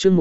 chương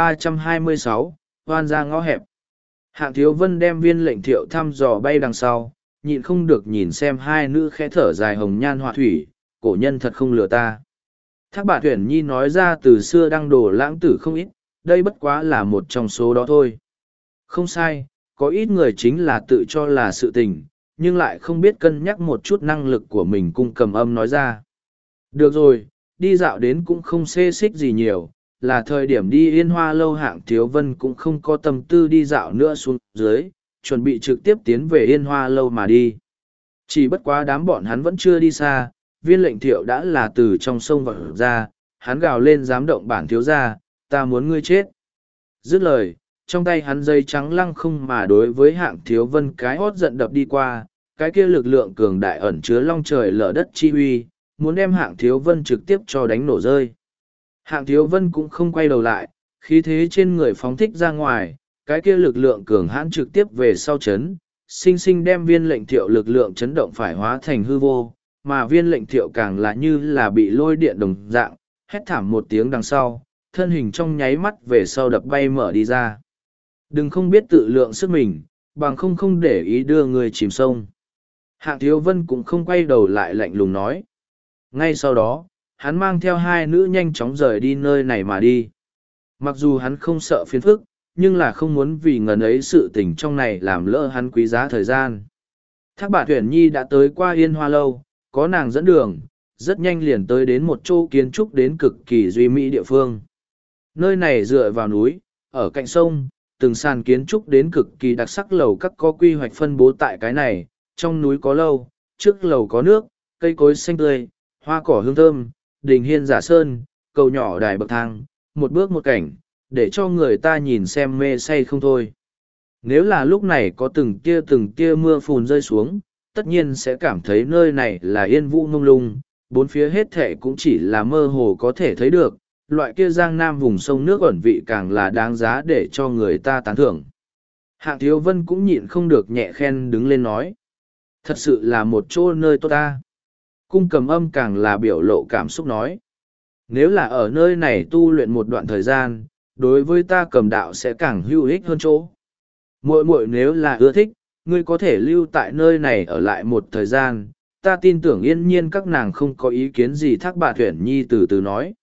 1326, hoan ra ngõ hẹp. Hạng Thiếu Vân đem viên lệnh thiệu thăm dò bay đằng sau, nhịn không được nhìn xem hai nữ khẽ thở dài hồng nhan họa thủy, cổ nhân thật không lừa ta. Thác Bạt Uyển Nhi nói ra từ xưa đăng đồ lãng tử không ít, đây bất quá là một trong số đó thôi. Không sai, có ít người chính là tự cho là sự tình, nhưng lại không biết cân nhắc một chút năng lực của mình. Cung Cầm Âm nói ra. Được rồi, đi dạo đến cũng không xê xích gì nhiều, là thời điểm đi Yên Hoa Lâu. Hạng Thiếu Vân cũng không có tâm tư đi dạo nữa xuống dưới, chuẩn bị trực tiếp tiến về Yên Hoa Lâu mà đi. Chỉ bất quá đám bọn hắn vẫn chưa đi xa, viên lệnh thiệu đã là từ trong sông vào ra, hắn gào lên dám động bản thiếu gia, ta muốn ngươi chết. Dứt lời, trong tay hắn dây trắng lăng không mà đối với Hạng Thiếu Vân cái hót giận đập đi qua, cái kia lực lượng cường đại ẩn chứa long trời lở đất chi uy, muốn đem Hạng Thiếu Vân trực tiếp cho đánh nổ rơi. Hạng Thiếu Vân cũng không quay đầu lại, khí thế trên người phóng thích ra ngoài, cái kia lực lượng cường hãn trực tiếp về sau chấn, sinh sinh đem viên lệnh thiệu lực lượng chấn động phải hóa thành hư vô, mà viên lệnh thiệu càng là như là bị lôi điện đồng dạng, hét thảm một tiếng đằng sau, thân hình trong nháy mắt về sau đập bay mở đi ra. Đừng không biết tự lượng sức mình, bằng không để ý đưa người chìm sông. Hạng Thiếu Vân cũng không quay đầu lại lạnh lùng nói. Ngay sau đó, hắn mang theo hai nữ nhanh chóng rời đi nơi này mà đi. Mặc dù hắn không sợ phiền phức, nhưng là không muốn vì ngần ấy sự tình trong này làm lỡ hắn quý giá thời gian. Thác Bạt Uyển Nhi đã tới qua Yên Hoa Lâu, có nàng dẫn đường, rất nhanh liền tới đến một chỗ kiến trúc đến cực kỳ duy mỹ địa phương. Nơi này dựa vào núi, ở cạnh sông, từng sàn kiến trúc đến cực kỳ đặc sắc lầu các có quy hoạch phân bố tại cái này, trong núi có lâu, trước lầu có nước, cây cối xanh tươi, hoa cỏ hương thơm, đình hiên giả sơn, cầu nhỏ đài bậc thang, một bước một cảnh, để cho người ta nhìn xem mê say không thôi. Nếu là lúc này có từng tia mưa phùn rơi xuống, tất nhiên sẽ cảm thấy nơi này là yên vũ mông lung, bốn phía hết thệ cũng chỉ là mơ hồ có thể thấy được, loại kia giang nam vùng sông nước ẩn vị càng là đáng giá để cho người ta tán thưởng. Hạng Thiếu Vân cũng nhịn không được nhẹ khen đứng lên nói. Thật sự là một chỗ nơi tốt ta. Cung Cầm Âm càng là biểu lộ cảm xúc nói. Nếu là ở nơi này tu luyện một đoạn thời gian, đối với ta cầm đạo sẽ càng hữu ích hơn chỗ. Muội muội nếu là ưa thích, ngươi có thể lưu tại nơi này ở lại một thời gian, ta tin tưởng yên nhiên các nàng không có ý kiến gì. Thác Bạt Uyển Nhi từ từ nói.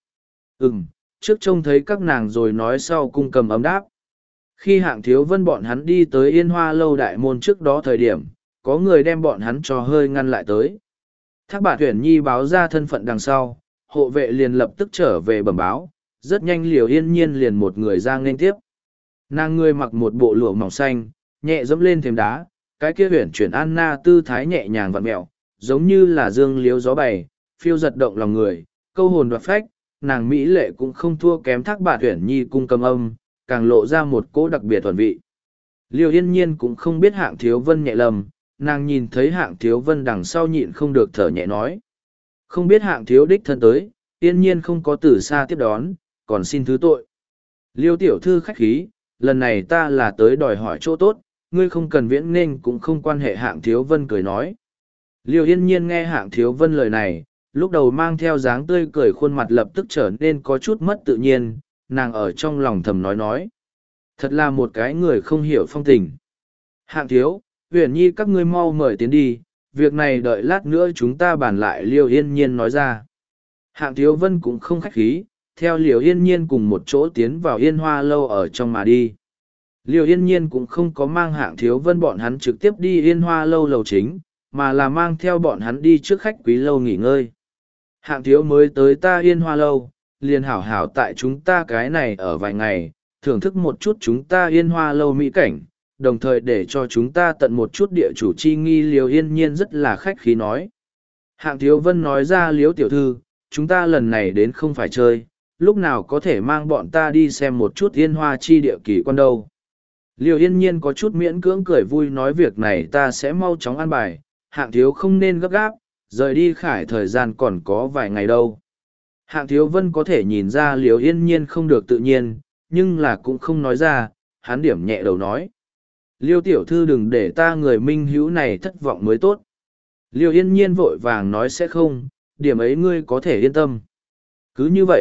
Trước trông thấy các nàng rồi nói sau. Cung Cầm Âm đáp. Khi Hạng Thiếu Vân bọn hắn đi tới Yên Hoa Lâu đại môn trước đó thời điểm, có người đem bọn hắn cho hơi ngăn lại tới. Thác Bạt Uyển Nhi báo ra thân phận đằng sau, hộ vệ liền lập tức trở về bẩm báo, rất nhanh Liều Yên Nhiên liền một người ra nghênh tiếp. Nàng người mặc một bộ lụa mỏng xanh, nhẹ dẫm lên thềm đá, cái kia huyển chuyển Anna tư thái nhẹ nhàng vặn mẹo, giống như là dương liếu gió bày, phiêu giật động lòng người, câu hồn đoạt phách. Nàng mỹ lệ cũng không thua kém Thác Bạt Uyển Nhi. Cung Cầm Âm, càng lộ ra một cỗ đặc biệt thuần vị. Liều Yên Nhiên cũng không biết Hạng Thiếu Vân nhẹ lầm, nàng nhìn thấy Hạng Thiếu Vân đằng sau nhịn không được thở nhẹ nói. Không biết Hạng Thiếu đích thân tới, Yên Nhiên không có từ xa tiếp đón, còn xin thứ tội. Liêu tiểu thư khách khí, lần này ta là tới đòi hỏi chỗ tốt, ngươi không cần viễn nên cũng không quan hệ. Hạng Thiếu Vân cười nói. Liêu Yên Nhiên nghe Hạng Thiếu Vân lời này, lúc đầu mang theo dáng tươi cười khuôn mặt lập tức trở nên có chút mất tự nhiên, nàng ở trong lòng thầm nói. Thật là một cái người không hiểu phong tình. Hạng Thiếu, Uyển Nhi các ngươi mau mời tiến đi, việc này đợi lát nữa chúng ta bàn lại. Liêu Yên Nhiên nói ra. Hạng Thiếu Vân cũng không khách khí, theo Liêu Yên Nhiên cùng một chỗ tiến vào Yên Hoa Lâu ở trong mà đi. Liêu Yên Nhiên cũng không có mang Hạng Thiếu Vân bọn hắn trực tiếp đi Yên Hoa Lâu lầu chính, mà là mang theo bọn hắn đi trước khách quý lâu nghỉ ngơi. Hạng Thiếu mới tới ta Yên Hoa Lâu, liền hảo hảo tại chúng ta cái này ở vài ngày, thưởng thức một chút chúng ta Yên Hoa Lâu mỹ cảnh, đồng thời để cho chúng ta tận một chút địa chủ chi nghi. Liêu Yên Nhiên rất là khách khí nói. Hạng Thiếu Vân nói ra. Liếu tiểu thư, chúng ta lần này đến không phải chơi, lúc nào có thể mang bọn ta đi xem một chút Yên Hoa chi địa kỳ quan đâu. Liêu Yên Nhiên có chút miễn cưỡng cười vui nói việc này ta sẽ mau chóng an bài, Hạng Thiếu không nên gấp gáp, rời đi Khải thời gian còn có vài ngày đâu. Hạng Thiếu Vân có thể nhìn ra Liêu Yên Nhiên không được tự nhiên, nhưng là cũng không nói ra, hắn điểm nhẹ đầu nói. Liêu tiểu thư đừng để ta người minh hữu này thất vọng mới tốt. Liêu Yên Nhiên vội vàng nói sẽ không, điểm ấy ngươi có thể yên tâm. Cứ như vậy,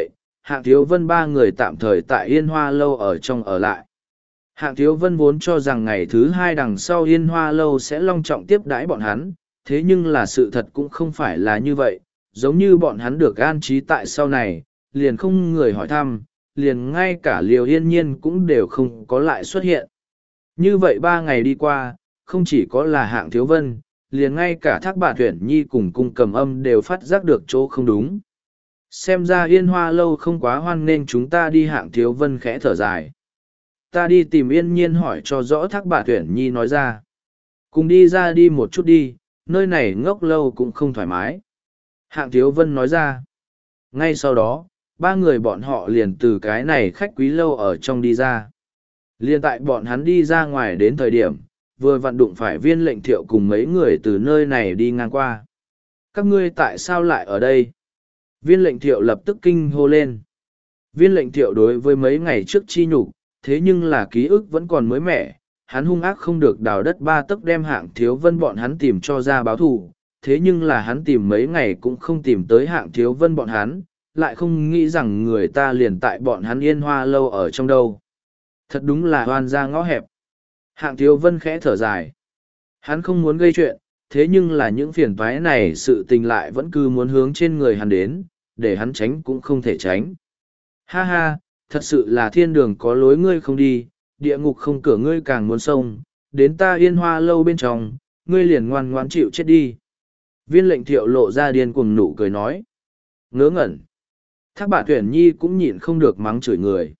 Hạng Thiếu Vân ba người tạm thời tại Yên Hoa Lâu ở trong ở lại. Hạng Thiếu Vân vốn cho rằng ngày thứ hai đằng sau Yên Hoa Lâu sẽ long trọng tiếp đãi bọn hắn, thế nhưng là sự thật cũng không phải là như vậy, giống như bọn hắn được an trí tại sau này, liền không người hỏi thăm, liền ngay cả Liều Yên Nhiên cũng đều không có lại xuất hiện. Như vậy 3 ngày đi qua, không chỉ có là Hạng Thiếu Vân, liền ngay cả Thác Bà Tuyển Nhi cùng Cung Cầm Âm đều phát giác được chỗ không đúng. Xem ra Yên Hoa Lâu không quá hoan nên chúng ta đi. Hạng Thiếu Vân khẽ thở dài. Ta đi tìm Yên Nhiên hỏi cho rõ. Thác Bà Tuyển Nhi nói ra. Cùng đi ra đi một chút đi, nơi này ngốc lâu cũng không thoải mái. Hạng Thiếu Vân nói ra. Ngay sau đó, 3 người bọn họ liền từ cái này khách quý lâu ở trong đi ra. Liên tại bọn hắn đi ra ngoài đến thời điểm, vừa vặn đụng phải Viên Lệnh Thiệu cùng mấy người từ nơi này đi ngang qua. Các ngươi tại sao lại ở đây? Viên Lệnh Thiệu lập tức kinh hô lên. Viên Lệnh Thiệu đối với mấy ngày trước chi nhục, thế nhưng là ký ức vẫn còn mới mẻ, hắn hung ác không được đào đất 3 tấc đem Hạng Thiếu Vân bọn hắn tìm cho ra báo thù, thế nhưng là hắn tìm mấy ngày cũng không tìm tới Hạng Thiếu Vân bọn hắn, lại không nghĩ rằng người ta liền tại bọn hắn Yên Hoa Lâu ở trong đâu. Thật đúng là oan ra ngõ hẹp. Hạng Thiếu Vân khẽ thở dài. Hắn không muốn gây chuyện, thế nhưng là những phiền toái này sự tình lại vẫn cứ muốn hướng trên người hắn đến, để hắn tránh cũng không thể tránh. Ha ha, thật sự là thiên đường có lối ngươi không đi, địa ngục không cửa ngươi càng muốn xông, đến ta Yên Hoa Lâu bên trong, ngươi liền ngoan ngoãn chịu chết đi. Viên Lệnh Thiệu lộ ra điên cuồng nụ cười nói. Ngớ ngẩn. Thác Bà Tuyển Nhi cũng nhịn không được mắng chửi người.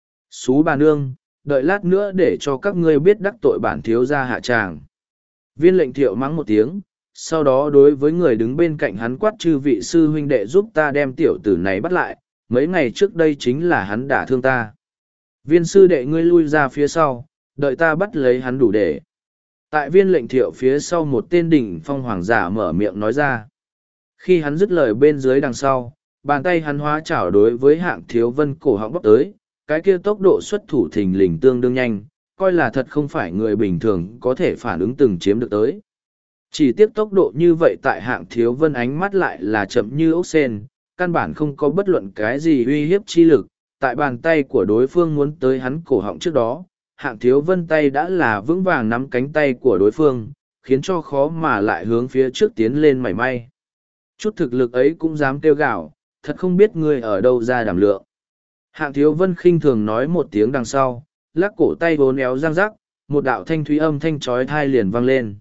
Xú bà nương, đợi lát nữa để cho các ngươi biết đắc tội bản thiếu gia hạ tràng. Viên Lệnh Thiệu mắng một tiếng, sau đó đối với người đứng bên cạnh hắn quát: chư vị sư huynh đệ giúp ta đem tiểu tử này bắt lại, mấy ngày trước đây chính là hắn đả thương ta. Viên sư đệ ngươi lui ra phía sau, đợi ta bắt lấy hắn đủ để. Tại Viên Lệnh Thiệu phía sau một tên đỉnh phong hoàng giả mở miệng nói ra. Khi hắn dứt lời bên dưới đằng sau, bàn tay hắn hóa chảo đối với Hạng Thiếu Vân cổ họng bóc tới, cái kia tốc độ xuất thủ thình lình tương đương nhanh, coi là thật không phải người bình thường có thể phản ứng từng chiếm được tới. Chỉ tiếc tốc độ như vậy tại Hạng Thiếu Vân ánh mắt lại là chậm như ốc sên, căn bản không có bất luận cái gì uy hiếp chi lực, tại bàn tay của đối phương muốn tới hắn cổ họng trước đó, Hạng Thiếu Vân tay đã là vững vàng nắm cánh tay của đối phương, khiến cho khó mà lại hướng phía trước tiến lên mảy may. Chút thực lực ấy cũng dám kêu gào, thật không biết ngươi ở đâu ra đảm lượng. Hạng Thiếu Vân khinh thường nói một tiếng đằng sau, lắc cổ tay vốn éo răng rắc, một đạo thanh thúy âm thanh chói tai liền vang lên.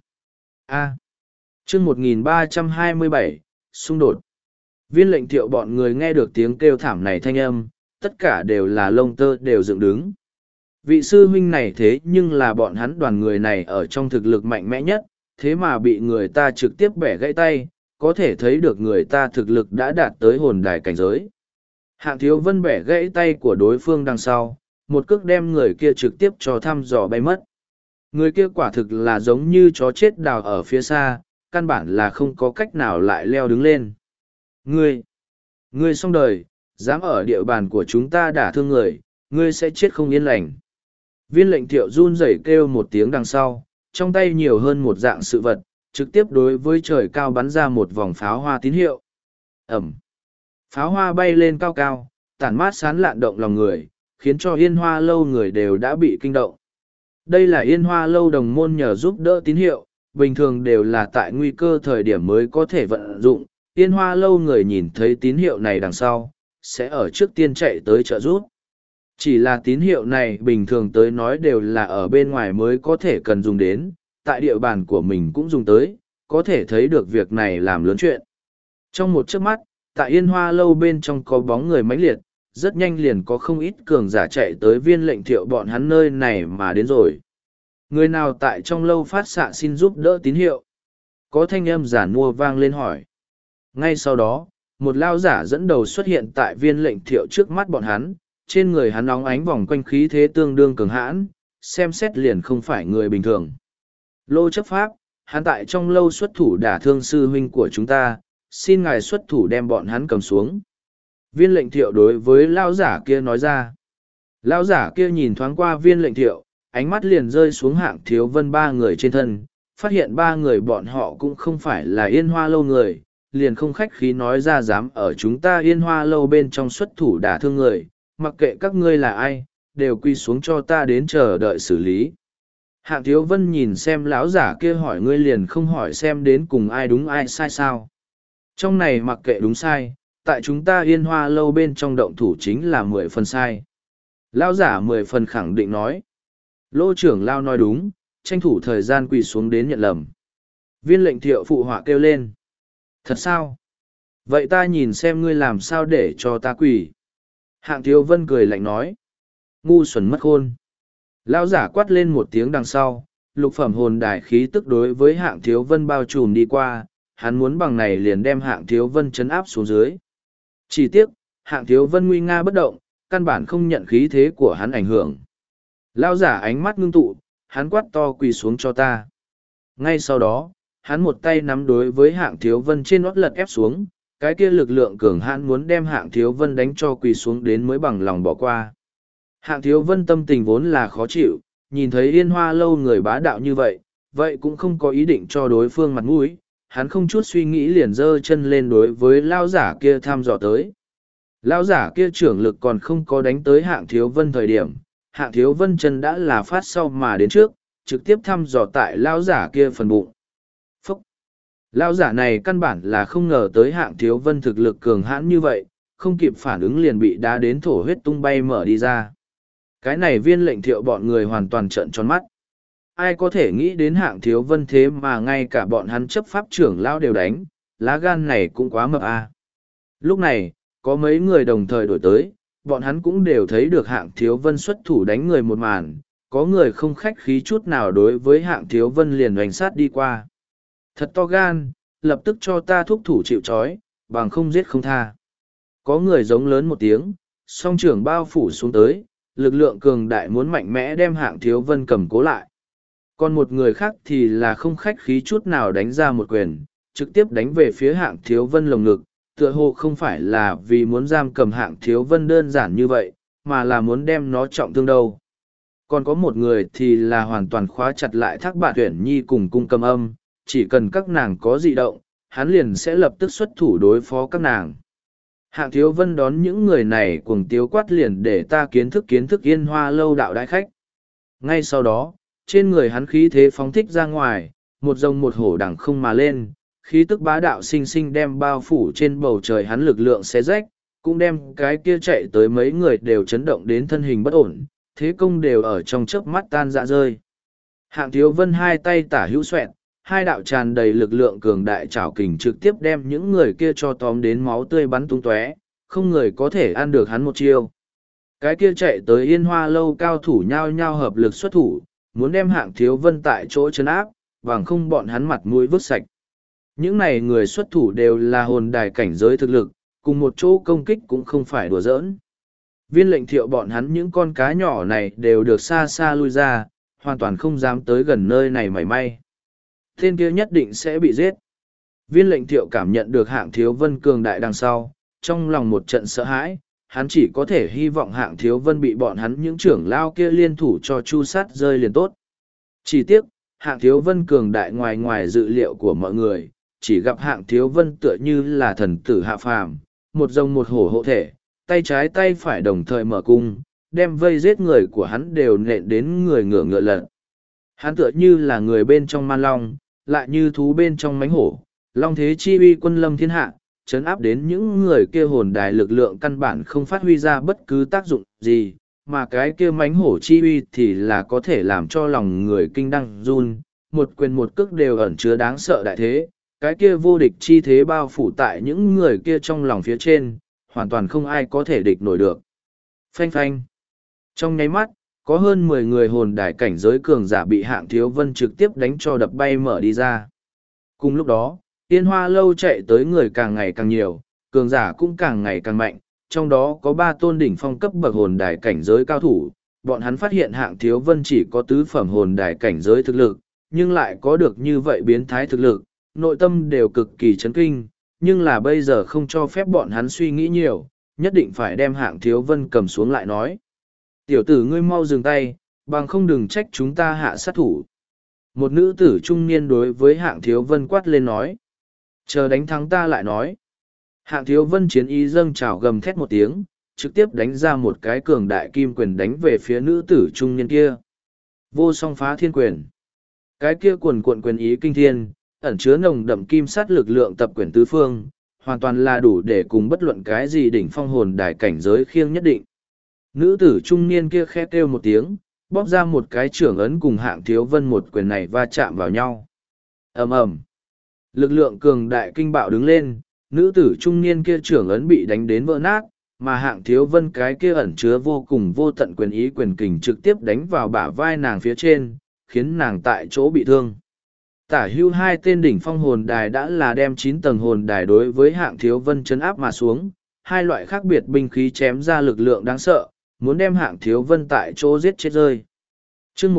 Chương 1327, xung đột. Viên Lệnh Thiệu bọn người nghe được tiếng kêu thảm này thanh âm, tất cả đều là lông tơ đều dựng đứng. Vị sư huynh này thế nhưng là bọn hắn đoàn người này ở trong thực lực mạnh mẽ nhất, thế mà bị người ta trực tiếp bẻ gãy tay, có thể thấy được người ta thực lực đã đạt tới hồn đài cảnh giới. Hạng Thiếu Vân bẻ gãy tay của đối phương đằng sau, một cước đem người kia trực tiếp cho thăm dò bay mất. Người kia quả thực là giống như chó chết đào ở phía xa, căn bản là không có cách nào lại leo đứng lên. Ngươi xong đời, dám ở địa bàn của chúng ta đả thương người, ngươi sẽ chết không yên lành. Viên Lệnh Thiệu run rẩy kêu một tiếng đằng sau, trong tay nhiều hơn một dạng sự vật, trực tiếp đối với trời cao bắn ra một vòng pháo hoa tín hiệu. Ẩm. Pháo hoa bay lên cao cao, tản mát sán lạn động lòng người, khiến cho Yên Hoa Lâu người đều đã bị kinh động. Đây là Yên Hoa Lâu đồng môn nhờ giúp đỡ tín hiệu, bình thường đều là tại nguy cơ thời điểm mới có thể vận dụng. Yên Hoa Lâu người nhìn thấy tín hiệu này đằng sau, sẽ ở trước tiên chạy tới trợ giúp. Chỉ là tín hiệu này bình thường tới nói đều là ở bên ngoài mới có thể cần dùng đến, tại địa bàn của mình cũng dùng tới, có thể thấy được việc này làm lớn chuyện. Trong một chớp mắt, tại Yên Hoa Lâu bên trong có bóng người mãnh liệt, rất nhanh liền có không ít cường giả chạy tới Viên Lệnh Thiệu bọn hắn nơi này mà đến rồi. Người nào tại trong lâu phát xạ xin giúp đỡ tín hiệu? Có thanh âm giả nua vang lên hỏi. Ngay sau đó, một lao giả dẫn đầu xuất hiện tại Viên Lệnh Thiệu trước mắt bọn hắn, trên người hắn óng ánh vòng quanh khí thế tương đương cường hãn, xem xét liền không phải người bình thường. Lô chấp pháp, hắn tại trong lâu xuất thủ đả thương sư huynh của chúng ta, xin ngài xuất thủ đem bọn hắn cầm xuống. Viên Lệnh Thiệu đối với lao giả kia nói ra. Lao giả kia nhìn thoáng qua Viên Lệnh Thiệu, ánh mắt liền rơi xuống Hạng Thiếu Vân 3 người trên thân, phát hiện 3 người bọn họ cũng không phải là Yên Hoa Lâu người, liền không khách khí nói ra dám ở chúng ta Yên Hoa lâu bên trong xuất thủ đả thương người, mặc kệ các ngươi là ai, đều quy xuống cho ta đến chờ đợi xử lý. Hạng Thiếu Vân nhìn xem lão giả kia hỏi ngươi liền không hỏi xem đến cùng ai đúng ai sai sao. Trong này mặc kệ đúng sai, tại chúng ta Yên Hoa lâu bên trong động thủ chính là 10 phần sai. Lão giả 10 phần khẳng định nói. Lô trưởng lao nói đúng, tranh thủ thời gian quỳ xuống đến nhận lầm. Viên lệnh thiệu phụ họa kêu lên. Thật sao? Vậy ta nhìn xem ngươi làm sao để cho ta quỳ. Hạng Thiếu Vân cười lạnh nói. Ngu xuẩn mất khôn. Lão giả quát lên một tiếng đằng sau, lục phẩm hồn đài khí tức đối với Hạng Thiếu Vân bao trùm đi qua, hắn muốn bằng này liền đem Hạng Thiếu Vân chấn áp xuống dưới. Chỉ tiếc, Hạng Thiếu Vân nguy nga bất động, căn bản không nhận khí thế của hắn ảnh hưởng. Lão giả ánh mắt ngưng tụ, hắn quát to quỳ xuống cho ta. Ngay sau đó, hắn một tay nắm đối với Hạng Thiếu Vân trên nót lật ép xuống, cái kia lực lượng cường hãn muốn đem Hạng Thiếu Vân đánh cho quỳ xuống đến mới bằng lòng bỏ qua. Hạng Thiếu Vân tâm tình vốn là khó chịu, nhìn thấy Yên Hoa lâu người bá đạo như vậy, vậy cũng không có ý định cho đối phương mặt mũi, hắn không chút suy nghĩ liền giơ chân lên đối với lao giả kia thăm dò tới. Lao giả kia trưởng lực còn không có đánh tới Hạng Thiếu Vân thời điểm, Hạng Thiếu Vân chân đã là phát sau mà đến trước, trực tiếp thăm dò tại lao giả kia phần bụng. Phúc! Lao giả này căn bản là không ngờ tới Hạng Thiếu Vân thực lực cường hãn như vậy, không kịp phản ứng liền bị đá đến thổ huyết tung bay mở đi ra. Cái này viên lệnh thiệu bọn người hoàn toàn trợn tròn mắt. Ai có thể nghĩ đến Hạng Thiếu Vân thế mà ngay cả bọn hắn chấp pháp trưởng lao đều đánh, lá gan này cũng quá mập a. Lúc này, có mấy người đồng thời đổi tới, bọn hắn cũng đều thấy được Hạng Thiếu Vân xuất thủ đánh người một màn, có người không khách khí chút nào đối với Hạng Thiếu Vân liền hoành sát đi qua. Thật to gan, lập tức cho ta thúc thủ chịu trói, bằng không giết không tha. Có người giống lớn một tiếng, song trưởng bao phủ xuống tới, lực lượng cường đại muốn mạnh mẽ đem Hạng Thiếu Vân cầm cố lại. Còn một người khác thì là không khách khí chút nào đánh ra một quyền, trực tiếp đánh về phía Hạng Thiếu Vân lồng ngực, tựa hồ không phải là vì muốn giam cầm Hạng Thiếu Vân đơn giản như vậy, mà là muốn đem nó trọng thương đâu. Còn có một người thì là hoàn toàn khóa chặt lại Thác Bạn Tuyển Nhi cùng cung cầm âm, chỉ cần các nàng có dị động, hắn liền sẽ lập tức xuất thủ đối phó các nàng. Hạng Thiếu Vân đón những người này cuồng tiếu quát liền để ta kiến thức Yên Hoa lâu đạo đại khách. Ngay sau đó, trên người hắn khí thế phóng thích ra ngoài, một rồng một hổ đằng không mà lên, khí tức bá đạo sinh sinh đem bao phủ trên bầu trời hắn lực lượng xé rách, cũng đem cái kia chạy tới mấy người đều chấn động đến thân hình bất ổn, thế công đều ở trong chớp mắt tan rã rơi. Hạng Thiếu Vân hai tay tả hữu xoẹt, hai đạo tràn đầy lực lượng cường đại trảo kình trực tiếp đem những người kia cho tóm đến máu tươi bắn tung tóe, không người có thể ăn được hắn một chiêu. Cái kia chạy tới Yên Hoa lâu cao thủ nhao nhao hợp lực xuất thủ, muốn đem Hạng Thiếu Vân tại chỗ trấn áp, bằng không bọn hắn mặt mũi vứt sạch. Những này người xuất thủ đều là hồn đài cảnh giới thực lực, cùng một chỗ công kích cũng không phải đùa giỡn. Viên lệnh thiệu bọn hắn những con cá nhỏ này đều được xa xa lui ra, hoàn toàn không dám tới gần nơi này mảy may. Tên kia nhất định sẽ bị giết. Viên lệnh thiệu cảm nhận được Hạng Thiếu Vân cường đại đằng sau, trong lòng một trận sợ hãi, hắn chỉ có thể hy vọng Hạng Thiếu Vân bị bọn hắn những trưởng lao kia liên thủ cho chu sát rơi liền tốt. Chỉ tiếc, Hạng Thiếu Vân cường đại ngoài dự liệu của mọi người, chỉ gặp Hạng Thiếu Vân tựa như là thần tử hạ phàm, một rồng một hổ hộ thể, tay trái tay phải đồng thời mở cung, đem vây giết người của hắn đều nện đến người ngửa ngựa lật. Hắn tựa như là người bên trong man long, lại như thú bên trong mánh hổ, long thế chi uy quân lâm thiên hạ, chấn áp đến những người kia hồn đài lực lượng căn bản không phát huy ra bất cứ tác dụng gì, mà cái kia mánh hổ chi uy thì là có thể làm cho lòng người kinh đăng run, một quyền một cước đều ẩn chứa đáng sợ đại thế, cái kia vô địch chi thế bao phủ tại những người kia trong lòng phía trên, hoàn toàn không ai có thể địch nổi được. Phanh phanh. Trong nháy mắt, có hơn 10 người hồn đài cảnh giới cường giả bị Hạng Thiếu Vân trực tiếp đánh cho đập bay mở đi ra. Cùng lúc đó, Yên Hoa lâu chạy tới người càng ngày càng nhiều, cường giả cũng càng ngày càng mạnh, trong đó có 3 tôn đỉnh phong cấp bậc hồn đài cảnh giới cao thủ, bọn hắn phát hiện Hạng Thiếu Vân chỉ có tứ phẩm hồn đài cảnh giới thực lực, nhưng lại có được như vậy biến thái thực lực, nội tâm đều cực kỳ chấn kinh, nhưng là bây giờ không cho phép bọn hắn suy nghĩ nhiều, nhất định phải đem Hạng Thiếu Vân cầm xuống lại nói. Tiểu tử ngươi mau dừng tay, bằng không đừng trách chúng ta hạ sát thủ. Một nữ tử trung niên đối với Hạng Thiếu Vân quát lên nói. Chờ đánh thắng ta lại nói. Hạng Thiếu Vân chiến ý dâng trào gầm thét một tiếng, trực tiếp đánh ra một cái cường đại kim quyền đánh về phía nữ tử trung niên kia. Vô song phá thiên quyền. Cái kia cuồn cuộn quyền ý kinh thiên, ẩn chứa nồng đậm kim sát lực lượng tập quyền tứ phương, hoàn toàn là đủ để cùng bất luận cái gì đỉnh phong hồn đài cảnh giới khiêng nhất định. Nữ tử trung niên kia khẽ kêu một tiếng, bóp ra một cái trưởng ấn cùng Hạng Thiếu Vân một quyền này va chạm vào nhau. Ầm ầm. Lực lượng cường đại kinh bạo đứng lên, nữ tử trung niên kia trưởng ấn bị đánh đến vỡ nát, mà Hạng Thiếu Vân cái kia ẩn chứa vô cùng vô tận quyền ý quyền kình trực tiếp đánh vào bả vai nàng phía trên, khiến nàng tại chỗ bị thương. Tả hưu hai tên đỉnh phong hồn đài đã là đem 9 tầng hồn đài đối với Hạng Thiếu Vân chấn áp mà xuống, hai loại khác biệt binh khí chém ra lực lượng đáng sợ, muốn đem Hạng Thiếu Vân tại chỗ giết chết rơi. Chương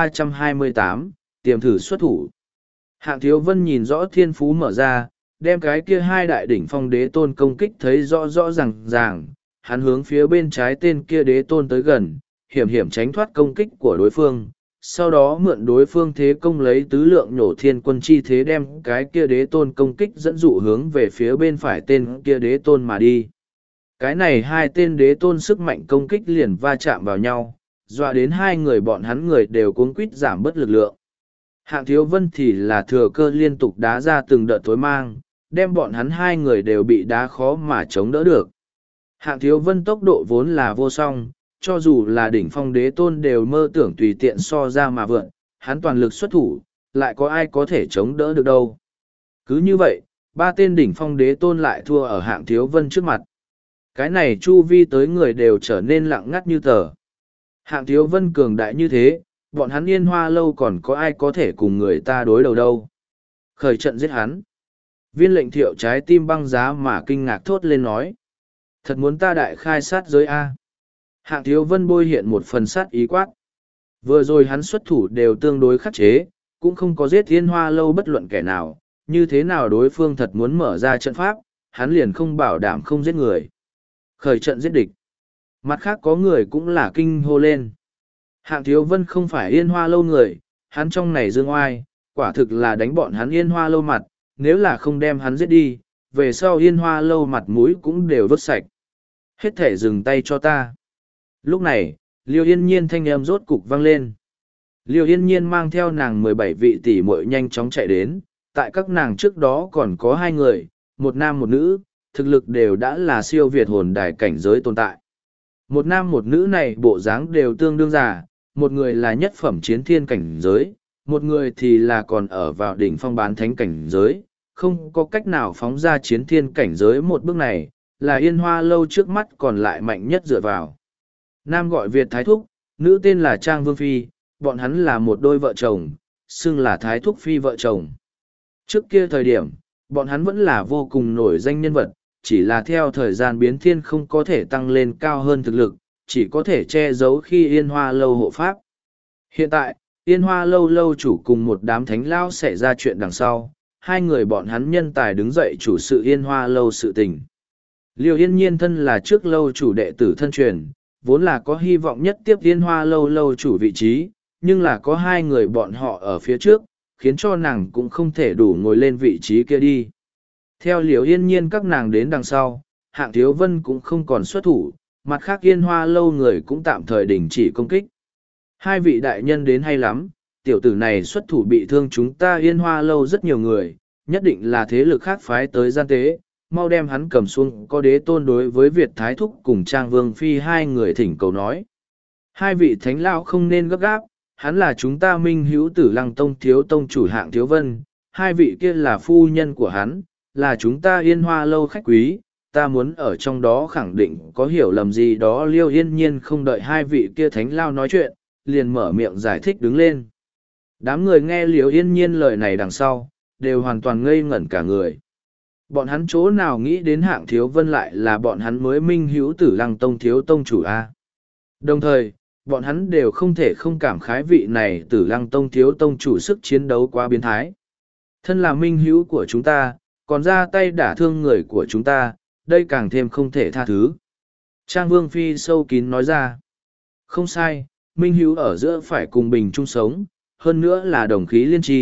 1328, tiềm thử xuất thủ. Hạng Thiếu Vân nhìn rõ thiên phú mở ra, đem cái kia hai đại đỉnh phong đế tôn công kích thấy rõ rõ ràng, hắn hướng phía bên trái tên kia đế tôn tới gần, hiểm hiểm tránh thoát công kích của đối phương, sau đó mượn đối phương thế công lấy tứ lượng nhổ thiên quân chi thế đem cái kia đế tôn công kích dẫn dụ hướng về phía bên phải tên kia đế tôn mà đi. Cái này hai tên đế tôn sức mạnh công kích liền va chạm vào nhau, dọa đến hai người bọn hắn người đều cuống quýt giảm bớt lực lượng. Hạng Thiếu Vân thì là thừa cơ liên tục đá ra từng đợt tối mang, đem bọn hắn hai người đều bị đá khó mà chống đỡ được. Hạng Thiếu Vân tốc độ vốn là vô song, cho dù là đỉnh phong đế tôn đều mơ tưởng tùy tiện so ra mà vượn, hắn toàn lực xuất thủ, lại có ai có thể chống đỡ được đâu. Cứ như vậy, ba tên đỉnh phong đế tôn lại thua ở Hạng Thiếu Vân trước mặt. Cái này chu vi tới người đều trở nên lặng ngắt như tờ. Hạng Thiếu Vân cường đại như thế, bọn hắn Yên Hoa lâu còn có ai có thể cùng người ta đối đầu đâu. Khởi trận giết hắn. Viên lệnh thiệu trái tim băng giá mà kinh ngạc thốt lên nói. Thật muốn ta đại khai sát giới A. Hạng Thiếu Vân bôi hiện một phần sát ý quát. Vừa rồi hắn xuất thủ đều tương đối khắc chế, cũng không có giết Yên Hoa lâu bất luận kẻ nào, như thế nào đối phương thật muốn mở ra trận pháp, hắn liền không bảo đảm không giết người. Khởi trận giết địch. Mặt khác có người cũng là kinh hô lên. Hạng Thiếu Vân không phải Yên Hoa lâu người, hắn trong này dương oai, quả thực là đánh bọn hắn Yên Hoa lâu mặt, nếu là không đem hắn giết đi, về sau Yên Hoa lâu mặt mũi cũng đều vứt sạch. Hết thể dừng tay cho ta. Lúc này, Liêu Yên Nhiên thanh âm rốt cục vang lên. Liêu Yên Nhiên mang theo nàng 17 vị tỷ muội nhanh chóng chạy đến, tại các nàng trước đó còn có 2 người, một nam một nữ, thực lực đều đã là siêu việt hồn đài cảnh giới tồn tại. Một nam một nữ này bộ dáng đều tương đương già, một người là nhất phẩm chiến thiên cảnh giới, một người thì là còn ở vào đỉnh phong bán thánh cảnh giới, không có cách nào phóng ra chiến thiên cảnh giới một bước này, là Yên Hoa lâu trước mắt còn lại mạnh nhất dựa vào. Nam gọi Việt Thái Thúc, nữ tên là Trang Vương Phi, bọn hắn là một đôi vợ chồng, xưng là Thái Thúc Phi vợ chồng. Trước kia thời điểm, bọn hắn vẫn là vô cùng nổi danh nhân vật, chỉ là theo thời gian biến thiên không có thể tăng lên cao hơn thực lực, chỉ có thể che giấu khi Yên Hoa lâu hộ pháp. Hiện tại, Yên Hoa lâu lâu chủ cùng một đám thánh lao xảy ra chuyện đằng sau, hai người bọn hắn nhân tài đứng dậy chủ sự Yên Hoa lâu sự tình. Liêu Yên Nhiên thân là trước lâu chủ đệ tử thân truyền, vốn là có hy vọng nhất tiếp Yên Hoa lâu lâu chủ vị trí, nhưng là có hai người bọn họ ở phía trước, khiến cho nàng cũng không thể đủ ngồi lên vị trí kia đi. Theo Liêu Yên Nhiên các nàng đến đằng sau, Hạng Thiếu Vân cũng không còn xuất thủ, mặt khác Yên Hoa lâu người cũng tạm thời đình chỉ công kích. Hai vị đại nhân đến hay lắm, tiểu tử này xuất thủ bị thương chúng ta Yên Hoa lâu rất nhiều người, nhất định là thế lực khác phái tới gian tế, mau đem hắn cầm xuống. Có đế tôn đối với Việt Thái Thúc cùng Trang Vương Phi hai người thỉnh cầu nói. Hai vị thánh lão không nên gấp gáp, hắn là chúng ta Minh Hữu Tử Lăng Tông thiếu tông chủ Hạng Thiếu Vân, hai vị kia là phu nhân của hắn, là chúng ta Yên Hoa lâu khách quý, ta muốn ở trong đó khẳng định có hiểu lầm gì đó. Liêu Yên Nhiên không đợi hai vị kia thánh lao nói chuyện, liền mở miệng giải thích đứng lên. Đám người nghe Liêu Yên Nhiên lời này đằng sau, đều hoàn toàn ngây ngẩn cả người. Bọn hắn chỗ nào nghĩ đến Hạng Thiếu Vân lại là bọn hắn mới Minh Hữu Tử Lăng Tông thiếu tông chủ A. Đồng thời, bọn hắn đều không thể không cảm khái vị này Tử Lăng Tông thiếu tông chủ sức chiến đấu quá biến thái. Thân là Minh Hữu của chúng ta, còn ra tay đả thương người của chúng ta, đây càng thêm không thể tha thứ. Trang Vương Phi sâu kín nói ra. Không sai, Minh Hữu ở giữa phải cùng bình chung sống, hơn nữa là đồng khí liên tri,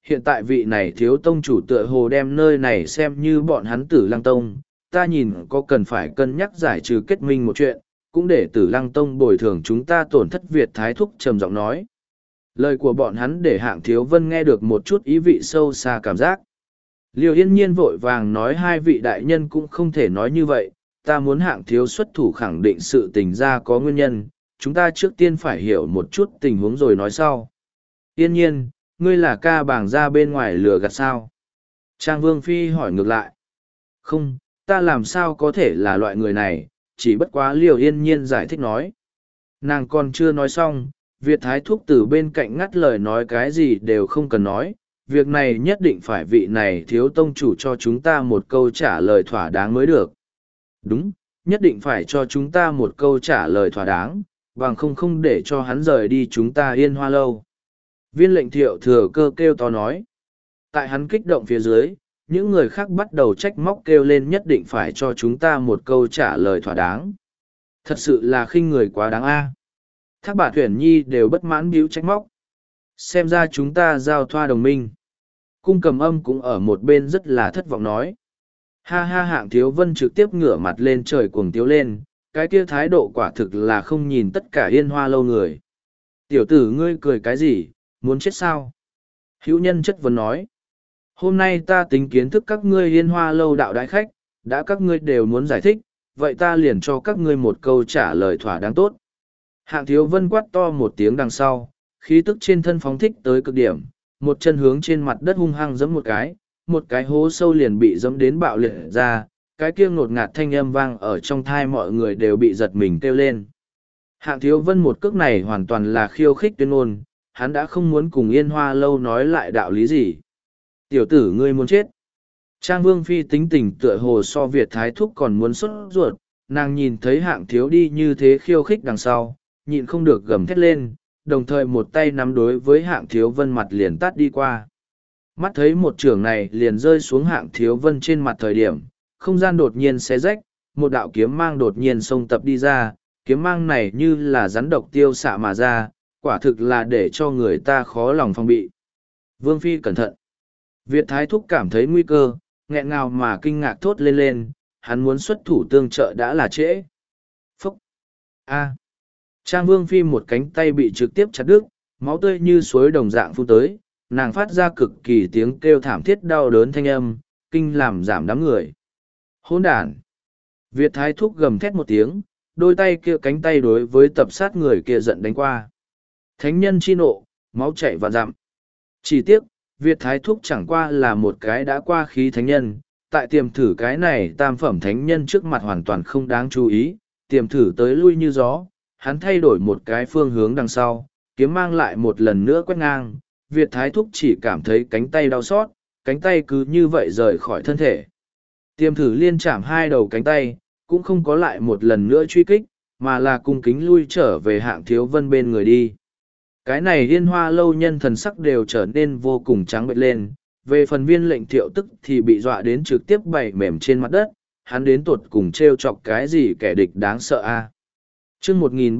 hiện tại vị này thiếu tông chủ tựa hồ đem nơi này xem như bọn hắn Tử Lăng Tông, ta nhìn có cần phải cân nhắc giải trừ kết minh một chuyện, cũng để Tử Lăng Tông bồi thường chúng ta tổn thất. Việt Thái Thúc trầm giọng nói. Lời của bọn hắn để Hạng Thiếu Vân nghe được một chút ý vị sâu xa cảm giác. Liêu Yên Nhiên vội vàng nói hai vị đại nhân cũng không thể nói như vậy, ta muốn Hạng Thiếu xuất thủ khẳng định sự tình ra có nguyên nhân, chúng ta trước tiên phải hiểu một chút tình huống rồi nói sau. Yên Nhiên, ngươi là ca bảng ra bên ngoài lừa gạt sao? Trang Vương Phi hỏi ngược lại. Không, ta làm sao có thể là loại người này, chỉ bất quá Liêu Yên Nhiên giải thích nói. Nàng còn chưa nói xong, Việt Thái Thúc từ bên cạnh ngắt lời nói cái gì đều không cần nói, việc này nhất định phải vị này thiếu tông chủ cho chúng ta một câu trả lời thỏa đáng mới được. Đúng, nhất định phải cho chúng ta một câu trả lời thỏa đáng, bằng không để cho hắn rời đi chúng ta Yên Hoa Lâu. Viên lệnh Thiệu thừa cơ kêu to nói. Tại hắn kích động phía dưới, những người khác bắt đầu trách móc kêu lên nhất định phải cho chúng ta một câu trả lời thỏa đáng. Thật sự là khinh người quá đáng a. Thác Bà Thuyển Nhi đều bất mãn bĩu trách móc. Xem ra chúng ta giao thoa đồng minh. Cung Cầm Âm cũng ở một bên rất là thất vọng nói. Ha ha, Hạng Thiếu Vân trực tiếp ngửa mặt lên trời cuồng tiếu lên, cái kia thái độ quả thực là không nhìn tất cả Yên Hoa Lâu người. Tiểu tử ngươi cười cái gì, muốn chết sao? Hữu Nhân chất vấn nói. Hôm nay ta tính kiến thức các ngươi Yên Hoa Lâu đạo đại khách, đã các ngươi đều muốn giải thích, vậy ta liền cho các ngươi một câu trả lời thỏa đáng tốt. Hạng Thiếu Vân quát to một tiếng đằng sau, khí tức trên thân phóng thích tới cực điểm, một chân hướng trên mặt đất hung hăng giẫm một cái hố sâu liền bị giẫm đến bạo liệt ra, cái kia ngột ngạt thanh âm vang ở trong thai mọi người đều bị giật mình kêu lên. Hạng Thiếu Vân một cước này hoàn toàn là khiêu khích tuyên ngôn, hắn đã không muốn cùng Yên Hoa Lâu nói lại đạo lý gì. Tiểu tử ngươi muốn chết. Trang Vương Phi tính tình tựa hồ so Việt Thái Thúc còn muốn xuất ruột, nàng nhìn thấy Hạng Thiếu đi như thế khiêu khích đằng sau, nhịn không được gầm thét lên, đồng thời một tay nắm đối với Hạng Thiếu Vân mặt liền tát đi qua. Mắt thấy một trường này liền rơi xuống Hạng Thiếu Vân trên mặt thời điểm, không gian đột nhiên xé rách, một đạo kiếm mang đột nhiên xông tập đi ra, kiếm mang này như là rắn độc tiêu xạ mà ra, quả thực là để cho người ta khó lòng phòng bị. Vương Phi cẩn thận. Việt Thái Thúc cảm thấy nguy cơ, nghẹn ngào mà kinh ngạc thốt lên, hắn muốn xuất thủ tương trợ đã là trễ. Phúc! A! Trang Vương Phi một cánh tay bị trực tiếp chặt đứt, máu tươi như suối đồng dạng phun tới, nàng phát ra cực kỳ tiếng kêu thảm thiết đau đớn thanh âm, kinh làm giảm đám người. Hỗn đản! Việt Thái Thúc gầm thét một tiếng, đôi tay kia cánh tay đối với tập sát người kia giận đánh qua. Thánh nhân chi nộ, máu chảy vạn dặm. Chỉ tiếc, Việt Thái Thúc chẳng qua là một cái đã qua khí thánh nhân, tại tiềm thử cái này tam phẩm thánh nhân trước mặt hoàn toàn không đáng chú ý, tiềm thử tới lui như gió, hắn thay đổi một cái phương hướng đằng sau, kiếm mang lại một lần nữa quét ngang, Việt Thái Thúc chỉ cảm thấy cánh tay đau xót, cánh tay cứ như vậy rời khỏi thân thể. Tiềm thử liên chạm hai đầu cánh tay, cũng không có lại một lần nữa truy kích, mà là cung kính lui trở về Hạng Thiếu Vân bên người đi. Cái này Yên Hoa Lâu nhân thần sắc đều trở nên vô cùng trắng bệch lên, về phần Viên lệnh Thiệu tức thì bị dọa đến trực tiếp bày mềm trên mặt đất, hắn đến tột cùng trêu chọc cái gì kẻ địch đáng sợ a. Chương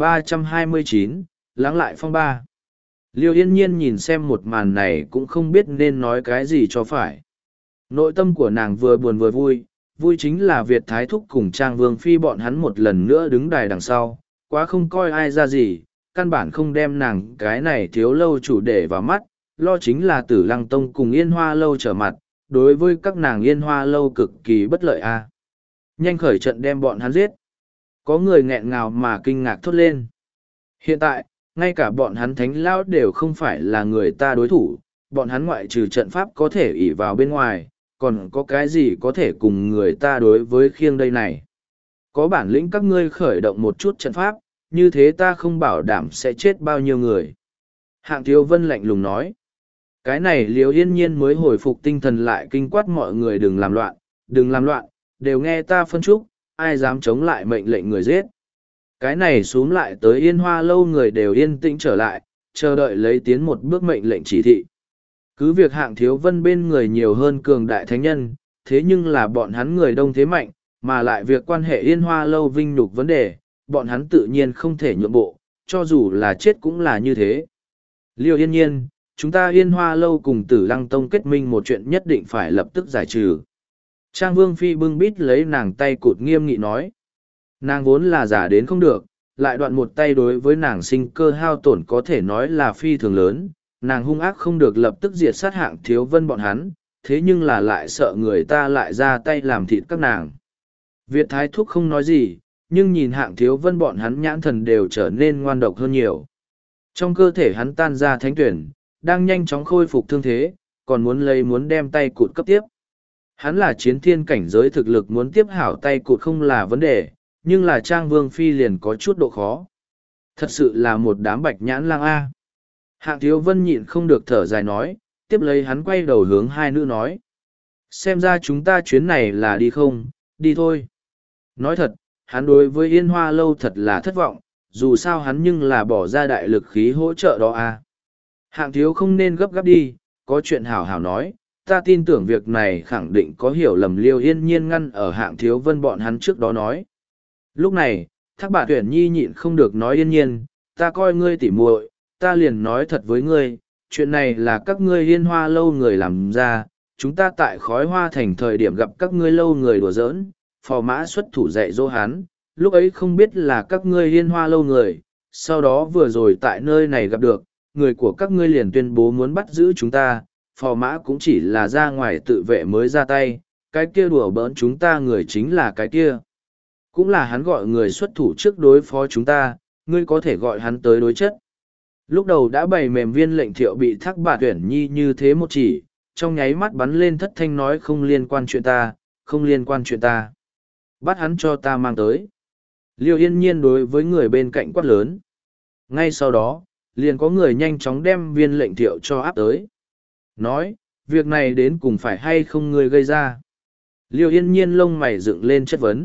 1329, lắng lại phong ba. Liêu Yên Nhiên nhìn xem một màn này cũng không biết nên nói cái gì cho phải. Nội tâm của nàng vừa buồn vừa vui, vui chính là Việt Thái Thúc cùng Trang Vương Phi bọn hắn một lần nữa đứng đài đằng sau, quá không coi ai ra gì, căn bản không đem nàng cái này thiếu lâu chủ để vào mắt, lo chính là Tử Lăng Tông cùng Yên Hoa Lâu trở mặt, đối với các nàng Yên Hoa Lâu cực kỳ bất lợi a. Nhanh khởi trận đem bọn hắn giết. Có người nghẹn ngào mà kinh ngạc thốt lên. Hiện tại, ngay cả bọn hắn thánh lão đều không phải là người ta đối thủ, bọn hắn ngoại trừ trận pháp có thể ỷ vào bên ngoài, còn có cái gì có thể cùng người ta đối với khiêng đây này. Có bản lĩnh các ngươi khởi động một chút trận pháp, như thế ta không bảo đảm sẽ chết bao nhiêu người. Hạng Thiếu Vân lạnh lùng nói. Cái này Liêu Yên Nhiên mới hồi phục tinh thần lại kinh quát mọi người đừng làm loạn, đều nghe ta phân trúc, ai dám chống lại mệnh lệnh người giết. Cái này xuống lại tới Yên Hoa Lâu người đều yên tĩnh trở lại, chờ đợi lấy tiến một bước mệnh lệnh chỉ thị. Cứ việc Hạng Thiếu Vân bên người nhiều hơn cường đại thánh nhân, thế nhưng là bọn hắn người đông thế mạnh, mà lại việc quan hệ Yên Hoa Lâu vinh nhục vấn đề, bọn hắn tự nhiên không thể nhượng bộ, cho dù là chết cũng là như thế. Liêu Yên Nhiên, chúng ta Yên Hoa Lâu cùng Tử Lăng Tông kết minh một chuyện nhất định phải lập tức giải trừ. Trang Vương Phi bưng bít lấy nàng tay cụt nghiêm nghị nói. Nàng vốn là giả đến không được, lại đoạn một tay đối với nàng sinh cơ hao tổn có thể nói là phi thường lớn, nàng hung ác không được lập tức diệt sát Hạng Thiếu Vân bọn hắn, thế nhưng là lại sợ người ta lại ra tay làm thịt các nàng. Việt Thái Thúc không nói gì, nhưng nhìn Hạng Thiếu Vân bọn hắn nhãn thần đều trở nên ngoan độc hơn nhiều. Trong cơ thể hắn tan ra thánh tuyển, đang nhanh chóng khôi phục thương thế, còn muốn đem tay cụt cấp tiếp. Hắn là chiến thiên cảnh giới thực lực muốn tiếp hảo tay cụt không là vấn đề, nhưng là Trang Vương Phi liền có chút độ khó. Thật sự là một đám bạch nhãn lang A. Hạng Thiếu Vân nhịn không được thở dài nói, tiếp lấy hắn quay đầu hướng hai nữ nói. Xem ra chúng ta chuyến này là đi không, đi thôi. Nói thật, hắn đối với Yên Hoa Lâu thật là thất vọng, dù sao hắn nhưng là bỏ ra đại lực khí hỗ trợ đó A. Hạng Thiếu không nên gấp gáp đi, có chuyện hảo hảo nói, ta tin tưởng việc này khẳng định có hiểu lầm. Liêu Yên Nhiên ngăn ở Hạng Thiếu Vân bọn hắn trước đó nói. Lúc này, Thác Bạt Tuyển Nhi nhịn không được nói Yên Nhiên, ta coi ngươi tỉ muội, ta liền nói thật với ngươi, chuyện này là các ngươi Yên Hoa Lâu người làm ra, chúng ta tại Khói Hoa Thành thời điểm gặp các ngươi lâu người đùa giỡn, phò mã xuất thủ dạy dỗ hắn, lúc ấy không biết là các ngươi Yên Hoa Lâu người, sau đó vừa rồi tại nơi này gặp được, người của các ngươi liền tuyên bố muốn bắt giữ chúng ta, phò mã cũng chỉ là ra ngoài tự vệ mới ra tay, cái kia đùa bỡn chúng ta người chính là cái kia. Cũng là hắn gọi người xuất thủ trước đối phó chúng ta, ngươi có thể gọi hắn tới đối chất. Lúc đầu đã bày mềm Viên Lệnh Thiệu bị Thác Bạt Tuyển Nhi như thế một chỉ, trong nháy mắt bắn lên thất thanh nói không liên quan chuyện ta, không liên quan chuyện ta. Bắt hắn cho ta mang tới. Liêu Yên Nhiên đối với người bên cạnh quát lớn. Ngay sau đó, liền có người nhanh chóng đem Viên Lệnh Thiệu cho áp tới. Nói, việc này đến cùng phải hay không ngươi gây ra. Liêu Yên Nhiên lông mày dựng lên chất vấn.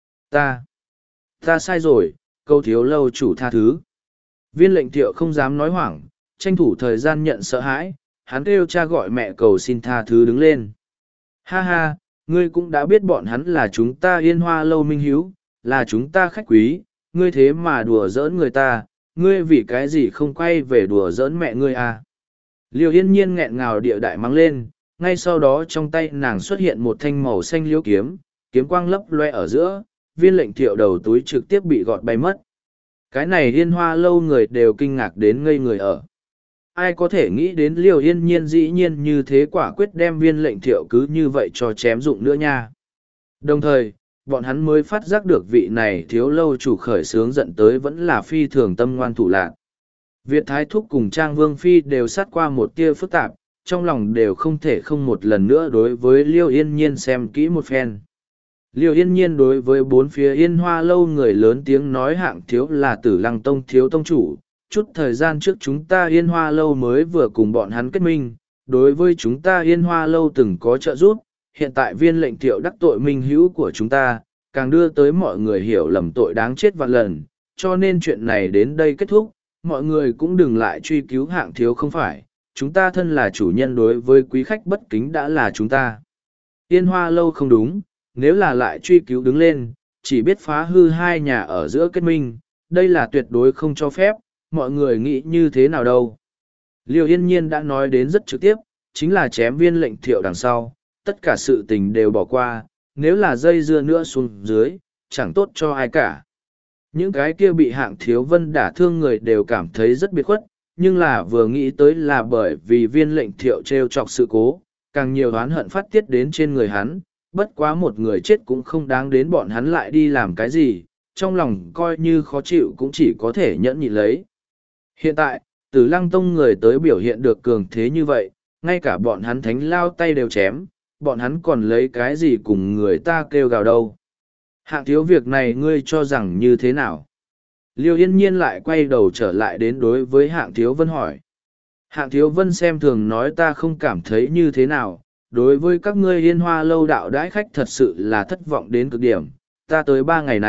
Ta sai rồi, câu thiếu lâu chủ tha thứ. Viên Lệnh Thiệu không dám nói hoảng, tranh thủ thời gian nhận sợ hãi, hắn kêu cha gọi mẹ cầu xin tha thứ đứng lên. Ha ha, ngươi cũng đã biết bọn hắn là chúng ta Yên Hoa Lâu minh hiếu, là chúng ta khách quý, ngươi thế mà đùa giỡn người ta, ngươi vì cái gì không quay về đùa giỡn mẹ ngươi à. Liêu Yên Nhiên nghẹn ngào địa đại mắng lên, ngay sau đó trong tay nàng xuất hiện một thanh màu xanh liễu kiếm, kiếm quang lấp loe ở giữa, Viên Lệnh Thiệu đầu túi trực tiếp bị gọt bay mất. Cái này Yên Hoa Lâu người đều kinh ngạc đến ngây người ở. Ai có thể nghĩ đến Liêu Yên Nhiên dĩ nhiên như thế quả quyết đem Viên Lệnh Thiệu cứ như vậy cho chém dụng nữa nha. Đồng thời, bọn hắn mới phát giác được vị này thiếu lâu chủ khởi sướng giận tới vẫn là phi thường tâm ngoan thủ lạc. Việt Thái Thúc cùng Trang Vương Phi đều sát qua một tia phức tạp, trong lòng đều không thể không một lần nữa đối với Liêu Yên Nhiên xem kỹ một phen. Liêu Yên Nhiên đối với bốn phía Yên Hoa Lâu người lớn tiếng nói Hạng Thiếu là Tử Lăng Tông thiếu tông chủ. Chút thời gian trước chúng ta Yên Hoa Lâu mới vừa cùng bọn hắn kết minh, đối với chúng ta Yên Hoa Lâu từng có trợ giúp, hiện tại Viên Lệnh Thiệu đắc tội minh hữu của chúng ta, càng đưa tới mọi người hiểu lầm tội đáng chết vạn lần, cho nên chuyện này đến đây kết thúc, mọi người cũng đừng lại truy cứu Hạng Thiếu không phải, chúng ta thân là chủ nhân đối với quý khách bất kính đã là chúng ta. Yên Hoa Lâu không đúng, nếu là lại truy cứu đứng lên, chỉ biết phá hư hai nhà ở giữa kết minh, đây là tuyệt đối không cho phép, mọi người nghĩ như thế nào đâu. Liêu Yên Nhiên đã nói đến rất trực tiếp, chính là chém Viên Lệnh Thiệu đằng sau, tất cả sự tình đều bỏ qua, nếu là dây dưa nữa xuống dưới, chẳng tốt cho ai cả. Những cái kia bị Hạng Thiếu Vân đả thương người đều cảm thấy rất biệt khuất, nhưng là vừa nghĩ tới là bởi vì Viên Lệnh Thiệu trêu chọc sự cố, càng nhiều oán hận phát tiết đến trên người hắn, bất quá một người chết cũng không đáng đến bọn hắn lại đi làm cái gì, trong lòng coi như khó chịu cũng chỉ có thể nhẫn nhịn lấy. Hiện tại, Tử Lăng Tông người tới biểu hiện được cường thế như vậy, ngay cả bọn hắn thánh lao tay đều chém, bọn hắn còn lấy cái gì cùng người ta kêu gào đâu. Hạng Thiếu việc này ngươi cho rằng như thế nào? Liêu Yên Nhiên lại quay đầu trở lại đến đối với Hạng Thiếu Vân hỏi. Hạng Thiếu Vân xem thường nói ta không cảm thấy như thế nào, đối với các ngươi Yên Hoa Lâu đạo đãi khách thật sự là thất vọng đến cực điểm, ta tới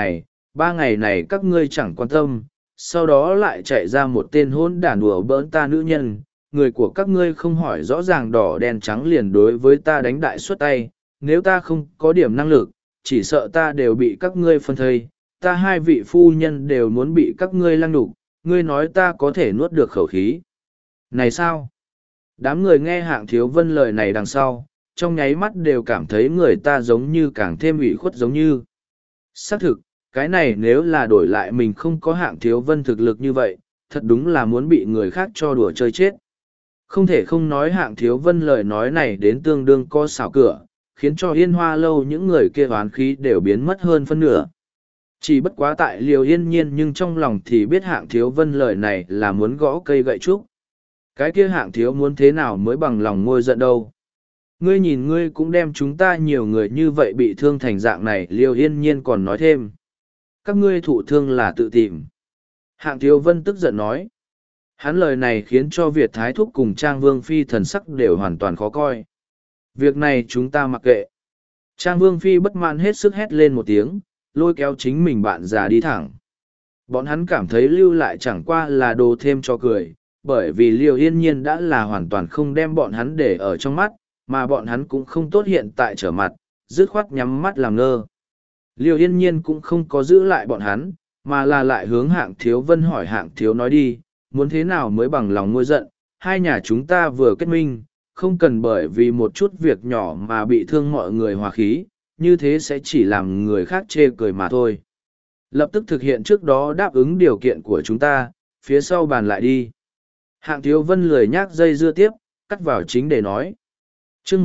3 ngày này các ngươi chẳng quan tâm, sau đó lại chạy ra một tên hôn đản đùa bỡn ta nữ nhân, người của các ngươi không hỏi rõ ràng đỏ đen trắng liền đối với ta đánh đại suất tay, nếu ta không có điểm năng lực, chỉ sợ ta đều bị các ngươi phân thây, ta hai vị phu nhân đều muốn bị các ngươi lăng đục, ngươi nói ta có thể nuốt được khẩu khí. Này sao? Đám người nghe Hạng Thiếu Vân lời này đằng sau, trong nháy mắt đều cảm thấy người ta giống như càng thêm ủy khuất giống như. Xác thực, cái này nếu là đổi lại mình không có Hạng Thiếu Vân thực lực như vậy, thật đúng là muốn bị người khác cho đùa chơi chết. Không thể không nói Hạng Thiếu Vân lời nói này đến tương đương co xảo cửa, khiến cho Yên Hoa Lâu những người kia oán khí đều biến mất hơn phân nửa. Chỉ bất quá tại Liều Yên Nhiên nhưng trong lòng thì biết Hạng Thiếu Vân lời này là muốn gõ cây gậy trúc. Cái kia Hạng Thiếu muốn thế nào mới bằng lòng ngôi giận đâu. Ngươi nhìn ngươi cũng đem chúng ta nhiều người như vậy bị thương thành dạng này. Liều Yên Nhiên còn nói thêm. Các ngươi thụ thương là tự tìm. Hạng Thiếu Vân tức giận nói. Hắn lời này khiến cho Việt Thái Thúc cùng Trang Vương Phi thần sắc đều hoàn toàn khó coi. Việc này chúng ta mặc kệ. Trang Vương Phi bất mãn hết sức hét lên một tiếng, lôi kéo chính mình bạn già đi thẳng. Bọn hắn cảm thấy lưu lại chẳng qua là đồ thêm cho cười, bởi vì Liều Yên Nhiên đã là hoàn toàn không đem bọn hắn để ở trong mắt, mà bọn hắn cũng không tốt hiện tại trở mặt, dứt khoát nhắm mắt làm ngơ. Liều Yên Nhiên cũng không có giữ lại bọn hắn, mà là lại hướng Hạng Thiếu Vân hỏi. Hạng Thiếu nói đi, muốn thế nào mới bằng lòng ngôi giận, hai nhà chúng ta vừa kết minh, không cần bởi vì một chút việc nhỏ mà bị thương mọi người hòa khí, như thế sẽ chỉ làm người khác chê cười mà thôi. Lập tức thực hiện trước đó đáp ứng điều kiện của chúng ta, phía sau bàn lại đi. Hạng Thiếu Vân lười nhác dây dưa tiếp, cắt vào chính để nói. Chương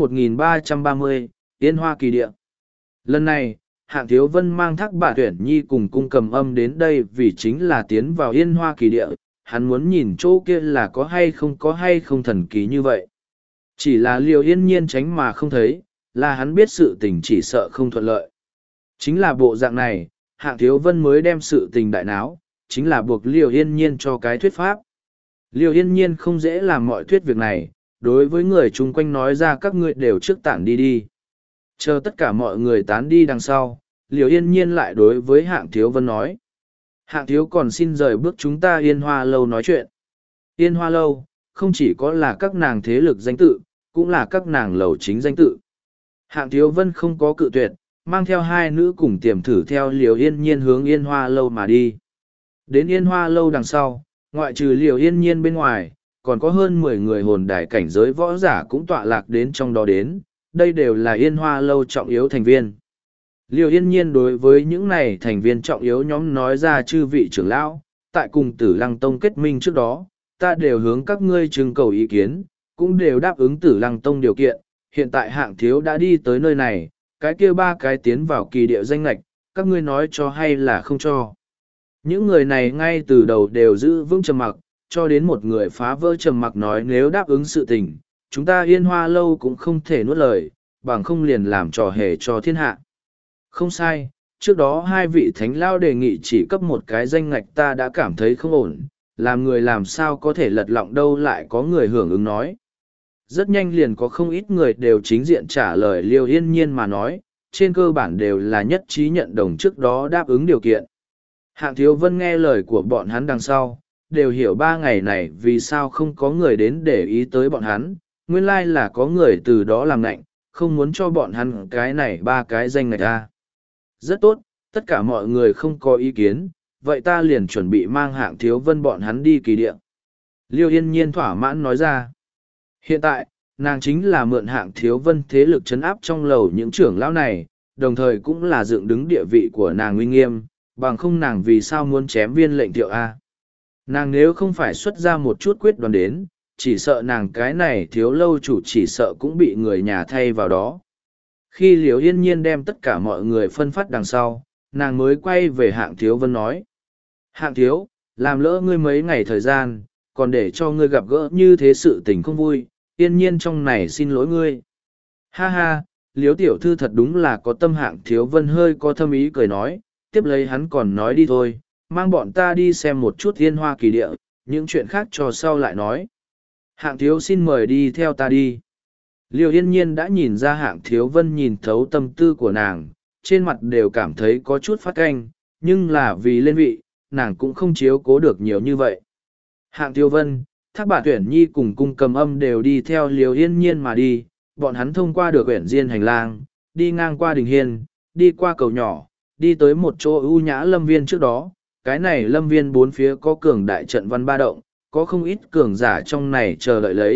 1330, Yên Hoa Kỳ Địa. Lần này, Hạng Thiếu Vân mang Thác Bà Tuyển Nhi cùng cung cầm âm đến đây vì chính là tiến vào Yên Hoa Kỳ Địa, hắn muốn nhìn chỗ kia là có hay không thần kỳ như vậy. Chỉ là Liều Yên Nhiên tránh mà không thấy, là hắn biết sự tình chỉ sợ không thuận lợi. Chính là bộ dạng này, Hạng Thiếu Vân mới đem sự tình đại náo, chính là buộc Liều Yên Nhiên cho cái thuyết pháp. Liều Yên Nhiên không dễ làm mọi thuyết việc này, đối với người chung quanh nói ra các ngươi đều trước tản đi đi. Chờ tất cả mọi người tán đi đằng sau, Liều Yên Nhiên lại đối với Hạng Thiếu Vân nói. Hạng Thiếu còn xin rời bước chúng ta Yên Hoa Lâu nói chuyện. Yên Hoa Lâu, không chỉ có là các nàng thế lực danh tự, cũng là các nàng lầu chính danh tự. Hạng Thiếu Vân không có cự tuyệt, mang theo hai nữ cùng tiềm thử theo Liều Yên Nhiên hướng Yên Hoa Lâu mà đi. Đến Yên Hoa Lâu đằng sau, ngoại trừ Liều Yên Nhiên bên ngoài, còn có hơn 10 người hồn đài cảnh giới võ giả cũng tọa lạc đến trong đó đến, đây đều là Yên Hoa Lâu trọng yếu thành viên. Liều Yên Nhiên đối với những này thành viên trọng yếu nhóm nói ra chư vị trưởng lão, tại cùng Tử Lăng Tông kết minh trước đó, ta đều hướng các ngươi trưng cầu ý kiến, cũng đều đáp ứng Tử Lăng Tông điều kiện, hiện tại Hạng Thiếu đã đi tới nơi này, cái kia ba cái tiến vào kỳ địa danh lạch, các ngươi nói cho hay là không cho. Những người này ngay từ đầu đều giữ vững trầm mặc, cho đến một người phá vỡ trầm mặc nói nếu đáp ứng sự tình, chúng ta Yên Hoa Lâu cũng không thể nuốt lời, bằng không liền làm trò hề cho thiên hạ. Không sai, trước đó hai vị thánh lao đề nghị chỉ cấp một cái danh ngạch ta đã cảm thấy không ổn, làm người làm sao có thể lật lọng đâu lại có người hưởng ứng nói. Rất nhanh liền có không ít người đều chính diện trả lời Liều Yên Nhiên mà nói, trên cơ bản đều là nhất trí nhận đồng trước đó đáp ứng điều kiện. Hạng Thiếu Vân nghe lời của bọn hắn đằng sau, đều hiểu 3 ngày này vì sao không có người đến để ý tới bọn hắn, nguyên lai là có người từ đó làm nạnh, không muốn cho bọn hắn cái này 3 cái danh ngạch ra. Rất tốt, tất cả mọi người không có ý kiến, vậy ta liền chuẩn bị mang Hạng Thiếu Vân bọn hắn đi kỳ địa. Liêu Yên Nhiên thỏa mãn nói ra. Hiện tại, nàng chính là mượn Hạng Thiếu Vân thế lực chấn áp trong lầu những trưởng lão này, đồng thời cũng là dựng đứng địa vị của nàng uy nghiêm, bằng không nàng vì sao muốn chém viên lệnh Thiệu A. Nàng nếu không phải xuất ra một chút quyết đoán đến, chỉ sợ nàng cái này thiếu lâu chủ chỉ sợ cũng bị người nhà thay vào đó. Khi Liễu Yên Nhiên đem tất cả mọi người phân phát đằng sau, nàng mới quay về Hạng Thiếu Vân nói. Hạng Thiếu, làm lỡ ngươi mấy ngày thời gian, còn để cho ngươi gặp gỡ như thế sự tình không vui, Yên Nhiên trong này xin lỗi ngươi. Ha ha, Liễu Tiểu Thư thật đúng là có tâm. Hạng Thiếu Vân hơi có thâm ý cười nói, tiếp lấy hắn còn nói đi thôi, mang bọn ta đi xem một chút Yên Hoa Kỳ Địa, những chuyện khác cho sau lại nói. Hạng Thiếu xin mời đi theo ta đi. Liêu Yên Nhiên đã nhìn ra Hạng Thiếu Vân nhìn thấu tâm tư của nàng, trên mặt đều cảm thấy có chút phát canh, nhưng là vì lên vị, nàng cũng không chiếu cố được nhiều như vậy. Hạng Thiếu Vân, Thác Bà Tuyển Nhi cùng cung cầm âm đều đi theo Liêu Yên Nhiên mà đi, bọn hắn thông qua được quyển diên hành lang, đi ngang qua đình hiên, đi qua cầu nhỏ, đi tới một chỗ ưu nhã lâm viên trước đó. Cái này lâm viên bốn phía có cường đại trận văn ba động, có không ít cường giả trong này chờ đợi lấy,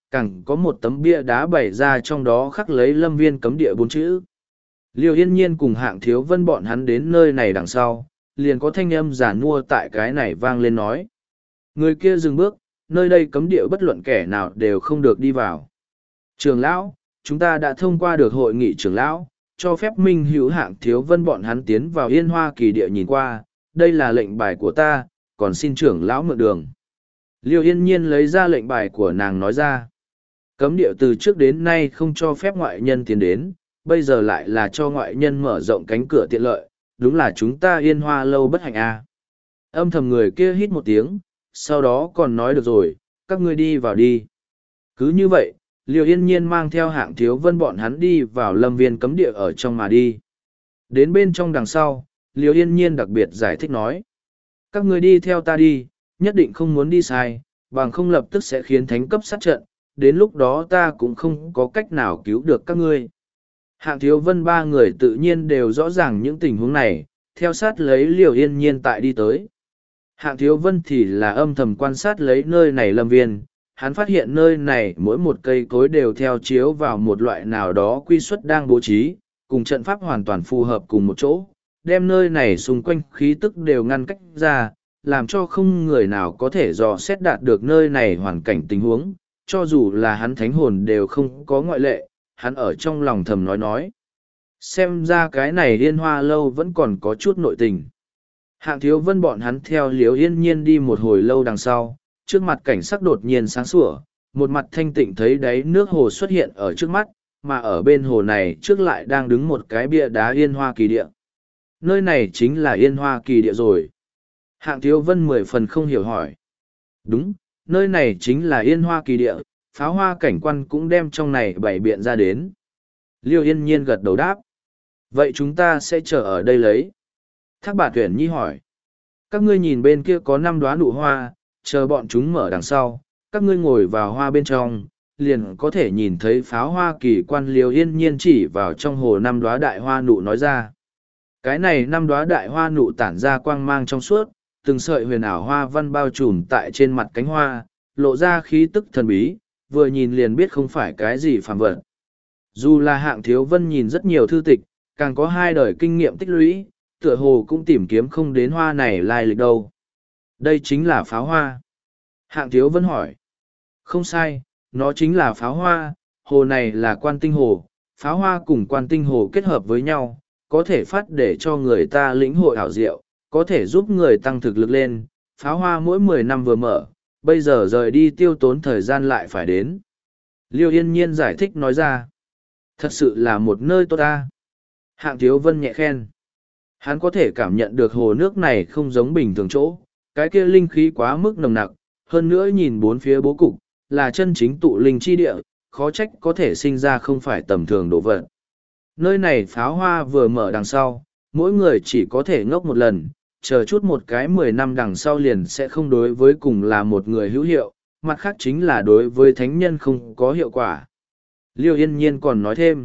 càng có một tấm bia đá bày ra trong đó khắc lấy lâm viên cấm địa 4 chữ. Liêu Yên Nhiên cùng Hạng Thiếu Vân bọn hắn đến nơi này đằng sau, liền có thanh âm giả nua tại cái này vang lên nói. Người kia dừng bước, nơi đây cấm địa bất luận kẻ nào đều không được đi vào. Trưởng lão, chúng ta đã thông qua được hội nghị trưởng lão, cho phép Minh Hữu Hạng Thiếu Vân bọn hắn tiến vào Yên Hoa Kỳ địa nhìn qua, đây là lệnh bài của ta, còn xin trưởng lão mượn đường. Liêu Yên Nhiên lấy ra lệnh bài của nàng nói ra. Cấm địa từ trước đến nay không cho phép ngoại nhân tiến đến, bây giờ lại là cho ngoại nhân mở rộng cánh cửa tiện lợi, đúng là chúng ta Yên Hoa lâu bất hạnh a. Âm thầm người kia hít một tiếng, sau đó còn nói được rồi, các ngươi đi vào đi. Cứ như vậy, Liêu Yên Nhiên mang theo Hạng Thiếu Vân bọn hắn đi vào lâm viên cấm địa ở trong mà đi. Đến bên trong đằng sau, Liêu Yên Nhiên đặc biệt giải thích nói. Các ngươi đi theo ta đi, nhất định không muốn đi sai, bằng không lập tức sẽ khiến thánh cấp sát trận, đến lúc đó ta cũng không có cách nào cứu được các ngươi. Hạng Thiếu Vân ba người tự nhiên đều rõ ràng những tình huống này, theo sát lấy Liêu Yên Nhiên tại đi tới. Hạng Thiếu Vân thì là âm thầm quan sát lấy nơi này lâm viên, hắn phát hiện nơi này mỗi một cây cối đều theo chiếu vào một loại nào đó quy suất đang bố trí, cùng trận pháp hoàn toàn phù hợp cùng một chỗ, đem nơi này xung quanh khí tức đều ngăn cách ra, làm cho không người nào có thể dò xét đạt được nơi này hoàn cảnh tình huống, cho dù là hắn thánh hồn đều không có ngoại lệ, hắn ở trong lòng thầm nói. Xem ra cái này Yên Hoa lâu vẫn còn có chút nội tình. Hạng Thiếu Vân bọn hắn theo Liêu Yên Nhiên đi một hồi lâu đằng sau, trước mặt cảnh sắc đột nhiên sáng sủa, một mặt thanh tịnh thấy đáy nước hồ xuất hiện ở trước mắt, mà ở bên hồ này trước lại đang đứng một cái bia đá Yên Hoa Kỳ địa. Nơi này chính là Yên Hoa Kỳ địa rồi. Hạng Thiếu Vân 10 phần không hiểu hỏi. Đúng, nơi này chính là Yên Hoa Kỳ địa, pháo hoa cảnh quan cũng đem trong này bày biện ra đến. Liêu Yên Nhiên gật đầu đáp. Vậy chúng ta sẽ chờ ở đây lấy. Thác Bà Tuyển Nhi hỏi. Các ngươi nhìn bên kia có 5 đóa nụ hoa, chờ bọn chúng mở đằng sau, các ngươi ngồi vào hoa bên trong, liền có thể nhìn thấy pháo hoa kỳ quan. Liêu Yên Nhiên chỉ vào trong hồ 5 đóa đại hoa nụ nói ra. Cái này 5 đóa đại hoa nụ tản ra quang mang trong suốt, từng sợi huyền ảo hoa văn bao trùm tại trên mặt cánh hoa, lộ ra khí tức thần bí, vừa nhìn liền biết không phải cái gì phàm vật. Dù là Hạng Thiếu Vân nhìn rất nhiều thư tịch, càng có 2 đời kinh nghiệm tích lũy, tựa hồ cũng tìm kiếm không đến hoa này lai lịch đâu. Đây chính là pháo hoa. Hạng Thiếu Vân hỏi. Không sai, nó chính là pháo hoa, hồ này là Quan Tinh Hồ, pháo hoa cùng Quan Tinh Hồ kết hợp với nhau, có thể phát để cho người ta lĩnh hội ảo diệu, có thể giúp người tăng thực lực lên. Pháo hoa mỗi 10 năm vừa mở, bây giờ rời đi tiêu tốn thời gian lại phải đến. Liêu Yên Nhiên giải thích nói ra. Thật sự là một nơi tốt ta. Hạng Thiếu Vân nhẹ khen. Hắn có thể cảm nhận được hồ nước này không giống bình thường chỗ, cái kia linh khí quá mức nồng nặc, hơn nữa nhìn bốn phía bố cục, là chân chính tụ linh chi địa, khó trách có thể sinh ra không phải tầm thường đồ vật. Nơi này pháo hoa vừa mở đằng sau, mỗi người chỉ có thể ngốc một lần, chờ chút một cái 10 năm đằng sau liền sẽ không đối với cùng là một người hữu hiệu, mặt khác chính là đối với thánh nhân không có hiệu quả. Liêu Yên Nhiên còn nói thêm.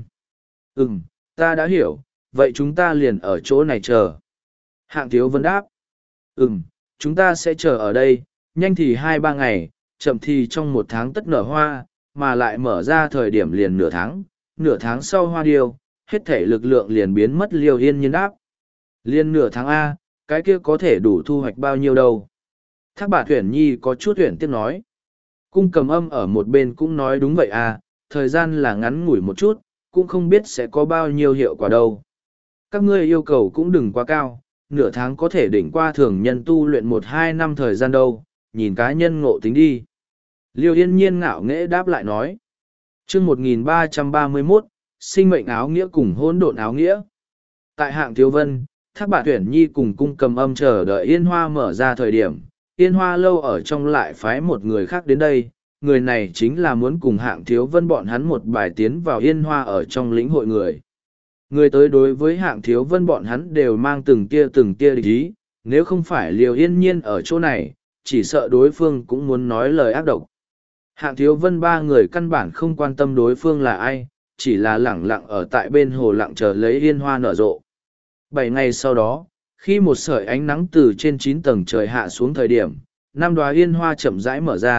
Ta đã hiểu, vậy chúng ta liền ở chỗ này chờ. Hạng Thiếu Vân đáp. Chúng ta sẽ chờ ở đây, nhanh thì 2-3 ngày, chậm thì trong 1 tháng tất nở hoa, mà lại mở ra thời điểm liền nửa tháng sau hoa điêu, hết thể lực lượng liền biến mất. Liêu Yên Nhiên đáp. Liên nửa tháng A, cái kia có thể đủ thu hoạch bao nhiêu đâu. Thác Bà Tuyển Nhi có chút tuyển tiếp nói. Cung Cầm Âm ở một bên cũng nói đúng vậy à, thời gian là ngắn ngủi một chút, cũng không biết sẽ có bao nhiêu hiệu quả đâu. Các ngươi yêu cầu cũng đừng quá cao, nửa tháng có thể đỉnh qua thường nhân tu luyện 1-2 năm thời gian đâu, nhìn cá nhân ngộ tính đi. Liêu Yên Nhiên ngạo nghễ đáp lại nói. Chương 1331, sinh mệnh áo nghĩa cùng hỗn độn áo nghĩa. Tại Hạng Thiếu Vân, Thác Bà Tuyển Nhi cùng Cung Cầm Âm chờ đợi Yên Hoa mở ra thời điểm, Yên Hoa lâu ở trong lại phái một người khác đến đây, người này chính là muốn cùng Hạng Thiếu Vân bọn hắn một bài tiến vào Yên Hoa ở trong lĩnh hội người. Người tới đối với Hạng Thiếu Vân bọn hắn đều mang từng tia địch ý, nếu không phải Liêu Yên Nhiên ở chỗ này, chỉ sợ đối phương cũng muốn nói lời ác độc. Hạng Thiếu Vân ba người căn bản không quan tâm đối phương là ai, chỉ là lẳng lặng ở tại bên hồ lặng chờ lấy Yên Hoa nở rộ. 7 ngày sau đó, khi một sợi ánh nắng từ trên 9 tầng trời hạ xuống thời điểm, 5 đóa Yên Hoa chậm rãi mở ra,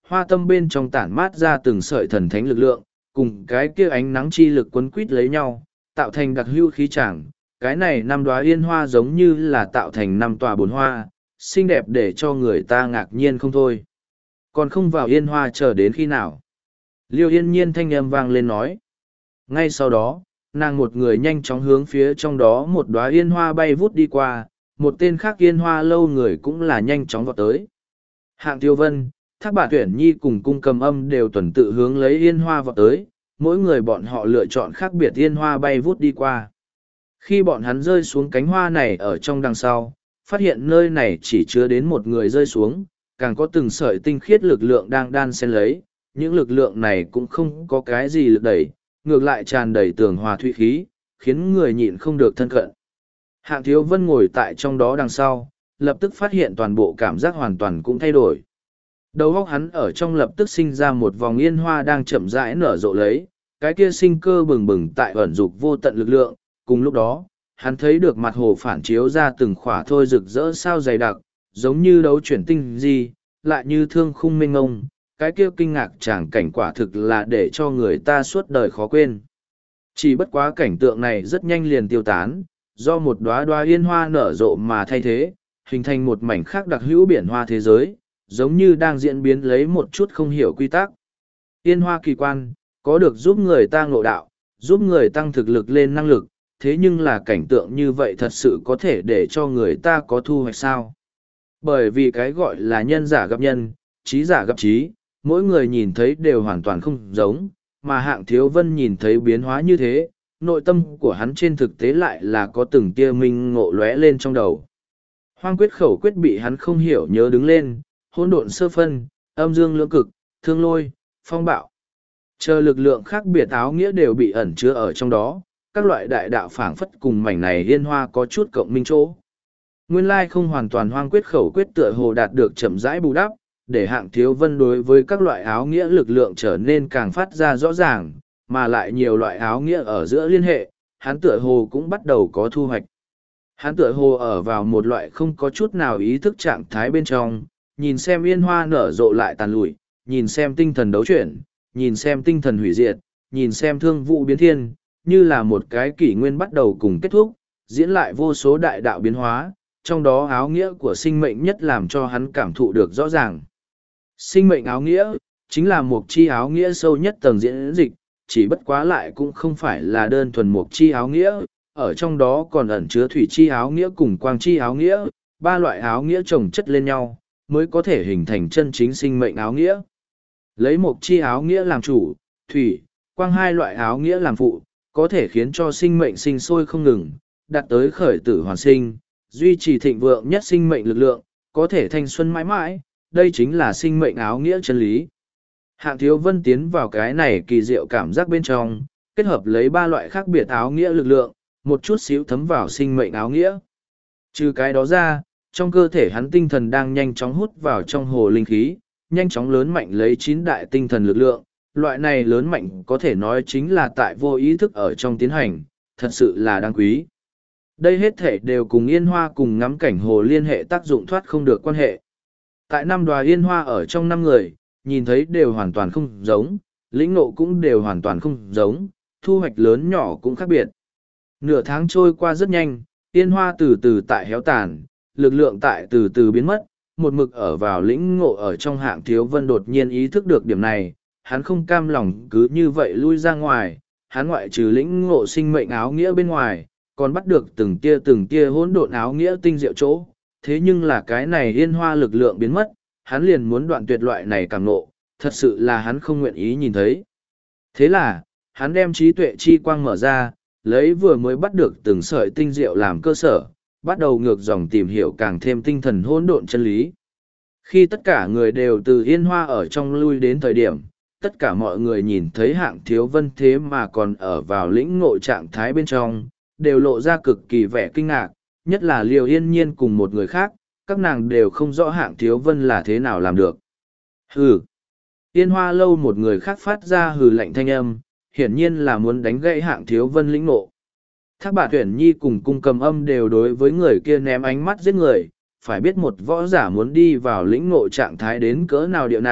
hoa tâm bên trong tản mát ra từng sợi thần thánh lực lượng, cùng cái kia ánh nắng chi lực quấn quít lấy nhau, tạo thành đặc hữu khí tràng. Cái này năm đóa yên hoa giống như là tạo thành năm tòa bồn hoa, xinh đẹp để cho người ta ngạc nhiên không thôi. Còn không vào yên hoa chờ đến khi nào? Liêu yên nhiên thanh âm vang lên nói. Ngay sau đó, nàng một người nhanh chóng hướng phía trong đó một đóa yên hoa bay vút đi qua, một tên khác yên hoa lâu người cũng là nhanh chóng vào tới. Hạng Tiêu Vân, Thác Bạt Tuyển Nhi cùng cung cầm âm đều tuần tự hướng lấy yên hoa vào tới, mỗi người bọn họ lựa chọn khác biệt yên hoa bay vút đi qua. Khi bọn hắn rơi xuống cánh hoa này ở trong đằng sau, phát hiện nơi này chỉ chứa đến một người rơi xuống, càng có từng sợi tinh khiết lực lượng đang đan xen lấy, những lực lượng này cũng không có cái gì lực đẩy, ngược lại tràn đầy tường hòa thủy khí, khiến người nhịn không được thân cận. Hạng Thiếu Vân ngồi tại trong đó đằng sau, lập tức phát hiện toàn bộ cảm giác hoàn toàn cũng thay đổi. Đầu óc hắn ở trong lập tức sinh ra một vòng yên hoa đang chậm rãi nở rộ lấy, cái kia sinh cơ bừng bừng tại ẩn dục vô tận lực lượng, cùng lúc đó, hắn thấy được mặt hồ phản chiếu ra từng khỏa thôi rực rỡ sao dày đặc, giống như đấu chuyển tinh di, lại như thương khung mênh ngông, cái kia kinh ngạc tràng cảnh quả thực là để cho người ta suốt đời khó quên. Chỉ bất quá cảnh tượng này rất nhanh liền tiêu tán, do một đóa đóa yên hoa nở rộ mà thay thế, hình thành một mảnh khác đặc hữu biển hoa thế giới, giống như đang diễn biến lấy một chút không hiểu quy tắc. Yên hoa kỳ quan, có được giúp người ta ngộ đạo, giúp người tăng thực lực lên năng lực, thế nhưng là cảnh tượng như vậy thật sự có thể để cho người ta có thu hoạch sao? Bởi vì cái gọi là nhân giả gặp nhân, trí giả gặp trí, mỗi người nhìn thấy đều hoàn toàn không giống, mà Hạng Thiếu Vân nhìn thấy biến hóa như thế, nội tâm của hắn trên thực tế lại là có từng tia minh ngộ lóe lên trong đầu. Hoang quyết khẩu quyết bị hắn không hiểu nhớ đứng lên, hỗn độn sơ phân, âm dương lưỡng cực, thương lôi, phong bạo. Chờ lực lượng khác biệt áo nghĩa đều bị ẩn chứa ở trong đó, các loại đại đạo phảng phất cùng mảnh này liên hoa có chút cộng minh chỗ. Nguyên lai không hoàn toàn hoang quyết khẩu quyết tựa hồ đạt được chậm rãi bù đắp, để Hạng Thiếu Vân đối với các loại áo nghĩa lực lượng trở nên càng phát ra rõ ràng, mà lại nhiều loại áo nghĩa ở giữa liên hệ, hắn tựa hồ cũng bắt đầu có thu hoạch. Hắn tựa hồ ở vào một loại không có chút nào ý thức trạng thái bên trong, nhìn xem yên hoa nở rộ lại tàn lụi, nhìn xem tinh thần đấu chuyển, nhìn xem tinh thần hủy diệt, nhìn xem thương vụ biến thiên, như là một cái kỷ nguyên bắt đầu cùng kết thúc, diễn lại vô số đại đạo biến hóa, trong đó áo nghĩa của sinh mệnh nhất làm cho hắn cảm thụ được rõ ràng. Sinh mệnh áo nghĩa, chính là một chi áo nghĩa sâu nhất tầng diễn dịch, chỉ bất quá lại cũng không phải là đơn thuần một chi áo nghĩa, ở trong đó còn ẩn chứa thủy chi áo nghĩa cùng quang chi áo nghĩa, ba loại áo nghĩa chồng chất lên nhau, mới có thể hình thành chân chính sinh mệnh áo nghĩa. Lấy một chi áo nghĩa làm chủ, thủy, quang hai loại áo nghĩa làm phụ, có thể khiến cho sinh mệnh sinh sôi không ngừng, đạt tới khởi tử hoàn sinh, duy trì thịnh vượng nhất sinh mệnh lực lượng, có thể thanh xuân mãi mãi, đây chính là sinh mệnh áo nghĩa chân lý. Hạng Thiếu Vân tiến vào cái này kỳ diệu cảm giác bên trong, kết hợp lấy ba loại khác biệt áo nghĩa lực lượng, một chút xíu thấm vào sinh mệnh áo nghĩa. Trừ cái đó ra, trong cơ thể hắn tinh thần đang nhanh chóng hút vào trong hồ linh khí, nhanh chóng lớn mạnh lấy 9 đại tinh thần lực lượng. Loại này lớn mạnh có thể nói chính là tại vô ý thức ở trong tiến hành, thật sự là đáng quý. Đây hết thể đều cùng yên hoa cùng ngắm cảnh hồ liên hệ tác dụng thoát không được quan hệ. Tại 5 đóa yên hoa ở trong 5 người, nhìn thấy đều hoàn toàn không giống, lĩnh ngộ cũng đều hoàn toàn không giống, thu hoạch lớn nhỏ cũng khác biệt. Nửa tháng trôi qua rất nhanh, yên hoa từ từ tại héo tàn, lực lượng tại từ từ biến mất, một mực ở vào lĩnh ngộ ở trong Hạng Thiếu Vân đột nhiên ý thức được điểm này, hắn không cam lòng cứ như vậy lui ra ngoài, hắn ngoại trừ lĩnh ngộ sinh mệnh áo nghĩa bên ngoài, còn bắt được từng tia hỗn độn áo nghĩa tinh diệu chỗ, thế nhưng là cái này yên hoa lực lượng biến mất, hắn liền muốn đoạn tuyệt loại này càng ngộ, thật sự là hắn không nguyện ý nhìn thấy. Thế là, hắn đem trí tuệ chi quang mở ra, lấy vừa mới bắt được từng sợi tinh diệu làm cơ sở, bắt đầu ngược dòng tìm hiểu càng thêm tinh thần hỗn độn chân lý. Khi tất cả người đều từ yên hoa ở trong lui đến thời điểm, tất cả mọi người nhìn thấy Hạng Thiếu Vân thế mà còn ở vào lĩnh ngộ trạng thái bên trong, đều lộ ra cực kỳ vẻ kinh ngạc, nhất là Liều Yên Nhiên cùng một người khác, các nàng đều không rõ Hạng Thiếu Vân là thế nào làm được. Hừ! Yên hoa lâu một người khác phát ra hừ lạnh thanh âm, hiển nhiên là muốn đánh gãy Hạng Thiếu Vân lĩnh ngộ. Thác Bạt Tuyển Nhi cùng cung cầm âm đều đối với người kia ném ánh mắt giết người, phải biết một võ giả muốn đi vào lĩnh ngộ trạng thái đến cỡ nào điệu nạn,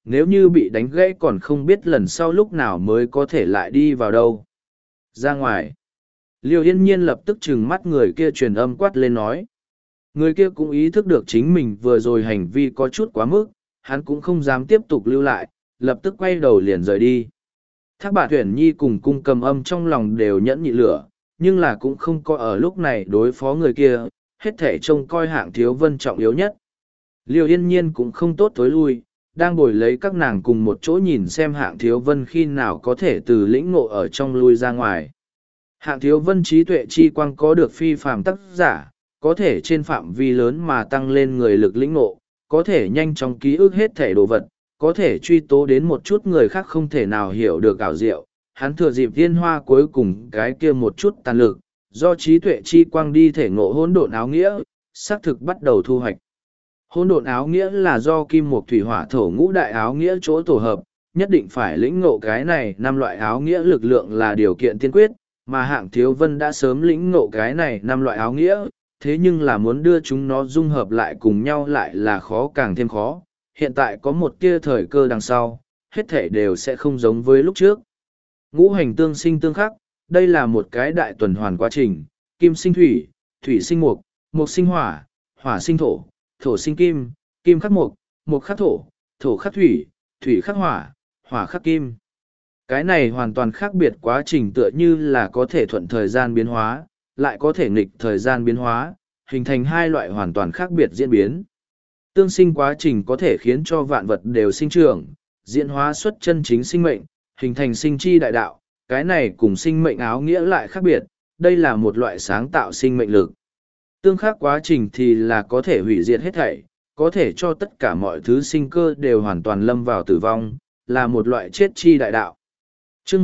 nếu như bị đánh gãy còn không biết lần sau lúc nào mới có thể lại đi vào đâu. Ra ngoài. Liêu Yên Nhiên lập tức trừng mắt người kia truyền âm quát lên nói. Người kia cũng ý thức được chính mình vừa rồi hành vi có chút quá mức, hắn cũng không dám tiếp tục lưu lại, lập tức quay đầu liền rời đi. Thác Bạt Uyển Nhi cùng Cung Cầm Âm trong lòng đều nhẫn nhị lửa, nhưng là cũng không có ở lúc này đối phó người kia, hết thể trông coi Hạng Thiếu Vân trọng yếu nhất. Liêu Yên Nhiên cũng không tốt tối lui, đang bồi lấy các nàng cùng một chỗ nhìn xem Hạng Thiếu Vân khi nào có thể từ lĩnh ngộ ở trong lui ra ngoài. Hạng Thiếu Vân trí tuệ chi quang có được phi phàm tác giả, có thể trên phạm vi lớn mà tăng lên người lực lĩnh ngộ, có thể nhanh chóng ký ức hết thể đồ vật, có thể truy tố đến một chút người khác không thể nào hiểu được ảo diệu. Hắn thừa dịp Yên Hoa cuối cùng cái kia một chút tàn lực, do trí tuệ chi quang đi thể ngộ hỗn độn áo nghĩa, xác thực bắt đầu thu hoạch. Hỗn độn áo nghĩa là do kim mộc thủy hỏa thổ ngũ đại áo nghĩa chỗ tổ hợp, nhất định phải lĩnh ngộ cái này năm loại áo nghĩa lực lượng là điều kiện tiên quyết, mà Hạng Thiếu Vân đã sớm lĩnh ngộ cái này năm loại áo nghĩa, thế nhưng là muốn đưa chúng nó dung hợp lại cùng nhau lại là khó càng thêm khó. Hiện tại có một tia thời cơ đằng sau, hết thể đều sẽ không giống với lúc trước. Ngũ hành tương sinh tương khắc, đây là một cái đại tuần hoàn quá trình, kim sinh thủy, thủy sinh mộc, mộc sinh hỏa, hỏa sinh thổ, thổ sinh kim, kim khắc mộc, mộc khắc thổ, thổ khắc thủy, thủy khắc hỏa, hỏa khắc kim. Cái này hoàn toàn khác biệt quá trình tựa như là có thể thuận thời gian biến hóa, lại có thể nghịch thời gian biến hóa, hình thành hai loại hoàn toàn khác biệt diễn biến. Tương sinh quá trình có thể khiến cho vạn vật đều sinh trưởng, diễn hóa xuất chân chính sinh mệnh, hình thành sinh chi đại đạo, cái này cùng sinh mệnh áo nghĩa lại khác biệt, đây là một loại sáng tạo sinh mệnh lực. Tương khắc quá trình thì là có thể hủy diệt hết thảy, có thể cho tất cả mọi thứ sinh cơ đều hoàn toàn lâm vào tử vong, là một loại chết chi đại đạo. Chương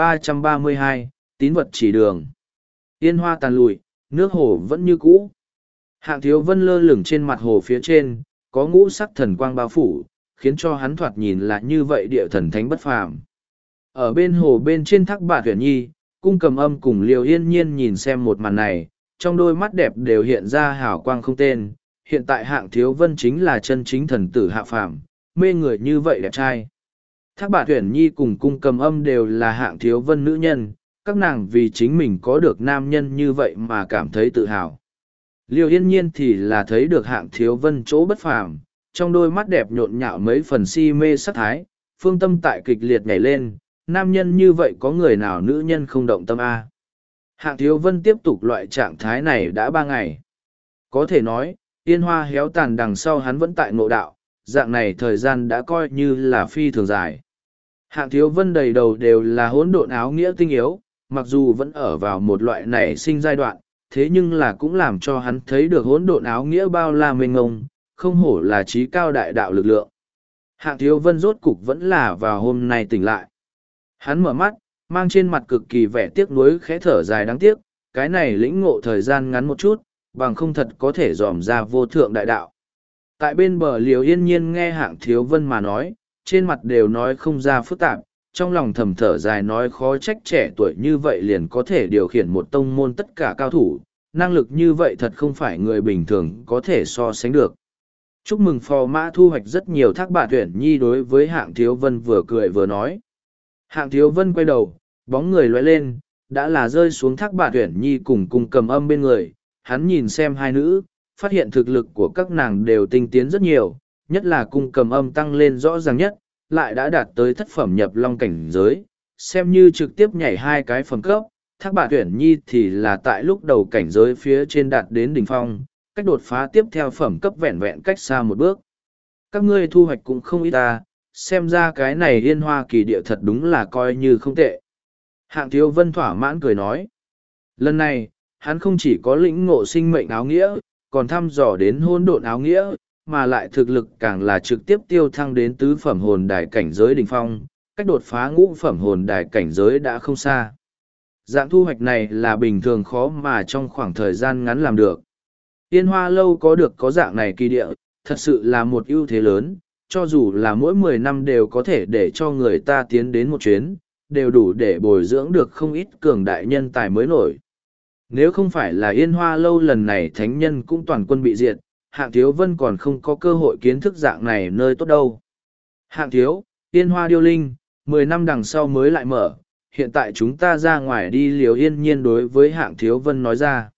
1332, tín vật chỉ đường. Yên hoa tàn lùi, nước hồ vẫn như cũ. Hạng Thiếu Vân lơ lửng trên mặt hồ phía trên, có ngũ sắc thần quang bao phủ, khiến cho hắn thoạt nhìn là như vậy địa thần thánh bất phàm. Ở bên hồ bên trên Thác Bạt Uyển Nhi, Cung Cầm Âm cùng Liêu Yên Nhiên nhìn xem một màn này, trong đôi mắt đẹp đều hiện ra hào quang không tên. Hiện tại Hạng Thiếu Vân chính là chân chính thần tử hạ phàm, mê người như vậy đẹp trai. Thác Bạt Uyển Nhi cùng Cung Cầm Âm đều là Hạng Thiếu Vân nữ nhân, các nàng vì chính mình có được nam nhân như vậy mà cảm thấy tự hào. Liêu Yên Nhiên thì là thấy được Hạng Thiếu Vân chỗ bất phàm, trong đôi mắt đẹp nhộn nhạo mấy phần si mê sắc thái, phương tâm tại kịch liệt nhảy lên, nam nhân như vậy có người nào nữ nhân không động tâm a? Hạng Thiếu Vân tiếp tục loại trạng thái này đã 3 ngày. Có thể nói, yên hoa héo tàn đằng sau hắn vẫn tại ngộ đạo, dạng này thời gian đã coi như là phi thường dài. Hạng Thiếu Vân đầy đầu đều là hỗn độn áo nghĩa tinh yếu, mặc dù vẫn ở vào một loại nảy sinh giai đoạn, thế nhưng là cũng làm cho hắn thấy được hỗn độn áo nghĩa bao la mênh ngông, không hổ là trí cao đại đạo lực lượng. Hạng Thiếu Vân rốt cục vẫn là vào hôm nay tỉnh lại. Hắn mở mắt, mang trên mặt cực kỳ vẻ tiếc nuối khẽ thở dài đáng tiếc, cái này lĩnh ngộ thời gian ngắn một chút, bằng không thật có thể dòm ra vô thượng đại đạo. Tại bên bờ Liều Yên Nhiên nghe Hạng Thiếu Vân mà nói, trên mặt đều nói không ra phức tạp, trong lòng thầm thở dài nói khó trách trẻ tuổi như vậy liền có thể điều khiển một tông môn tất cả cao thủ, năng lực như vậy thật không phải người bình thường có thể so sánh được. Chúc mừng phò mã thu hoạch rất nhiều. Thác Bạt Uyển Nhi đối với Hạng Thiếu Vân vừa cười vừa nói. Hạng Thiếu Vân quay đầu, bóng người lóe lên, đã là rơi xuống Thác Bạt Uyển Nhi cùng Cung Cầm Âm bên người. Hắn nhìn xem hai nữ, phát hiện thực lực của các nàng đều tinh tiến rất nhiều, nhất là Cung Cầm Âm tăng lên rõ ràng nhất, lại đã đạt tới thất phẩm nhập long cảnh giới, xem như trực tiếp nhảy 2 cái phẩm cấp. Thác Bạt Uyển Nhi thì là tại lúc đầu cảnh giới phía trên đạt đến đỉnh phong, cách đột phá tiếp theo phẩm cấp vẹn vẹn cách xa một bước. Các ngươi thu hoạch cũng không ít ta, xem ra cái này Yên Hoa kỳ địa thật đúng là coi như không tệ. Hạng Thiếu Vân thỏa mãn cười nói. Lần này, hắn không chỉ có lĩnh ngộ sinh mệnh áo nghĩa, còn thăm dò đến hỗn độn áo nghĩa, mà lại thực lực càng là trực tiếp tiêu thăng đến tứ phẩm hồn đài cảnh giới đỉnh phong, cách đột phá ngũ phẩm hồn đài cảnh giới đã không xa. Dạng thu hoạch này là bình thường khó mà trong khoảng thời gian ngắn làm được. Yên Hoa lâu có được có dạng này kỳ địa, thật sự là một ưu thế lớn, cho dù là mỗi 10 năm đều có thể để cho người ta tiến đến một chuyến, đều đủ để bồi dưỡng được không ít cường đại nhân tài mới nổi. Nếu không phải là Yên Hoa lâu lần này thánh nhân cũng toàn quân bị diệt, Hạng Thiếu Vân còn không có cơ hội kiến thức dạng này nơi tốt đâu. Hạng thiếu, Yên Hoa Điêu Linh, 10 năm đằng sau mới lại mở, hiện tại chúng ta ra ngoài đi liều yên nhiên đối với Hạng Thiếu Vân nói ra.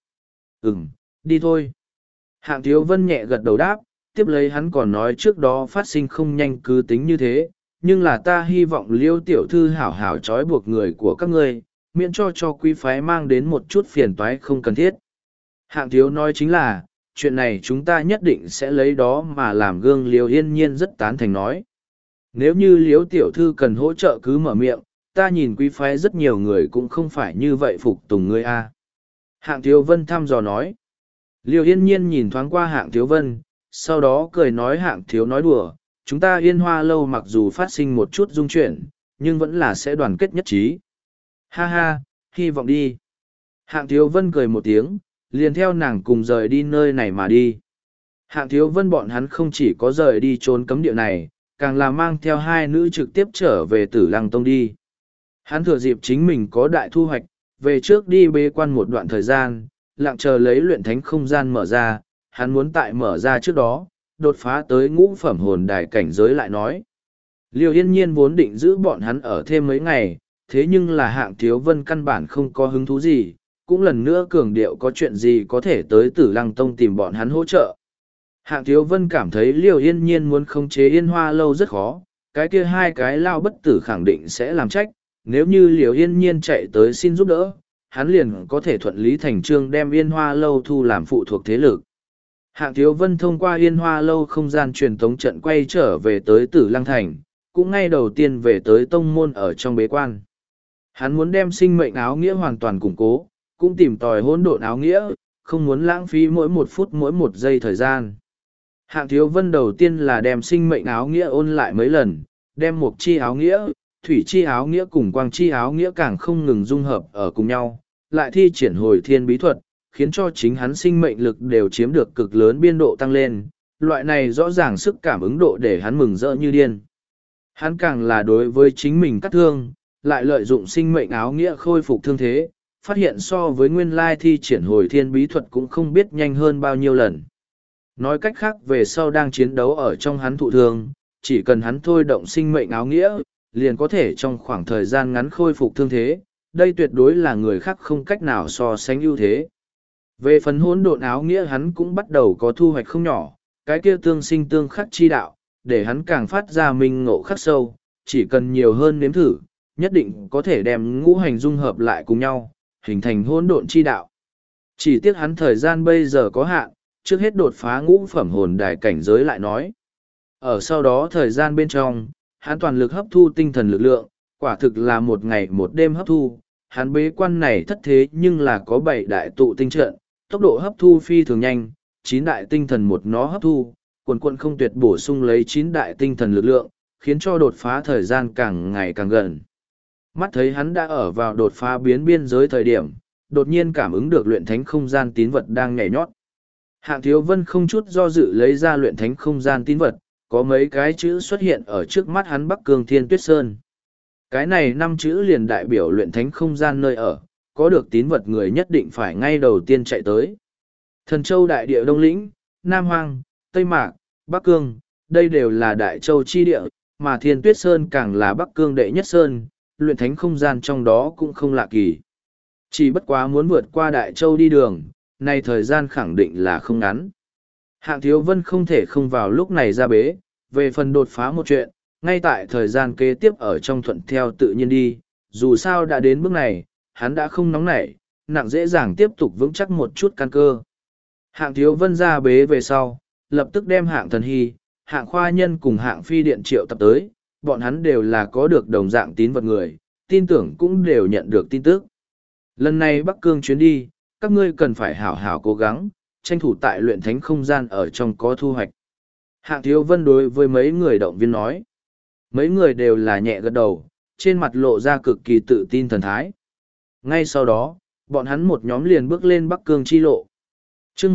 Đi thôi. Hạng Thiếu Vân nhẹ gật đầu đáp, tiếp lấy hắn còn nói trước đó phát sinh không nhanh cứ tính như thế, nhưng là ta hy vọng Liêu tiểu thư hảo hảo trói buộc người của các ngươi, miễn cho quý phái mang đến một chút phiền toái không cần thiết. Hạng Thiếu nói chính là, chuyện này chúng ta nhất định sẽ lấy đó mà làm gương. Liêu yên nhiên rất tán thành nói. Nếu như Liêu tiểu thư cần hỗ trợ cứ mở miệng, ta nhìn quý phái rất nhiều người cũng không phải như vậy phục tùng ngươi a. Hạng Thiếu Vân thăm dò nói. Liêu yên nhiên nhìn thoáng qua Hạng Thiếu Vân, sau đó cười nói Hạng Thiếu nói đùa, chúng ta Yên Hoa lâu mặc dù phát sinh một chút dung chuyển, nhưng vẫn là sẽ đoàn kết nhất trí. Ha ha, hy vọng đi. Hạng Thiếu Vân cười một tiếng, liền theo nàng cùng rời đi nơi này mà đi. Hạng Thiếu Vân bọn hắn không chỉ có rời đi trốn cấm địa này, càng là mang theo hai nữ trực tiếp trở về Tử Lăng Tông đi. Hắn thừa dịp chính mình có đại thu hoạch, về trước đi bế quan một đoạn thời gian, lặng chờ lấy luyện thánh không gian mở ra, hắn muốn tại mở ra trước đó, đột phá tới ngũ phẩm hồn đài cảnh giới lại nói. Liêu yên nhiên vốn định giữ bọn hắn ở thêm mấy ngày, thế nhưng là Hạng Thiếu Vân căn bản không có hứng thú gì, cũng lần nữa cường điệu có chuyện gì có thể tới Tử Lăng Tông tìm bọn hắn hỗ trợ. Hạng Thiếu Vân cảm thấy Liêu yên nhiên muốn khống chế Yên Hoa lâu rất khó, cái kia hai cái lao bất tử khẳng định sẽ làm trách, nếu như Liêu yên nhiên chạy tới xin giúp đỡ, hắn liền có thể thuận lý thành trương đem Yên Hoa lâu thu làm phụ thuộc thế lực. Hạng Thiếu Vân thông qua Yên Hoa lâu không gian truyền tống trận quay trở về tới Tử Lăng Thành, cũng ngay đầu tiên về tới tông môn ở trong bế quan. Hắn muốn đem sinh mệnh áo nghĩa hoàn toàn củng cố, cũng tìm tòi hỗn độn áo nghĩa, không muốn lãng phí mỗi một phút mỗi một giây thời gian. Hạng Thiếu Vân đầu tiên là đem sinh mệnh áo nghĩa ôn lại mấy lần, đem mộc chi áo nghĩa, thủy chi áo nghĩa cùng quang chi áo nghĩa càng không ngừng dung hợp ở cùng nhau, lại thi triển hồi thiên bí thuật, khiến cho chính hắn sinh mệnh lực đều chiếm được cực lớn biên độ tăng lên, loại này rõ ràng sức cảm ứng độ để hắn mừng rỡ như điên. Hắn càng là đối với chính mình cắt thương, lại lợi dụng sinh mệnh áo nghĩa khôi phục thương thế, phát hiện so với nguyên lai thi triển hồi thiên bí thuật cũng không biết nhanh hơn bao nhiêu lần. Nói cách khác về sau đang chiến đấu ở trong hắn thụ thương, chỉ cần hắn thôi động sinh mệnh áo nghĩa, liền có thể trong khoảng thời gian ngắn khôi phục thương thế, đây tuyệt đối là người khác không cách nào so sánh ưu thế. Về phần hỗn độn áo nghĩa hắn cũng bắt đầu có thu hoạch không nhỏ, cái kia tương sinh tương khắc chi đạo, để hắn càng phát ra minh ngộ khắc sâu, chỉ cần nhiều hơn nếm thử, nhất định có thể đem ngũ hành dung hợp lại cùng nhau, hình thành hỗn độn chi đạo. Chỉ tiếc hắn thời gian bây giờ có hạn, trước hết đột phá ngũ phẩm hồn đài cảnh giới lại nói. Ở sau đó thời gian bên trong, hắn toàn lực hấp thu tinh thần lực lượng, quả thực là một ngày một đêm hấp thu, hắn bế quan này thất thế nhưng là có 7 đại tụ tinh trận, tốc độ hấp thu phi thường nhanh, 9 đại tinh thần một nó hấp thu, quần quận không tuyệt bổ sung lấy 9 đại tinh thần lực lượng, khiến cho đột phá thời gian càng ngày càng gần. Mắt thấy hắn đã ở vào đột phá biên giới thời điểm, đột nhiên cảm ứng được luyện thánh không gian tín vật đang nhảy nhót. Hạng Thiếu Vân không chút do dự lấy ra luyện thánh không gian tín vật, có mấy cái chữ xuất hiện ở trước mắt hắn: Bắc Cương Thiên Tuyết Sơn. Cái này 5 chữ liền đại biểu luyện thánh không gian nơi ở, có được tín vật người nhất định phải ngay đầu tiên chạy tới. Thần Châu Đại Địa Đông Lĩnh, Nam Hoang, Tây Mạc, Bắc Cương, đây đều là Đại Châu chi địa, mà Thiên Tuyết Sơn càng là Bắc Cương đệ nhất sơn, luyện thánh không gian trong đó cũng không lạ kỳ. Chỉ bất quá muốn vượt qua Đại Châu đi đường, nay thời gian khẳng định là không ngắn. Hạng Thiếu Vân không thể không vào lúc này ra bế, về phần đột phá một chuyện, ngay tại thời gian kế tiếp ở trong thuận theo tự nhiên đi, dù sao đã đến bước này, hắn đã không nóng nảy, nặng dễ dàng tiếp tục vững chắc một chút căn cơ. Hạng Thiếu Vân ra bế về sau, lập tức đem Hạng Thần Hy, Hạng Khoa Nhân cùng Hạng Phi Điện triệu tập tới, bọn hắn đều là có được đồng dạng tín vật người, tin tưởng cũng đều nhận được tin tức. Lần này Bắc Cương chuyến đi, các ngươi cần phải hảo hảo cố gắng, tranh thủ tại luyện thánh không gian ở trong có thu hoạch. Hạng Thiếu Vân đối với mấy người động viên nói. Mấy người đều là nhẹ gật đầu, trên mặt lộ ra cực kỳ tự tin thần thái. Ngay sau đó, bọn hắn một nhóm liền bước lên Bắc Cương chi lộ. Chương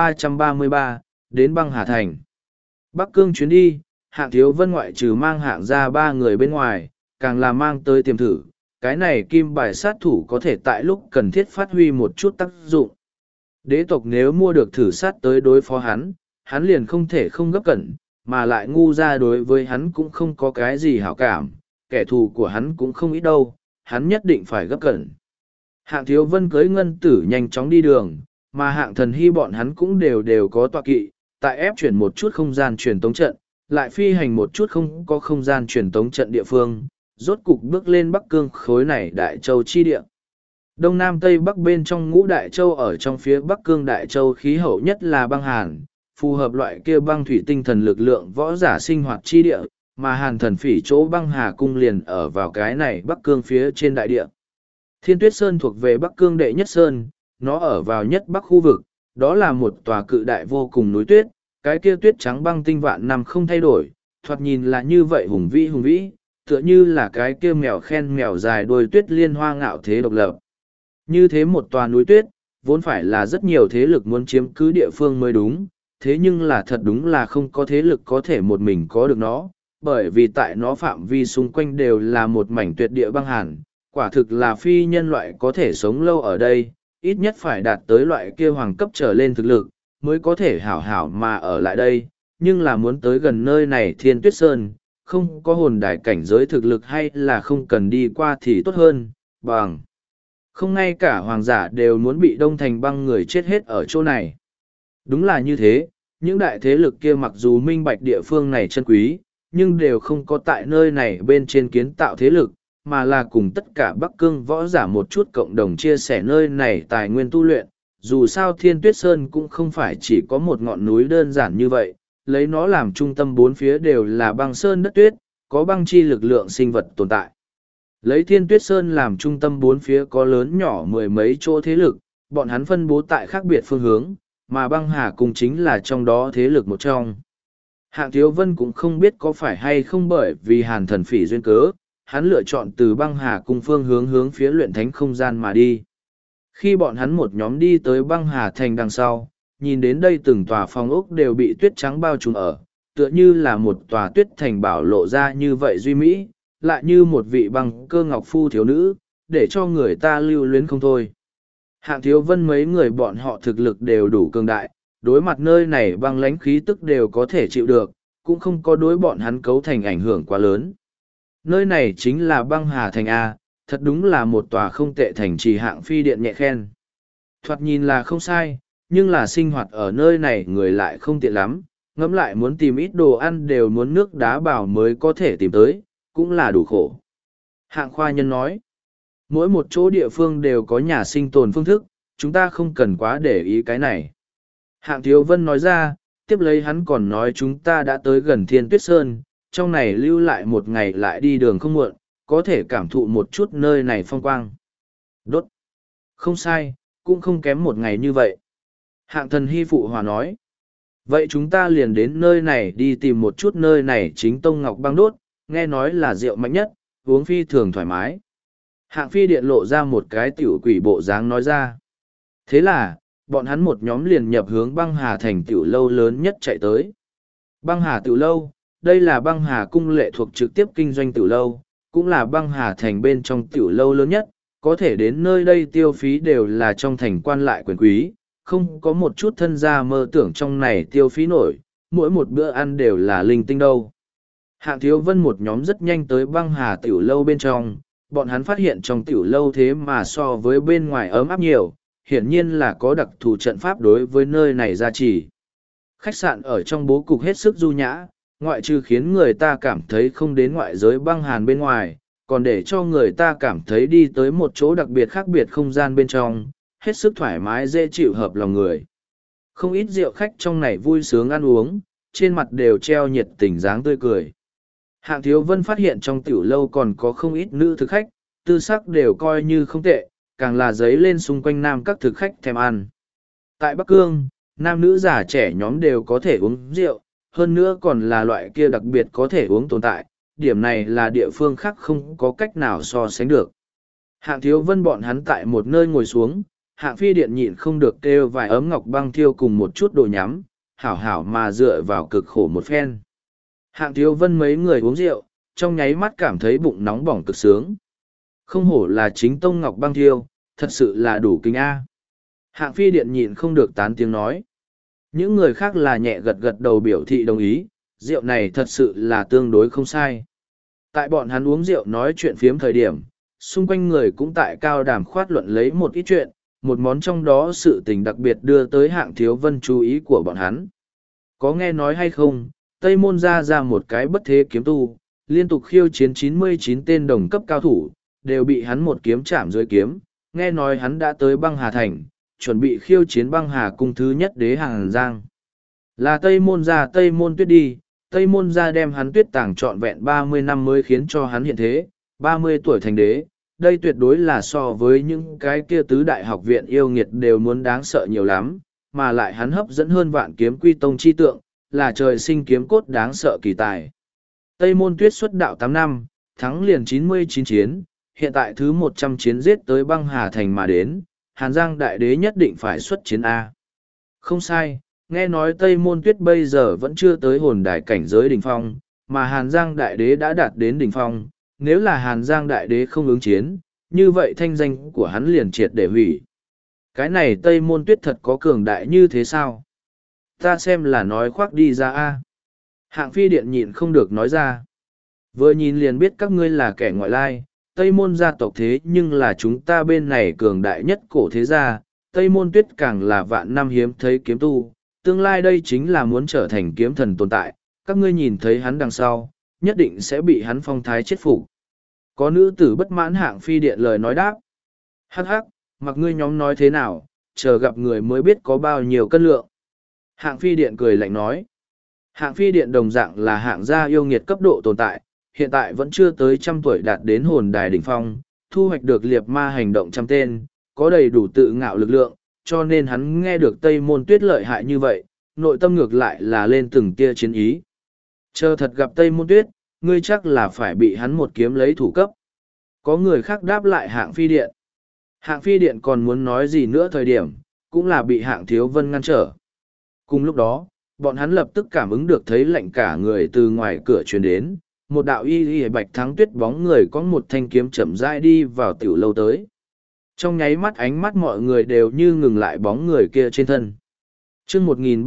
1333, đến băng Hà Thành. Bắc Cương chuyến đi, Hạng Thiếu Vân ngoại trừ mang Hạng ra 3 người bên ngoài, càng là mang tới tiềm thử. Cái này kim bài sát thủ có thể tại lúc cần thiết phát huy một chút tác dụng. Đế tộc nếu mua được thử sát tới đối phó hắn, hắn liền không thể không gấp cẩn, mà lại ngu ra đối với hắn cũng không có cái gì hảo cảm, kẻ thù của hắn cũng không ít đâu, hắn nhất định phải gấp cẩn. Hạng Thiếu Vân cưới ngân tử nhanh chóng đi đường, mà hạng thần hy bọn hắn cũng đều có tọa kỵ, tại ép chuyển một chút không gian truyền tống trận, lại phi hành một chút không có không gian truyền tống trận địa phương, rốt cục bước lên Bắc Cương khối này Đại Châu chi địa. Đông Nam Tây Bắc bên trong ngũ Đại Châu ở trong phía Bắc Cương Đại Châu khí hậu nhất là băng hàn, phù hợp loại kia băng thủy tinh thần lực lượng võ giả sinh hoạt chi địa, mà hàn thần phỉ chỗ băng hà cung liền ở vào cái này Bắc Cương phía trên đại địa. Thiên Tuyết Sơn thuộc về Bắc Cương đệ nhất sơn, nó ở vào nhất Bắc khu vực, đó là một tòa cự đại vô cùng núi tuyết, cái kia tuyết trắng băng tinh vạn năm không thay đổi, thoạt nhìn là như vậy hùng vĩ, tựa như là cái kia mèo khen mèo dài đuôi tuyết liên hoa ngạo thế độc lập. Như thế một tòa núi tuyết, vốn phải là rất nhiều thế lực muốn chiếm cứ địa phương mới đúng, thế nhưng là thật đúng là không có thế lực có thể một mình có được nó, bởi vì tại nó phạm vi xung quanh đều là một mảnh tuyệt địa băng hàn, quả thực là phi nhân loại có thể sống lâu ở đây, ít nhất phải đạt tới loại kia hoàng cấp trở lên thực lực, mới có thể hảo hảo mà ở lại đây, nhưng là muốn tới gần nơi này Thiên Tuyết Sơn, không có hồn đài cảnh giới thực lực hay là không cần đi qua thì tốt hơn, bằng. Không ngay cả hoàng giả đều muốn bị đông thành băng người chết hết ở chỗ này. Đúng là như thế, những đại thế lực kia mặc dù minh bạch địa phương này chân quý, nhưng đều không có tại nơi này bên trên kiến tạo thế lực, mà là cùng tất cả Bắc Cương võ giả một chút cộng đồng chia sẻ nơi này tài nguyên tu luyện. Dù sao Thiên Tuyết Sơn cũng không phải chỉ có một ngọn núi đơn giản như vậy, lấy nó làm trung tâm bốn phía đều là băng sơn đất tuyết, có băng chi lực lượng sinh vật tồn tại. Lấy Thiên Tuyết Sơn làm trung tâm bốn phía có lớn nhỏ mười mấy chỗ thế lực, bọn hắn phân bố tại khác biệt phương hướng, mà băng hà cung chính là trong đó thế lực một trong. Hạng Thiếu Vân cũng không biết có phải hay không bởi vì hàn thần phỉ duyên cớ, hắn lựa chọn từ băng hà cung phương hướng phía luyện thánh không gian mà đi. Khi bọn hắn một nhóm đi tới băng hà thành đằng sau, nhìn đến đây từng tòa phòng ốc đều bị tuyết trắng bao trùm ở, tựa như là một tòa tuyết thành bảo lộ ra như vậy duy mỹ, lại như một vị băng cơ ngọc phu thiếu nữ, để cho người ta lưu luyến không thôi. Hạng Thiếu Vân mấy người bọn họ thực lực đều đủ cường đại, đối mặt nơi này băng lãnh khí tức đều có thể chịu được, cũng không có đối bọn hắn cấu thành ảnh hưởng quá lớn. Nơi này chính là băng hà thành A, thật đúng là một tòa không tệ thành trì hạng phi điện nhẹ khen. Thoạt nhìn là không sai, nhưng là sinh hoạt ở nơi này người lại không tiện lắm, ngẫm lại muốn tìm ít đồ ăn đều muốn nước đá bảo mới có thể tìm tới, cũng là đủ khổ. Hạng khoa nhân nói, mỗi một chỗ địa phương đều có nhà sinh tồn phương thức, chúng ta không cần quá để ý cái này. Hạng Thiếu Vân nói ra, tiếp lấy hắn còn nói chúng ta đã tới gần Thiên Tuyết Sơn, trong này lưu lại một ngày lại đi đường không muộn, có thể cảm thụ một chút nơi này phong quang. Đốt. Không sai, cũng không kém một ngày như vậy. Hạng thần hy phụ hòa nói. Vậy chúng ta liền đến nơi này đi tìm một chút nơi này chính tông ngọc băng đốt, nghe nói là rượu mạnh nhất, uống phi thường thoải mái. Hạng phi điện lộ ra một cái tiểu quỷ bộ dáng nói ra. Thế là, bọn hắn một nhóm liền nhập hướng băng hà thành tiểu lâu lớn nhất chạy tới. Băng hà tiểu lâu, đây là băng hà cung lệ thuộc trực tiếp kinh doanh tiểu lâu, cũng là băng hà thành bên trong tiểu lâu lớn nhất, có thể đến nơi đây tiêu phí đều là trong thành quan lại quyền quý, không có một chút thân gia mơ tưởng trong này tiêu phí nổi, mỗi một bữa ăn đều là linh tinh đâu. Hạng Thiếu Vân một nhóm rất nhanh tới băng hà tiểu lâu bên trong, bọn hắn phát hiện trong tiểu lâu thế mà so với bên ngoài ấm áp nhiều, hiển nhiên là có đặc thù trận pháp đối với nơi này gia trì. Khách sạn ở trong bố cục hết sức du nhã, ngoại trừ khiến người ta cảm thấy không đến ngoại giới băng hàn bên ngoài, còn để cho người ta cảm thấy đi tới một chỗ đặc biệt khác biệt không gian bên trong, hết sức thoải mái dễ chịu hợp lòng người. Không ít rượu khách trong này vui sướng ăn uống, trên mặt đều treo nhiệt tình dáng tươi cười. Hạng Thiếu Vân phát hiện trong tiểu lâu còn có không ít nữ thực khách, tư sắc đều coi như không tệ, càng là giấy lên xung quanh nam các thực khách thèm ăn. Tại Bắc Cương, nam nữ già trẻ nhóm đều có thể uống rượu, hơn nữa còn là loại kia đặc biệt có thể uống tồn tại, điểm này là địa phương khác không có cách nào so sánh được. Hạng Thiếu Vân bọn hắn tại một nơi ngồi xuống, hạng phi điện nhịn không được kêu vài ấm ngọc băng thiêu cùng một chút đồ nhắm, hảo hảo mà dựa vào cực khổ một phen. Hạng Thiếu Vân mấy người uống rượu, trong nháy mắt cảm thấy bụng nóng bỏng cực sướng. Không hổ là chính tông ngọc băng thiêu, thật sự là đủ kinh A. Hạng phi điện nhịn không được tán tiếng nói. Những người khác là nhẹ gật gật đầu biểu thị đồng ý, rượu này thật sự là tương đối không sai. Tại bọn hắn uống rượu nói chuyện phiếm thời điểm, xung quanh người cũng tại cao đàm khoát luận lấy một ít chuyện, một món trong đó sự tình đặc biệt đưa tới Hạng Thiếu Vân chú ý của bọn hắn. Có nghe nói hay không, Tây Môn ra một cái bất thế kiếm tu, liên tục khiêu chiến 99 tên đồng cấp cao thủ, đều bị hắn một kiếm chạm dưới kiếm, nghe nói hắn đã tới băng hà thành, chuẩn bị khiêu chiến băng hà cung thứ nhất đế Hàn Giang. Là Tây Môn ra Tây Môn Tuyết đi, Tây Môn ra đem hắn tuyết tàng trọn vẹn 30 năm mới khiến cho hắn hiện thế, 30 tuổi thành đế, đây tuyệt đối là so với những cái kia tứ đại học viện yêu nghiệt đều muốn đáng sợ nhiều lắm, mà lại hắn hấp dẫn hơn vạn kiếm quy tông chi tượng, là trời sinh kiếm cốt đáng sợ kỳ tài. Tây Môn Tuyết xuất đạo 8 năm, thắng liền 99 chiến, hiện tại thứ 100 chiến giết tới băng hà thành mà đến, Hàn Giang đại đế nhất định phải xuất chiến A. Không sai, nghe nói Tây Môn Tuyết bây giờ vẫn chưa tới hồn đài cảnh giới đỉnh phong, mà Hàn Giang đại đế đã đạt đến đỉnh phong, nếu là Hàn Giang đại đế không ứng chiến, như vậy thanh danh của hắn liền triệt để hủy. Cái này Tây Môn Tuyết thật có cường đại như thế sao? Ta xem là nói khoác đi ra A. Hạng Phi Điện nhịn không được nói ra. Vừa nhìn liền biết các ngươi là kẻ ngoại lai, Tây Môn gia tộc thế nhưng là chúng ta bên này cường đại nhất cổ thế gia, Tây Môn Tuyết càng là vạn năm hiếm thấy kiếm tu, tương lai đây chính là muốn trở thành kiếm thần tồn tại, các ngươi nhìn thấy hắn đằng sau, nhất định sẽ bị hắn phong thái chết phục. Có nữ tử bất mãn Hạng Phi Điện lời nói đáp. Hắc hắc, mặc ngươi nhóm nói thế nào, chờ gặp người mới biết có bao nhiêu cân lượng. Hạng Phi Điện cười lạnh nói. Hạng Phi Điện đồng dạng là hạng gia yêu nghiệt cấp độ tồn tại, hiện tại vẫn chưa tới 100 tuổi đạt đến hồn đài đỉnh phong, thu hoạch được liệt ma hành động 100 tên, có đầy đủ tự ngạo lực lượng, cho nên hắn nghe được Tây Môn Tuyết lợi hại như vậy, nội tâm ngược lại là lên từng tia chiến ý. Chờ thật gặp Tây Môn Tuyết, ngươi chắc là phải bị hắn một kiếm lấy thủ cấp. Có người khác đáp lại Hạng Phi Điện. Hạng Phi Điện còn muốn nói gì nữa thời điểm, cũng là bị Hạng Thiếu Vân ngăn trở. Cùng lúc đó, bọn hắn lập tức cảm ứng được thấy lạnh cả người từ ngoài cửa truyền đến, một đạo y bạch thắng tuyết bóng người có một thanh kiếm chậm rãi đi vào tiểu lâu tới. Trong nháy mắt ánh mắt mọi người đều như ngừng lại bóng người kia trên thân. Chương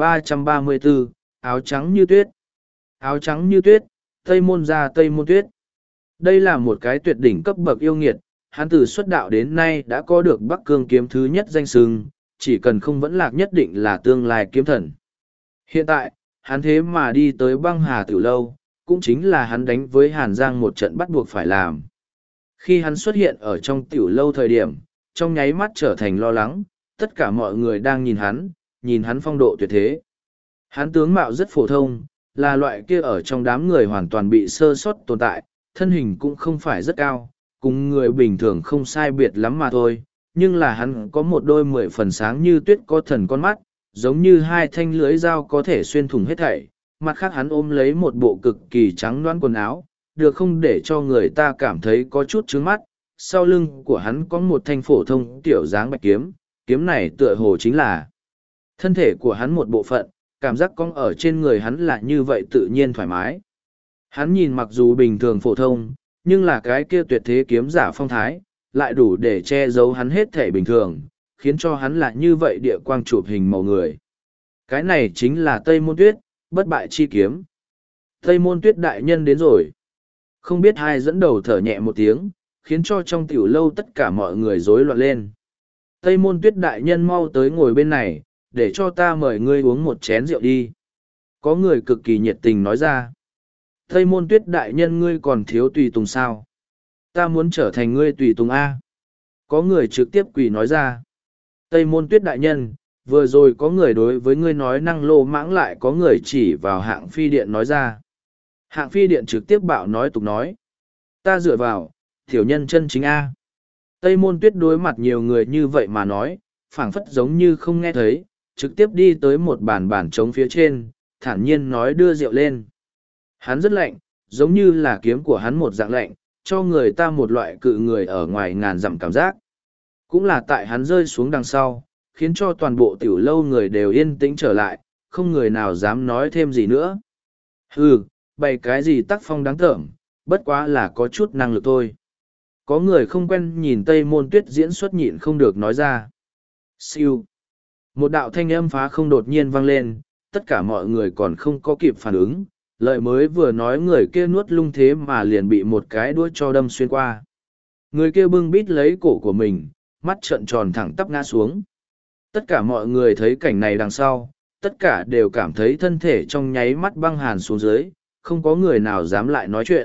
1334, áo trắng như tuyết. Áo trắng như tuyết, Tây Môn ra Tây Môn Tuyết. Đây là một cái tuyệt đỉnh cấp bậc yêu nghiệt, hắn từ xuất đạo đến nay đã có được Bắc Cương kiếm thứ nhất danh xưng, chỉ cần không vẫn lạc nhất định là tương lai kiếm thần. Hiện tại, hắn thế mà đi tới băng hà tiểu lâu, cũng chính là hắn đánh với Hàn Giang một trận bắt buộc phải làm. Khi hắn xuất hiện ở trong tiểu lâu thời điểm, trong nháy mắt trở thành lo lắng, tất cả mọi người đang nhìn hắn phong độ tuyệt thế. Hắn tướng mạo rất phổ thông, là loại kia ở trong đám người hoàn toàn bị sơ sót tồn tại, thân hình cũng không phải rất cao, cùng người bình thường không sai biệt lắm mà thôi, nhưng là hắn có một đôi 10 phần sáng như tuyết có thần con mắt, giống như hai thanh lưới dao có thể xuyên thủng hết thảy, mặt khác hắn ôm lấy một bộ cực kỳ trắng đoán quần áo, được không để cho người ta cảm thấy có chút trướng mắt, sau lưng của hắn có một thanh phổ thông tiểu dáng bạch kiếm, kiếm này tựa hồ chính là thân thể của hắn một bộ phận, cảm giác cong ở trên người hắn là như vậy tự nhiên thoải mái. Hắn nhìn mặc dù bình thường phổ thông, nhưng là cái kia tuyệt thế kiếm giả phong thái, lại đủ để che giấu hắn hết thể bình thường, khiến cho hắn là như vậy địa quang chụp hình màu người. Cái này chính là Tây Môn Tuyết, bất bại chi kiếm. Tây Môn Tuyết đại nhân đến rồi. Không biết ai dẫn đầu thở nhẹ một tiếng, khiến cho trong tiểu lâu tất cả mọi người rối loạn lên. Tây Môn Tuyết đại nhân mau tới ngồi bên này, để cho ta mời ngươi uống một chén rượu đi. Có người cực kỳ nhiệt tình nói ra. Tây Môn Tuyết đại nhân ngươi còn thiếu tùy tùng sao? Ta muốn trở thành ngươi tùy tùng A. Có người trực tiếp quỳ nói ra. Tây Môn Tuyết đại nhân, vừa rồi có người đối với ngươi nói năng lô mãng, lại có người chỉ vào Hạng Phi Điện nói ra. Hạng Phi Điện trực tiếp bạo nói tục nói. Ta dựa vào, tiểu nhân chân chính A. Tây Môn Tuyết đối mặt nhiều người như vậy mà nói, phảng phất giống như không nghe thấy, trực tiếp đi tới một bàn trống phía trên, thản nhiên nói đưa rượu lên. Hắn rất lạnh, giống như là kiếm của hắn một dạng lạnh, cho người ta một loại cự người ở ngoài ngàn dặm cảm giác. Cũng là tại hắn rơi xuống đằng sau, khiến cho toàn bộ tiểu lâu người đều yên tĩnh trở lại, không người nào dám nói thêm gì nữa. Hừ, bày cái gì tác phong đáng tởm, bất quá là có chút năng lực thôi. Có người không quen nhìn Tây Môn Tuyết diễn xuất nhịn không được nói ra. Siêu. Một đạo thanh âm phá không đột nhiên vang lên, tất cả mọi người còn không có kịp phản ứng, Lợi mới vừa nói người kia nuốt lung thế mà liền bị một cái đuôi cho đâm xuyên qua. Người kia bưng bít lấy cổ của mình, mắt trợn tròn thẳng tắp ngã xuống. Tất cả mọi người thấy cảnh này đằng sau, tất cả đều cảm thấy thân thể trong nháy mắt băng hàn xuống dưới, không có người nào dám lại nói chuyện.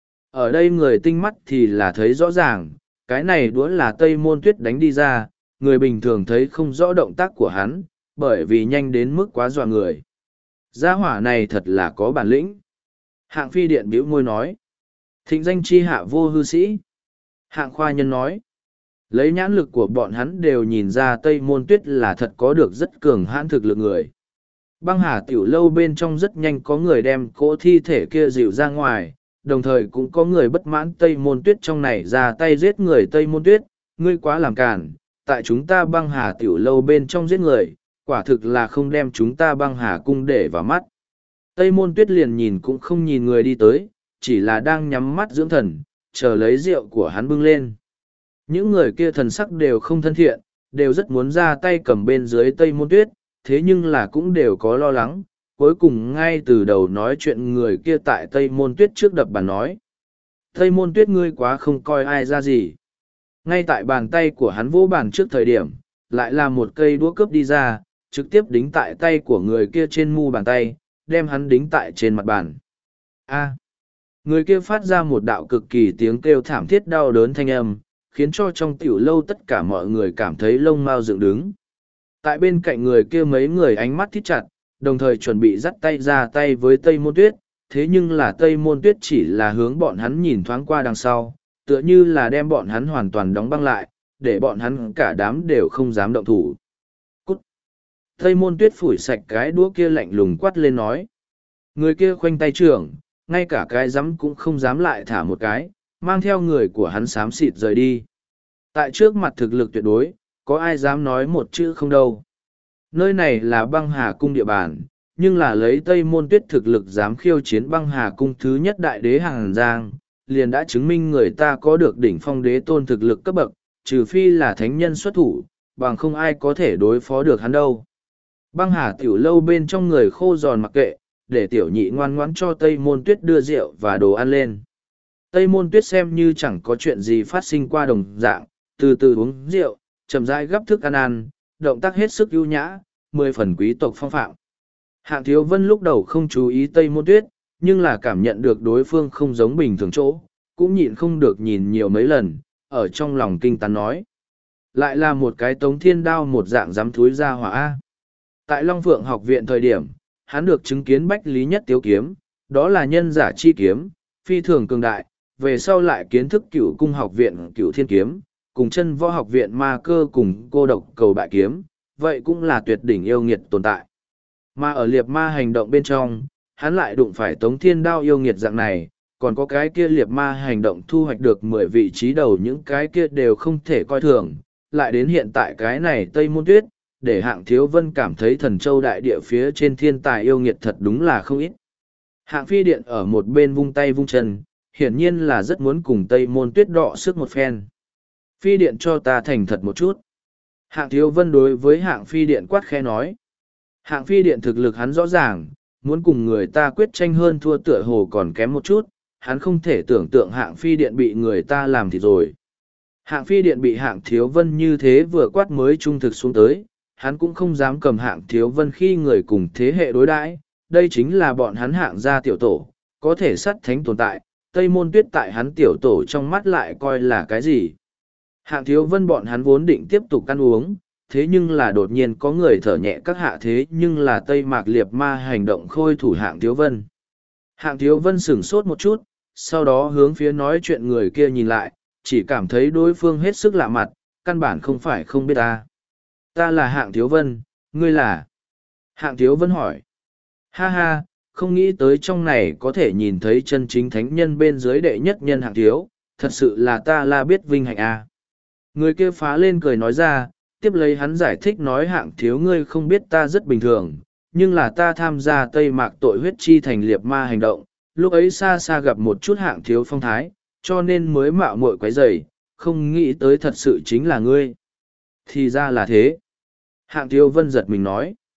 Ở đây người tinh mắt thì là thấy rõ ràng, cái này đũa là Tây Môn Tuyết đánh đi ra, người bình thường thấy không rõ động tác của hắn, bởi vì nhanh đến mức quá dọa người. Gia hỏa này thật là có bản lĩnh. Hạng Phi Điện bĩu môi nói. Thịnh danh chi hạ vô hư sĩ. Hạng Khoa Nhân nói. Lấy nhãn lực của bọn hắn đều nhìn ra Tây Môn Tuyết là thật có được rất cường hãn thực lực người. Băng Hà tiểu lâu bên trong rất nhanh có người đem cỗ thi thể kia dịu ra ngoài, đồng thời cũng có người bất mãn Tây Môn Tuyết trong này ra tay giết người. Tây Môn Tuyết, ngươi quá làm cản, tại chúng ta Băng Hà tiểu lâu bên trong giết người, quả thực là không đem chúng ta Băng Hà cung để vào mắt. Tây Môn Tuyết liền nhìn cũng không nhìn người đi tới, chỉ là đang nhắm mắt dưỡng thần, chờ lấy rượu của hắn bưng lên. Những người kia thần sắc đều không thân thiện, đều rất muốn ra tay cầm bên dưới Tây Môn Tuyết, thế nhưng là cũng đều có lo lắng. Cuối cùng ngay từ đầu nói chuyện người kia tại Tây Môn Tuyết trước đập bàn nói. Tây Môn Tuyết ngươi quá không coi ai ra gì. Ngay tại bàn tay của hắn vỗ bàn trước thời điểm, lại là một cây đũa cướp đi ra, trực tiếp đính tại tay của người kia trên mu bàn tay, đem hắn đính tại trên mặt bàn. A. Người kia phát ra một đạo cực kỳ tiếng kêu thảm thiết đau đớn thanh âm, khiến cho trong tiểu lâu tất cả mọi người cảm thấy lông mao dựng đứng. Tại bên cạnh người kia mấy người ánh mắt thít chặt, đồng thời chuẩn bị dắt tay ra tay với Tây Môn Tuyết, thế nhưng là Tây Môn Tuyết chỉ là hướng bọn hắn nhìn thoáng qua đằng sau, tựa như là đem bọn hắn hoàn toàn đóng băng lại, để bọn hắn cả đám đều không dám động thủ. Cút! Tây Môn Tuyết phủi sạch cái đũa kia lạnh lùng quát lên nói. Người kia khoanh tay trưởng, ngay cả cái dám cũng không dám lại thả một cái, mang theo người của hắn xám xịt rời đi. Tại trước mặt thực lực tuyệt đối, có ai dám nói một chữ không đâu. Nơi này là Băng Hà cung địa bàn, nhưng là lấy Tây Môn Tuyết thực lực dám khiêu chiến Băng Hà cung thứ nhất đại đế Hàn Giang, liền đã chứng minh người ta có được đỉnh phong đế tôn thực lực cấp bậc, trừ phi là thánh nhân xuất thủ, bằng không ai có thể đối phó được hắn đâu. Băng Hà tiểu lâu bên trong người khô giòn mặc kệ, để tiểu nhị ngoan ngoãn cho Tây Môn Tuyết đưa rượu và đồ ăn lên. Tây Môn Tuyết xem như chẳng có chuyện gì phát sinh qua đồng dạng, từ từ uống rượu, chậm rãi gắp thức ăn, động tác hết sức ưu nhã, 10 phần quý tộc phong phạm. Hạng Thiếu Vân lúc đầu không chú ý Tây Môn Tuyết, nhưng là cảm nhận được đối phương không giống bình thường chỗ, cũng nhịn không được nhìn nhiều mấy lần, ở trong lòng kinh tán nói. Lại là một cái Tống Thiên Đao một dạng dám thúi ra hỏa A. Tại Long Phượng học viện thời điểm, hắn được chứng kiến Bách Lý Nhất Tiếu kiếm, đó là nhân giả chi kiếm, phi thường cường đại, về sau lại kiến thức Cửu Cung học viện Cửu Thiên kiếm, cùng chân võ học viện Ma Cơ cùng cô độc cầu bại kiếm, vậy cũng là tuyệt đỉnh yêu nghiệt tồn tại. Mà ở liệt ma hành động bên trong, hắn lại đụng phải Tống Thiên Đao yêu nghiệt dạng này, còn có cái kia liệt ma hành động thu hoạch được 10 vị trí đầu, những cái kia đều không thể coi thường, lại đến hiện tại cái này Tây Môn Tuyết, để Hạng Thiếu Vân cảm thấy Thần Châu đại địa phía trên thiên tài yêu nghiệt thật đúng là không ít. Hạng Phi Điện ở một bên vung tay vung chân, hiển nhiên là rất muốn cùng Tây Môn Tuyết đọ sức một phen. Phi Điện cho ta thành thật một chút. Hạng Thiếu Vân đối với Hạng Phi Điện quát khẽ nói. Hạng Phi Điện thực lực hắn rõ ràng, muốn cùng người ta quyết tranh hơn thua tựa hồ còn kém một chút, hắn không thể tưởng tượng Hạng Phi Điện bị người ta làm thì rồi. Hạng Phi Điện bị Hạng Thiếu Vân như thế vừa quát mới trung thực xuống tới, hắn cũng không dám cầm Hạng Thiếu Vân khi người cùng thế hệ đối đãi, đây chính là bọn hắn Hạng gia tiểu tổ, có thể sát thánh tồn tại, Tây Môn Tuyết tại hắn tiểu tổ trong mắt lại coi là cái gì. Hạng Thiếu Vân bọn hắn vốn định tiếp tục ăn uống, thế nhưng là đột nhiên có người thở nhẹ các hạ, thế nhưng là Tây Mạc Liệt Ma hành động khôi thủ Hạng Thiếu Vân. Hạng Thiếu Vân sửng sốt một chút, sau đó hướng phía nói chuyện người kia nhìn lại, chỉ cảm thấy đối phương hết sức lạ mặt, căn bản không phải không biết ta. Ta là Hạng Thiếu Vân, ngươi là? Hạng Thiếu Vân hỏi. Ha ha, không nghĩ tới trong này có thể nhìn thấy chân chính thánh nhân bên dưới đệ nhất nhân Hạng Thiếu, thật sự là ta là biết vinh hạnh a. Người kia phá lên cười nói ra, tiếp lấy hắn giải thích nói Hạng Thiếu ngươi không biết ta rất bình thường, nhưng là ta tham gia Tây Mạc tội huyết chi thành liệt ma hành động, lúc ấy xa xa gặp một chút Hạng Thiếu phong thái, cho nên mới mạo muội quấy rầy, không nghĩ tới thật sự chính là ngươi. Thì ra là thế. Hạng Thiếu Vân giật mình nói.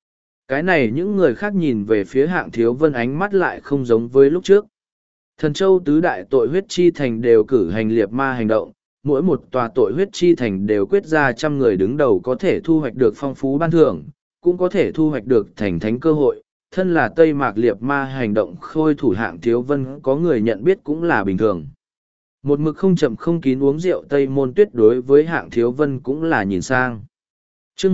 Cái này những người khác nhìn về phía Hạng Thiếu Vân ánh mắt lại không giống với lúc trước. Thần Châu tứ đại tội huyết chi thành đều cử hành liệt ma hành động, mỗi một tòa tội huyết chi thành đều quyết ra 100 người đứng đầu có thể thu hoạch được phong phú ban thưởng, cũng có thể thu hoạch được thành thánh cơ hội. Thân là Tây Mạc liệt ma hành động khôi thủ Hạng Thiếu Vân có người nhận biết cũng là bình thường. Một mực không chậm không kín uống rượu Tây Môn Tuyết đối với Hạng Thiếu Vân cũng là nhìn sang. Chương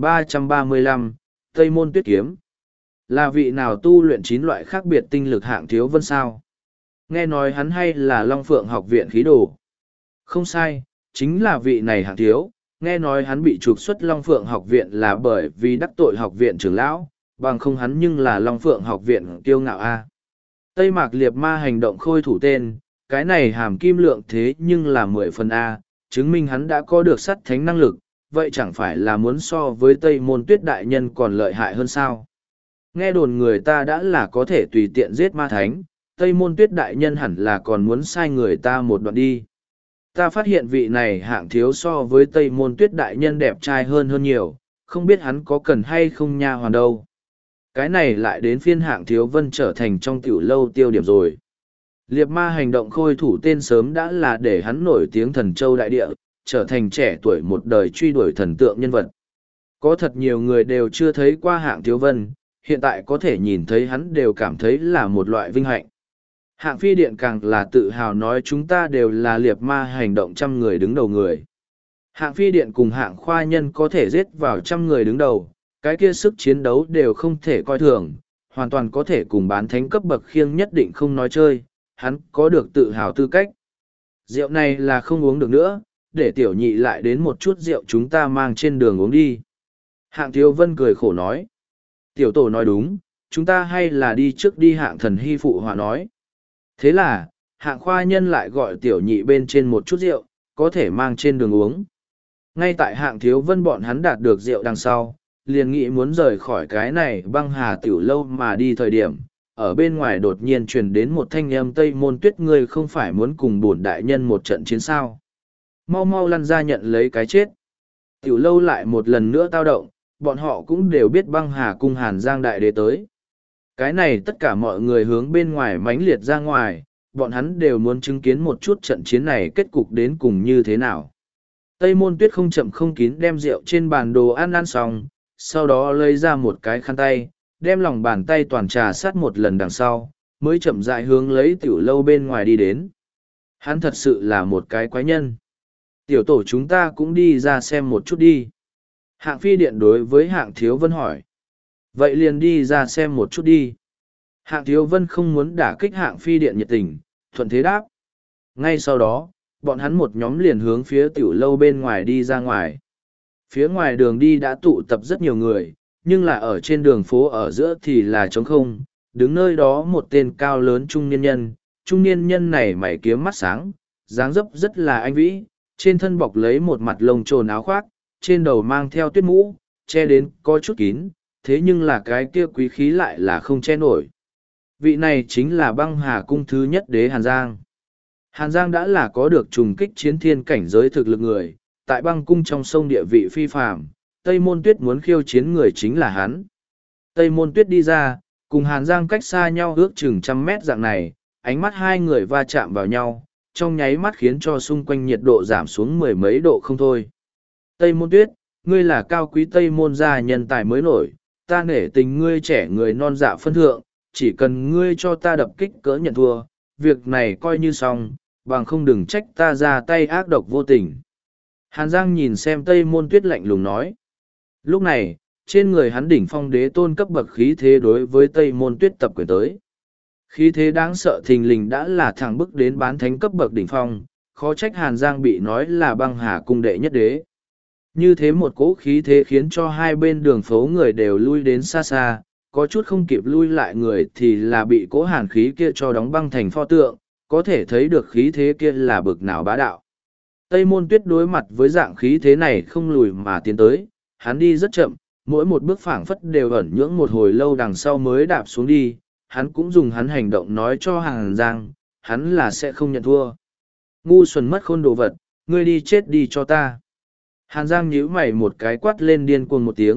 1335, Tây Môn Tuyết Kiếm. Là vị nào tu luyện 9 loại khác biệt tinh lực Hạng Thiếu Vân sao? Nghe nói hắn hay là Long Phượng học viện khí đồ. Không sai, chính là vị này Hạng Thiếu. Nghe nói hắn bị trục xuất Long Phượng học viện là bởi vì đắc tội học viện trưởng lão, bằng không hắn nhưng là Long Phượng học viện kiêu ngạo a. Tây Mạc liệt ma hành động khôi thủ tên, cái này hàm kim lượng thế nhưng là 10 phần A, chứng minh hắn đã có được sắt thánh năng lực, vậy chẳng phải là muốn so với Tây Môn Tuyết đại nhân còn lợi hại hơn sao? Nghe đồn người ta đã là có thể tùy tiện giết ma thánh, Tây Môn Tuyết đại nhân hẳn là còn muốn sai người ta một đoạn đi. Ta phát hiện vị này Hạng Thiếu so với Tây Môn Tuyết đại nhân đẹp trai hơn nhiều, không biết hắn có cần hay không nha hoàn đâu. Cái này lại đến phiên Hạng Thiếu Vân trở thành trong tiểu lâu tiêu điểm rồi. Liệt ma hành động khôi thủ tên sớm đã là để hắn nổi tiếng thần châu đại địa, trở thành trẻ tuổi một đời truy đuổi thần tượng nhân vật. Có thật nhiều người đều chưa thấy qua Hạng Thiếu Vân, hiện tại có thể nhìn thấy hắn đều cảm thấy là một loại vinh hạnh. Hạng Phi Điện càng là tự hào nói chúng ta đều là liệt ma hành động 100 người đứng đầu người. Hạng Phi Điện cùng Hạng Khoa Nhân có thể giết vào 100 người đứng đầu, cái kia sức chiến đấu đều không thể coi thường, hoàn toàn có thể cùng bán thánh cấp bậc khiêng nhất định không nói chơi, hắn có được tự hào tư cách. Rượu này là không uống được nữa, để tiểu nhị lại đến một chút rượu chúng ta mang trên đường uống đi. Hạng Thiếu Vân cười khổ nói. Tiểu tổ nói đúng, chúng ta hay là đi trước đi. Hạng Thần Hy phụ hòa nói. Thế là, Hạng Khoa Nhân lại gọi tiểu nhị bên trên một chút rượu, có thể mang trên đường uống. Ngay tại Hạng Thiếu Vân bọn hắn đạt được rượu đằng sau, liền nghĩ muốn rời khỏi cái này băng hà tiểu lâu mà đi thời điểm. Ở bên ngoài đột nhiên truyền đến một thanh âm Tây Môn Tuyết, ngươi không phải muốn cùng bổn đại nhân một trận chiến sao. Mau mau lăn ra nhận lấy cái chết. Tiểu lâu lại một lần nữa tao động, bọn họ cũng đều biết băng hà cung Hàn Giang đại đế tới. Cái này tất cả mọi người hướng bên ngoài mãnh liệt ra ngoài, bọn hắn đều muốn chứng kiến một chút trận chiến này kết cục đến cùng như thế nào. Tây Môn Tuyết không chậm không kín đem rượu trên bàn đồ ăn xong, sau đó lấy ra một cái khăn tay, đem lòng bàn tay toàn trà sát một lần đằng sau, mới chậm rãi hướng lấy tiểu lâu bên ngoài đi đến. Hắn thật sự là một cái quái nhân. Tiểu tổ chúng ta cũng đi ra xem một chút đi. Hạng Phi Điện đối với Hạng Thiếu Vân hỏi. Vậy liền đi ra xem một chút đi. Hạng Thiếu Vân không muốn đả kích Hạng Phi Điện nhiệt tình, thuận thế đáp. Ngay sau đó, bọn hắn một nhóm liền hướng phía tiểu lâu bên ngoài đi ra ngoài. Phía ngoài đường đi đã tụ tập rất nhiều người, nhưng là ở trên đường phố ở giữa thì là trống không, đứng nơi đó một tên cao lớn trung niên nhân. Trung niên nhân này mày kiếm mắt sáng, dáng dấp rất là anh vĩ, trên thân bọc lấy một mặt lông trồn áo khoác, trên đầu mang theo tuyết mũ, che đến có chút kín, thế nhưng là cái kia quý khí lại là không che nổi. Vị này chính là băng hà cung thứ nhất đế Hàn Giang. Hàn Giang đã là có được trùng kích chiến thiên cảnh giới thực lực người, tại băng cung trong sông địa vị phi phàm, Tây Môn Tuyết muốn khiêu chiến người chính là hắn. Tây Môn Tuyết đi ra, cùng Hàn Giang cách xa nhau ước chừng 100 mét dạng này, ánh mắt hai người va chạm vào nhau, trong nháy mắt khiến cho xung quanh nhiệt độ giảm xuống 10 mấy độ không thôi. Tây Môn Tuyết, ngươi là cao quý Tây Môn gia nhân tài mới nổi, ta nể tình ngươi trẻ người non dạ phân thượng, chỉ cần ngươi cho ta đập kích cỡ nhận thua, việc này coi như xong, bằng không đừng trách ta ra tay ác độc vô tình. Hàn Giang nhìn xem Tây Môn Tuyết lạnh lùng nói. Lúc này, trên người hắn đỉnh phong đế tôn cấp bậc khí thế đối với Tây Môn Tuyết tập quyền tới. Khí thế đáng sợ thình lình đã là thẳng bức đến bán thánh cấp bậc đỉnh phong, khó trách Hàn Giang bị nói là băng hà cung đệ nhất đế. Như thế một cỗ khí thế khiến cho hai bên đường phố người đều lui đến xa xa, có chút không kịp lui lại người thì là bị cỗ hàn khí kia cho đóng băng thành pho tượng, có thể thấy được khí thế kia là bực nào bá đạo. Tây Môn Tuyết đối mặt với dạng khí thế này không lùi mà tiến tới, hắn đi rất chậm, mỗi một bước phảng phất đều ẩn nhưỡng một hồi lâu đằng sau mới đạp xuống đi, hắn cũng dùng hắn hành động nói cho Hàn Giang, hắn là sẽ không nhận thua. Ngu xuẩn mất khôn đồ vật, ngươi đi chết đi cho ta. Hàn Giang nhíu mày một cái quát lên điên cuồng một tiếng,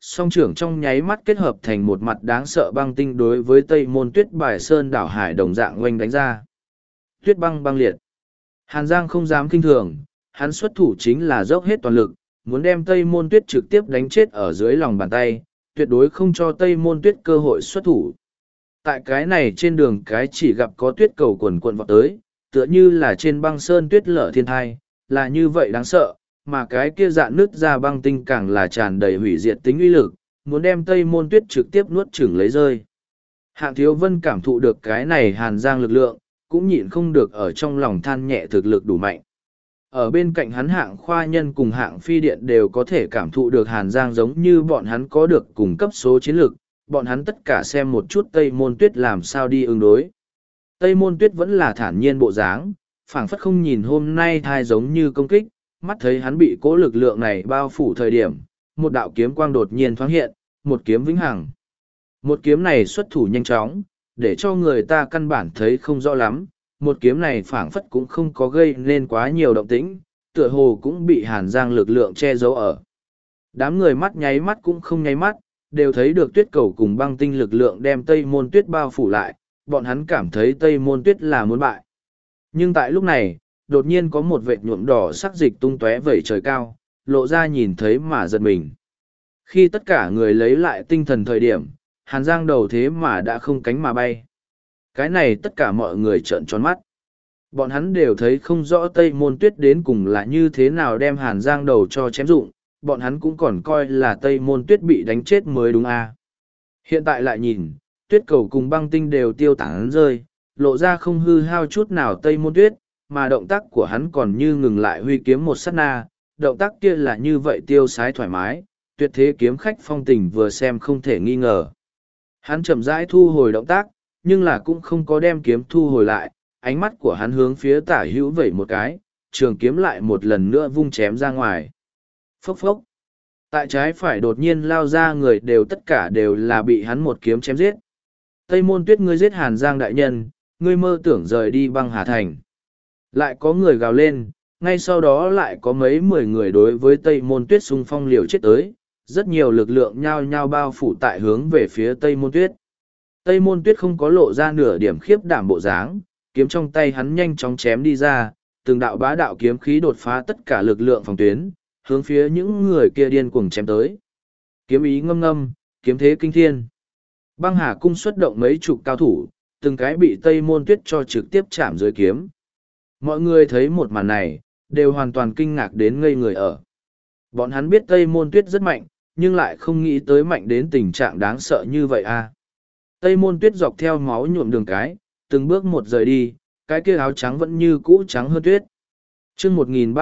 song trưởng trong nháy mắt kết hợp thành một mặt đáng sợ băng tinh đối với Tây Môn Tuyết bài sơn đảo hải đồng dạng oanh đánh ra. Tuyết băng băng liệt. Hàn Giang không dám kinh thường, hắn xuất thủ chính là dốc hết toàn lực, muốn đem Tây Môn Tuyết trực tiếp đánh chết ở dưới lòng bàn tay, tuyệt đối không cho Tây Môn Tuyết cơ hội xuất thủ. Tại cái này trên đường cái chỉ gặp có tuyết cầu quần quần vọt tới, tựa như là trên băng sơn tuyết lở thiên thai, là như vậy đáng sợ, mà cái kia dạn nứt ra băng tinh càng là tràn đầy hủy diệt tính uy lực, muốn đem Tây Môn Tuyết trực tiếp nuốt chửng lấy rơi. Hạng Thiếu Vân cảm thụ được cái này Hàn Giang lực lượng, cũng nhịn không được ở trong lòng than nhẹ thực lực đủ mạnh. Ở bên cạnh hắn Hạng Khoa Nhân cùng Hạng Phi Điện đều có thể cảm thụ được Hàn Giang giống như bọn hắn có được cùng cấp số chiến lược, bọn hắn tất cả xem một chút Tây Môn Tuyết làm sao đi ứng đối. Tây Môn Tuyết vẫn là thản nhiên bộ dáng, phảng phất không nhìn hôm nay thai giống như công kích, mắt thấy hắn bị cố lực lượng này bao phủ thời điểm, một đạo kiếm quang đột nhiên thoáng hiện, một kiếm vĩnh hằng. Một kiếm này xuất thủ nhanh chóng, để cho người ta căn bản thấy không rõ lắm, một kiếm này phảng phất cũng không có gây nên quá nhiều động tĩnh, tựa hồ cũng bị Hàn Giang lực lượng che giấu ở. Đám người mắt nháy mắt cũng không nháy mắt, đều thấy được tuyết cầu cùng băng tinh lực lượng đem Tây Môn Tuyết bao phủ lại, bọn hắn cảm thấy Tây Môn Tuyết là muốn bại. Nhưng tại lúc này, đột nhiên có một vệt nhuộm đỏ sắc dịch tung tóe vẩy trời cao, lộ ra nhìn thấy mà giật mình. Khi tất cả người lấy lại tinh thần thời điểm, Hàn Giang đầu thế mà đã không cánh mà bay. Cái này tất cả mọi người trợn tròn mắt. Bọn hắn đều thấy không rõ Tây Môn Tuyết đến cùng là như thế nào đem Hàn Giang đầu cho chém dụng, bọn hắn cũng còn coi là Tây Môn Tuyết bị đánh chết mới đúng à. Hiện tại lại nhìn, tuyết cầu cùng băng tinh đều tiêu tán rơi, lộ ra không hư hao chút nào Tây Môn Tuyết, mà động tác của hắn còn như ngừng lại huy kiếm một sát na, động tác kia là như vậy tiêu sái thoải mái, tuyệt thế kiếm khách phong tình vừa xem không thể nghi ngờ. Hắn chậm rãi thu hồi động tác, nhưng là cũng không có đem kiếm thu hồi lại, ánh mắt của hắn hướng phía tả hữu vẩy một cái, trường kiếm lại một lần nữa vung chém ra ngoài. Phốc phốc. Tại trái phải đột nhiên lao ra người đều tất cả đều là bị hắn một kiếm chém giết. Tây Môn Tuyết, ngươi giết Hàn Giang đại nhân, ngươi mơ tưởng rời đi băng hà thành. Lại có người gào lên, ngay sau đó lại có mấy 10 người đối với Tây Môn Tuyết xung phong liều chết tới, rất nhiều lực lượng nhao nhao bao phủ tại hướng về phía Tây Môn Tuyết. Tây Môn Tuyết không có lộ ra nửa điểm khiếp đảm bộ dáng, kiếm trong tay hắn nhanh chóng chém đi ra, từng đạo bá đạo kiếm khí đột phá tất cả lực lượng phòng tuyến, hướng phía những người kia điên cuồng chém tới. Kiếm ý ngâm ngâm, kiếm thế kinh thiên. Băng Hà cung xuất động mấy chục cao thủ, từng cái bị Tây Môn Tuyết cho trực tiếp chạm dưới kiếm. Mọi người thấy một màn này, đều hoàn toàn kinh ngạc đến ngây người ở. Bọn hắn biết Tây Môn Tuyết rất mạnh, nhưng lại không nghĩ tới mạnh đến tình trạng đáng sợ như vậy à. Tây Môn Tuyết dọc theo máu nhuộm đường cái, từng bước một rời đi, cái kia áo trắng vẫn như cũ trắng hơn tuyết. Chương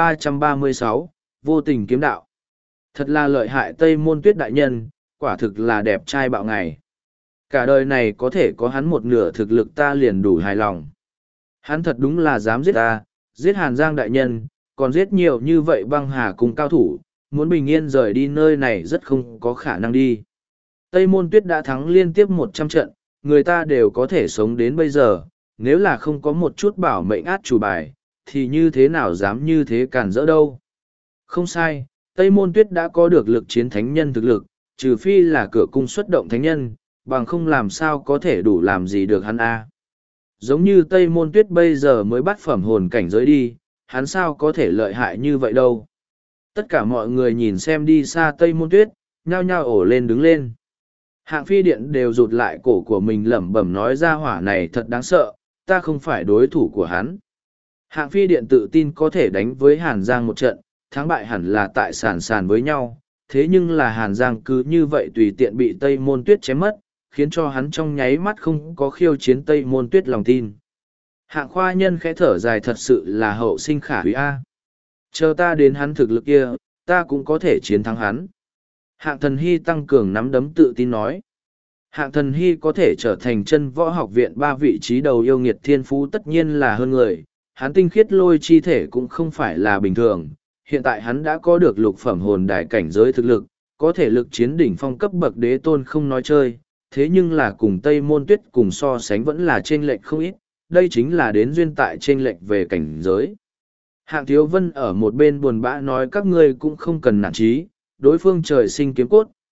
1336, vô tình kiếm đạo. Thật là lợi hại Tây Môn Tuyết đại nhân, quả thực là đẹp trai bạo ngày. Cả đời này có thể có hắn một nửa thực lực ta liền đủ hài lòng. Hắn thật đúng là dám giết ta, giết Hàn Giang đại nhân, còn giết nhiều như vậy băng hà cùng cao thủ, muốn bình yên rời đi nơi này rất không có khả năng đi. Tây Môn Tuyết đã thắng liên tiếp 100 trận, người ta đều có thể sống đến bây giờ, nếu là không có một chút bảo mệnh át chủ bài, thì như thế nào dám như thế cản rỡ đâu. Không sai, Tây Môn Tuyết đã có được lực chiến thánh nhân thực lực, trừ phi là cửa cung xuất động thánh nhân, bằng không làm sao có thể đủ làm gì được hắn a. Giống như Tây Môn Tuyết bây giờ mới bắt phẩm hồn cảnh giới đi, hắn sao có thể lợi hại như vậy đâu. Tất cả mọi người nhìn xem đi xa Tây Môn Tuyết, nhao nhao ổ lên đứng lên. Hạng Phi Điện đều rụt lại cổ của mình lẩm bẩm nói ra hỏa này thật đáng sợ, ta không phải đối thủ của hắn. Hạng Phi Điện tự tin có thể đánh với Hàn Giang một trận, thắng bại hẳn là tại sàn sàn với nhau, thế nhưng là Hàn Giang cứ như vậy tùy tiện bị Tây Môn Tuyết chém mất, khiến cho hắn trong nháy mắt không có khiêu chiến Tây Môn Tuyết lòng tin. Hạng Khoa Nhân khẽ thở dài thật sự là hậu sinh khả hủy a. Chờ ta đến hắn thực lực kia, ta cũng có thể chiến thắng hắn. Hạng Thần Hy tăng cường nắm đấm tự tin nói. Hạng Thần Hy có thể trở thành chân võ học viện 3 vị trí đầu yêu nghiệt thiên phú tất nhiên là hơn người, hắn tinh khiết lôi chi thể cũng không phải là bình thường, hiện tại hắn đã có được lục phẩm hồn đài cảnh giới thực lực, có thể lực chiến đỉnh phong cấp bậc đế tôn không nói chơi, thế nhưng là cùng Tây Môn Tuyết cùng so sánh vẫn là chênh lệch không ít, đây chính là đến duyên tại chênh lệch về cảnh giới. Hạng Thiếu Vân ở một bên buồn bã nói các ngươi cũng không cần nản chí, đối phương trời sinh kiếm cốt,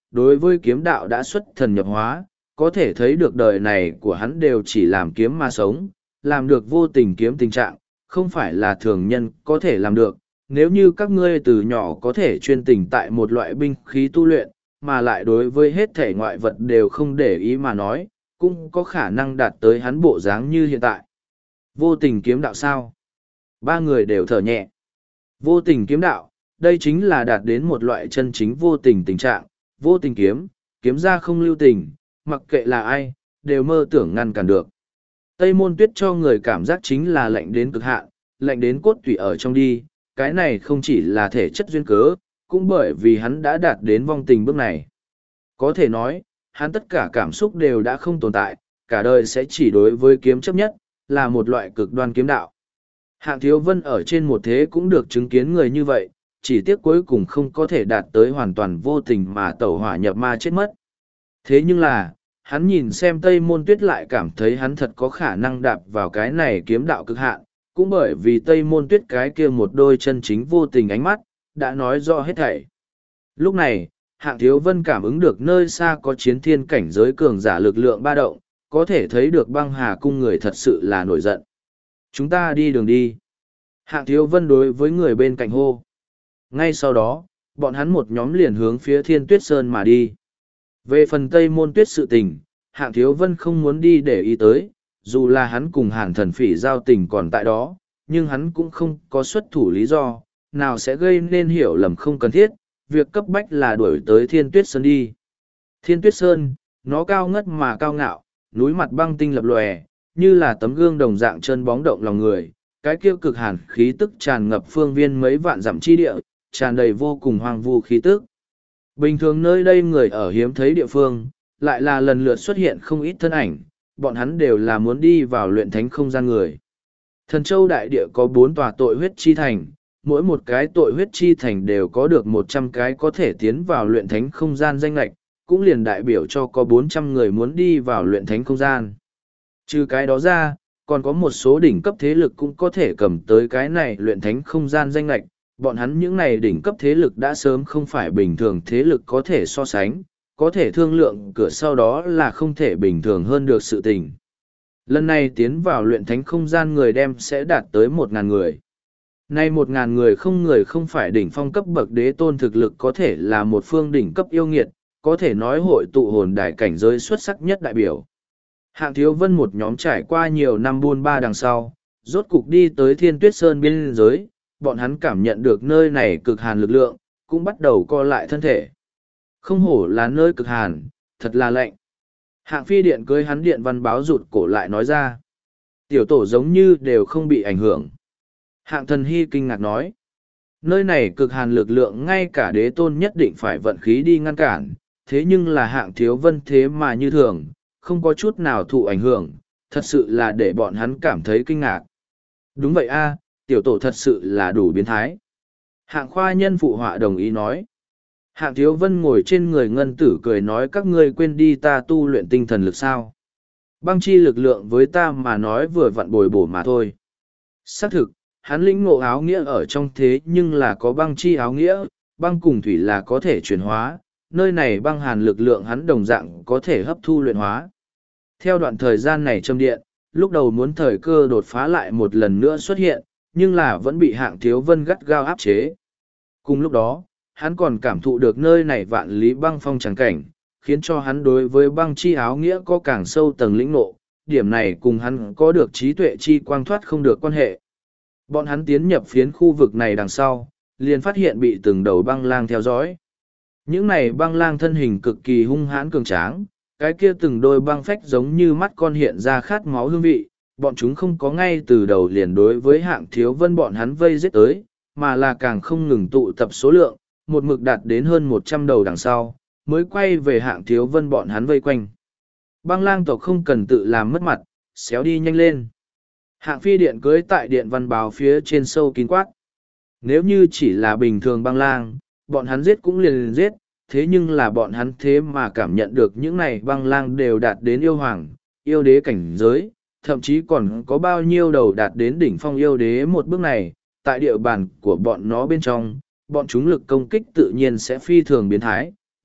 đối với kiếm đạo đã xuất thần nhập hóa, có thể thấy được đời này của hắn đều chỉ làm kiếm mà sống, làm được vô tình kiếm tình trạng, không phải là thường nhân có thể làm được. Nếu như các ngươi từ nhỏ có thể chuyên tình tại một loại binh khí tu luyện, mà lại đối với hết thể ngoại vật đều không để ý mà nói, cũng có khả năng đạt tới hắn bộ dáng như hiện tại. Vô tình kiếm đạo sao? Ba người đều thở nhẹ. Vô tình kiếm đạo, đây chính là đạt đến một loại chân chính vô tình tình trạng, vô tình kiếm, kiếm ra không lưu tình, mặc kệ là ai, đều mơ tưởng ngăn cản được. Tây Môn Tuyết cho người cảm giác chính là lạnh đến cực hạn, lạnh đến cốt tủy ở trong đi, cái này không chỉ là thể chất duyên cớ, cũng bởi vì hắn đã đạt đến vong tình bước này. Có thể nói, hắn tất cả cảm xúc đều đã không tồn tại, cả đời sẽ chỉ đối với kiếm chấp nhất, là một loại cực đoan kiếm đạo. Hạng Thiếu Vân ở trên một thế cũng được chứng kiến người như vậy, chỉ tiếc cuối cùng không có thể đạt tới hoàn toàn vô tình mà tẩu hỏa nhập ma chết mất. Thế nhưng là, hắn nhìn xem Tây Môn Tuyết lại cảm thấy hắn thật có khả năng đạp vào cái này kiếm đạo cực hạn, cũng bởi vì Tây Môn Tuyết cái kia một đôi chân chính vô tình ánh mắt, đã nói rõ hết thảy. Lúc này, Hạng Thiếu Vân cảm ứng được nơi xa có chiến thiên cảnh giới cường giả lực lượng ba động, có thể thấy được băng hà cung người thật sự là nổi giận. Chúng ta đi đường đi. Hạng Thiếu Vân đối với người bên cạnh hô. Ngay sau đó, bọn hắn một nhóm liền hướng phía Thiên Tuyết Sơn mà đi. Về phần Tây Môn Tuyết sự tình, Hạng Thiếu Vân không muốn đi để ý tới, dù là hắn cùng Hàn Thần Phỉ giao tình còn tại đó, nhưng hắn cũng không có xuất thủ lý do, nào sẽ gây nên hiểu lầm không cần thiết, việc cấp bách là đuổi tới Thiên Tuyết Sơn đi. Thiên Tuyết Sơn, nó cao ngất mà cao ngạo, núi mặt băng tinh lập lòe, như là tấm gương đồng dạng chân bóng động lòng người, cái kia cực hàn khí tức tràn ngập phương viên mấy vạn dặm chi địa, tràn đầy vô cùng hoang vu khí tức. Bình thường nơi đây người ở hiếm thấy địa phương, lại là lần lượt xuất hiện không ít thân ảnh, bọn hắn đều là muốn đi vào luyện thánh không gian người. Thần Châu đại địa có 4 tòa tội huyết chi thành, mỗi một cái tội huyết chi thành đều có được 100 cái có thể tiến vào luyện thánh không gian danh lệch, cũng liền đại biểu cho có 400 người muốn đi vào luyện thánh không gian. Trừ cái đó ra, còn có một số đỉnh cấp thế lực cũng có thể cầm tới cái này luyện thánh không gian danh lệch, bọn hắn những này đỉnh cấp thế lực đã sớm không phải bình thường thế lực có thể so sánh, có thể thương lượng cửa sau đó là không thể bình thường hơn được sự tình. Lần này tiến vào luyện thánh không gian người đem sẽ đạt tới 1.000 người. Nay 1.000 người không phải đỉnh phong cấp bậc đế tôn thực lực có thể là một phương đỉnh cấp yêu nghiệt, có thể nói hội tụ hồn đại cảnh giới xuất sắc nhất đại biểu. Hạng Thiếu Vân một nhóm trải qua nhiều năm buôn ba đằng sau, rốt cục đi tới Thiên Tuyết Sơn biên giới, bọn hắn cảm nhận được nơi này cực hàn lực lượng, cũng bắt đầu co lại thân thể. Không hổ là nơi cực hàn, thật là lạnh. Hạng Phi Điện cưới hắn điện văn báo rụt cổ lại nói ra. Tiểu tổ giống như đều không bị ảnh hưởng. Hạng Thần Hy kinh ngạc nói. Nơi này cực hàn lực lượng ngay cả đế tôn nhất định phải vận khí đi ngăn cản, thế nhưng là Hạng Thiếu Vân thế mà như thường, không có chút nào thụ ảnh hưởng, thật sự là để bọn hắn cảm thấy kinh ngạc. Đúng vậy a, tiểu tổ thật sự là đủ biến thái. Hạng Khoa Nhân phụ họa đồng ý nói. Hạng Thiếu Vân ngồi trên người ngân tử cười nói các ngươi quên đi ta tu luyện tinh thần lực sao. Băng chi lực lượng với ta mà nói vừa vặn bồi bổ mà thôi. Xác thực, hắn lĩnh ngộ áo nghĩa ở trong thế nhưng là có băng chi áo nghĩa, băng cùng thủy là có thể chuyển hóa, nơi này băng hàn lực lượng hắn đồng dạng có thể hấp thu luyện hóa. Theo đoạn thời gian này châm điện, lúc đầu muốn thời cơ đột phá lại một lần nữa xuất hiện, nhưng là vẫn bị Hạng Thiếu Vân gắt gao áp chế. Cùng lúc đó, hắn còn cảm thụ được nơi này vạn lý băng phong trắng cảnh, khiến cho hắn đối với băng chi áo nghĩa có càng sâu tầng lĩnh ngộ, điểm này cùng hắn có được trí tuệ chi quang thoát không được quan hệ. Bọn hắn tiến nhập phiến khu vực này đằng sau, liền phát hiện bị từng đầu băng lang theo dõi. Những này băng lang thân hình cực kỳ hung hãn cường tráng, cái kia từng đôi băng phách giống như mắt con hiện ra khát máu hương vị, bọn chúng không có ngay từ đầu liền đối với Hạng Thiếu Vân bọn hắn vây giết tới, mà là càng không ngừng tụ tập số lượng, một mực đạt đến hơn 100 đầu đằng sau, mới quay về Hạng Thiếu Vân bọn hắn vây quanh. Băng lang tộc không cần tự làm mất mặt, xéo đi nhanh lên. Hạng Phi Điện cưới tại điện văn báo phía trên sâu kín quát. Nếu như chỉ là bình thường băng lang, bọn hắn giết cũng liền giết, thế nhưng là bọn hắn thế mà cảm nhận được những này băng lang đều đạt đến yêu hoàng, yêu đế cảnh giới, thậm chí còn có bao nhiêu đầu đạt đến đỉnh phong yêu đế một bước này, tại địa bàn của bọn nó bên trong, bọn chúng lực công kích tự nhiên sẽ phi thường biến thái,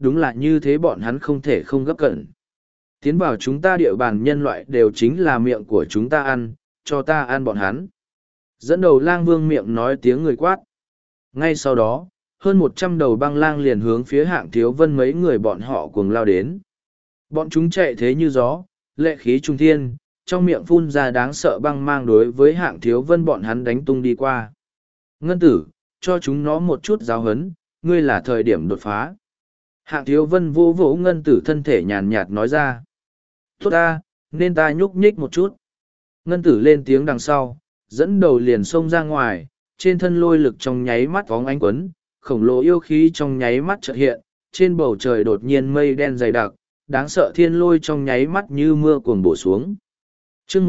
đúng là như thế bọn hắn không thể không gấp cẩn. Tiến vào chúng ta địa bàn nhân loại đều chính là miệng của chúng ta ăn, cho ta ăn bọn hắn. Dẫn đầu lang vương miệng nói tiếng người quát. Ngay sau đó, hơn 100 đầu băng lang liền hướng phía Hạng Thiếu Vân mấy người bọn họ cuồng lao đến. Bọn chúng chạy thế như gió, lệ khí trung thiên, trong miệng phun ra đáng sợ băng mang đối với Hạng Thiếu Vân bọn hắn đánh tung đi qua. Ngân tử, cho chúng nó một chút giáo hấn, ngươi là thời điểm đột phá. Hạng Thiếu Vân vô vỗ ngân tử thân thể nhàn nhạt nói ra. Tốt ta, nên ta nhúc nhích một chút. Ngân tử lên tiếng đằng sau, dẫn đầu liền xông ra ngoài, trên thân lôi lực trong nháy mắt vóng ánh quấn, khổng lồ yêu khí trong nháy mắt chợt hiện, trên bầu trời đột nhiên mây đen dày đặc, đáng sợ thiên lôi trong nháy mắt như mưa cuồng bổ xuống. Chương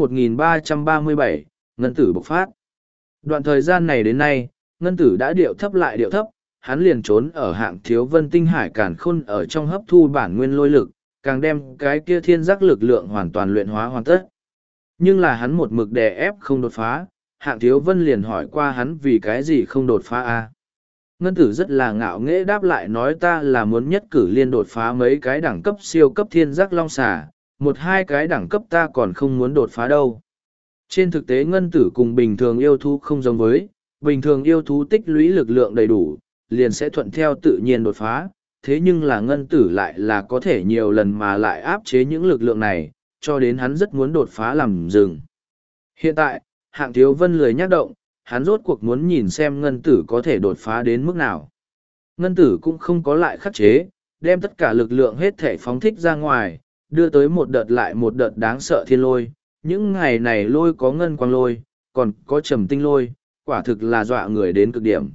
1337, Ngân tử bộc phát. Đoạn thời gian này đến nay, Ngân tử đã điệu thấp lại điệu thấp, hắn liền trốn ở Hạng Thiếu Vân tinh hải càn khôn ở trong hấp thu bản nguyên lôi lực, càng đem cái kia thiên giác lực lượng hoàn toàn luyện hóa hoàn tất. Nhưng là hắn một mực đè ép không đột phá, Hạng Thiếu Vân liền hỏi qua hắn vì cái gì không đột phá a. Ngân tử rất là ngạo nghễ đáp lại nói ta là muốn nhất cử liên đột phá mấy cái đẳng cấp siêu cấp thiên giác long xà, một hai cái đẳng cấp ta còn không muốn đột phá đâu. Trên thực tế ngân tử cùng bình thường yêu thú không giống với, bình thường yêu thú tích lũy lực lượng đầy đủ, liền sẽ thuận theo tự nhiên đột phá, thế nhưng là ngân tử lại là có thể nhiều lần mà lại áp chế những lực lượng này, cho đến hắn rất muốn đột phá làm dừng. Hiện tại, Hạng Thiếu Vân lười nhắc động, hắn rốt cuộc muốn nhìn xem ngân tử có thể đột phá đến mức nào. Ngân tử cũng không có lại khắc chế, đem tất cả lực lượng hết thể phóng thích ra ngoài, đưa tới một đợt lại một đợt đáng sợ thiên lôi. Những ngày này lôi có ngân quang lôi, còn có trầm tinh lôi, quả thực là dọa người đến cực điểm.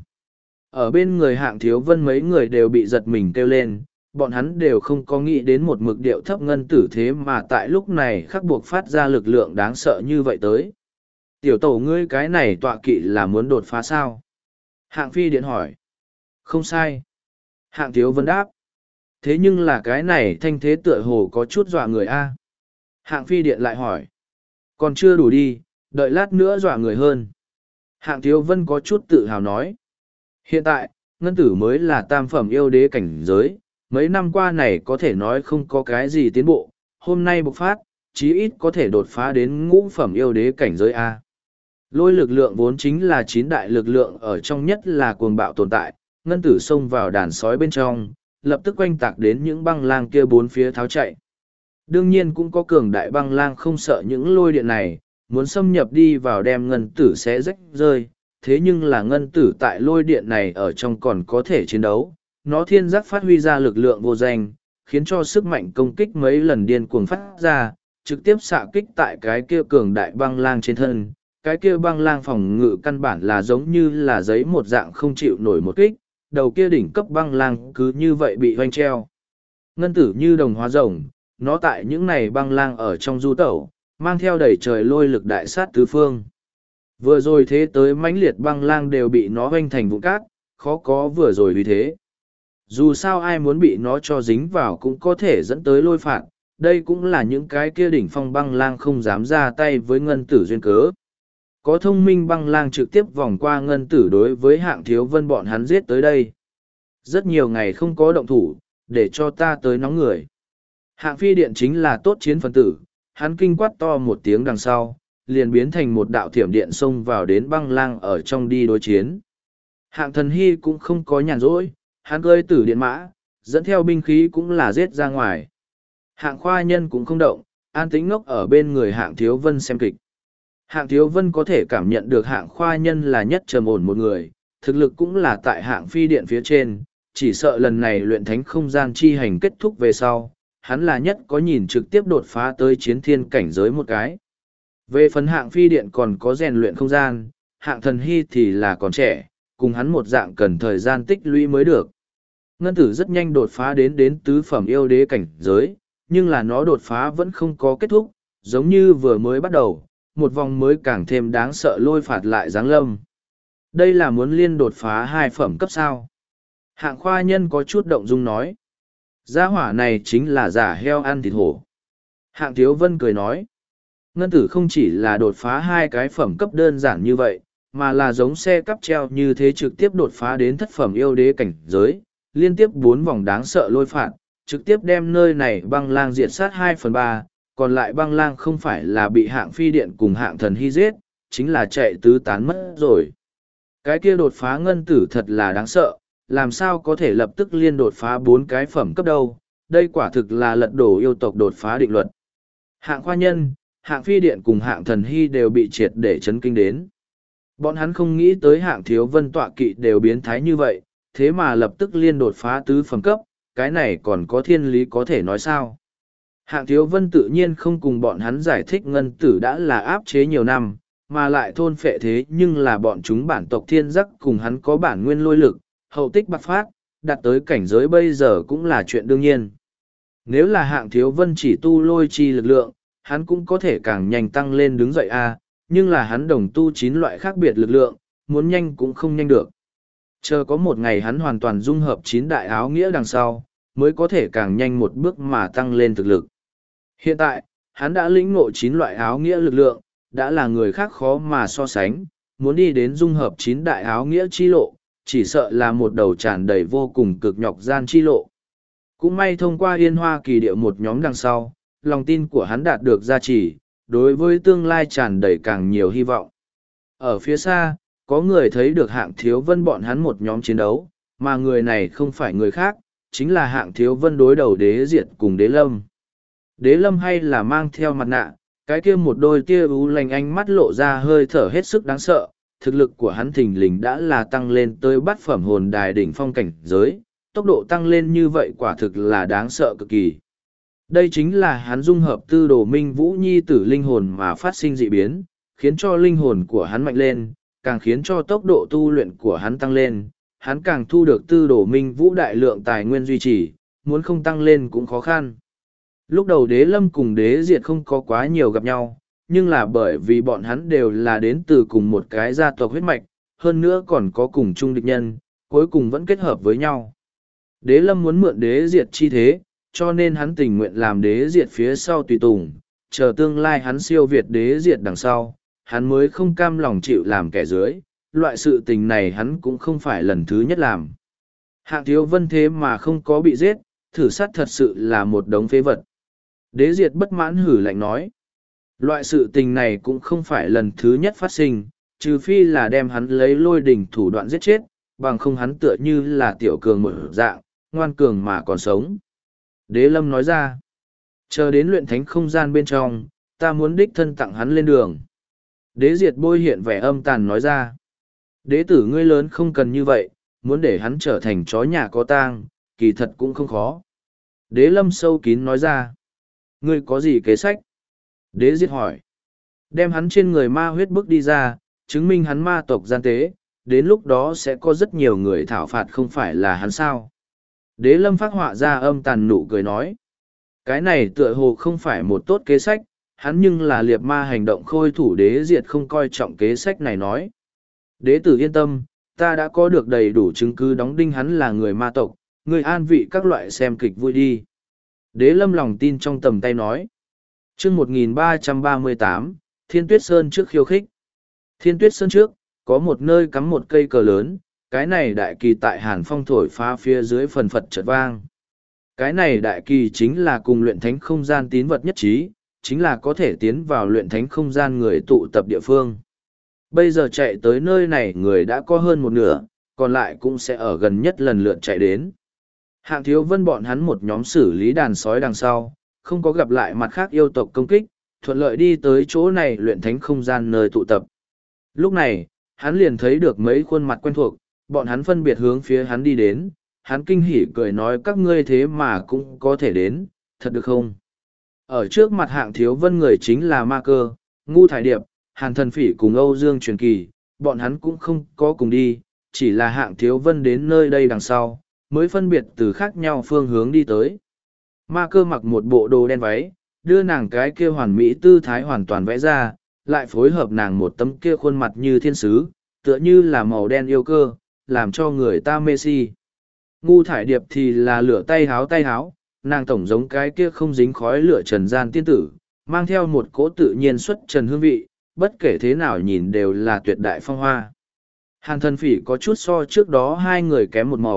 Ở bên người Hạng Thiếu Vân mấy người đều bị giật mình kêu lên, bọn hắn đều không có nghĩ đến một mực điệu thấp ngân tử thế mà tại lúc này khắc buộc phát ra lực lượng đáng sợ như vậy tới. Tiểu tổ ngươi cái này tọa kỵ là muốn đột phá sao? Hạng Phi Điện hỏi. Không sai. Hạng Thiếu Vân đáp. Thế nhưng là cái này thanh thế tựa hồ có chút dọa người a. Hạng Phi Điện lại hỏi. Còn chưa đủ đi, đợi lát nữa dọa người hơn. Hạng Thiếu Vân có chút tự hào nói. Hiện tại, ngân tử mới là tam phẩm yêu đế cảnh giới, mấy năm qua này có thể nói không có cái gì tiến bộ, hôm nay bộc phát, chí ít có thể đột phá đến ngũ phẩm yêu đế cảnh giới A. Lôi lực lượng vốn chính là 9 đại lực lượng ở trong nhất là cuồng bạo tồn tại, ngân tử xông vào đàn sói bên trong, lập tức quanh tạc đến những băng lang kia bốn phía tháo chạy. Đương nhiên cũng có cường đại băng lang không sợ những lôi điện này, muốn xâm nhập đi vào đem ngân tử sẽ rách rơi, thế nhưng là ngân tử tại lôi điện này ở trong còn có thể chiến đấu, nó thiên giác phát huy ra lực lượng vô danh, khiến cho sức mạnh công kích mấy lần điên cuồng phát ra, trực tiếp xạ kích tại cái kia cường đại băng lang trên thân. Cái kia băng lang phòng ngự căn bản là giống như là giấy một dạng không chịu nổi một kích, đầu kia đỉnh cấp băng lang cứ như vậy bị hoanh treo. Ngân tử như đồng hóa rồng, nó tại những này băng lang ở trong du tẩu, mang theo đầy trời lôi lực đại sát tứ phương. Vừa rồi thế tới mãnh liệt băng lang đều bị nó hoanh thành vụn cát, khó có vừa rồi vì thế. Dù sao ai muốn bị nó cho dính vào cũng có thể dẫn tới lôi phạt, đây cũng là những cái kia đỉnh phong băng lang không dám ra tay với ngân tử duyên cớ. Có thông minh băng lang trực tiếp vòng qua ngân tử đối với Hạng Thiếu Vân bọn hắn giết tới đây. Rất nhiều ngày không có động thủ, để cho ta tới nóng người. Hạng Phi Điện chính là tốt chiến phân tử, hắn kinh quát to một tiếng đằng sau, liền biến thành một đạo thiểm điện xông vào đến băng lang ở trong đi đối chiến. Hạng Thần Hy cũng không có nhàn rỗi, hắn cơi tử điện mã, dẫn theo binh khí cũng là giết ra ngoài. Hạng Khoa Nhân cũng không động, an tĩnh ngốc ở bên người Hạng Thiếu Vân xem kịch. Hạng Thiếu Vân có thể cảm nhận được Hạng Khoa Nhân là nhất trầm ổn một người, thực lực cũng là tại Hạng Phi Điện phía trên, chỉ sợ lần này luyện thánh không gian chi hành kết thúc về sau, hắn là nhất có nhìn trực tiếp đột phá tới chiến thiên cảnh giới một cái. Về phần Hạng Phi Điện còn có rèn luyện không gian, Hạng Thần Hy thì là còn trẻ, cùng hắn một dạng cần thời gian tích lũy mới được. Ngân tử rất nhanh đột phá đến tứ phẩm yêu đế cảnh giới, nhưng là nó đột phá vẫn không có kết thúc, giống như vừa mới bắt đầu, một vòng mới càng thêm đáng sợ lôi phạt lại giáng lâm. Đây là muốn liên đột phá 2 phẩm cấp sao. Hạng Khoa Nhân có chút động dung nói. Gia hỏa này chính là giả heo ăn thịt hổ. Hạng Thiếu Vân cười nói. Ngân tử không chỉ là đột phá 2 cái phẩm cấp đơn giản như vậy, mà là giống xe cắp treo như thế trực tiếp đột phá đến thất phẩm yêu đế cảnh giới, liên tiếp 4 vòng đáng sợ lôi phạt, trực tiếp đem nơi này băng lang diệt sát 2/3, còn lại băng lang không phải là bị hạng phi điện cùng hạng thần hy giết, chính là chạy tứ tán mất rồi. Cái kia đột phá ngân tử thật là đáng sợ, làm sao có thể lập tức liên đột phá 4 cái phẩm cấp đâu, đây quả thực là lật đổ yêu tộc đột phá định luật. Hạng khoa nhân, hạng phi điện cùng hạng thần hy đều bị triệt để chấn kinh đến. Bọn hắn không nghĩ tới hạng thiếu vân tọa kỵ đều biến thái như vậy, thế mà lập tức liên đột phá tứ phẩm cấp, cái này còn có thiên lý có thể nói sao. Hạng thiếu vân tự nhiên không cùng bọn hắn giải thích ngân tử đã là áp chế nhiều năm, mà lại thôn phệ thế nhưng là bọn chúng bản tộc thiên giác cùng hắn có bản nguyên lôi lực, hậu tích bạc phát, đạt tới cảnh giới bây giờ cũng là chuyện đương nhiên. Nếu là hạng thiếu vân chỉ tu lôi chi lực lượng, hắn cũng có thể càng nhanh tăng lên đứng dậy nhưng là hắn đồng tu 9 loại khác biệt lực lượng, muốn nhanh cũng không nhanh được. Chờ có một ngày hắn hoàn toàn dung hợp 9 đại áo nghĩa đằng sau, mới có thể càng nhanh một bước mà tăng lên thực lực. Hiện tại, hắn đã lĩnh ngộ 9 loại áo nghĩa lực lượng, đã là người khác khó mà so sánh, muốn đi đến dung hợp 9 đại áo nghĩa chi lộ, chỉ sợ là một đầu tràn đầy vô cùng cực nhọc gian chi lộ. Cũng may thông qua Yên Hoa Kỳ Điệu một nhóm đằng sau, lòng tin của hắn đạt được gia trì, đối với tương lai tràn đầy càng nhiều hy vọng. Ở phía xa, có người thấy được hạng thiếu vân bọn hắn một nhóm chiến đấu, mà người này không phải người khác, chính là hạng thiếu vân đối đầu đế diệt cùng đế lâm. Đế lâm hay là mang theo mặt nạ, cái kia một đôi tia u lành ánh mắt lộ ra hơi thở hết sức đáng sợ, thực lực của hắn thình lình đã là tăng lên tới bát phẩm hồn đài đỉnh phong cảnh giới, tốc độ tăng lên như vậy quả thực là đáng sợ cực kỳ. Đây chính là hắn dung hợp tư đồ minh vũ nhi tử linh hồn mà phát sinh dị biến, khiến cho linh hồn của hắn mạnh lên, càng khiến cho tốc độ tu luyện của hắn tăng lên, hắn càng thu được tư đồ minh vũ đại lượng tài nguyên duy trì, muốn không tăng lên cũng khó khăn. Lúc đầu đế lâm cùng đế diệt không có quá nhiều gặp nhau, nhưng là bởi vì bọn hắn đều là đến từ cùng một cái gia tộc huyết mạch, hơn nữa còn có cùng chung địch nhân, cuối cùng vẫn kết hợp với nhau. Đế lâm muốn mượn đế diệt chi thế, cho nên hắn tình nguyện làm đế diệt phía sau tùy tùng, chờ tương lai hắn siêu việt đế diệt đằng sau, hắn mới không cam lòng chịu làm kẻ dưới, loại sự tình này hắn cũng không phải lần thứ nhất làm. Hạng thiếu vân thế mà không có bị giết, thử sát thật sự là một đống phế vật. Đế diệt bất mãn hử lạnh nói. Loại sự tình này cũng không phải lần thứ nhất phát sinh, trừ phi là đem hắn lấy lôi đỉnh thủ đoạn giết chết, bằng không hắn tựa như là tiểu cường một dạng, ngoan cường mà còn sống. Đế lâm nói ra, chờ đến luyện thánh không gian bên trong, ta muốn đích thân tặng hắn lên đường. Đế diệt bôi hiện vẻ âm tàn nói ra, đế tử ngươi lớn không cần như vậy, muốn để hắn trở thành chó nhà có tang, kỳ thật cũng không khó. Đế lâm sâu kín nói ra, ngươi có gì kế sách? Đế diệt hỏi, đem hắn trên người ma huyết bức đi ra, chứng minh hắn ma tộc gian tế, đến lúc đó sẽ có rất nhiều người thảo phạt không phải là hắn sao. Đế lâm phát họa ra âm tàn nụ cười nói, cái này tựa hồ không phải một tốt kế sách, hắn nhưng là liệt ma hành động khôi thủ đế diệt không coi trọng kế sách này nói. Đế tử yên tâm, ta đã có được đầy đủ chứng cứ đóng đinh hắn là người ma tộc, người an vị các loại xem kịch vui đi. Đế lâm lòng tin trong tầm tay nói. Chương 1338, Thiên Tuyết Sơn trước khiêu khích. Thiên Tuyết Sơn trước, có một nơi cắm một cây cờ lớn, cái này đại kỳ tại hàn phong thổi phá phía dưới phần phật chợt vang. Cái này đại kỳ chính là cùng luyện thánh không gian tín vật nhất trí, chính là có thể tiến vào luyện thánh không gian người tụ tập địa phương. Bây giờ chạy tới nơi này người đã có hơn một nửa, còn lại cũng sẽ ở gần nhất lần lượt chạy đến. Hạng thiếu vân bọn hắn một nhóm xử lý đàn sói đằng sau, không có gặp lại mặt khác yêu tộc công kích, thuận lợi đi tới chỗ này luyện thánh không gian nơi tụ tập. Lúc này, hắn liền thấy được mấy khuôn mặt quen thuộc, bọn hắn phân biệt hướng phía hắn đi đến, hắn kinh hỉ cười nói các ngươi thế mà cũng có thể đến, thật được không? Ở trước mặt hạng thiếu vân người chính là Ma Cơ, Ngu Thải Điệp, Hàn Thần Phỉ cùng Âu Dương Truyền Kỳ, bọn hắn cũng không có cùng đi, chỉ là hạng thiếu vân đến nơi đây đằng sau, mới phân biệt từ khác nhau phương hướng đi tới. Ma Cơ mặc một bộ đồ đen váy, đưa nàng cái kia hoàn mỹ tư thái hoàn toàn vẽ ra, lại phối hợp nàng một tấm kia khuôn mặt như thiên sứ, tựa như là màu đen yêu cơ, làm cho người ta mê si. Ngu Thải Điệp thì là lửa tay háo, nàng tổng giống cái kia không dính khói lửa trần gian tiên tử, mang theo một cỗ tự nhiên xuất trần hương vị, bất kể thế nào nhìn đều là tuyệt đại phong hoa. Hàn Thần Phỉ có chút so trước đó hai người kém một màu,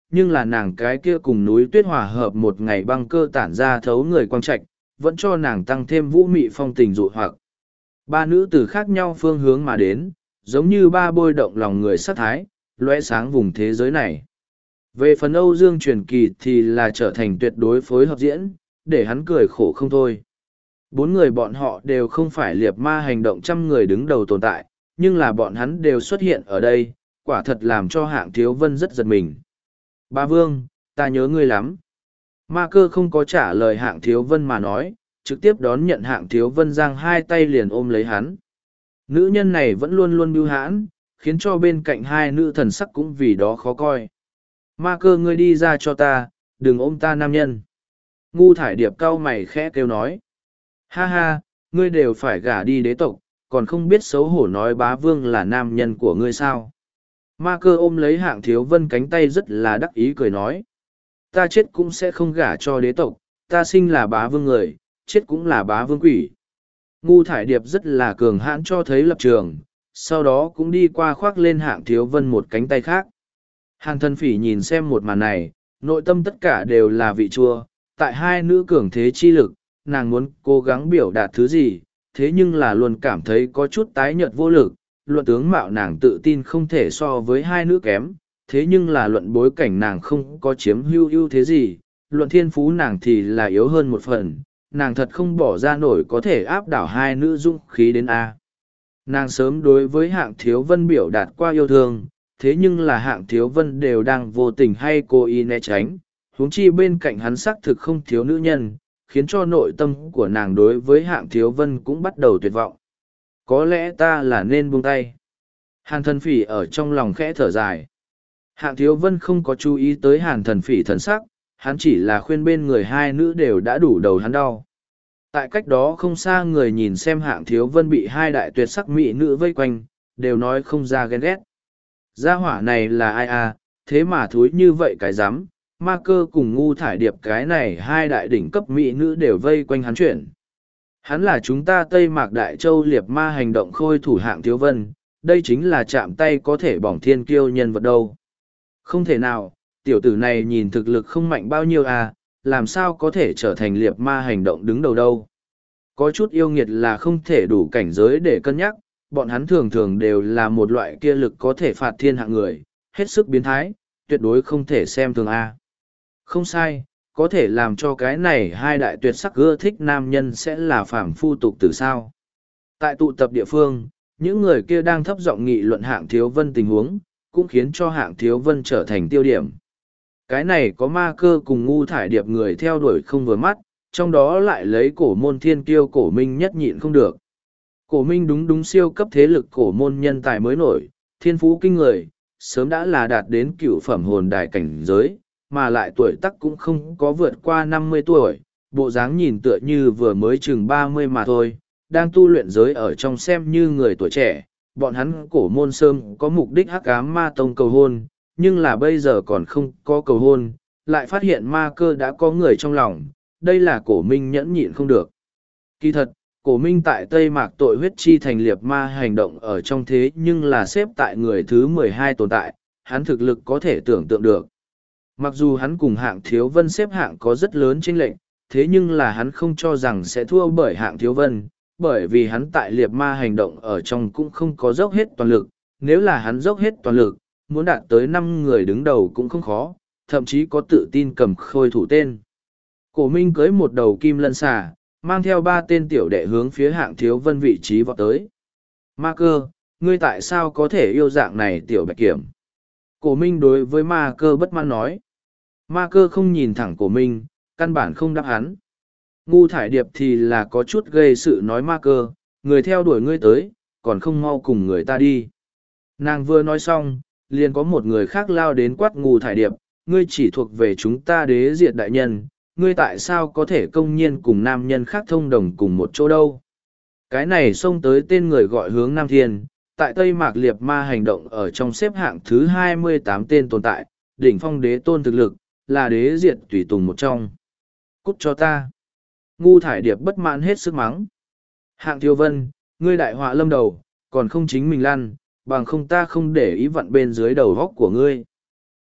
nhưng là nàng cái kia cùng núi tuyết hòa hợp một ngày băng cơ tản ra thấu người quang trạch, vẫn cho nàng tăng thêm vũ mị phong tình dụ hoặc. Ba nữ từ khác nhau phương hướng mà đến, giống như ba bôi động lòng người sát thái, lóe sáng vùng thế giới này. Về phần Âu Dương Truyền Kỳ thì là trở thành tuyệt đối phối hợp diễn, để hắn cười khổ không thôi. Bốn người bọn họ đều không phải liệt ma hành động trăm người đứng đầu tồn tại, nhưng là bọn hắn đều xuất hiện ở đây, quả thật làm cho Hạng Thiếu Vân rất giật mình. Ba Vương, ta nhớ ngươi lắm. Ma Cơ không có trả lời Hạng Thiếu Vân mà nói, trực tiếp đón nhận Hạng Thiếu Vân giang hai tay liền ôm lấy hắn. Nữ nhân này vẫn luôn luôn bưu hãn, khiến cho bên cạnh hai nữ thần sắc cũng vì đó khó coi. Ma Cơ ngươi đi ra cho ta, đừng ôm ta nam nhân. Ngu Thải Điệp cau mày khẽ kêu nói. Ha ha, ngươi đều phải gả đi đế tộc, còn không biết xấu hổ nói Bá Vương là nam nhân của ngươi sao. Ma Cơ ôm lấy Hạng Thiếu Vân cánh tay rất là đắc ý cười nói. Ta chết cũng sẽ không gả cho đế tộc, ta sinh là Bá Vương người, chết cũng là Bá Vương quỷ. Ngu Thải Điệp rất là cường hãn cho thấy lập trường, sau đó cũng đi qua khoác lên Hạng Thiếu Vân một cánh tay khác. Hàn Thần Phỉ nhìn xem một màn này, nội tâm tất cả đều là vị chua, tại hai nữ cường thế chi lực, nàng muốn cố gắng biểu đạt thứ gì, thế nhưng là luôn cảm thấy có chút tái nhợt vô lực, luận tướng mạo nàng tự tin không thể so với hai nữ kém, thế nhưng là luận bối cảnh nàng không có chiếm ưu thế gì, luận thiên phú nàng thì là yếu hơn một phần, nàng thật không bỏ ra nổi có thể áp đảo hai nữ dũng khí đến A. Nàng sớm đối với Hạng Thiếu Vân biểu đạt qua yêu thương, thế nhưng là Hạng Thiếu Vân đều đang vô tình hay cố ý né tránh, huống chi bên cạnh hắn xác thực không thiếu nữ nhân, khiến cho nội tâm của nàng đối với Hạng Thiếu Vân cũng bắt đầu tuyệt vọng. Có lẽ ta là nên buông tay. Hàn Thần Phỉ ở trong lòng khẽ thở dài. Hạng Thiếu Vân không có chú ý tới Hàn Thần Phỉ thần sắc, hắn chỉ là khuyên bên người hai nữ đều đã đủ đầu hắn đau. Tại cách đó không xa người nhìn xem Hạng Thiếu Vân bị hai đại tuyệt sắc mỹ nữ vây quanh, đều nói không ra ghen ghét. Gia hỏa này là ai à, thế mà thúi như vậy cái rắm Ma Cơ cùng Ngu Thải Điệp cái này hai đại đỉnh cấp mỹ nữ đều vây quanh hắn chuyển. Hắn là chúng ta Tây Mạc Đại Châu liệt ma hành động khôi thủ Hạng Thiếu Vân, đây chính là chạm tay có thể bỏng thiên kiêu nhân vật đâu. Không thể nào, tiểu tử này nhìn thực lực không mạnh bao nhiêu à, làm sao có thể trở thành liệt ma hành động đứng đầu đâu. Có chút yêu nghiệt là không thể đủ cảnh giới để cân nhắc, bọn hắn thường thường đều là một loại kia lực có thể phạt thiên hạng người, hết sức biến thái, tuyệt đối không thể xem thường a. Không sai, có thể làm cho cái này hai đại tuyệt sắc ưa thích nam nhân sẽ là phàm phu tục tử sao. Tại tụ tập địa phương, những người kia đang thấp giọng nghị luận Hạng Thiếu Vân tình huống, cũng khiến cho Hạng Thiếu Vân trở thành tiêu điểm. Cái này có Ma Cơ cùng Ngu Thải Điệp người theo đuổi không vừa mắt, trong đó lại lấy cổ môn thiên kiêu Cổ Minh nhất nhịn không được. Cổ Minh đúng siêu cấp thế lực cổ môn nhân tài mới nổi, thiên phú kinh người, sớm đã là đạt đến cựu phẩm hồn đài cảnh giới, mà lại tuổi tác cũng không có vượt qua 50 tuổi, bộ dáng nhìn tựa như vừa mới chừng 30 mà thôi, đang tu luyện giới ở trong xem như người tuổi trẻ, bọn hắn cổ môn sớm có mục đích hắc ám ma tông cầu hôn, nhưng là bây giờ còn không có cầu hôn, lại phát hiện Ma Cơ đã có người trong lòng, đây là Cổ Minh nhẫn nhịn không được. Kỳ thật, Cổ Minh tại Tây Mạc tội huyết chi thành liệt ma hành động ở trong thế nhưng là xếp tại người thứ 12 tồn tại, hắn thực lực có thể tưởng tượng được. Mặc dù hắn cùng Hạng Thiếu Vân xếp hạng có rất lớn chênh lệch, thế nhưng là hắn không cho rằng sẽ thua bởi Hạng Thiếu Vân, bởi vì hắn tại liệt ma hành động ở trong cũng không có dốc hết toàn lực, nếu là hắn dốc hết toàn lực, muốn đạt tới 5 người đứng đầu cũng không khó, thậm chí có tự tin cầm khôi thủ tên. Cổ Minh cưới một đầu kim lân xà, mang theo 3 tên tiểu đệ hướng phía Hạng Thiếu Vân vị trí vọt tới. Ma Cơ, ngươi tại sao có thể yêu dạng này tiểu bạch kiểm? Cổ Minh đối với Ma Cơ bất mãn nói. Ma Cơ không nhìn thẳng Cổ Minh, căn bản không đáp hắn. Ngu Thải Điệp thì là có chút gây sự nói Ma Cơ, người theo đuổi ngươi tới, còn không mau cùng người ta đi. Nàng vừa nói xong, liền có một người khác lao đến quát Ngu Thải Điệp, ngươi chỉ thuộc về chúng ta đế diệt đại nhân, ngươi tại sao có thể công nhiên cùng nam nhân khác thông đồng cùng một chỗ đâu. Cái này xông tới tên người gọi Hướng Nam Thiên, tại Tây Mạc liệt ma hành động ở trong xếp hạng thứ 28 tên tồn tại, đỉnh phong đế tôn thực lực, là đế diệt tùy tùng một trong. Cút cho ta. Ngu Thải Điệp bất mãn hết sức mắng. Hạng Thiếu Vân, ngươi đại họa lâm đầu, còn không chính mình lăn, bằng không ta không để ý vặn bên dưới đầu góc của ngươi.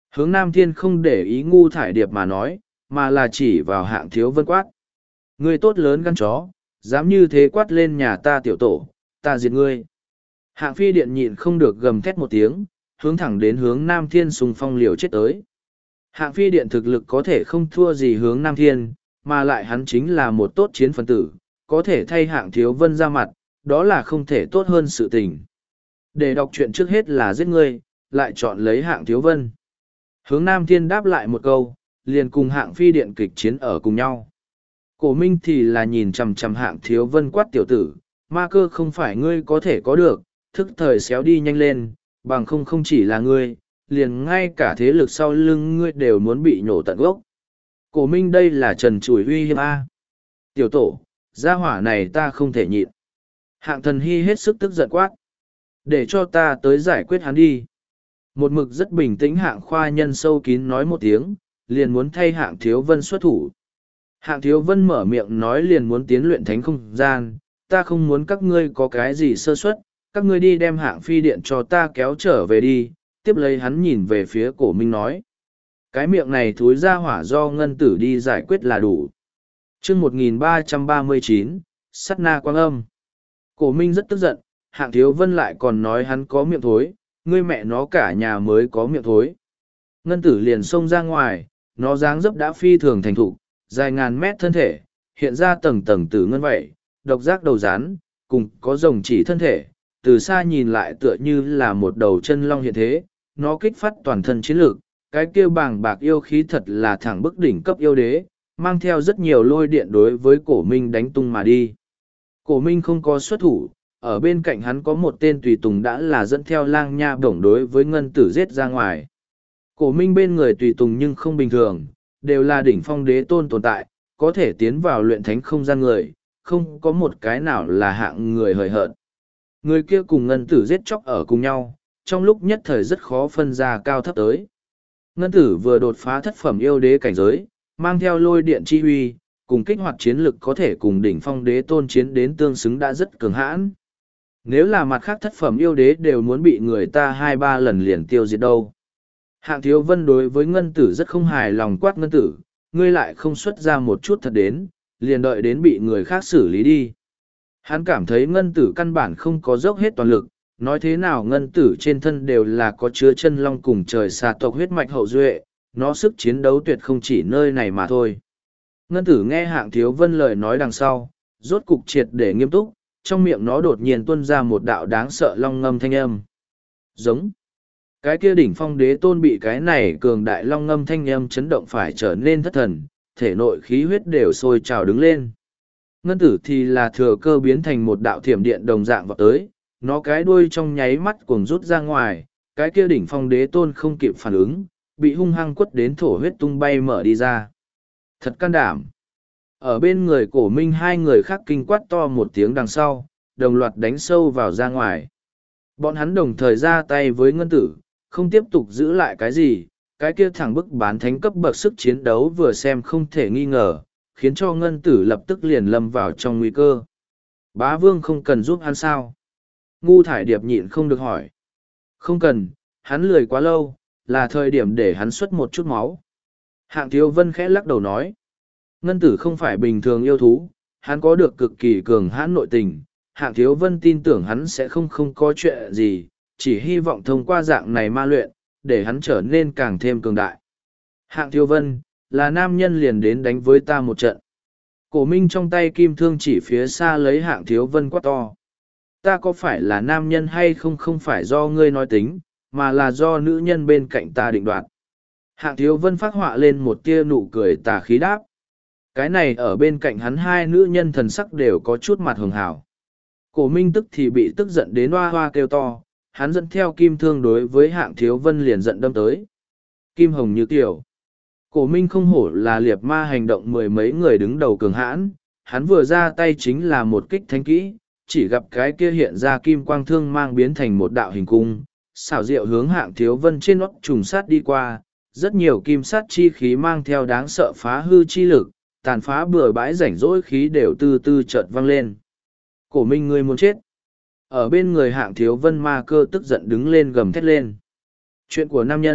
Hướng Nam Thiên không để ý Ngu Thải Điệp mà nói, mà là chỉ vào Hạng Thiếu Vân quát. Ngươi tốt lớn gan chó, dám như thế quát lên nhà ta tiểu tổ, ta diệt ngươi. Hạng Phi Điện nhịn không được gầm thét một tiếng, hướng thẳng đến Hướng Nam Thiên xung phong liều chết tới. Hạng Phi Điện thực lực có thể không thua gì Hướng Nam Thiên, mà lại hắn chính là một tốt chiến phần tử, có thể thay Hạng Thiếu Vân ra mặt, đó là không thể tốt hơn sự tình. Để đọc chuyện trước hết là giết ngươi, lại chọn lấy Hạng Thiếu Vân. Hướng Nam Thiên đáp lại một câu, liền cùng Hạng Phi Điện kịch chiến ở cùng nhau. Cổ Minh thì là nhìn chằm chằm Hạng Thiếu Vân quát tiểu tử, ma cơ không phải ngươi có thể có được, thức thời xéo đi nhanh lên, bằng không chỉ là ngươi, liền ngay cả thế lực sau lưng ngươi đều muốn bị nhổ tận gốc. Cổ Minh đây là trần trùi uy hiếp A. Tiểu tổ, gia hỏa này ta không thể nhịn. Hạng Thần Hy hết sức tức giận quát. Để cho ta tới giải quyết hắn đi. Một mực rất bình tĩnh Hạng Khoa Nhân sâu kín nói một tiếng, liền muốn thay Hạng Thiếu Vân xuất thủ. Hạng Thiếu Vân mở miệng nói liền muốn tiến luyện thánh không gian, ta không muốn các ngươi có cái gì sơ suất, các ngươi đi đem Hạng Phi Điện cho ta kéo trở về đi. Tiếp lấy hắn nhìn về phía Cổ Minh nói. Cái miệng này thúi ra hỏa do ngân tử đi giải quyết là đủ. chương 1339, Sắt Na Quang Âm. Cổ Minh rất tức giận, Hạng Thiếu Vân lại còn nói hắn có miệng thối, ngươi mẹ nó cả nhà mới có miệng thối. Ngân tử liền xông ra ngoài, nó dáng dấp đã phi thường thành thục, dài ngàn mét thân thể, hiện ra tầng tầng tử ngân vậy, độc giác đầu rán, cùng có rồng chỉ thân thể, từ xa nhìn lại tựa như là một đầu chân long hiện thế, nó kích phát toàn thân chiến lược, cái kia bàng bạc yêu khí thật là thẳng bức đỉnh cấp yêu đế, mang theo rất nhiều lôi điện đối với Cổ Minh đánh tung mà đi. Cổ Minh không có xuất thủ, ở bên cạnh hắn có một tên tùy tùng đã là dẫn theo lang nha bổng đối với ngân tử giết ra ngoài. Cổ Minh bên người tùy tùng nhưng không bình thường, đều là đỉnh phong đế tôn tồn tại, có thể tiến vào luyện thánh không gian người, không có một cái nào là hạng người hời hợt. Người kia cùng ngân tử giết chóc ở cùng nhau, trong lúc nhất thời rất khó phân ra cao thấp tới. Ngân tử vừa đột phá thất phẩm yêu đế cảnh giới, mang theo lôi điện chi huy, cùng kích hoạt chiến lực có thể cùng đỉnh phong đế tôn chiến đến tương xứng đã rất cường hãn. Nếu là mặt khác thất phẩm yêu đế đều muốn bị người ta 2-3 lần liền tiêu diệt đâu. Hạng Thiếu Vân đối với ngân tử rất không hài lòng quát ngân tử, ngươi lại không xuất ra một chút thật đến, liền đợi đến bị người khác xử lý đi. Hắn cảm thấy ngân tử căn bản không có dốc hết toàn lực, nói thế nào ngân tử trên thân đều là có chứa chân long cùng trời xà tộc huyết mạch hậu duệ, nó sức chiến đấu tuyệt không chỉ nơi này mà thôi. Ngân tử nghe Hạng Thiếu Vân lời nói đằng sau, rốt cục triệt để nghiêm túc, trong miệng nó đột nhiên tuôn ra một đạo đáng sợ long ngâm thanh âm. Giống. Cái kia đỉnh phong đế tôn bị cái này cường đại long ngâm thanh âm chấn động phải trở nên thất thần, thể nội khí huyết đều sôi trào đứng lên. Ngân tử thì là thừa cơ biến thành một đạo thiểm điện đồng dạng vào tới, nó cái đuôi trong nháy mắt cuồng rút ra ngoài, cái kia đỉnh phong đế tôn không kịp phản ứng, bị hung hăng quất đến thổ huyết tung bay mở đi ra. Thật can đảm. Ở bên người Cổ Minh hai người khác kinh quát to một tiếng đằng sau, đồng loạt đánh sâu vào ra ngoài. Bọn hắn đồng thời ra tay với ngân tử, không tiếp tục giữ lại cái gì, cái kia thẳng bức bán thánh cấp bậc sức chiến đấu vừa xem không thể nghi ngờ, khiến cho ngân tử lập tức liền lâm vào trong nguy cơ. Bá vương không cần giúp hắn sao? Ngu Thải Điệp nhịn không được hỏi. Không cần, hắn lười quá lâu, là thời điểm để hắn xuất một chút máu. Hạng Thiếu Vân khẽ lắc đầu nói. Ngân tử không phải bình thường yêu thú, hắn có được cực kỳ cường hãn nội tình. Hạng Thiếu Vân tin tưởng hắn sẽ không có chuyện gì, chỉ hy vọng thông qua dạng này ma luyện, để hắn trở nên càng thêm cường đại. Hạng Thiếu Vân, là nam nhân liền đến đánh với ta một trận. Cổ Minh trong tay kim thương chỉ phía xa lấy Hạng Thiếu Vân quát to. Ta có phải là nam nhân hay không phải do ngươi nói tính, mà là do nữ nhân bên cạnh ta định đoạt. Hạng Thiếu Vân phát họa lên một tia nụ cười tà khí đáp. Cái này ở bên cạnh hắn hai nữ nhân thần sắc đều có chút mặt hường hảo. Cổ Minh tức thì bị tức giận đến hoa hoa kêu to, hắn dẫn theo kim thương đối với Hạng Thiếu Vân liền giận đâm tới. Kim hồng như tiểu. Cổ Minh không hổ là liệt ma hành động mười mấy người đứng đầu cường hãn, hắn vừa ra tay chính là một kích thánh kỹ, chỉ gặp cái kia hiện ra kim quang thương mang biến thành một đạo hình cung, xảo diệu hướng Hạng Thiếu Vân trên nót trùng sát đi qua, rất nhiều kim sát chi khí mang theo đáng sợ phá hư chi lực, tàn phá bừa bãi rảnh rỗi khí đều từ từ chợt vang lên. Cổ Minh ngươi muốn chết. Ở bên người Hạng Thiếu Vân ma cơ tức giận đứng lên gầm thét lên. Chuyện của nam nhân,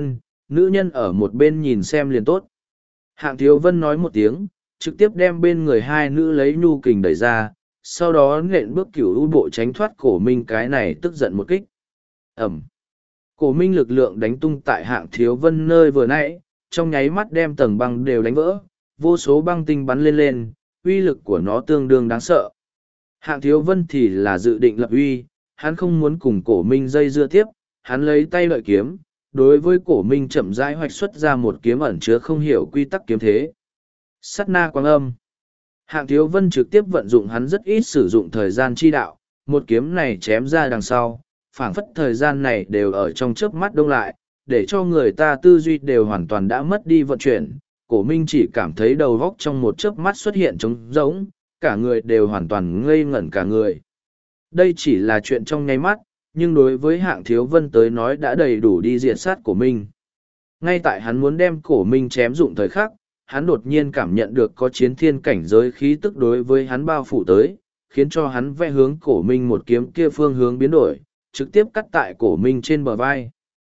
nữ nhân ở một bên nhìn xem liền tốt. Hạng Thiếu Vân nói một tiếng, trực tiếp đem bên người hai nữ lấy nhu kình đẩy ra, sau đó nện bước cửu u bộ tránh thoát Cổ Minh, cái này tức giận một kích. Ẩm. Cổ Minh lực lượng đánh tung tại Hạng Thiếu Vân nơi vừa nãy, trong nháy mắt đem tầng băng đều đánh vỡ, vô số băng tinh bắn lên lên, uy lực của nó tương đương đáng sợ. Hạng Thiếu Vân thì là dự định lập uy, hắn không muốn cùng Cổ Minh dây dưa tiếp, hắn lấy tay lợi kiếm, đối với Cổ Minh chậm rãi hoạch xuất ra một kiếm ẩn chứa không hiểu quy tắc kiếm thế. Sát na quang âm. Hạng Thiếu Vân trực tiếp vận dụng hắn rất ít sử dụng thời gian chi đạo, một kiếm này chém ra đằng sau, phảng phất thời gian này đều ở trong chớp mắt đông lại, để cho người ta tư duy đều hoàn toàn đã mất đi vận chuyển. Cổ Minh chỉ cảm thấy đầu góc trong một chớp mắt xuất hiện trống rỗng, cả người đều hoàn toàn ngây ngẩn cả người. Đây chỉ là chuyện trong nháy mắt, nhưng đối với Hạng Thiếu Vân tới nói đã đầy đủ đi diệt sát Cổ Minh. Ngay tại hắn muốn đem Cổ Minh chém dụng thời khắc, hắn đột nhiên cảm nhận được có chiến thiên cảnh giới khí tức đối với hắn bao phủ tới, khiến cho hắn vẽ hướng Cổ Minh một kiếm kia phương hướng biến đổi, trực tiếp cắt tại Cổ Minh trên bờ vai.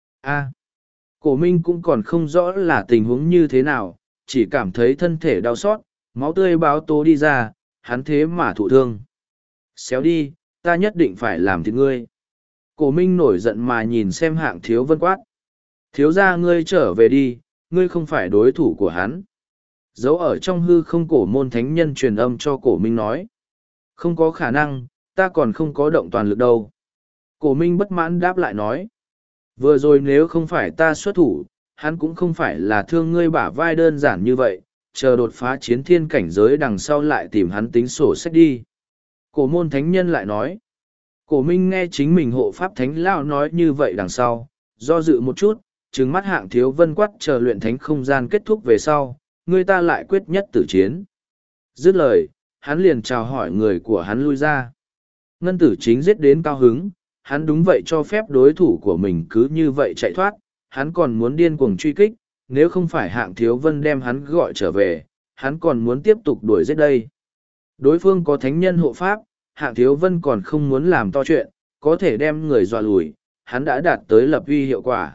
Cổ Minh cũng còn không rõ là tình huống như thế nào, chỉ cảm thấy thân thể đau xót, máu tươi báo tố đi ra, hắn thế mà thụ thương. Xéo đi, ta nhất định phải làm thịt ngươi. Cổ Minh nổi giận mà nhìn xem Hạng Thiếu Vân quát. Thiếu ra ngươi trở về đi, ngươi không phải đối thủ của hắn. Giấu ở trong hư không Cổ Môn thánh nhân truyền âm cho Cổ Minh nói. Không có khả năng, ta còn không có động toàn lực đâu. Cổ Minh bất mãn đáp lại nói. Vừa rồi nếu không phải ta xuất thủ, hắn cũng không phải là thương ngươi bả vai đơn giản như vậy, chờ đột phá chiến thiên cảnh giới đằng sau lại tìm hắn tính sổ sách đi. Cổ Môn thánh nhân lại nói. Cổ Minh nghe chính mình hộ pháp thánh lão nói như vậy đằng sau, do dự một chút, trừng mắt Hạng Thiếu Vân quát chờ luyện thánh không gian kết thúc về sau, người ta lại quyết nhất tử chiến. Dứt lời, hắn liền chào hỏi người của hắn lui ra. Ngân Tử Chính giết đến cao hứng, hắn đúng vậy cho phép đối thủ của mình cứ như vậy chạy thoát, hắn còn muốn điên cuồng truy kích, nếu không phải Hạng Thiếu Vân đem hắn gọi trở về, hắn còn muốn tiếp tục đuổi giết đây. Đối phương có thánh nhân hộ pháp, Hạng Thiếu Vân còn không muốn làm to chuyện, có thể đem người dọa lùi, hắn đã đạt tới lập uy hiệu quả.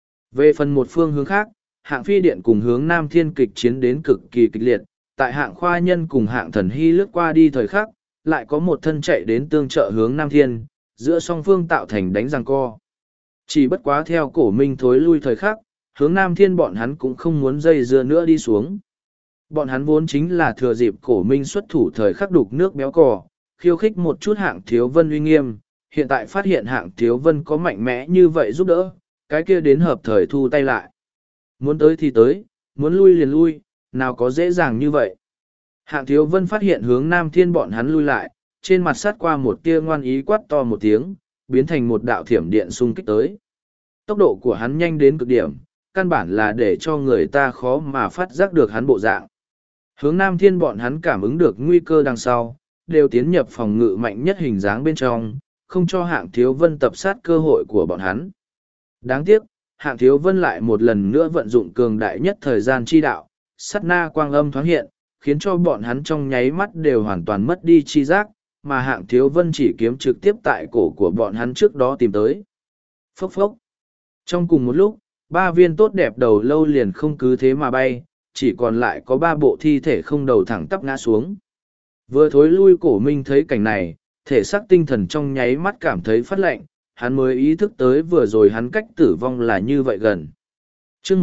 Về phần một phương hướng khác, Hạng Phi Điện cùng hướng Nam Thiên kịch chiến đến cực kỳ kịch liệt, tại Hạng Khoa Nhân cùng Hạng Thần Hy lướt qua đi thời khắc, lại có một thân chạy đến tương trợ hướng Nam Thiên, giữa song phương tạo thành đánh giằng co. Chỉ bất quá theo Cổ Minh thối lui thời khắc, hướng Nam Thiên bọn hắn cũng không muốn dây dưa nữa đi xuống. Bọn hắn vốn chính là thừa dịp Cổ Minh xuất thủ thời khắc đục nước béo cò, khiêu khích một chút Hạng Thiếu Vân uy nghiêm, hiện tại phát hiện Hạng Thiếu Vân có mạnh mẽ như vậy giúp đỡ, cái kia đến hợp thời thu tay lại. Muốn tới thì tới, muốn lui liền lui, nào có dễ dàng như vậy. Hạng Thiếu Vân phát hiện hướng Nam Thiên bọn hắn lui lại, trên mặt sát qua một tia ngoan ý quát to một tiếng, biến thành một đạo thiểm điện xung kích tới. Tốc độ của hắn nhanh đến cực điểm, căn bản là để cho người ta khó mà phát giác được hắn bộ dạng. Hướng Nam Thiên bọn hắn cảm ứng được nguy cơ đằng sau, đều tiến nhập phòng ngự mạnh nhất hình dáng bên trong, không cho Hạng Thiếu Vân tập sát cơ hội của bọn hắn. Đáng tiếc, Hạng Thiếu Vân lại một lần nữa vận dụng cường đại nhất thời gian chi đạo, sát na quang âm thoáng hiện, khiến cho bọn hắn trong nháy mắt đều hoàn toàn mất đi chi giác, mà Hạng Thiếu Vân chỉ kiếm trực tiếp tại cổ của bọn hắn trước đó tìm tới. Phốc phốc. Trong cùng một lúc, ba viên tốt đẹp đầu lâu liền không cứ thế mà bay, chỉ còn lại có ba bộ thi thể không đầu thẳng tắp ngã xuống. Vừa thối lui Cổ Minh thấy cảnh này, thể xác tinh thần trong nháy mắt cảm thấy phát lạnh, hắn mới ý thức tới vừa rồi hắn cách tử vong là như vậy gần. Chương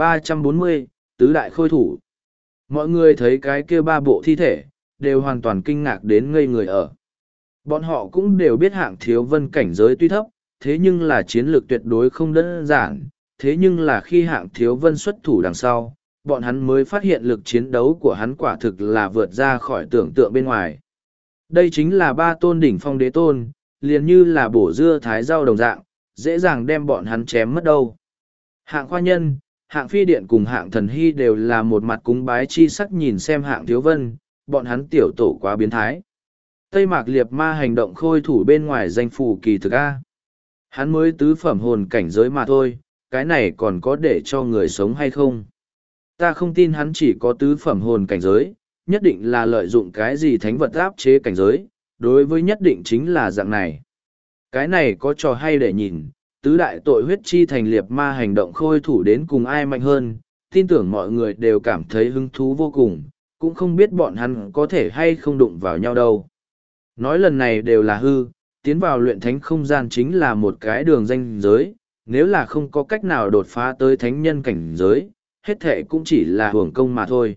1340, tứ đại khôi thủ. Mọi người thấy cái kia ba bộ thi thể, đều hoàn toàn kinh ngạc đến ngây người ở. Bọn họ cũng đều biết Hạng Thiếu Vân cảnh giới tuy thấp, thế nhưng là chiến lược tuyệt đối không đơn giản, thế nhưng là khi Hạng Thiếu Vân xuất thủ đằng sau, bọn hắn mới phát hiện lực chiến đấu của hắn quả thực là vượt ra khỏi tưởng tượng bên ngoài. Đây chính là ba tôn đỉnh phong đế tôn, liền như là bổ dưa thái rau đồng dạng, dễ dàng đem bọn hắn chém mất đâu. Hạng Khoa Nhân, Hạng Phi Điện cùng Hạng Thần Hy đều là một mặt cúng bái chi sắc nhìn xem Hạng Thiếu Vân, bọn hắn tiểu tổ quá biến thái. Tây Mạc Liệt Ma hành động khôi thủ bên ngoài danh phủ kỳ thực A. Hắn mới tứ phẩm hồn cảnh giới mà thôi, cái này còn có để cho người sống hay không? Ta không tin hắn chỉ có tứ phẩm hồn cảnh giới, nhất định là lợi dụng cái gì thánh vật áp chế cảnh giới, đối với nhất định chính là dạng này. Cái này có trò hay để nhìn, tứ đại tội huyết chi thành liệt ma hành động khôi thủ đến cùng ai mạnh hơn, tin tưởng mọi người đều cảm thấy hứng thú vô cùng, cũng không biết bọn hắn có thể hay không đụng vào nhau đâu. Nói lần này đều là hư, tiến vào luyện thánh không gian chính là một cái đường ranh giới, nếu là không có cách nào đột phá tới thánh nhân cảnh giới, hết thệ cũng chỉ là hưởng công mà thôi.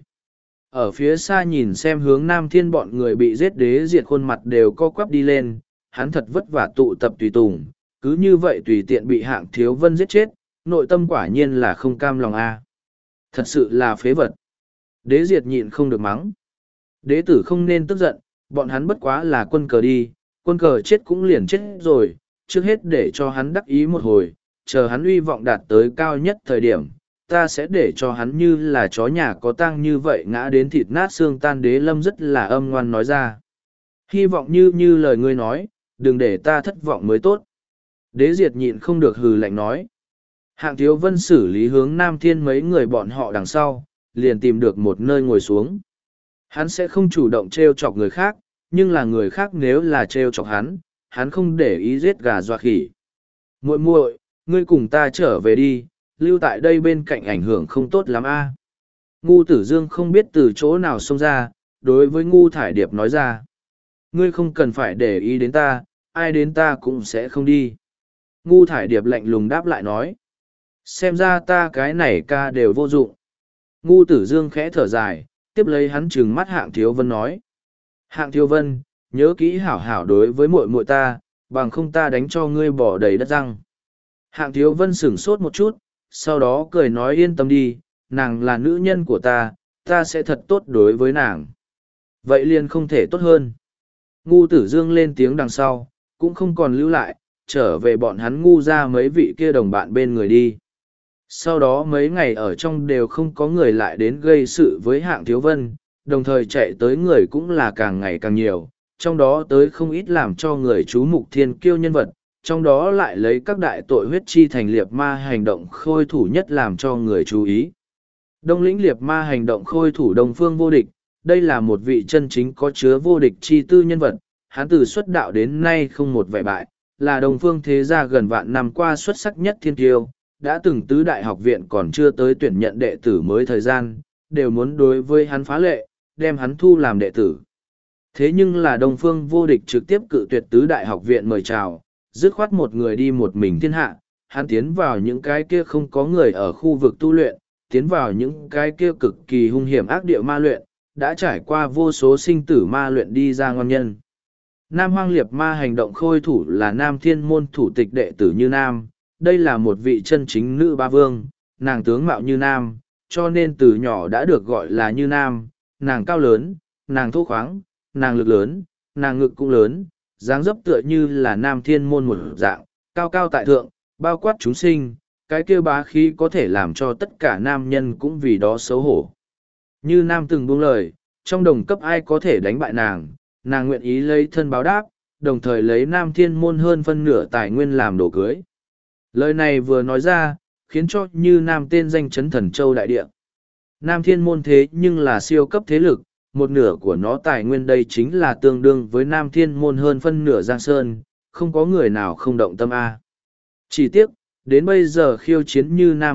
Ở phía xa nhìn xem hướng Nam Thiên bọn người bị giết đế diệt khuôn mặt đều co quắp đi lên, hắn thật vất vả tụ tập tùy tùng, cứ như vậy tùy tiện bị Hạng Thiếu Vân giết chết, nội tâm quả nhiên là không cam lòng a. Thật sự là phế vật. Đế diệt nhịn không được mắng. Đế tử không nên tức giận, bọn hắn bất quá là quân cờ đi, quân cờ chết cũng liền chết rồi, trước hết để cho hắn đắc ý một hồi, chờ hắn uy vọng đạt tới cao nhất thời điểm, ta sẽ để cho hắn như là chó nhà có tang như vậy ngã đến thịt nát xương tan. Đế lâm rất là âm ngoan nói ra. Hy vọng như lời ngươi nói, đừng để ta thất vọng mới tốt. Đế diệt nhịn không được hừ lạnh nói. Hạng Thiếu Vân xử lý hướng Nam Thiên mấy người bọn họ đằng sau, liền tìm được một nơi ngồi xuống. Hắn sẽ không chủ động trêu chọc người khác, nhưng là người khác nếu là trêu chọc hắn không để ý giết gà dọa khỉ. Muội muội, ngươi cùng ta trở về đi, lưu tại đây bên cạnh ảnh hưởng không tốt lắm a. Ngu Tử Dương không biết từ chỗ nào xông ra, đối với Ngu Thải Điệp nói ra. Ngươi không cần phải để ý đến ta, ai đến ta cũng sẽ không đi. Ngu Thải Điệp lạnh lùng đáp lại nói. Xem ra ta cái này ca đều vô dụng. Ngu Tử Dương khẽ thở dài, tiếp lấy hắn trừng mắt Hạng Thiếu Vân nói. Hạng Thiếu Vân, nhớ kỹ hảo hảo đối với muội muội ta, bằng không ta đánh cho ngươi bỏ đầy đất răng. Hạng Thiếu Vân sửng sốt một chút, sau đó cười nói yên tâm đi, nàng là nữ nhân của ta sẽ thật tốt đối với nàng. Vậy liền không thể tốt hơn. Ngu Tử Dương lên tiếng đằng sau, cũng không còn lưu lại, trở về bọn hắn ngu ra mấy vị kia đồng bạn bên người đi. Sau đó mấy ngày ở trong đều không có người lại đến gây sự với Hạng Thiếu Vân, đồng thời chạy tới người cũng là càng ngày càng nhiều, trong đó tới không ít làm cho người chú mục thiên kiêu nhân vật, trong đó lại lấy các đại tội huyết chi thành liệt ma hành động khôi thủ nhất làm cho người chú ý. Đông lĩnh liệt ma hành động khôi thủ Đông Phương Vô Địch, đây là một vị chân chính có chứa vô địch chi tư nhân vật, hắn từ xuất đạo đến nay không một vẻ bại, là Đông Phương thế gia gần vạn năm qua xuất sắc nhất thiên kiêu, đã từng tứ đại học viện còn chưa tới tuyển nhận đệ tử mới thời gian, đều muốn đối với hắn phá lệ, đem hắn thu làm đệ tử. Thế nhưng là Đông Phương Vô Địch trực tiếp cự tuyệt tứ đại học viện mời chào, dứt khoát một người đi một mình thiên hạ, hắn tiến vào những cái kia không có người ở khu vực tu luyện, tiến vào những cái kia cực kỳ hung hiểm ác địa ma luyện, đã trải qua vô số sinh tử ma luyện đi ra ngon nhân. Nam Hoang Liệt Ma hành động khôi thủ là Nam Thiên môn thủ tịch đệ tử Như Nam, đây là một vị chân chính nữ ba vương, nàng tướng mạo như nam, cho nên từ nhỏ đã được gọi là Như Nam, nàng cao lớn, nàng thô khoáng, nàng lực lớn, nàng ngực cũng lớn, dáng dấp tựa như là Nam Thiên môn một dạng, cao cao tại thượng, bao quát chúng sinh, cái kia bá khí có thể làm cho tất cả nam nhân cũng vì đó xấu hổ. Như Nam từng buông lời, trong đồng cấp ai có thể đánh bại nàng, nàng nguyện ý lấy thân báo đáp, đồng thời lấy Nam Thiên môn hơn phân nửa tài nguyên làm đồ cưới. Lời này vừa nói ra, khiến cho Như Nam tên danh chấn thần châu đại địa. Nam Thiên môn thế nhưng là siêu cấp thế lực, một nửa của nó tài nguyên đây chính là tương đương với Nam Thiên môn hơn phân nửa Giang Sơn, không có người nào không động tâm A. Chỉ tiếc, đến bây giờ khiêu chiến Như Nam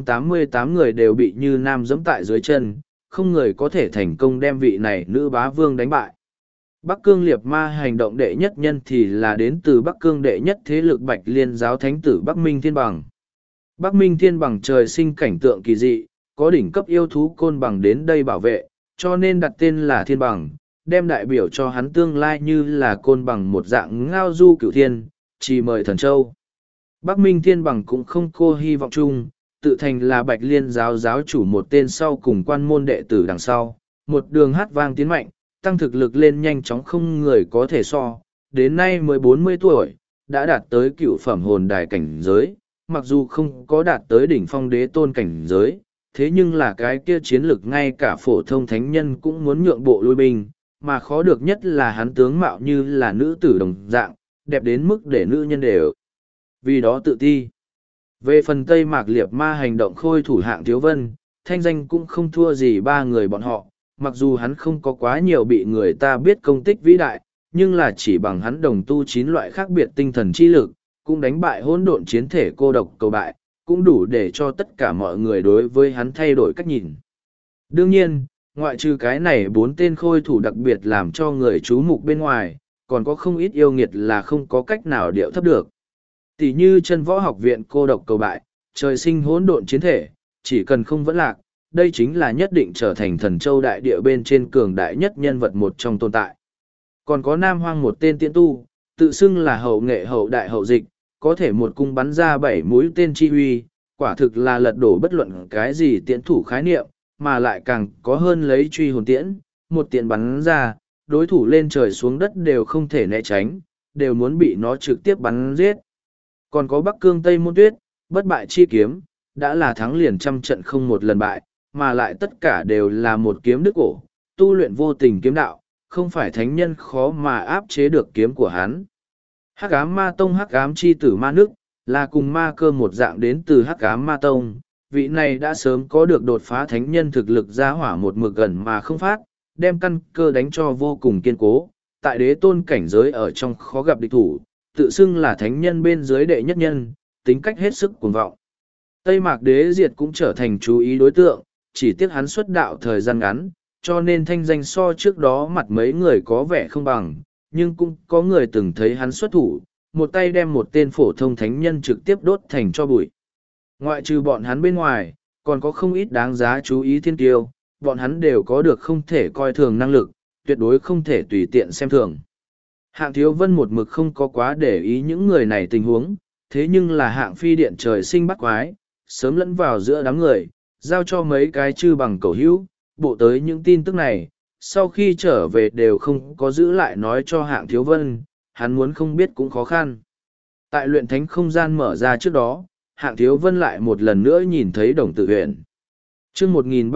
188 người đều bị Như Nam giẫm tại dưới chân, không người có thể thành công đem vị này nữ bá vương đánh bại. Bắc Cương Liệt Ma hành động đệ nhất nhân thì là đến từ Bắc Cương đệ nhất thế lực Bạch Liên giáo thánh tử Bắc Minh Thiên Bằng. Bắc Minh Thiên Bằng trời sinh cảnh tượng kỳ dị, có đỉnh cấp yêu thú côn bằng đến đây bảo vệ, cho nên đặt tên là Thiên Bằng, đem đại biểu cho hắn tương lai như là côn bằng một dạng ngao du cửu thiên, chỉ mời thần châu. Bắc Minh Thiên Bằng cũng không cô hy vọng chung, tự thành là Bạch Liên giáo giáo chủ một tên sau cùng quan môn đệ tử đằng sau, một đường hát vang tiến mạnh, tăng thực lực lên nhanh chóng không người có thể so, đến nay mới 40 tuổi, đã đạt tới cựu phẩm hồn đài cảnh giới, mặc dù không có đạt tới đỉnh phong đế tôn cảnh giới, thế nhưng là cái kia chiến lực ngay cả phổ thông thánh nhân cũng muốn nhượng bộ lui binh, mà khó được nhất là hắn tướng mạo như là nữ tử đồng dạng, đẹp đến mức để nữ nhân đều vì đó tự ti. Về phần Tây Mạc Liệt Ma hành động khôi thủ Hạng Thiếu Vân, thanh danh cũng không thua gì ba người bọn họ, mặc dù hắn không có quá nhiều bị người ta biết công tích vĩ đại, nhưng là chỉ bằng hắn đồng tu 9 loại khác biệt tinh thần chi lực, cũng đánh bại hỗn độn chiến thể cô độc cầu bại, cũng đủ để cho tất cả mọi người đối với hắn thay đổi cách nhìn. Đương nhiên, ngoại trừ cái này 4 tên khôi thủ đặc biệt làm cho người chú mục bên ngoài, còn có không ít yêu nghiệt là không có cách nào điệu thấp được. Tỷ như chân võ học viện cô độc cầu bại, trời sinh hỗn độn chiến thể, chỉ cần không vẫn lạc, đây chính là nhất định trở thành thần châu đại địa bên trên cường đại nhất nhân vật một trong tồn tại. Còn có Nam Hoang một tên tiễn tu, tự xưng là hậu nghệ hậu đại hậu dịch, có thể một cung bắn ra 7 mũi tên chi huy, quả thực là lật đổ bất luận cái gì tiễn thủ khái niệm, mà lại càng có hơn lấy truy hồn tiễn, một tiễn bắn ra, đối thủ lên trời xuống đất đều không thể né tránh, đều muốn bị nó trực tiếp bắn giết. Còn có Bắc Cương Tây Môn Tuyết, bất bại chi kiếm, đã là thắng liền 100 trận không một lần bại, mà lại tất cả đều là một kiếm đức ổ, tu luyện vô tình kiếm đạo, không phải thánh nhân khó mà áp chế được kiếm của hắn. Hắc ám ma tông hắc ám chi tử ma nước, là cùng ma cơ một dạng đến từ hắc ám ma tông, vị này đã sớm có được đột phá thánh nhân thực lực ra hỏa một mực gần mà không phát, đem căn cơ đánh cho vô cùng kiên cố, tại đế tôn cảnh giới ở trong khó gặp địch thủ, tự xưng là thánh nhân bên dưới đệ nhất nhân, tính cách hết sức cuồng vọng. Tây Mạc Đế Diệt cũng trở thành chú ý đối tượng, chỉ tiếc hắn xuất đạo thời gian ngắn, cho nên thanh danh so trước đó mặt mấy người có vẻ không bằng, nhưng cũng có người từng thấy hắn xuất thủ, một tay đem một tên phổ thông thánh nhân trực tiếp đốt thành cho bụi. Ngoại trừ bọn hắn bên ngoài, còn có không ít đáng giá chú ý thiên kiêu, bọn hắn đều có được không thể coi thường năng lực, tuyệt đối không thể tùy tiện xem thường. Hạng Thiếu Vân một mực không có quá để ý những người này tình huống, thế nhưng là hạng phi điện trời sinh bắt quái, sớm lẫn vào giữa đám người, giao cho mấy cái chư bằng cầu hữu, bộ tới những tin tức này, sau khi trở về đều không có giữ lại nói cho hạng Thiếu Vân, hắn muốn không biết cũng khó khăn. Tại luyện thánh không gian mở ra trước đó, hạng Thiếu Vân lại một lần nữa nhìn thấy Đồng Tử Huyền. Chương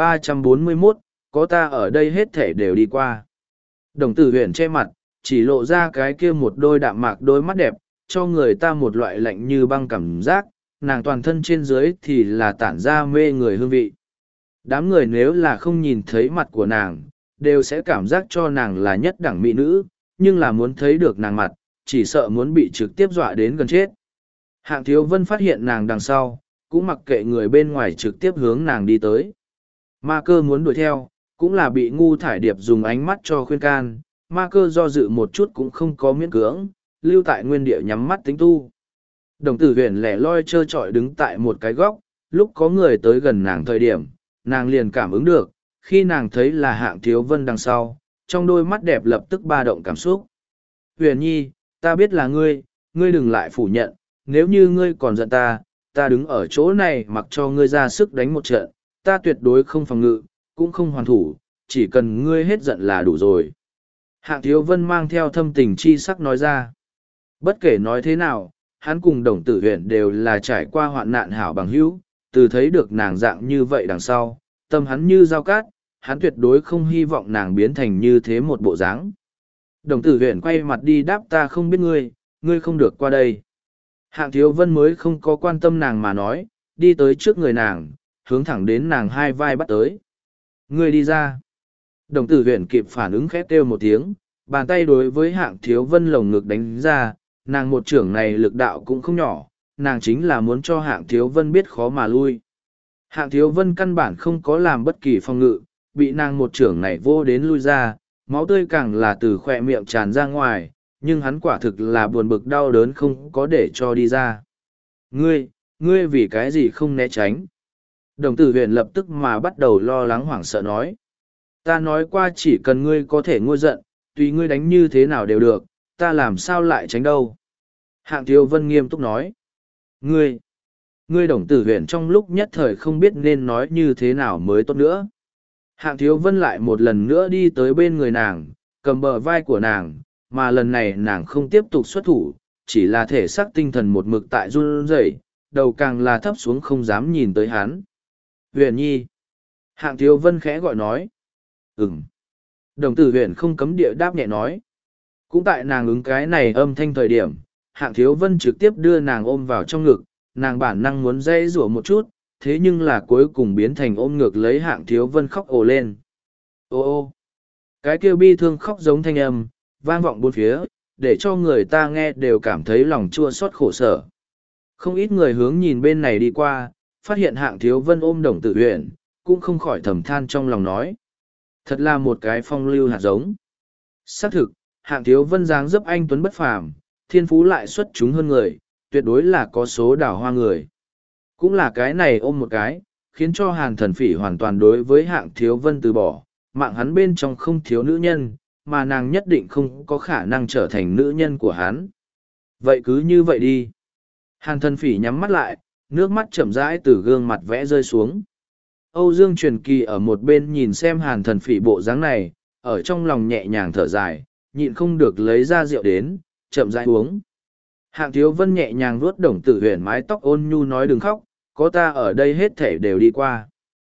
1341, có ta ở đây hết thể đều đi qua. Đồng Tử Huyền che mặt, chỉ lộ ra cái kia một đôi đạm mạc đôi mắt đẹp, cho người ta một loại lạnh như băng cảm giác, nàng toàn thân trên dưới thì là tản ra mê người hương vị. Đám người nếu là không nhìn thấy mặt của nàng, đều sẽ cảm giác cho nàng là nhất đẳng mỹ nữ, nhưng là muốn thấy được nàng mặt, chỉ sợ muốn bị trực tiếp dọa đến gần chết. Hạng Thiếu Vân phát hiện nàng đằng sau, cũng mặc kệ người bên ngoài trực tiếp hướng nàng đi tới. Ma cơ muốn đuổi theo, cũng là bị ngu thải điệp dùng ánh mắt cho khuyên can, ma cơ do dự một chút cũng không có miễn cưỡng, lưu tại nguyên địa nhắm mắt tính tu. Đồng Tử Huyền lẻ loi trơ trọi đứng tại một cái góc, lúc có người tới gần nàng thời điểm, nàng liền cảm ứng được, khi nàng thấy là hạng Thiếu Vân đằng sau, trong đôi mắt đẹp lập tức ba động cảm xúc. Huyền nhi, ta biết là ngươi, ngươi đừng lại phủ nhận, nếu như ngươi còn giận ta, ta đứng ở chỗ này mặc cho ngươi ra sức đánh một trận, ta tuyệt đối không phòng ngự, cũng không hoàn thủ, chỉ cần ngươi hết giận là đủ rồi. Hạng Thiếu Vân mang theo thâm tình chi sắc nói ra. Bất kể nói thế nào, hắn cùng Đồng Tử Huyền đều là trải qua hoạn nạn hảo bằng hữu, từ thấy được nàng dạng như vậy đằng sau, tâm hắn như dao cát, hắn tuyệt đối không hy vọng nàng biến thành như thế một bộ dáng. Đồng Tử Huyền quay mặt đi đáp ta không biết ngươi, ngươi không được qua đây. Hạng Thiếu Vân mới không có quan tâm nàng mà nói, đi tới trước người nàng, hướng thẳng đến nàng hai vai bắt tới. Ngươi đi ra. Đồng Tử Huyền kịp phản ứng khét kêu một tiếng, bàn tay đối với hạng Thiếu Vân lồng ngực đánh ra, nàng một trưởng này lực đạo cũng không nhỏ, nàng chính là muốn cho hạng Thiếu Vân biết khó mà lui. Hạng Thiếu Vân căn bản không có làm bất kỳ phòng ngự, bị nàng một trưởng này vô đến lui ra, máu tươi càng là từ khỏe miệng tràn ra ngoài, nhưng hắn quả thực là buồn bực đau đớn không có để cho đi ra. Ngươi vì cái gì không né tránh? Đồng Tử Huyền lập tức mà bắt đầu lo lắng hoảng sợ nói. Ta nói qua chỉ cần ngươi có thể ngôi giận, tùy ngươi đánh như thế nào đều được, ta làm sao lại tránh đâu. Hạng Thiếu Vân nghiêm túc nói. Ngươi Đồng Tử Huyền trong lúc nhất thời không biết nên nói như thế nào mới tốt nữa. Hạng Thiếu Vân lại một lần nữa đi tới bên người nàng, cầm bờ vai của nàng, mà lần này nàng không tiếp tục xuất thủ, chỉ là thể xác tinh thần một mực tại run rẩy, đầu càng là thấp xuống không dám nhìn tới hắn. Huyền nhi. Hạng Thiếu Vân khẽ gọi nói. Ừm. Đồng Tử Huyền không cấm địa đáp nhẹ nói. Cũng tại nàng ứng cái này âm thanh thời điểm, Hạng Thiếu Vân trực tiếp đưa nàng ôm vào trong ngực, nàng bản năng muốn dây rủa một chút, thế nhưng là cuối cùng biến thành ôm ngược lấy Hạng Thiếu Vân khóc ồ lên. Ô ô. Cái kêu bi thương khóc giống thanh âm, vang vọng bốn phía, để cho người ta nghe đều cảm thấy lòng chua xót khổ sở. Không ít người hướng nhìn bên này đi qua, phát hiện Hạng Thiếu Vân ôm Đồng Tử Huyền, cũng không khỏi thầm than trong lòng nói. Thật là một cái phong lưu hạt giống. Xác thực, Hạng Thiếu Vân dáng dấp anh tuấn bất phàm, thiên phú lại xuất chúng hơn người, tuyệt đối là có số đào hoa người. Cũng là cái này ôm một cái, khiến cho Hàn Thần Phỉ hoàn toàn đối với Hạng Thiếu Vân từ bỏ, mạng hắn bên trong không thiếu nữ nhân, mà nàng nhất định không có khả năng trở thành nữ nhân của hắn. Vậy cứ như vậy đi. Hàn Thần Phỉ nhắm mắt lại, nước mắt chậm rãi từ gương mặt vẽ rơi xuống. Âu Dương Truyền Kỳ ở một bên nhìn xem Hàn Thần Phỉ bộ dáng này, ở trong lòng nhẹ nhàng thở dài, nhịn không được lấy ra rượu đến, chậm rãi uống. Hạng Thiếu Vân nhẹ nhàng vuốt Đồng Tử Huyền mái tóc ôn nhu nói đừng khóc, có ta ở đây hết thể đều đi qua.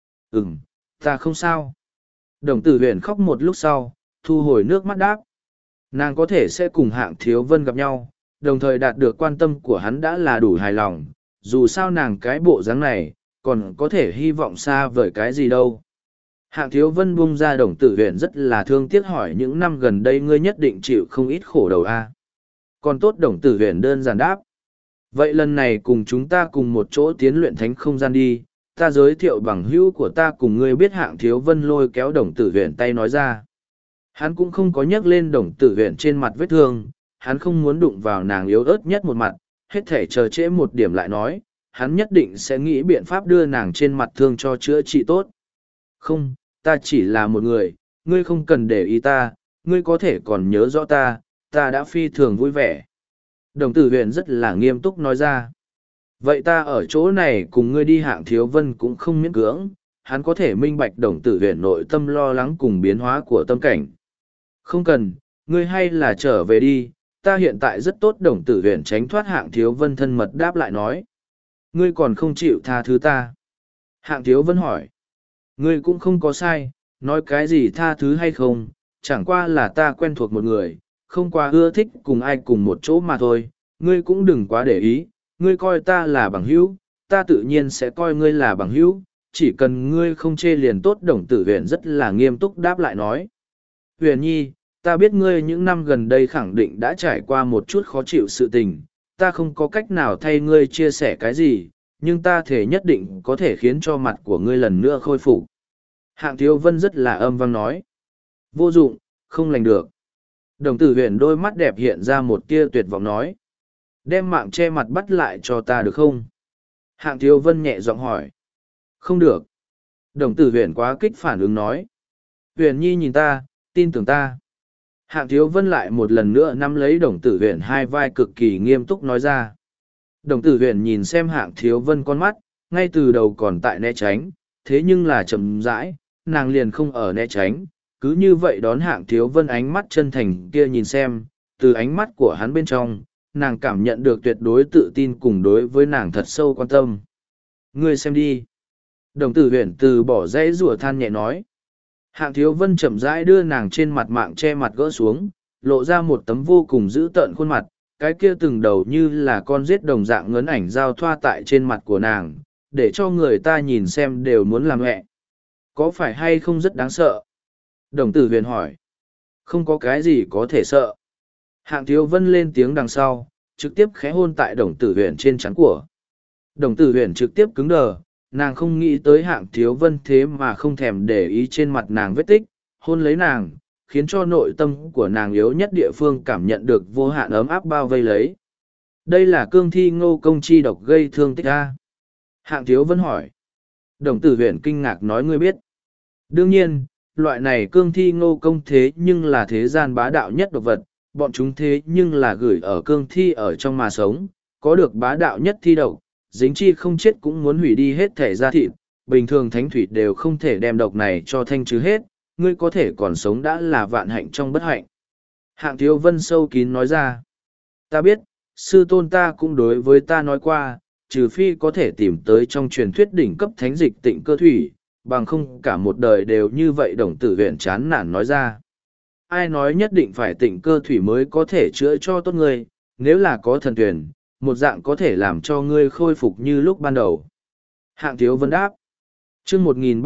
Ta không sao. Đồng Tử Huyền khóc một lúc sau, thu hồi nước mắt đáp. Nàng có thể sẽ cùng Hạng Thiếu Vân gặp nhau, đồng thời đạt được quan tâm của hắn đã là đủ hài lòng, dù sao nàng cái bộ dáng này, còn có thể hy vọng xa vời cái gì đâu. Hạng Thiếu Vân buông ra Đồng Tử Huyền rất là thương tiếc hỏi những năm gần đây ngươi nhất định chịu không ít khổ đầu a. Còn tốt Đồng Tử Huyền đơn giản đáp. Vậy lần này cùng chúng ta cùng một chỗ tiến luyện thánh không gian đi, ta giới thiệu bằng hữu của ta cùng ngươi biết. Hạng Thiếu Vân lôi kéo Đồng Tử Huyền tay nói ra. Hắn cũng không có nhắc lên Đồng Tử Huyền trên mặt vết thương, hắn không muốn đụng vào nàng yếu ớt nhất một mặt, hết thể chờ trễ một điểm lại nói, hắn nhất định sẽ nghĩ biện pháp đưa nàng trên mặt thương cho chữa trị tốt. Không, ta chỉ là một người, ngươi không cần để ý ta, ngươi có thể còn nhớ rõ ta đã phi thường vui vẻ. Đồng Tử Huyền rất là nghiêm túc nói ra. Vậy ta ở chỗ này cùng ngươi đi. Hạng Thiếu Vân cũng không miễn cưỡng, hắn có thể minh bạch Đồng Tử Huyền nội tâm lo lắng cùng biến hóa của tâm cảnh. Không cần, ngươi hay là trở về đi, ta hiện tại rất tốt. Đồng Tử Huyền tránh thoát Hạng Thiếu Vân thân mật đáp lại nói. Ngươi còn không chịu tha thứ ta? Hạng Thiếu Vân hỏi. Ngươi cũng không có sai, nói cái gì tha thứ hay không, chẳng qua là ta quen thuộc một người, không quá ưa thích cùng ai cùng một chỗ mà thôi, ngươi cũng đừng quá để ý, ngươi coi ta là bằng hữu, ta tự nhiên sẽ coi ngươi là bằng hữu, chỉ cần ngươi không chê liền tốt. Đồng Tử Huyền rất là nghiêm túc đáp lại nói. Huyền nhi, ta biết ngươi những năm gần đây khẳng định đã trải qua một chút khó chịu sự tình, ta không có cách nào thay ngươi chia sẻ cái gì, nhưng ta thể nhất định có thể khiến cho mặt của ngươi lần nữa khôi phục. Hạng Thiếu Vân rất là âm vang nói. Vô dụng, không lành được. Đồng Tử Huyền đôi mắt đẹp hiện ra một tia tuyệt vọng nói. Đem mạng che mặt bắt lại cho ta được không? Hạng Thiếu Vân nhẹ giọng hỏi. Không được. Đồng Tử Huyền quá kích phản ứng nói. Huyền nhi nhìn ta, tin tưởng ta. Hạng Thiếu Vân lại một lần nữa nắm lấy Đồng Tử Huyền hai vai cực kỳ nghiêm túc nói ra. Đồng Tử Huyền nhìn xem Hạng Thiếu Vân con mắt, ngay từ đầu còn tại né tránh, thế nhưng là chậm rãi, nàng liền không ở né tránh, cứ như vậy đón Hạng Thiếu Vân ánh mắt chân thành kia nhìn xem, từ ánh mắt của hắn bên trong, nàng cảm nhận được tuyệt đối tự tin cùng đối với nàng thật sâu quan tâm. Ngươi xem đi. Đồng Tử Huyền từ bỏ dãy rủa than nhẹ nói. Hạng Thiếu Vân chậm rãi đưa nàng trên mặt mạng che mặt gỡ xuống, lộ ra một tấm vô cùng dữ tợn khuôn mặt, cái kia từng đầu như là con rết đồng dạng ngấn ảnh giao thoa tại trên mặt của nàng, để cho người ta nhìn xem đều muốn làm mẹ. Có phải hay không rất đáng sợ? Đồng Tử Huyền hỏi. Không có cái gì có thể sợ. Hạng Thiếu Vân lên tiếng đằng sau, trực tiếp khẽ hôn tại Đồng Tử Huyền trên trán của. Đồng Tử Huyền trực tiếp cứng đờ, nàng không nghĩ tới Hạng Thiếu Vân thế mà không thèm để ý trên mặt nàng vết tích, hôn lấy nàng, khiến cho nội tâm của nàng yếu nhất địa phương cảm nhận được vô hạn ấm áp bao vây lấy. Đây là cương thi ngô công chi độc gây thương tích a? Hạng Thiếu Vân hỏi. Đồng Tử Huyền kinh ngạc nói ngươi biết. Đương nhiên, loại này cương thi ngô công thế nhưng là thế gian bá đạo nhất độc vật, bọn chúng thế nhưng là gửi ở cương thi ở trong mà sống, có được bá đạo nhất thi độc, dính chi không chết cũng muốn hủy đi hết thể da thịt, bình thường thánh thủy đều không thể đem độc này cho thanh trừ hết, ngươi có thể còn sống đã là vạn hạnh trong bất hạnh. Hạng Thiếu Vân sâu kín nói ra. Ta biết, sư tôn ta cũng đối với ta nói qua, trừ phi có thể tìm tới trong truyền thuyết đỉnh cấp thánh dịch tịnh cơ thủy, bằng không cả một đời đều như vậy. Đồng Tử Huyền chán nản nói ra. Ai nói nhất định phải tịnh cơ thủy mới có thể chữa cho tốt ngươi, nếu là có thần tuyển, một dạng có thể làm cho ngươi khôi phục như lúc ban đầu. Hạng Thiếu Vân đáp. Chương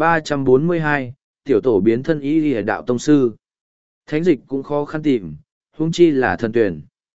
1342, tiểu tổ biến thân ý lìa đạo tông sư. Thánh dịch cũng khó khăn tìm, huống chi là thần tuyển.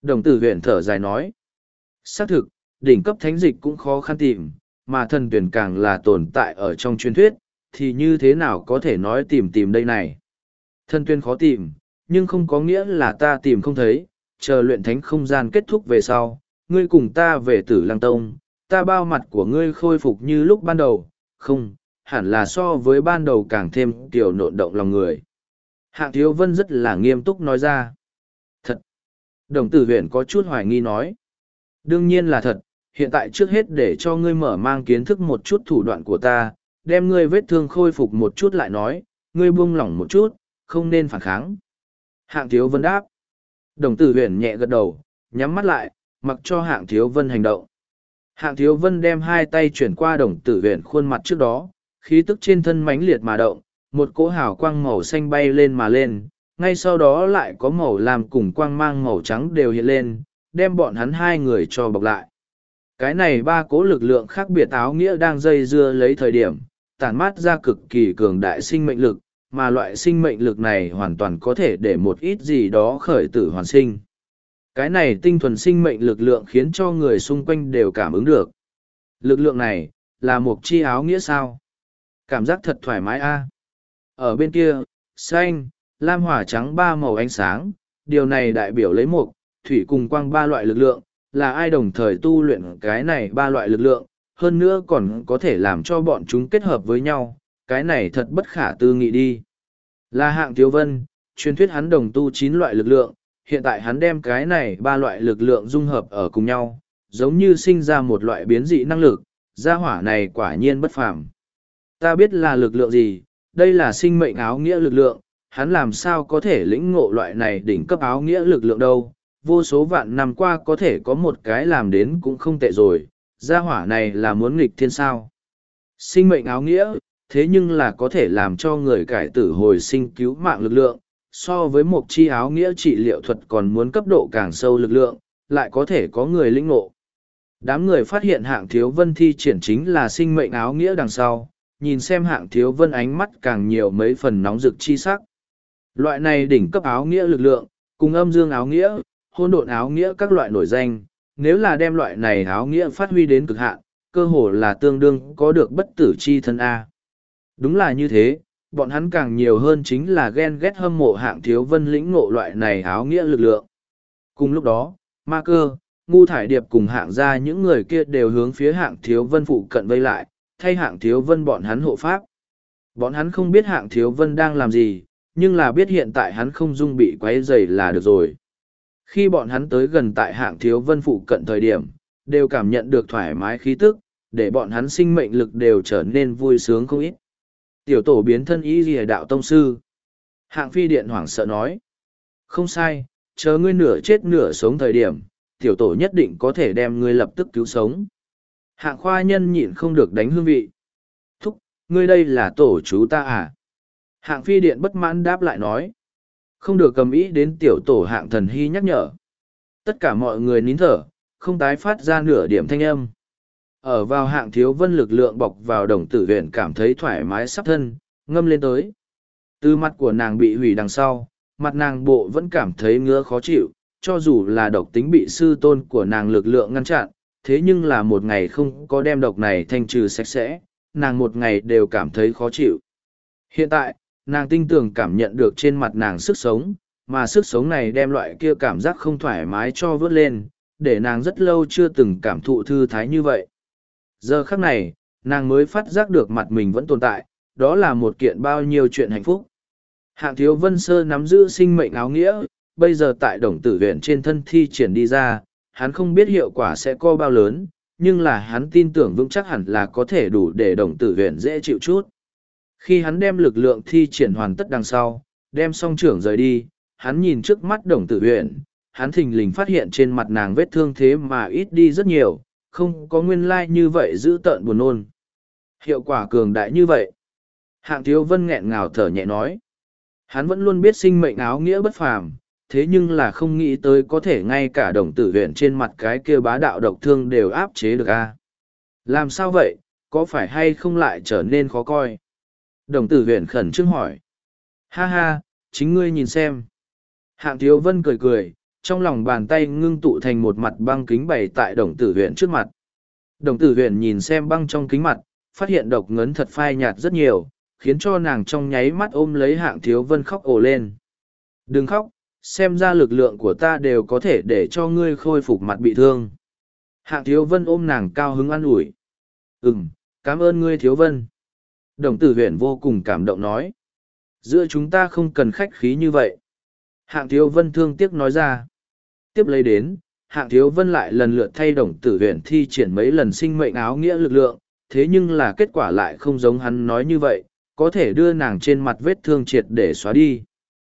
Đồng tử huyện thở dài nói. Xác thực, đỉnh cấp thánh dịch cũng khó khăn tìm, mà thần tuyển càng là tồn tại ở trong truyền thuyết, thì như thế nào có thể nói tìm đây này. Thần tuyển khó tìm, nhưng không có nghĩa là ta tìm không thấy, chờ luyện thánh không gian kết thúc về sau, ngươi cùng ta về Tử Lăng Tông, ta bao mặt của ngươi khôi phục như lúc ban đầu, không, hẳn là so với ban đầu càng thêm tiểu nộn động lòng người. Hạng Thiếu Vân rất là nghiêm túc nói ra. Thật! Đồng tử huyện có chút hoài nghi nói. Đương nhiên là thật, hiện tại trước hết để cho ngươi mở mang kiến thức một chút thủ đoạn của ta, đem ngươi vết thương khôi phục một chút lại nói, ngươi buông lỏng một chút, không nên phản kháng. Hạng Thiếu Vân đáp. Đồng tử huyền nhẹ gật đầu, nhắm mắt lại, mặc cho Hạng Thiếu Vân hành động. Hạng Thiếu Vân đem hai tay chuyển qua đồng tử huyền khuôn mặt trước đó, khí tức trên thân mãnh liệt mà động, một cỗ hào quang màu xanh bay lên mà lên, ngay sau đó lại có màu làm cùng quang mang màu trắng đều hiện lên, đem bọn hắn hai người cho bọc lại. Cái này ba cỗ lực lượng khác biệt áo nghĩa đang dây dưa lấy thời điểm, tản mát ra cực kỳ cường đại sinh mệnh lực, mà loại sinh mệnh lực này hoàn toàn có thể để một ít gì đó khởi tử hoàn sinh. Cái này tinh thuần sinh mệnh lực lượng khiến cho người xung quanh đều cảm ứng được. Lực lượng này, là một chi áo nghĩa sao? Cảm giác thật thoải mái a. Ở bên kia, xanh, lam hỏa trắng ba màu ánh sáng, điều này đại biểu lấy một, thủy cùng quang ba loại lực lượng, là ai đồng thời tu luyện cái này ba loại lực lượng, hơn nữa còn có thể làm cho bọn chúng kết hợp với nhau, cái này thật bất khả tư nghị đi. Là Hạng Thiếu Vân, truyền thuyết hắn đồng tu 9 loại lực lượng, hiện tại hắn đem cái này ba loại lực lượng dung hợp ở cùng nhau, giống như sinh ra một loại biến dị năng lực, gia hỏa này quả nhiên bất phàm. Ta biết là lực lượng gì, đây là sinh mệnh áo nghĩa lực lượng, hắn làm sao có thể lĩnh ngộ loại này đỉnh cấp áo nghĩa lực lượng đâu, vô số vạn năm qua có thể có một cái làm đến cũng không tệ rồi, gia hỏa này là muốn nghịch thiên sao. Sinh mệnh áo nghĩa, thế nhưng là có thể làm cho người cải tử hồi sinh cứu mạng lực lượng, so với một chi áo nghĩa trị liệu thuật còn muốn cấp độ càng sâu lực lượng, lại có thể có người lĩnh ngộ. Đám người phát hiện Hạng Thiếu Vân thi triển chính là sinh mệnh áo nghĩa đằng sau, nhìn xem Hạng Thiếu Vân ánh mắt càng nhiều mấy phần nóng rực chi sắc. Loại này đỉnh cấp áo nghĩa lực lượng, cùng âm dương áo nghĩa, hôn độn áo nghĩa các loại nổi danh, nếu là đem loại này áo nghĩa phát huy đến cực hạn, cơ hồ là tương đương có được bất tử chi thân A. Đúng là như thế, bọn hắn càng nhiều hơn chính là ghen ghét hâm mộ Hạng Thiếu Vân lĩnh ngộ loại này áo nghĩa lực lượng. Cùng lúc đó, Ma Cơ, Ngu Thải Điệp cùng Hạng gia những người kia đều hướng phía Hạng Thiếu Vân phụ cận vây lại, thay Hạng Thiếu Vân bọn hắn hộ pháp. Bọn hắn không biết Hạng Thiếu Vân đang làm gì, nhưng là biết hiện tại hắn không dung bị quấy rầy là được rồi. Khi bọn hắn tới gần tại Hạng Thiếu Vân phụ cận thời điểm, đều cảm nhận được thoải mái khí tức, để bọn hắn sinh mệnh lực đều trở nên vui sướng không ít. Tiểu tổ biến thân ý lìa đạo tông sư. Hạng Phi Điện hoảng sợ nói. Không sai, chờ ngươi nửa chết nửa sống thời điểm, tiểu tổ nhất định có thể đem ngươi lập tức cứu sống. Hạng Khoa Nhân nhịn không được đánh hương vị. Thúc, ngươi đây là tổ chú ta à? Hạng Phi Điện bất mãn đáp lại nói. Không được cầm ý đến tiểu tổ Hạng Thần Hy nhắc nhở. Tất cả mọi người nín thở, không tái phát ra nửa điểm thanh âm. Ở vào Hạng Thiếu Vân lực lượng bọc vào đồng tử huyện cảm thấy thoải mái sắp thân, ngâm lên tới. Từ mặt của nàng bị hủy đằng sau, mặt nàng bộ vẫn cảm thấy ngứa khó chịu, cho dù là độc tính bị sư tôn của nàng lực lượng ngăn chặn, thế nhưng là một ngày không có đem độc này thanh trừ sạch sẽ, nàng một ngày đều cảm thấy khó chịu. Hiện tại, nàng tinh tường cảm nhận được trên mặt nàng sức sống, mà sức sống này đem loại kia cảm giác không thoải mái cho vớt lên, để nàng rất lâu chưa từng cảm thụ thư thái như vậy. Giờ khắc này, nàng mới phát giác được mặt mình vẫn tồn tại, đó là một kiện bao nhiêu chuyện hạnh phúc. Hạng Thiếu Vân Sơ nắm giữ sinh mệnh áo nghĩa, bây giờ tại đồng tử huyện trên thân thi triển đi ra, hắn không biết hiệu quả sẽ có bao lớn, nhưng là hắn tin tưởng vững chắc hẳn là có thể đủ để đồng tử huyện dễ chịu chút. Khi hắn đem lực lượng thi triển hoàn tất đằng sau, đem song trưởng rời đi, hắn nhìn trước mắt đồng tử huyện, hắn thình lình phát hiện trên mặt nàng vết thương thế mà ít đi rất nhiều, không có nguyên lai như vậy giữ tợn buồn nôn. Hiệu quả cường đại như vậy. Hạng Thiếu Vân nghẹn ngào thở nhẹ nói. Hắn vẫn luôn biết sinh mệnh áo nghĩa bất phàm, thế nhưng là không nghĩ tới có thể ngay cả đồng tử huyện trên mặt cái kia bá đạo độc thương đều áp chế được a. Làm sao vậy, có phải hay không lại trở nên khó coi? Đồng tử huyện khẩn trương hỏi. Ha ha, chính ngươi nhìn xem. Hạng Thiếu Vân cười cười, trong lòng bàn tay ngưng tụ thành một mặt băng kính bày tại đồng tử huyện trước mặt. Đồng tử huyện nhìn xem băng trong kính mặt, phát hiện độc ngấn thật phai nhạt rất nhiều, khiến cho nàng trong nháy mắt ôm lấy Hạng Thiếu Vân khóc ồ lên. Đừng khóc, xem ra lực lượng của ta đều có thể để cho ngươi khôi phục mặt bị thương. Hạng Thiếu Vân ôm nàng cao hứng an ủi. Cảm ơn ngươi Thiếu Vân. Đồng tử huyện vô cùng cảm động nói. Giữa chúng ta không cần khách khí như vậy. Hạng Thiếu Vân thương tiếc nói ra. Tiếp lấy đến, Hạng Thiếu Vân lại lần lượt thay đồng tử huyện thi triển mấy lần sinh mệnh áo nghĩa lực lượng, thế nhưng là kết quả lại không giống hắn nói như vậy, có thể đưa nàng trên mặt vết thương triệt để xóa đi.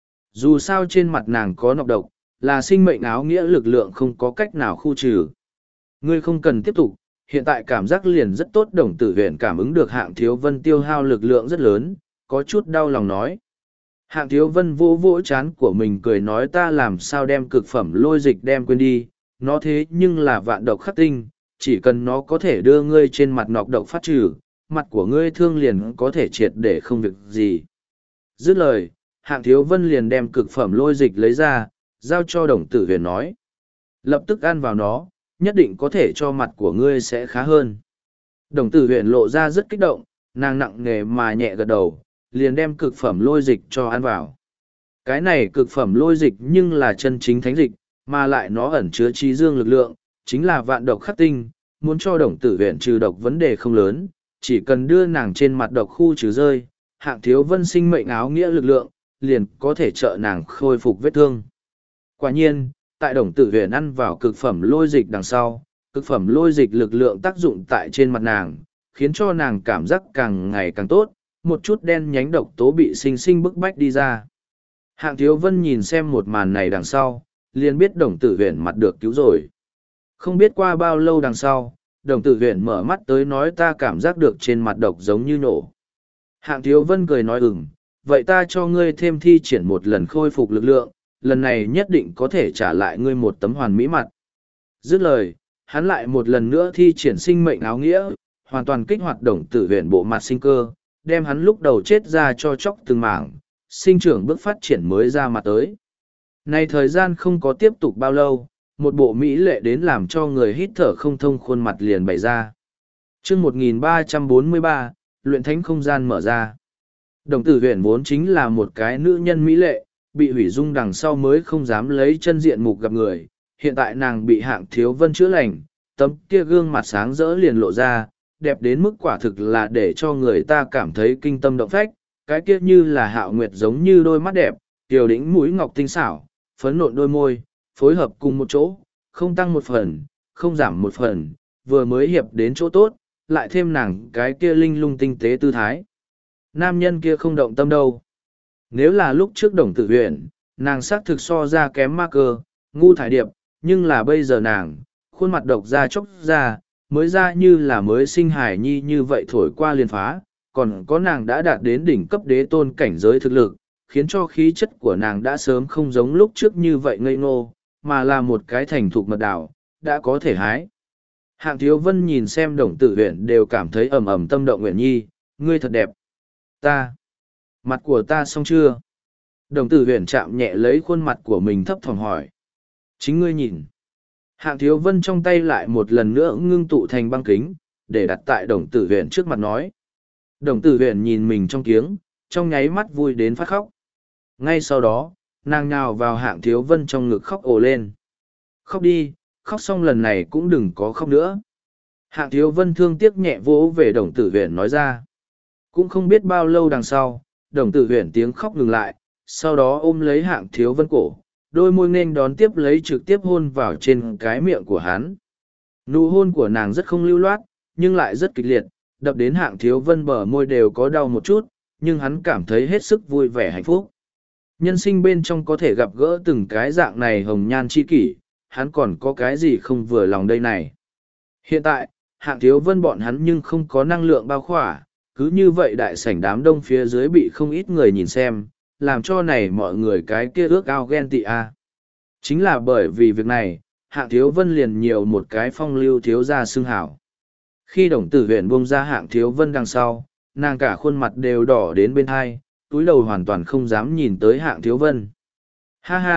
Dù sao trên mặt nàng có nọc độc, là sinh mệnh áo nghĩa lực lượng không có cách nào khu trừ. Ngươi không cần tiếp tục, hiện tại cảm giác liền rất tốt. Đồng tử huyện cảm ứng được Hạng Thiếu Vân tiêu hao lực lượng rất lớn, có chút đau lòng nói. Hạng Thiếu Vân vỗ vỗ chán của mình cười nói ta làm sao đem cực phẩm lôi dịch đem quên đi, nó thế nhưng là vạn độc khắc tinh, chỉ cần nó có thể đưa ngươi trên mặt nọc độc phát trừ, mặt của ngươi thương liền có thể triệt để không việc gì. Dứt lời, Hạng Thiếu Vân liền đem cực phẩm lôi dịch lấy ra, giao cho đồng tử huyền nói. Lập tức ăn vào nó, nhất định có thể cho mặt của ngươi sẽ khá hơn. Đồng tử huyền lộ ra rất kích động, nàng nặng nề mà nhẹ gật đầu, liền đem cực phẩm lôi dịch cho ăn vào. Cái này cực phẩm lôi dịch nhưng là chân chính thánh dịch, mà lại nó ẩn chứa trí dương lực lượng, chính là vạn độc khắc tinh, muốn cho đồng tử huyện trừ độc vấn đề không lớn, chỉ cần đưa nàng trên mặt độc khu trừ rơi, Hạng Thiếu Vân sinh mệnh áo nghĩa lực lượng, liền có thể trợ nàng khôi phục vết thương. Quả nhiên, tại đồng tử huyện ăn vào cực phẩm lôi dịch đằng sau, cực phẩm lôi dịch lực lượng tác dụng tại trên mặt nàng, khiến cho nàng cảm giác càng ngày càng tốt, một chút đen nhánh độc tố bị sinh sinh bức bách đi ra. Hạng Thiếu Vân nhìn xem một màn này đằng sau, liền biết đồng tử huyện mặt được cứu rồi. Không biết qua bao lâu đằng sau, đồng tử huyện mở mắt tới nói ta cảm giác được trên mặt độc giống như nổ. Hạng Thiếu Vân cười nói vậy ta cho ngươi thêm thi triển một lần khôi phục lực lượng, lần này nhất định có thể trả lại ngươi một tấm hoàn mỹ mặt. Dứt lời, hắn lại một lần nữa thi triển sinh mệnh áo nghĩa, hoàn toàn kích hoạt đồng tử huyện bộ mặt sinh cơ, đem hắn lúc đầu chết ra cho chóc từng mảng, sinh trưởng bước phát triển mới ra mặt tới. Này thời gian không có tiếp tục bao lâu, một bộ mỹ lệ đến làm cho người hít thở không thông khuôn mặt liền bày ra. Chương 1343, luyện thánh không gian mở ra. Đồng tử huyện vốn chính là một cái nữ nhân mỹ lệ, bị hủy dung đằng sau mới không dám lấy chân diện mục gặp người. Hiện tại nàng bị Hạng Thiếu Vân chữa lành, tấm kia gương mặt sáng rỡ liền lộ ra, đẹp đến mức quả thực là để cho người ta cảm thấy kinh tâm động phách, cái kia như là hạo nguyệt giống như đôi mắt đẹp, kiều đĩnh mũi ngọc tinh xảo, phấn nộn đôi môi, phối hợp cùng một chỗ, không tăng một phần, không giảm một phần, vừa mới hiệp đến chỗ tốt, lại thêm nàng cái kia linh lung tinh tế tư thái. Nam nhân kia không động tâm đâu. Nếu là lúc trước đồng tử huyện, nàng xác thực so ra kém ma cơ, ngu thải điệp, nhưng là bây giờ nàng, khuôn mặt độc ra chốc ra, mới ra như là mới sinh hài nhi như vậy thổi qua liền phá, còn có nàng đã đạt đến đỉnh cấp đế tôn cảnh giới thực lực, khiến cho khí chất của nàng đã sớm không giống lúc trước như vậy ngây ngô, mà là một cái thành thục mật đảo, đã có thể hái. Hạng Thiếu Vân nhìn xem đồng tử huyện đều cảm thấy ầm ầm tâm động nguyện nhi, ngươi thật đẹp. Mặt của ta xong chưa? Đồng tử huyện chạm nhẹ lấy khuôn mặt của mình thấp thỏm hỏi. Chính ngươi nhìn. Hạng Thiếu Vân trong tay lại một lần nữa ngưng tụ thành băng kính, để đặt tại đồng tử huyện trước mặt nói. Đồng tử huyện nhìn mình trong kiếng, trong nháy mắt vui đến phát khóc. Ngay sau đó, nàng nhào vào Hạng Thiếu Vân trong ngực khóc ồ lên. Khóc đi, khóc xong lần này cũng đừng có khóc nữa. Hạng Thiếu Vân thương tiếc nhẹ vỗ về đồng tử huyện nói ra. Cũng không biết bao lâu đằng sau, đồng tử huyện tiếng khóc ngừng lại, sau đó ôm lấy Hạng Thiếu Vân cổ, đôi môi nên đón tiếp lấy trực tiếp hôn vào trên cái miệng của hắn. Nụ hôn của nàng rất không lưu loát, nhưng lại rất kịch liệt, đập đến Hạng Thiếu Vân bờ môi đều có đau một chút, nhưng hắn cảm thấy hết sức vui vẻ hạnh phúc. Nhân sinh bên trong có thể gặp gỡ từng cái dạng này hồng nhan chi kỷ, hắn còn có cái gì không vừa lòng đây này. Hiện tại, Hạng Thiếu Vân bọn hắn nhưng không có năng lượng bao khỏa, cứ như vậy đại sảnh đám đông phía dưới bị không ít người nhìn xem, làm cho này mọi người cái kia ước ao ghen tị a. Chính là bởi vì việc này, Hạng Thiếu Vân liền nhiều một cái phong lưu thiếu gia xưng hảo. Khi đồng tử huyện buông ra Hạng Thiếu Vân đằng sau, nàng cả khuôn mặt đều đỏ đến bên hai, túi đầu hoàn toàn không dám nhìn tới Hạng Thiếu Vân. Ha ha,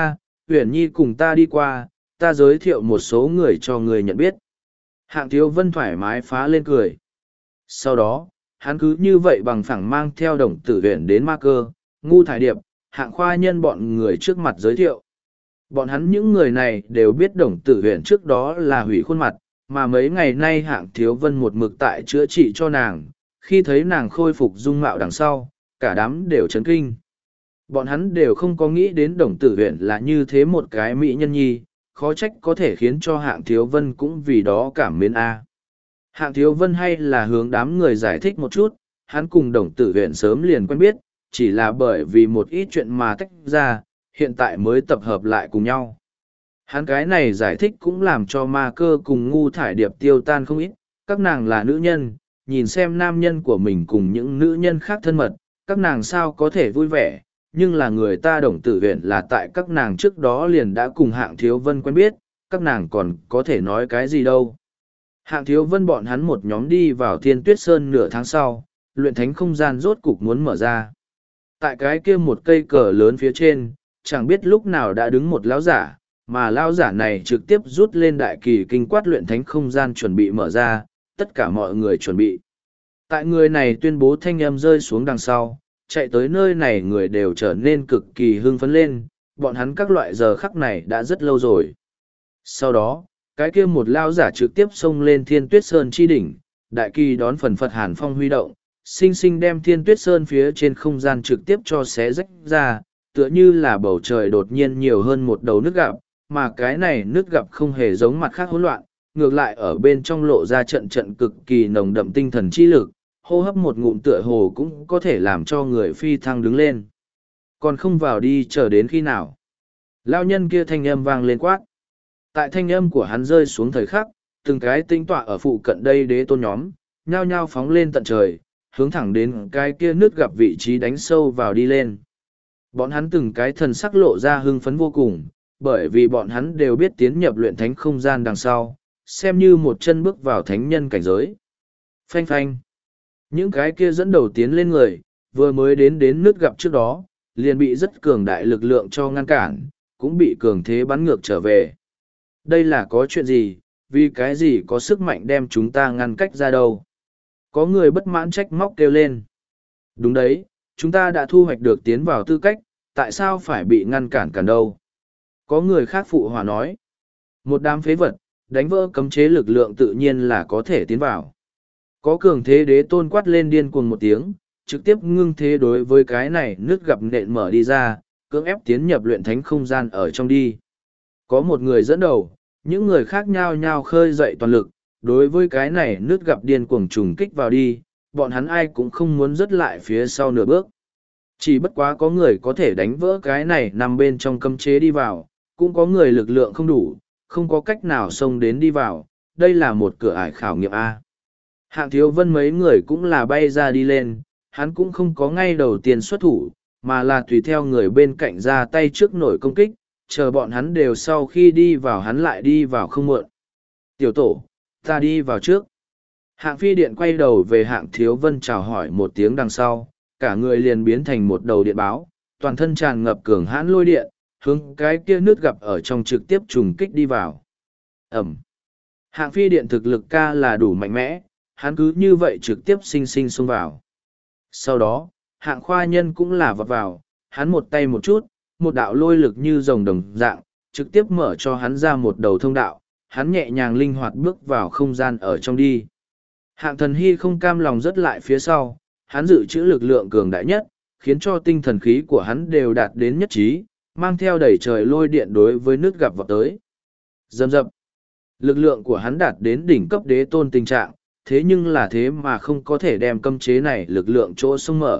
Uyển Nhi cùng ta đi qua, ta giới thiệu một số người cho người nhận biết. Hạng Thiếu Vân thoải mái phá lên cười. Sau đó, hắn cứ như vậy bằng phẳng mang theo Đồng Tử Huyền đến Ma Cơ, Ngu Thải Điệp, Hạng Khoa Nhân bọn người trước mặt giới thiệu. Bọn hắn những người này đều biết Đồng Tử Huyền trước đó là hủy khuôn mặt, mà mấy ngày nay Hạng Thiếu Vân một mực tại chữa trị cho nàng, khi thấy nàng khôi phục dung mạo đằng sau, cả đám đều chấn kinh. Bọn hắn đều không có nghĩ đến Đồng Tử Huyền là như thế một cái mỹ nhân nhi, khó trách có thể khiến cho Hạng Thiếu Vân cũng vì đó cảm mến a. Hạng Thiếu Vân hay là hướng đám người giải thích một chút, hắn cùng Đồng Tử Huyền sớm liền quen biết, chỉ là bởi vì một ít chuyện mà tách ra, hiện tại mới tập hợp lại cùng nhau. Hắn cái này giải thích cũng làm cho Ma Cơ cùng Ngu Thải Điệp tiêu tan không ít, các nàng là nữ nhân, nhìn xem nam nhân của mình cùng những nữ nhân khác thân mật, các nàng sao có thể vui vẻ, nhưng là người ta Đồng Tử Huyền là tại các nàng trước đó liền đã cùng Hạng Thiếu Vân quen biết, các nàng còn có thể nói cái gì đâu. Hạng Thiếu Vân bọn hắn một nhóm đi vào Thiên Tuyết Sơn nửa tháng sau, luyện thánh không gian rốt cục muốn mở ra. Tại cái kia một cây cờ lớn phía trên, chẳng biết lúc nào đã đứng một lão giả, mà lão giả này trực tiếp rút lên đại kỳ kinh quát luyện thánh không gian chuẩn bị mở ra, tất cả mọi người chuẩn bị. Tại người này tuyên bố thanh âm rơi xuống đằng sau, chạy tới nơi này người đều trở nên cực kỳ hưng phấn lên, bọn hắn các loại giờ khắc này đã rất lâu rồi. Sau đó, cái kia một lao giả trực tiếp xông lên Thiên Tuyết Sơn chi đỉnh, đại kỳ đón phần phật hàn phong huy động, sinh sinh đem Thiên Tuyết Sơn phía trên không gian trực tiếp cho xé rách ra, tựa như là bầu trời đột nhiên nhiều hơn một đầu nước gạo, mà cái này nước gặp không hề giống mặt khác hỗn loạn, ngược lại ở bên trong lộ ra trận trận cực kỳ nồng đậm tinh thần chi lực, hô hấp một ngụm tựa hồ cũng có thể làm cho người phi thăng đứng lên. Còn không vào đi chờ đến khi nào? Lao nhân kia thanh âm vang lên quát. Tại thanh âm của hắn rơi xuống thời khắc, từng cái tinh tọa ở phụ cận đây đế tôn nhóm, nhao nhao phóng lên tận trời, hướng thẳng đến cái kia nước gặp vị trí đánh sâu vào đi lên. Bọn hắn từng cái thần sắc lộ ra hưng phấn vô cùng, bởi vì bọn hắn đều biết tiến nhập luyện thánh không gian đằng sau, xem như một chân bước vào thánh nhân cảnh giới. Phanh phanh. Những cái kia dẫn đầu tiến lên người, vừa mới đến nước gặp trước đó, liền bị rất cường đại lực lượng cho ngăn cản, cũng bị cường thế bắn ngược trở về. Đây là có chuyện gì, vì cái gì có sức mạnh đem chúng ta ngăn cách ra đâu? Có người bất mãn trách móc kêu lên. Đúng đấy, chúng ta đã thu hoạch được tiến vào tư cách, tại sao phải bị ngăn cản đâu? Có người khác phụ hòa nói. Một đám phế vật, đánh vỡ cấm chế lực lượng tự nhiên là có thể tiến vào. Có cường thế đế tôn quát lên điên cuồng một tiếng, trực tiếp ngưng thế đối với cái này nước gặp nện mở đi ra, cưỡng ép tiến nhập luyện thánh không gian ở trong đi. Có một người dẫn đầu, những người khác nhao nhao khơi dậy toàn lực, đối với cái này nước gặp điên cuồng trùng kích vào đi, bọn hắn ai cũng không muốn rớt lại phía sau nửa bước. Chỉ bất quá có người có thể đánh vỡ cái này nằm bên trong cấm chế đi vào, cũng có người lực lượng không đủ, không có cách nào xông đến đi vào, đây là một cửa ải khảo nghiệm A. Hạng Thiếu Vân mấy người cũng là bay ra đi lên, hắn cũng không có ngay đầu tiên xuất thủ, mà là tùy theo người bên cạnh ra tay trước nổi công kích, chờ bọn hắn đều sau khi đi vào hắn lại đi vào không muộn. Tiểu tổ, ta đi vào trước. Hạng Phi Điện quay đầu về Hạng Thiếu Vân chào hỏi một tiếng đằng sau, cả người liền biến thành một đầu điện báo, toàn thân tràn ngập cường hãn lôi điện, hướng cái kia nước gặp ở trong trực tiếp trùng kích đi vào. Ẩm. Hạng Phi Điện thực lực ca là đủ mạnh mẽ, hắn cứ như vậy trực tiếp sinh sinh xông vào. Sau đó, Hạng Khoa Nhân cũng là vọt vào, hắn một tay một chút, một đạo lôi lực như rồng đồng dạng, trực tiếp mở cho hắn ra một đầu thông đạo, hắn nhẹ nhàng linh hoạt bước vào không gian ở trong đi. Hạng Thần Hy không cam lòng rớt lại phía sau, hắn dự trữ lực lượng cường đại nhất, khiến cho tinh thần khí của hắn đều đạt đến nhất trí, mang theo đẩy trời lôi điện đối với nước gặp vọt tới. Dầm dập. Lực lượng của hắn đạt đến đỉnh cấp đế tôn tình trạng, thế nhưng là thế mà không có thể đem cấm chế này lực lượng chỗ sông mở.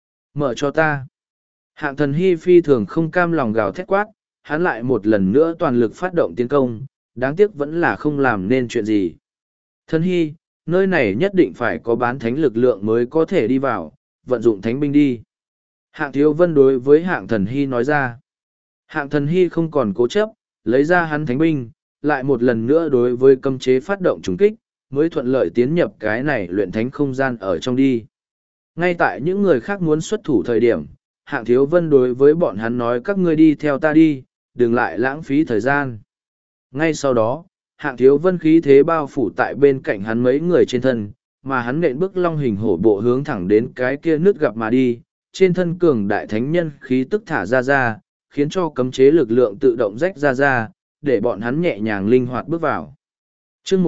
Mở cho ta. Hạng Thần Hy phi thường không cam lòng gào thét quát, hắn lại một lần nữa toàn lực phát động tiến công, đáng tiếc vẫn là không làm nên chuyện gì. Thần Hy, nơi này nhất định phải có bán thánh lực lượng mới có thể đi vào, vận dụng thánh binh đi. Hạng Thiếu Vân đối với Hạng Thần Hy nói ra. Hạng Thần Hy không còn cố chấp, lấy ra hắn thánh binh, lại một lần nữa đối với cấm chế phát động trùng kích, mới thuận lợi tiến nhập cái này luyện thánh không gian ở trong đi. Ngay tại những người khác muốn xuất thủ thời điểm, Hạng Thiếu Vân đối với bọn hắn nói các ngươi đi theo ta đi, đừng lại lãng phí thời gian. Ngay sau đó, Hạng Thiếu Vân khí thế bao phủ tại bên cạnh hắn mấy người trên thân, mà hắn nện bước long hình hổ bộ hướng thẳng đến cái kia nước gặp mà đi, trên thân cường đại thánh nhân khí tức thả ra, khiến cho cấm chế lực lượng tự động rách ra, để bọn hắn nhẹ nhàng linh hoạt bước vào. Chương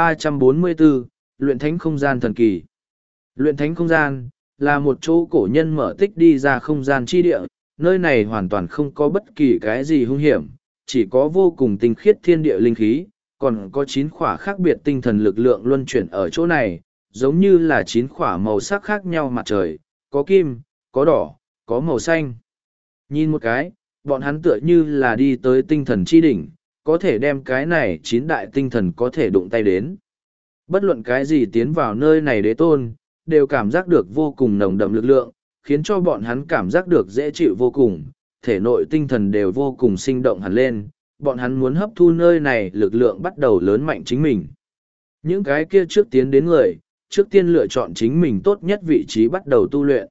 1344, Luyện Thánh Không Gian Thần Kỳ. Luyện Thánh Không Gian là một chỗ cổ nhân mở tích đi ra không gian chi địa, nơi này hoàn toàn không có bất kỳ cái gì hung hiểm, chỉ có vô cùng tinh khiết thiên địa linh khí, còn có 9 khỏa khác biệt tinh thần lực lượng luân chuyển ở chỗ này, giống như là 9 khỏa màu sắc khác nhau mặt trời, có kim, có đỏ, có màu xanh. Nhìn một cái, bọn hắn tựa như là đi tới tinh thần chi đỉnh, có thể đem cái này 9 đại tinh thần có thể đụng tay đến. Bất luận cái gì tiến vào nơi này đế tôn, đều cảm giác được vô cùng nồng đậm lực lượng, khiến cho bọn hắn cảm giác được dễ chịu vô cùng, thể nội tinh thần đều vô cùng sinh động hẳn lên, bọn hắn muốn hấp thu nơi này lực lượng bắt đầu lớn mạnh chính mình. Những cái kia trước tiến đến người, trước tiên lựa chọn chính mình tốt nhất vị trí bắt đầu tu luyện.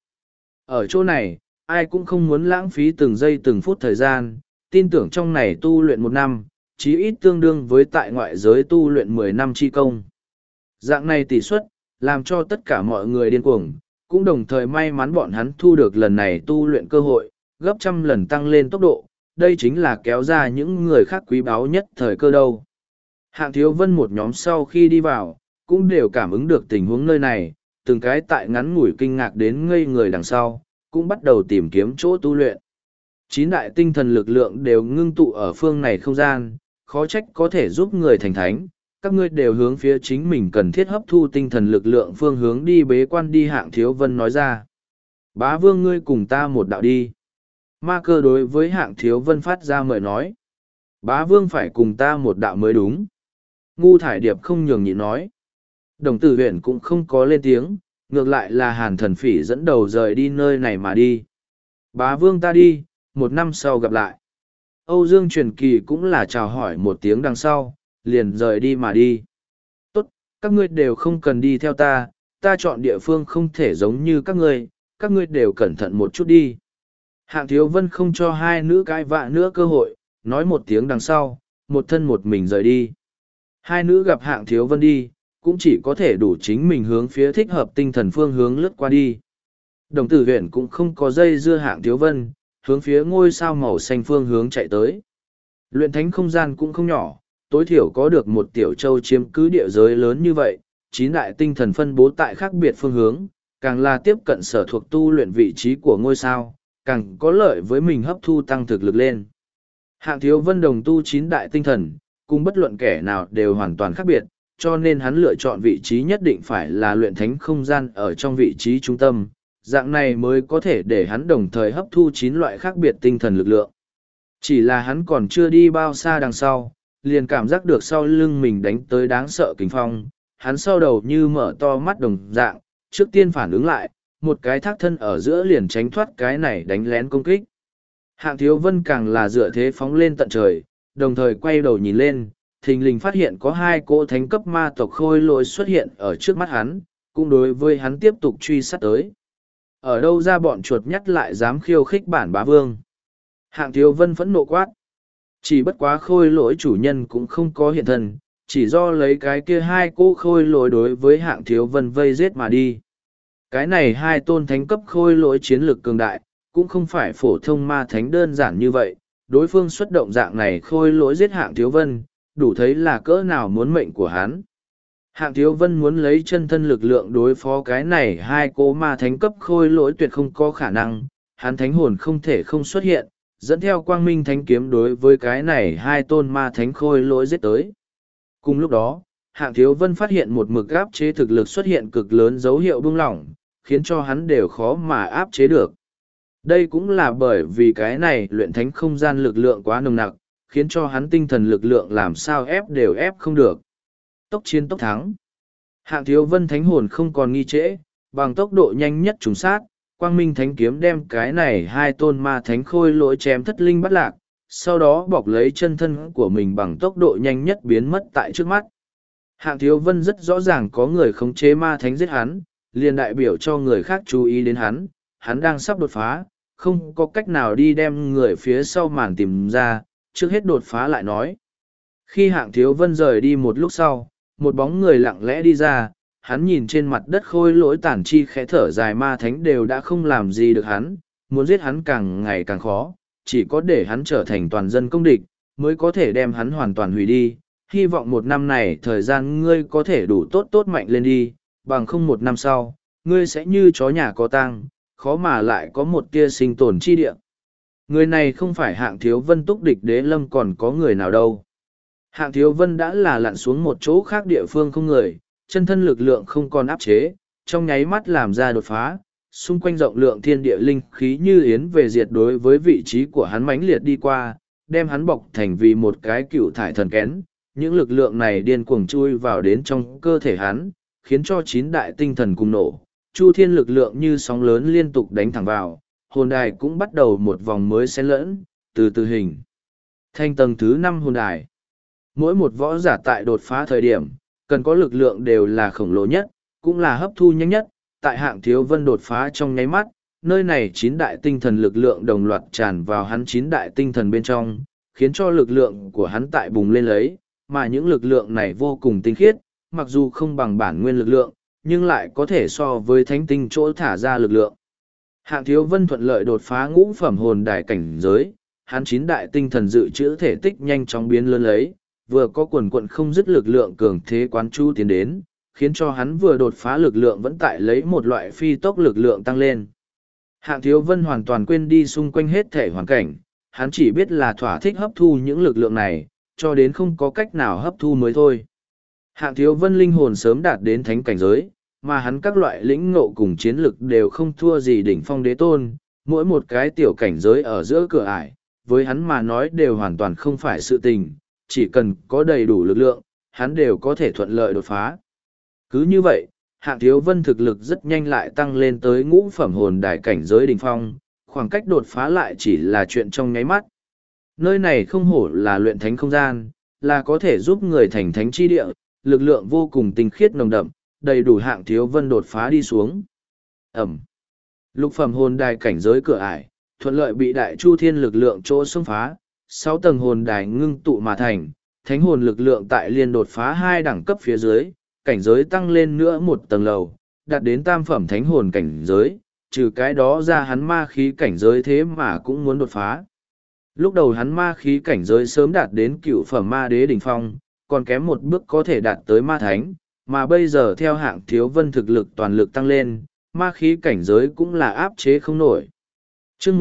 Ở chỗ này, ai cũng không muốn lãng phí từng giây từng phút thời gian, tin tưởng trong này tu luyện 1 năm, chí ít tương đương với tại ngoại giới tu luyện 10 năm chi công. Dạng này tỷ suất, làm cho tất cả mọi người điên cuồng, cũng đồng thời may mắn bọn hắn thu được lần này tu luyện cơ hội, gấp trăm lần tăng lên tốc độ, đây chính là kéo ra những người khác quý báu nhất thời cơ đâu. Hạng Thiếu Vân một nhóm sau khi đi vào, cũng đều cảm ứng được tình huống nơi này, từng cái tại ngắn ngủi kinh ngạc đến ngây người đằng sau, cũng bắt đầu tìm kiếm chỗ tu luyện. 9 đại tinh thần lực lượng đều ngưng tụ ở phương này không gian, khó trách có thể giúp người thành thánh, các ngươi đều hướng phía chính mình cần thiết hấp thu tinh thần lực lượng phương hướng đi bế quan đi. Hạng Thiếu Vân nói ra. Bá Vương ngươi cùng ta một đạo đi. Ma Cơ đối với Hạng Thiếu Vân phát ra mời nói. Bá Vương phải cùng ta một đạo mới đúng. Ngu Thải Điệp không nhường nhịn nói. Đồng Tử Huyền cũng không có lên tiếng, ngược lại là Hàn Thần Phỉ dẫn đầu rời đi nơi này mà đi. Bá Vương ta đi, 1 năm sau gặp lại. Âu Dương Truyền Kỳ cũng là chào hỏi một tiếng đằng sau, liền rời đi mà đi. Tốt, các ngươi đều không cần đi theo ta, ta chọn địa phương không thể giống như các ngươi đều cẩn thận một chút đi. Hạng Thiếu Vân không cho hai nữ cãi vã nữa cơ hội, nói một tiếng đằng sau, một thân một mình rời đi. Hai nữ gặp Hạng Thiếu Vân đi, cũng chỉ có thể đủ chính mình hướng phía thích hợp tinh thần phương hướng lướt qua đi. Đồng Tử Huyền cũng không có dây dưa Hạng Thiếu Vân, hướng phía ngôi sao màu xanh phương hướng chạy tới. Luyện thánh không gian cũng không nhỏ, tối thiểu có được một tiểu châu chiếm cứ địa giới lớn như vậy, 9 đại tinh thần phân bố tại khác biệt phương hướng, càng là tiếp cận sở thuộc tu luyện vị trí của ngôi sao, càng có lợi với mình hấp thu tăng thực lực lên. Hạng Thiếu Vân đồng tu 9 đại tinh thần, cùng bất luận kẻ nào đều hoàn toàn khác biệt, cho nên hắn lựa chọn vị trí nhất định phải là luyện thánh không gian ở trong vị trí trung tâm, dạng này mới có thể để hắn đồng thời hấp thu 9 loại khác biệt tinh thần lực lượng. Chỉ là hắn còn chưa đi bao xa đằng sau, liền cảm giác được sau lưng mình đánh tới đáng sợ kình phong, hắn sau đầu như mở to mắt đồng dạng, trước tiên phản ứng lại, một cái thác thân ở giữa liền tránh thoát cái này đánh lén công kích. Hạng Thiếu Vân càng là dựa thế phóng lên tận trời, đồng thời quay đầu nhìn lên, thình lình phát hiện có 2 cỗ thánh cấp ma tộc khôi lỗi xuất hiện ở trước mắt hắn, cũng đối với hắn tiếp tục truy sát tới. Ở đâu ra bọn chuột nhắt lại dám khiêu khích bản bá vương? Hạng Thiếu Vân phẫn nộ quát. Chỉ bất quá khôi lỗi chủ nhân cũng không có hiện thân, chỉ do lấy cái kia 2 cỗ khôi lỗi đối với Hạng Thiếu Vân vây giết mà đi. Cái này 2 tôn thánh cấp khôi lỗi chiến lực cường đại, cũng không phải phổ thông ma thánh đơn giản như vậy, đối phương xuất động dạng này khôi lỗi giết Hạng Thiếu Vân, đủ thấy là cỡ nào muốn mệnh của hắn. Hạng Thiếu Vân muốn lấy chân thân lực lượng đối phó cái này 2 cỗ ma thánh cấp khôi lỗi tuyệt không có khả năng, hắn thánh hồn không thể không xuất hiện, dẫn theo quang minh thánh kiếm đối với cái này 2 tôn ma thánh khôi lỗi giết tới. Cùng lúc đó, Hạng Thiếu Vân phát hiện một mực áp chế thực lực xuất hiện cực lớn dấu hiệu buông lỏng, khiến cho hắn đều khó mà áp chế được. Đây cũng là bởi vì cái này luyện thánh không gian lực lượng quá nồng nặc, khiến cho hắn tinh thần lực lượng làm sao ép đều ép không được. Tốc chiến tốc thắng. Hạng Thiếu Vân thánh hồn không còn nghi trễ, bằng tốc độ nhanh nhất trùng sát, quang minh thánh kiếm đem cái này 2 tôn ma thánh khôi lỗi chém thất linh bắt lạc, sau đó bọc lấy chân thân của mình bằng tốc độ nhanh nhất biến mất tại trước mắt. Hạng Thiếu Vân rất rõ ràng có người khống chế ma thánh giết hắn, liền đại biểu cho người khác chú ý đến hắn đang sắp đột phá, không có cách nào đi đem người phía sau màn tìm ra, trước hết đột phá lại nói. Khi Hạng Thiếu Vân rời đi một lúc sau, một bóng người lặng lẽ đi ra, hắn nhìn trên mặt đất khôi lỗi tản chi khẽ thở dài ma thánh đều đã không làm gì được hắn, muốn giết hắn càng ngày càng khó, chỉ có để hắn trở thành toàn dân công địch, mới có thể đem hắn hoàn toàn hủy đi. Hy vọng một năm này thời gian ngươi có thể đủ tốt tốt mạnh lên đi, bằng không một năm sau, ngươi sẽ như chó nhà có tang, khó mà lại có một tia sinh tồn chi địa. Người này không phải Hạng Thiếu Vân túc địch Đế Lâm còn có người nào đâu. Hạng Thiếu Vân đã là lặn xuống một chỗ khác địa phương không người, chân thân lực lượng không còn áp chế, trong nháy mắt làm ra đột phá, xung quanh rộng lượng thiên địa linh khí như yến về diệt đối với vị trí của hắn mãnh liệt đi qua, đem hắn bọc thành vì một cái cựu thải thần kén. Những lực lượng này điên cuồng chui vào đến trong cơ thể hắn, khiến cho 9 đại tinh thần cùng nổ, chu thiên lực lượng như sóng lớn liên tục đánh thẳng vào, hồn đài cũng bắt đầu một vòng mới xen lẫn, từ từ hình thành tầng thứ 5 hồn đài. Mỗi một võ giả tại đột phá thời điểm, cần có lực lượng đều là khổng lồ nhất, cũng là hấp thu nhanh nhất. Tại Hạng Thiếu Vân đột phá trong nháy mắt, nơi này 9 đại tinh thần lực lượng đồng loạt tràn vào hắn 9 đại tinh thần bên trong, khiến cho lực lượng của hắn tại bùng lên lấy, mà những lực lượng này vô cùng tinh khiết, mặc dù không bằng bản nguyên lực lượng, nhưng lại có thể so với thánh tinh chỗ thả ra lực lượng. Hạng Thiếu Vân thuận lợi đột phá ngũ phẩm hồn đài cảnh giới, hắn 9 đại tinh thần dự trữ thể tích nhanh chóng biến lớn lấy, vừa có quần quận không dứt lực lượng cường thế quán chu tiến đến, khiến cho hắn vừa đột phá lực lượng vẫn tại lấy một loại phi tốc lực lượng tăng lên. Hạng Thiếu Vân hoàn toàn quên đi xung quanh hết thể hoàn cảnh, hắn chỉ biết là thỏa thích hấp thu những lực lượng này, cho đến không có cách nào hấp thu mới thôi. Hạng Thiếu Vân linh hồn sớm đạt đến thánh cảnh giới, mà hắn các loại lĩnh ngộ cùng chiến lực đều không thua gì đỉnh phong đế tôn, mỗi một cái tiểu cảnh giới ở giữa cửa ải, với hắn mà nói đều hoàn toàn không phải sự tình, chỉ cần có đầy đủ lực lượng, hắn đều có thể thuận lợi đột phá. Cứ như vậy, Hạng Thiếu Vân thực lực rất nhanh lại tăng lên tới ngũ phẩm hồn đài cảnh giới đỉnh phong, khoảng cách đột phá lại chỉ là chuyện trong nháy mắt. Nơi này không hổ là luyện thánh không gian, là có thể giúp người thành thánh chi địa, lực lượng vô cùng tinh khiết nồng đậm, đầy đủ Hạng Thiếu Vân đột phá đi xuống. Ẩm. Lục phẩm hồn đài cảnh giới cửa ải, thuận lợi bị đại chu thiên lực lượng chỗ xông phá, 6 tầng hồn đài ngưng tụ mà thành, thánh hồn lực lượng tại liên đột phá 2 đẳng cấp phía dưới, cảnh giới tăng lên nữa một tầng lầu, đạt đến tam phẩm thánh hồn cảnh giới, trừ cái đó ra hắn ma khí cảnh giới thế mà cũng muốn đột phá. Lúc đầu hắn ma khí cảnh giới sớm đạt đến cựu phẩm ma đế đỉnh phong, còn kém một bước có thể đạt tới ma thánh, mà bây giờ theo Hạng Thiếu Vân thực lực toàn lực tăng lên, ma khí cảnh giới cũng là áp chế không nổi. Chương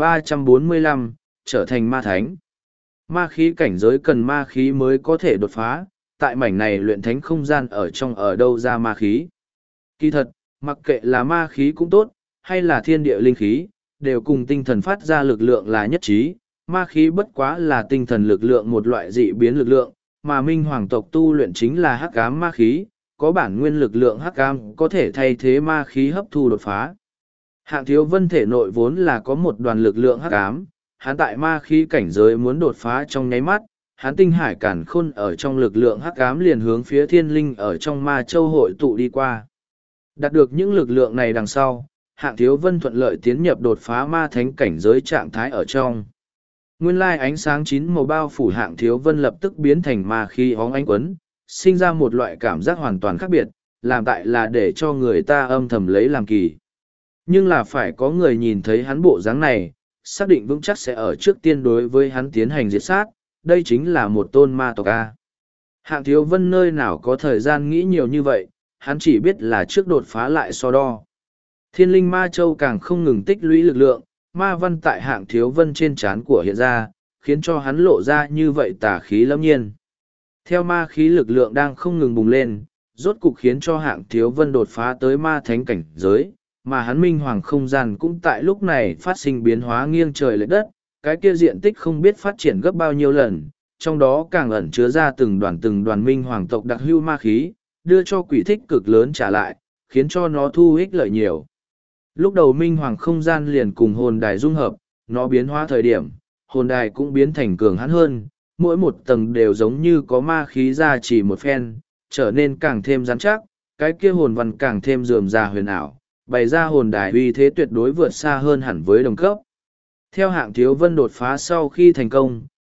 1345, trở thành ma thánh. Ma khí cảnh giới cần ma khí mới có thể đột phá, tại mảnh này luyện thánh không gian ở trong ở đâu ra ma khí. Kỳ thật, mặc kệ là ma khí cũng tốt, hay là thiên địa linh khí, đều cùng tinh thần phát ra lực lượng là nhất trí. Ma khí bất quá là tinh thần lực lượng một loại dị biến lực lượng, mà minh hoàng tộc tu luyện chính là hắc ám ma khí, có bản nguyên lực lượng hắc ám có thể thay thế ma khí hấp thu đột phá. Hạng Thiếu Vân thể nội vốn là có một đoàn lực lượng hắc ám, hắn tại ma khí cảnh giới muốn đột phá trong nháy mắt, hắn tinh hải cản khôn ở trong lực lượng hắc ám liền hướng phía thiên linh ở trong ma châu hội tụ đi qua. Đạt được những lực lượng này đằng sau, Hạng Thiếu Vân thuận lợi tiến nhập đột phá ma thánh cảnh giới trạng thái ở trong. Nguyên lai ánh sáng 9 màu bao phủ Hạng Thiếu Vân lập tức biến thành ma khí óng ánh quấn, sinh ra một loại cảm giác hoàn toàn khác biệt, làm tại là để cho người ta âm thầm lấy làm kỳ. Nhưng là phải có người nhìn thấy hắn bộ dáng này, xác định vững chắc sẽ ở trước tiên đối với hắn tiến hành diệt sát, đây chính là một tôn ma tộc A. Hạng Thiếu Vân nơi nào có thời gian nghĩ nhiều như vậy, hắn chỉ biết là trước đột phá lại so đo. Thiên linh ma châu càng không ngừng tích lũy lực lượng, ma văn tại Hạng Thiếu Vân trên trán của hiện ra, khiến cho hắn lộ ra như vậy tà khí lâm nhiên. Theo ma khí lực lượng đang không ngừng bùng lên, rốt cục khiến cho Hạng Thiếu Vân đột phá tới ma thánh cảnh giới, mà hắn minh hoàng không gian cũng tại lúc này phát sinh biến hóa nghiêng trời lệch đất, cái kia diện tích không biết phát triển gấp bao nhiêu lần, trong đó càng ẩn chứa ra từng đoàn minh hoàng tộc đặc hữu ma khí, đưa cho quỷ thích cực lớn trả lại, khiến cho nó thu ích lợi nhiều. Lúc đầu minh hoàng không gian liền cùng hồn đài dung hợp, nó biến hóa thời điểm, hồn đài cũng biến thành cường hãn hơn, mỗi một tầng đều giống như có ma khí ra chỉ một phen, trở nên càng thêm rắn chắc, cái kia hồn văn càng thêm rườm rà huyền ảo, bày ra hồn đài uy thế tuyệt đối vượt xa hơn hẳn với đồng cấp. Theo Hạng Thiếu Vân đột phá sau khi thành công,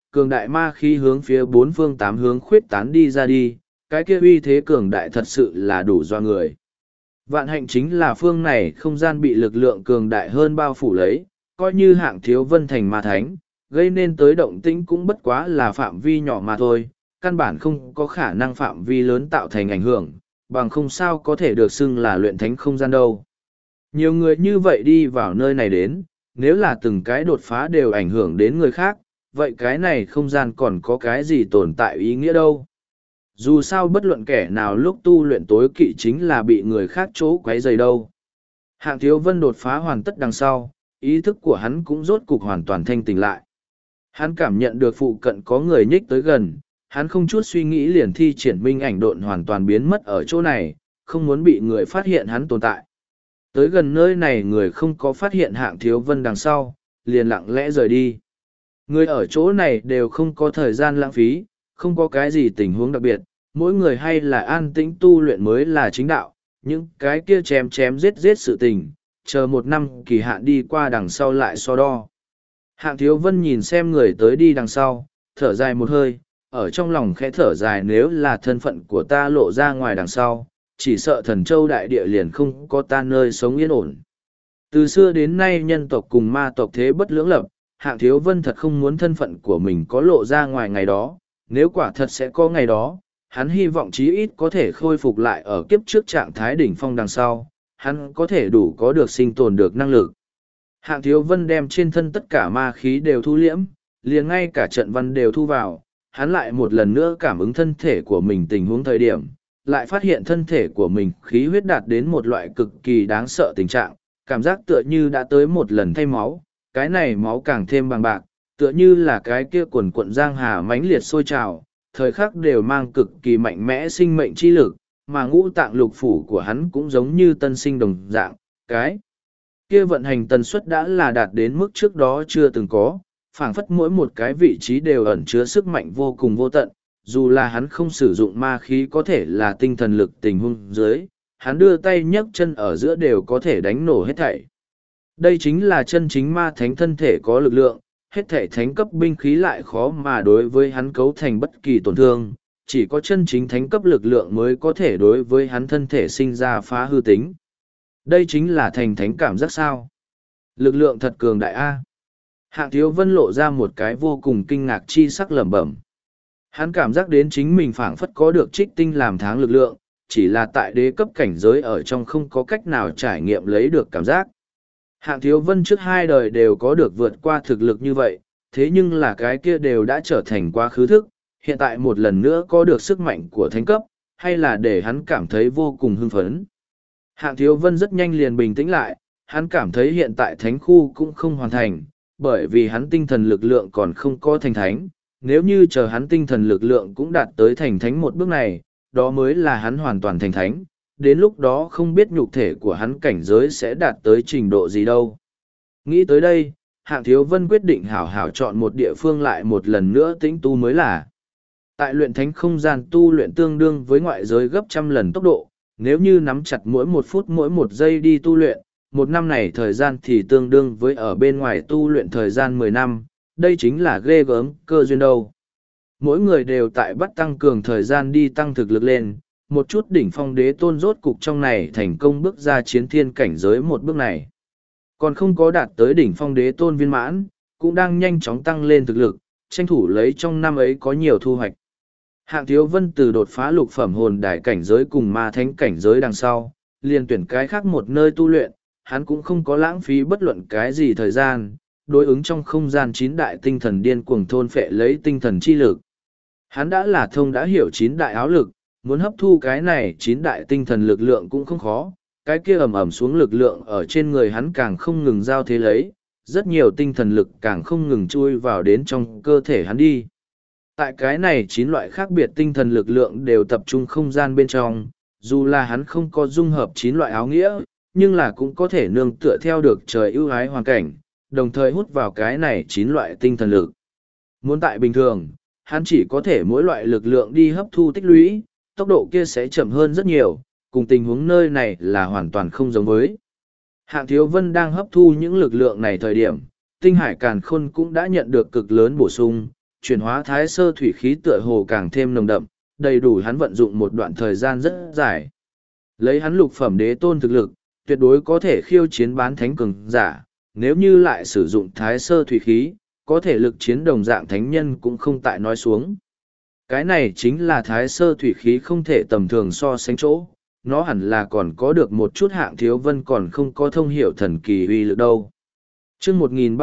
cường đại ma khí hướng phía bốn phương tám hướng khuyết tán đi ra đi, cái kia uy thế cường đại thật sự là đủ doa người. Vạn hạnh chính là phương này không gian bị lực lượng cường đại hơn bao phủ lấy, coi như Hạng Thiếu Vân thành ma thánh, gây nên tới động tĩnh cũng bất quá là phạm vi nhỏ mà thôi, căn bản không có khả năng phạm vi lớn tạo thành ảnh hưởng, bằng không sao có thể được xưng là luyện thánh không gian đâu. Nhiều người như vậy đi vào nơi này đến, nếu là từng cái đột phá đều ảnh hưởng đến người khác, vậy cái này không gian còn có cái gì tồn tại ý nghĩa đâu. Dù sao bất luận kẻ nào lúc tu luyện tối kỵ chính là bị người khác chỗ quấy rầy đâu. Hạng Thiếu Vân đột phá hoàn tất đằng sau, ý thức của hắn cũng rốt cục hoàn toàn thanh tỉnh lại. Hắn cảm nhận được phụ cận có người nhích tới gần, hắn không chút suy nghĩ liền thi triển minh ảnh độn hoàn toàn biến mất ở chỗ này, không muốn bị người phát hiện hắn tồn tại. Tới gần nơi này người không có phát hiện Hạng Thiếu Vân đằng sau, liền lặng lẽ rời đi. Người ở chỗ này đều không có thời gian lãng phí, không có cái gì tình huống đặc biệt, mỗi người hay là an tĩnh tu luyện mới là chính đạo, những cái kia chém chém giết giết sự tình, chờ một năm kỳ hạn đi qua đằng sau lại so đo. Hạng Thiếu Vân nhìn xem người tới đi đằng sau, thở dài một hơi, ở trong lòng khẽ thở dài nếu là thân phận của ta lộ ra ngoài đằng sau, chỉ sợ Thần Châu đại địa liền không có ta nơi sống yên ổn. Từ xưa đến nay nhân tộc cùng ma tộc thế bất lưỡng lập, Hạng Thiếu Vân thật không muốn thân phận của mình có lộ ra ngoài ngày đó, nếu quả thật sẽ có ngày đó, hắn hy vọng chí ít có thể khôi phục lại ở kiếp trước trạng thái đỉnh phong đằng sau, hắn có thể đủ có được sinh tồn được năng lực. Hạng Thiếu Vân đem trên thân tất cả ma khí đều thu liễm, liền ngay cả trận văn đều thu vào, hắn lại một lần nữa cảm ứng thân thể của mình tình huống thời điểm, lại phát hiện thân thể của mình khí huyết đạt đến một loại cực kỳ đáng sợ tình trạng, cảm giác tựa như đã tới một lần thay máu, cái này máu càng thêm bằng bạc, tựa như là cái kia quần quận giang hà mãnh liệt sôi trào, thời khắc đều mang cực kỳ mạnh mẽ sinh mệnh chi lực, mà ngũ tạng lục phủ của hắn cũng giống như tân sinh đồng dạng, cái kia vận hành tần suất đã là đạt đến mức trước đó chưa từng có, phảng phất mỗi một cái vị trí đều ẩn chứa sức mạnh vô cùng vô tận, dù là hắn không sử dụng ma khí có thể là tinh thần lực tình huống dưới, hắn đưa tay nhấc chân ở giữa đều có thể đánh nổ hết thảy. Đây chính là chân chính ma thánh thân thể có lực lượng, hết thảy thánh cấp binh khí lại khó mà đối với hắn cấu thành bất kỳ tổn thương, chỉ có chân chính thánh cấp lực lượng mới có thể đối với hắn thân thể sinh ra phá hư tính. Đây chính là thành thánh cảm giác sao. Lực lượng thật cường đại A. Hạng Thiếu Vân lộ ra một cái vô cùng kinh ngạc chi sắc lẩm bẩm. Hắn cảm giác đến chính mình phảng phất có được trích tinh làm tháng lực lượng, chỉ là tại đế cấp cảnh giới ở trong không có cách nào trải nghiệm lấy được cảm giác. Hạng Thiếu Vân trước hai đời đều có được vượt qua thực lực như vậy, thế nhưng là cái kia đều đã trở thành quá khứ thức, hiện tại một lần nữa có được sức mạnh của thánh cấp, hay là để hắn cảm thấy vô cùng hưng phấn. Hạng Thiếu Vân rất nhanh liền bình tĩnh lại, hắn cảm thấy hiện tại thánh khu cũng không hoàn thành, bởi vì hắn tinh thần lực lượng còn không có thành thánh, nếu như chờ hắn tinh thần lực lượng cũng đạt tới thành thánh một bước này, đó mới là hắn hoàn toàn thành thánh, đến lúc đó không biết nhục thể của hắn cảnh giới sẽ đạt tới trình độ gì đâu. Nghĩ tới đây, Hạng Thiếu Vân quyết định hảo hảo chọn một địa phương lại một lần nữa tĩnh tu mới là. Tại luyện thánh không gian tu luyện tương đương với ngoại giới gấp trăm lần tốc độ, nếu như nắm chặt mỗi một phút mỗi một giây đi tu luyện, một năm này thời gian thì tương đương với ở bên ngoài tu luyện thời gian 10 năm, đây chính là ghê gớm cơ duyên đâu. Mỗi người đều tại bắt tăng cường thời gian đi tăng thực lực lên, một chút đỉnh phong đế tôn rốt cục trong này thành công bước ra chiến thiên cảnh giới một bước này. Còn không có đạt tới đỉnh phong đế tôn viên mãn, cũng đang nhanh chóng tăng lên thực lực, tranh thủ lấy trong năm ấy có nhiều thu hoạch. Hạng Thiếu Vân từ đột phá lục phẩm hồn đài cảnh giới cùng ma thánh cảnh giới đằng sau, liền tuyển cái khác một nơi tu luyện, hắn cũng không có lãng phí bất luận cái gì thời gian, đối ứng trong không gian chín đại tinh thần điên cuồng thôn phệ lấy tinh thần chi lực. Hắn đã là thông đã hiểu chín đại áo lực, muốn hấp thu cái này chín đại tinh thần lực lượng cũng không khó, cái kia ầm ầm xuống lực lượng ở trên người hắn càng không ngừng giao thế lấy, rất nhiều tinh thần lực càng không ngừng chui vào đến trong cơ thể hắn đi. Tại cái này chín loại khác biệt tinh thần lực lượng đều tập trung không gian bên trong, dù là hắn không có dung hợp chín loại áo nghĩa, nhưng là cũng có thể nương tựa theo được trời ưu ái hoàn cảnh, đồng thời hút vào cái này chín loại tinh thần lực. Muốn tại bình thường, hắn chỉ có thể mỗi loại lực lượng đi hấp thu tích lũy, tốc độ kia sẽ chậm hơn rất nhiều, cùng tình huống nơi này là hoàn toàn không giống với. Hạng Thiếu Vân đang hấp thu những lực lượng này thời điểm, tinh hải càn khôn cũng đã nhận được cực lớn bổ sung, chuyển hóa thái sơ thủy khí tựa hồ càng thêm nồng đậm, đầy đủ hắn vận dụng một đoạn thời gian rất dài. Lấy hắn lục phẩm đế tôn thực lực, tuyệt đối có thể khiêu chiến bán thánh cường giả, nếu như lại sử dụng thái sơ thủy khí, có thể lực chiến đồng dạng thánh nhân cũng không tại nói xuống. Cái này chính là thái sơ thủy khí không thể tầm thường so sánh chỗ, nó hẳn là còn có được một chút Hạng Thiếu Vân còn không có thông hiểu thần kỳ uy lực đâu. Chương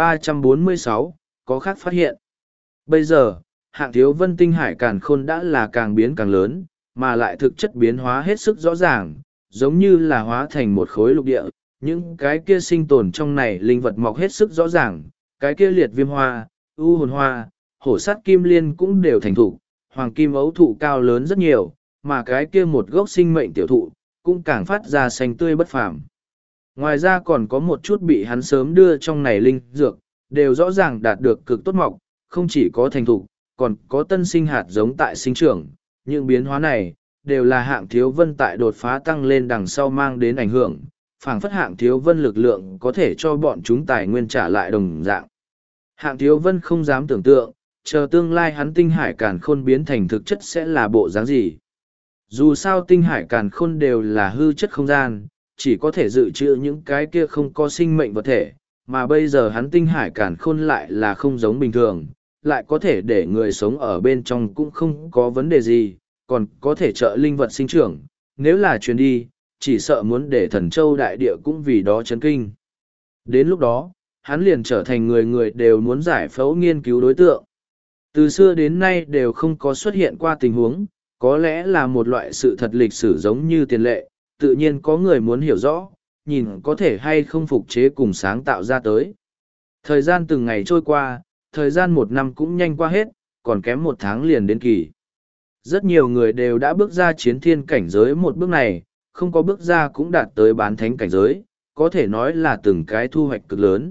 1346, có khác phát hiện. Bây giờ, Hạng Thiếu Vân tinh hải càn khôn đã là càng biến càng lớn, mà lại thực chất biến hóa hết sức rõ ràng, giống như là hóa thành một khối lục địa. Những cái kia sinh tồn trong này linh vật mọc hết sức rõ ràng, cái kia liệt viêm hoa, u hồn hoa, hổ sát kim liên cũng đều thành thục, hoàng kim ấu thụ cao lớn rất nhiều, mà cái kia một gốc sinh mệnh tiểu thụ, cũng càng phát ra xanh tươi bất phàm. Ngoài ra còn có một chút bị hắn sớm đưa trong này linh dược, đều rõ ràng đạt được cực tốt mọc, không chỉ có thành thục, còn có tân sinh hạt giống tại sinh trưởng. Những biến hóa này, đều là Hạng Thiếu Vân tại đột phá tăng lên đằng sau mang đến ảnh hưởng, phảng phất Hạng Thiếu Vân lực lượng có thể cho bọn chúng tài nguyên trả lại đồng dạng. Hạng Thiếu Vân không dám tưởng tượng, chờ tương lai hắn tinh hải càn khôn biến thành thực chất sẽ là bộ dáng gì. Dù sao tinh hải càn khôn đều là hư chất không gian, chỉ có thể dự trữ những cái kia không có sinh mệnh vật thể, mà bây giờ hắn tinh hải càn khôn lại là không giống bình thường, lại có thể để người sống ở bên trong cũng không có vấn đề gì, còn có thể trợ linh vật sinh trưởng, nếu là truyền đi, chỉ sợ muốn để Thần Châu đại địa cũng vì đó chấn kinh. Đến lúc đó, hắn liền trở thành người người đều muốn giải phẫu nghiên cứu đối tượng. Từ xưa đến nay đều không có xuất hiện qua tình huống, có lẽ là một loại sự thật lịch sử giống như tiền lệ, tự nhiên có người muốn hiểu rõ, nhìn có thể hay không phục chế cùng sáng tạo ra tới. Thời gian từng ngày trôi qua, thời gian một năm cũng nhanh qua hết, còn kém một tháng liền đến kỳ. Rất nhiều người đều đã bước ra chiến thiên cảnh giới một bước này, không có bước ra cũng đạt tới bán thánh cảnh giới, có thể nói là từng cái thu hoạch cực lớn.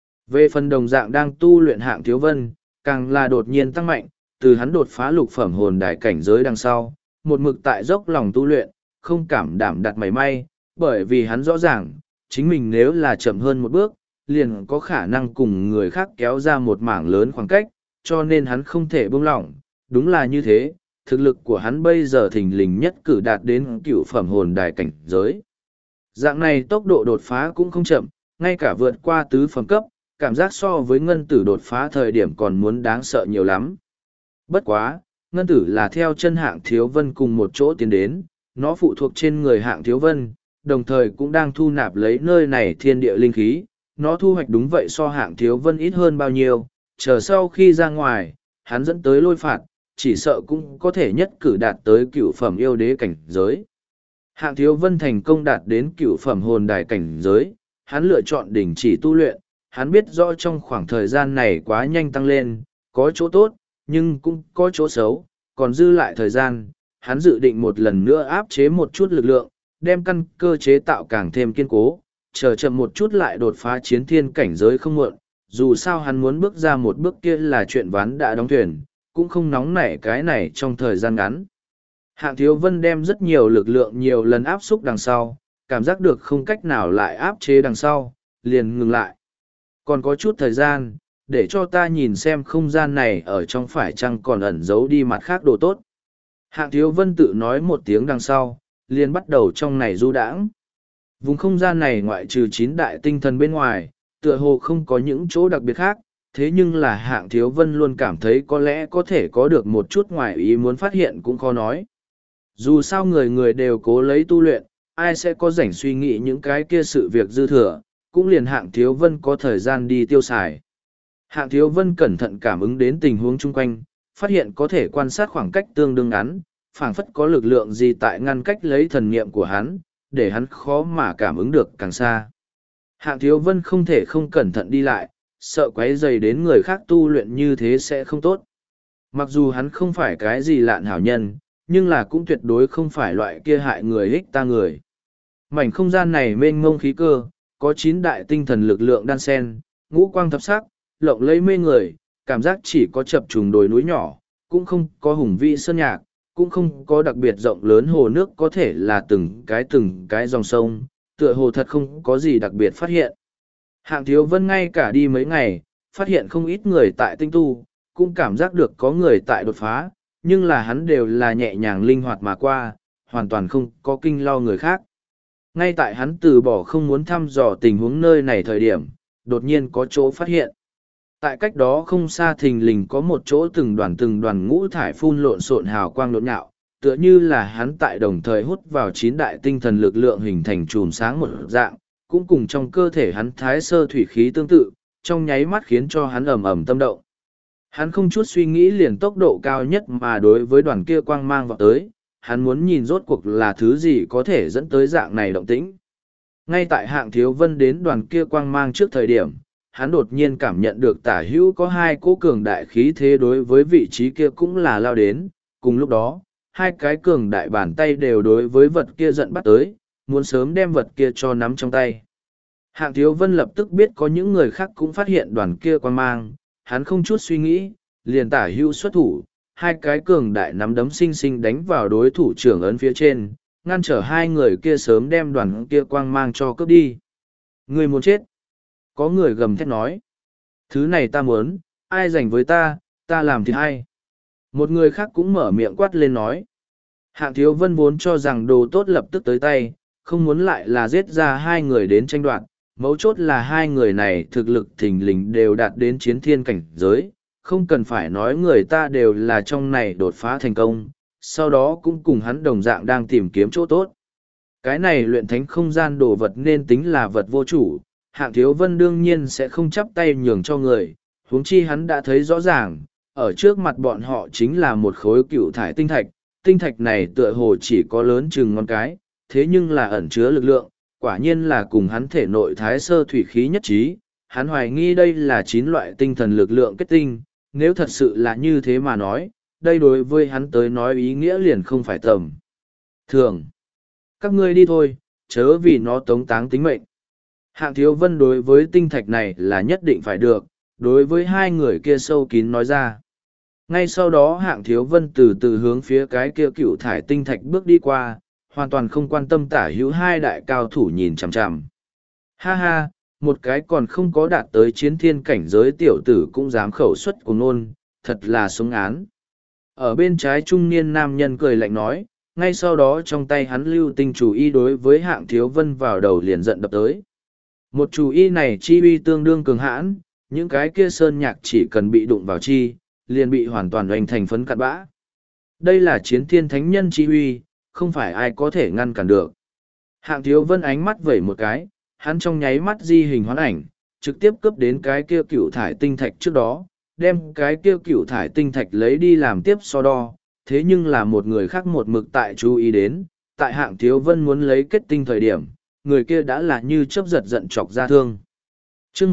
Về phần đồng dạng đang tu luyện Hạng Thiếu Vân, càng là đột nhiên tăng mạnh, từ hắn đột phá lục phẩm hồn đại cảnh giới đằng sau, một mực tại dốc lòng tu luyện, không cảm đảm đặt mảy may, bởi vì hắn rõ ràng, chính mình nếu là chậm hơn một bước, liền có khả năng cùng người khác kéo ra một mảng lớn khoảng cách, cho nên hắn không thể buông lỏng. Đúng là như thế, thực lực của hắn bây giờ thình lình nhất cử đạt đến cựu phẩm hồn đại cảnh giới. Dạng này tốc độ đột phá cũng không chậm, ngay cả vượt qua tứ phẩm cấp, cảm giác so với ngân tử đột phá thời điểm còn muốn đáng sợ nhiều lắm. Bất quá, ngân tử là theo chân Hạng Thiếu Vân cùng một chỗ tiến đến, nó phụ thuộc trên người Hạng Thiếu Vân, đồng thời cũng đang thu nạp lấy nơi này thiên địa linh khí, nó thu hoạch đúng vậy so Hạng Thiếu Vân ít hơn bao nhiêu, chờ sau khi ra ngoài, hắn dẫn tới lôi phạt, chỉ sợ cũng có thể nhất cử đạt tới cựu phẩm yêu đế cảnh giới. Hạng Thiếu Vân thành công đạt đến cựu phẩm hồn đài cảnh giới, hắn lựa chọn đình chỉ tu luyện, hắn biết rõ trong khoảng thời gian này quá nhanh tăng lên, có chỗ tốt, nhưng cũng có chỗ xấu, còn dư lại thời gian, hắn dự định một lần nữa áp chế một chút lực lượng, đem căn cơ chế tạo càng thêm kiên cố, chờ chậm một chút lại đột phá chiến thiên cảnh giới không muộn, dù sao hắn muốn bước ra một bước kia là chuyện ván đã đóng thuyền, cũng không nóng nảy cái này trong thời gian ngắn. Hạng Thiếu Vân đem rất nhiều lực lượng nhiều lần áp xúc đằng sau, cảm giác được không cách nào lại áp chế đằng sau, liền ngừng lại. Còn có chút thời gian, để cho ta nhìn xem không gian này ở trong phải chăng còn ẩn giấu đi mặt khác đồ tốt. Hạng Thiếu Vân tự nói một tiếng đằng sau, liền bắt đầu trong này du đãng. Vùng không gian này ngoại trừ 9 đại tinh thần bên ngoài, tựa hồ không có những chỗ đặc biệt khác, thế nhưng là Hạng Thiếu Vân luôn cảm thấy có lẽ có thể có được một chút ngoài ý muốn phát hiện cũng khó nói. Dù sao người người đều cố lấy tu luyện, ai sẽ có rảnh suy nghĩ những cái kia sự việc dư thừa, cũng liền Hạng Thiếu Vân có thời gian đi tiêu xài. Hạng Thiếu Vân cẩn thận cảm ứng đến tình huống chung quanh, phát hiện có thể quan sát khoảng cách tương đương ngắn, phảng phất có lực lượng gì tại ngăn cách lấy thần niệm của hắn, để hắn khó mà cảm ứng được càng xa. Hạng Thiếu Vân không thể không cẩn thận đi lại, sợ quấy rầy đến người khác tu luyện như thế sẽ không tốt. Mặc dù hắn không phải cái gì lạn hảo nhân, nhưng là cũng tuyệt đối không phải loại kia hại người ích ta người. Mảnh không gian này mênh mông khí cơ, có 9 đại tinh thần lực lượng đan sen, ngũ quang thập sắc, lộng lẫy mê người, cảm giác chỉ có chập trùng đồi núi nhỏ, cũng không có hùng vĩ sơn nhạc, cũng không có đặc biệt rộng lớn hồ nước có thể là từng cái dòng sông, tựa hồ thật không có gì đặc biệt phát hiện. Hạng Thiếu Vân ngay cả đi mấy ngày, phát hiện không ít người tại tinh tu, cũng cảm giác được có người tại đột phá, nhưng là hắn đều là nhẹ nhàng linh hoạt mà qua, hoàn toàn không có kinh lo người khác. Ngay tại hắn từ bỏ không muốn thăm dò tình huống nơi này thời điểm, đột nhiên có chỗ phát hiện. Tại cách đó không xa thình lình có một chỗ từng đoàn ngũ thải phun lộn xộn hào quang lộn nhạo, tựa như là hắn tại đồng thời hút vào 9 đại tinh thần lực lượng hình thành chùm sáng một dạng, cũng cùng trong cơ thể hắn thái sơ thủy khí tương tự, trong nháy mắt khiến cho hắn ầm ầm tâm động. Hắn không chút suy nghĩ liền tốc độ cao nhất mà đối với đoàn kia quang mang vào tới, hắn muốn nhìn rốt cuộc là thứ gì có thể dẫn tới dạng này động tĩnh. Ngay tại Hạng Thiếu Vân đến đoàn kia quang mang trước thời điểm, hắn đột nhiên cảm nhận được tả hữu có hai cỗ cường đại khí thế đối với vị trí kia cũng là lao đến, cùng lúc đó, hai cái cường đại bàn tay đều đối với vật kia giận bắt tới, muốn sớm đem vật kia cho nắm trong tay. Hạng Thiếu Vân lập tức biết có những người khác cũng phát hiện đoàn kia quang mang, hắn không chút suy nghĩ, liền tả hữu xuất thủ, hai cái cường đại nắm đấm xinh xinh đánh vào đối thủ trưởng ấn phía trên, ngăn trở hai người kia sớm đem đoàn kia quang mang cho cướp đi. Người muốn chết. Có người gầm thét nói. Thứ này ta muốn, ai giành với ta làm thì hay. Một người khác cũng mở miệng quát lên nói. Hạng Thiếu Vân vốn cho rằng đồ tốt lập tức tới tay, không muốn lại là giết ra hai người đến tranh đoạt. Mấu chốt là hai người này thực lực thình lình đều đạt đến chiến thiên cảnh giới, không cần phải nói người ta đều là trong này đột phá thành công, sau đó cũng cùng hắn đồng dạng đang tìm kiếm chỗ tốt. Cái này luyện thánh không gian đồ vật nên tính là vật vô chủ, Hạng Thiếu Vân đương nhiên sẽ không chắp tay nhường cho người, huống chi hắn đã thấy rõ ràng, ở trước mặt bọn họ chính là một khối cựu thải tinh thạch này tựa hồ chỉ có lớn chừng ngón cái, thế nhưng là ẩn chứa lực lượng, quả nhiên là cùng hắn thể nội thái sơ thủy khí nhất trí, hắn hoài nghi đây là 9 loại tinh thần lực lượng kết tinh, nếu thật sự là như thế mà nói, đây đối với hắn tới nói ý nghĩa liền không phải tầm thường. Các ngươi đi thôi, chớ vì nó tống táng tính mệnh. Hạng Thiếu Vân đối với tinh thạch này là nhất định phải được, đối với hai người kia sâu kín nói ra. Ngay sau đó Hạng Thiếu Vân từ từ hướng phía cái kia cựu thải tinh thạch bước đi qua, hoàn toàn không quan tâm tả hữu hai đại cao thủ nhìn chằm chằm. Ha ha, một cái còn không có đạt tới chiến thiên cảnh giới tiểu tử cũng dám khẩu xuất của nôn, thật là sống án. Ở bên trái trung niên nam nhân cười lạnh nói, ngay sau đó trong tay hắn lưu tinh chủ y đối với Hạng Thiếu Vân vào đầu liền giận đập tới. Một chủ y này chi uy tương đương cường hãn, những cái kia sơn nhạc chỉ cần bị đụng vào chi, liền bị hoàn toàn oanh thành phấn cặn bã. Đây là chiến thiên thánh nhân chi uy, không phải ai có thể ngăn cản được. Hạng Thiếu Vân ánh mắt vẩy một cái, hắn trong nháy mắt di hình hoán ảnh, trực tiếp cướp đến cái kia cựu thải tinh thạch trước đó, đem cái kia cựu thải tinh thạch lấy đi làm tiếp so đo, thế nhưng là một người khác một mực tại chú ý đến, tại Hạng Thiếu Vân muốn lấy kết tinh thời điểm, người kia đã là như chớp giật giận chọc ra thương. Chương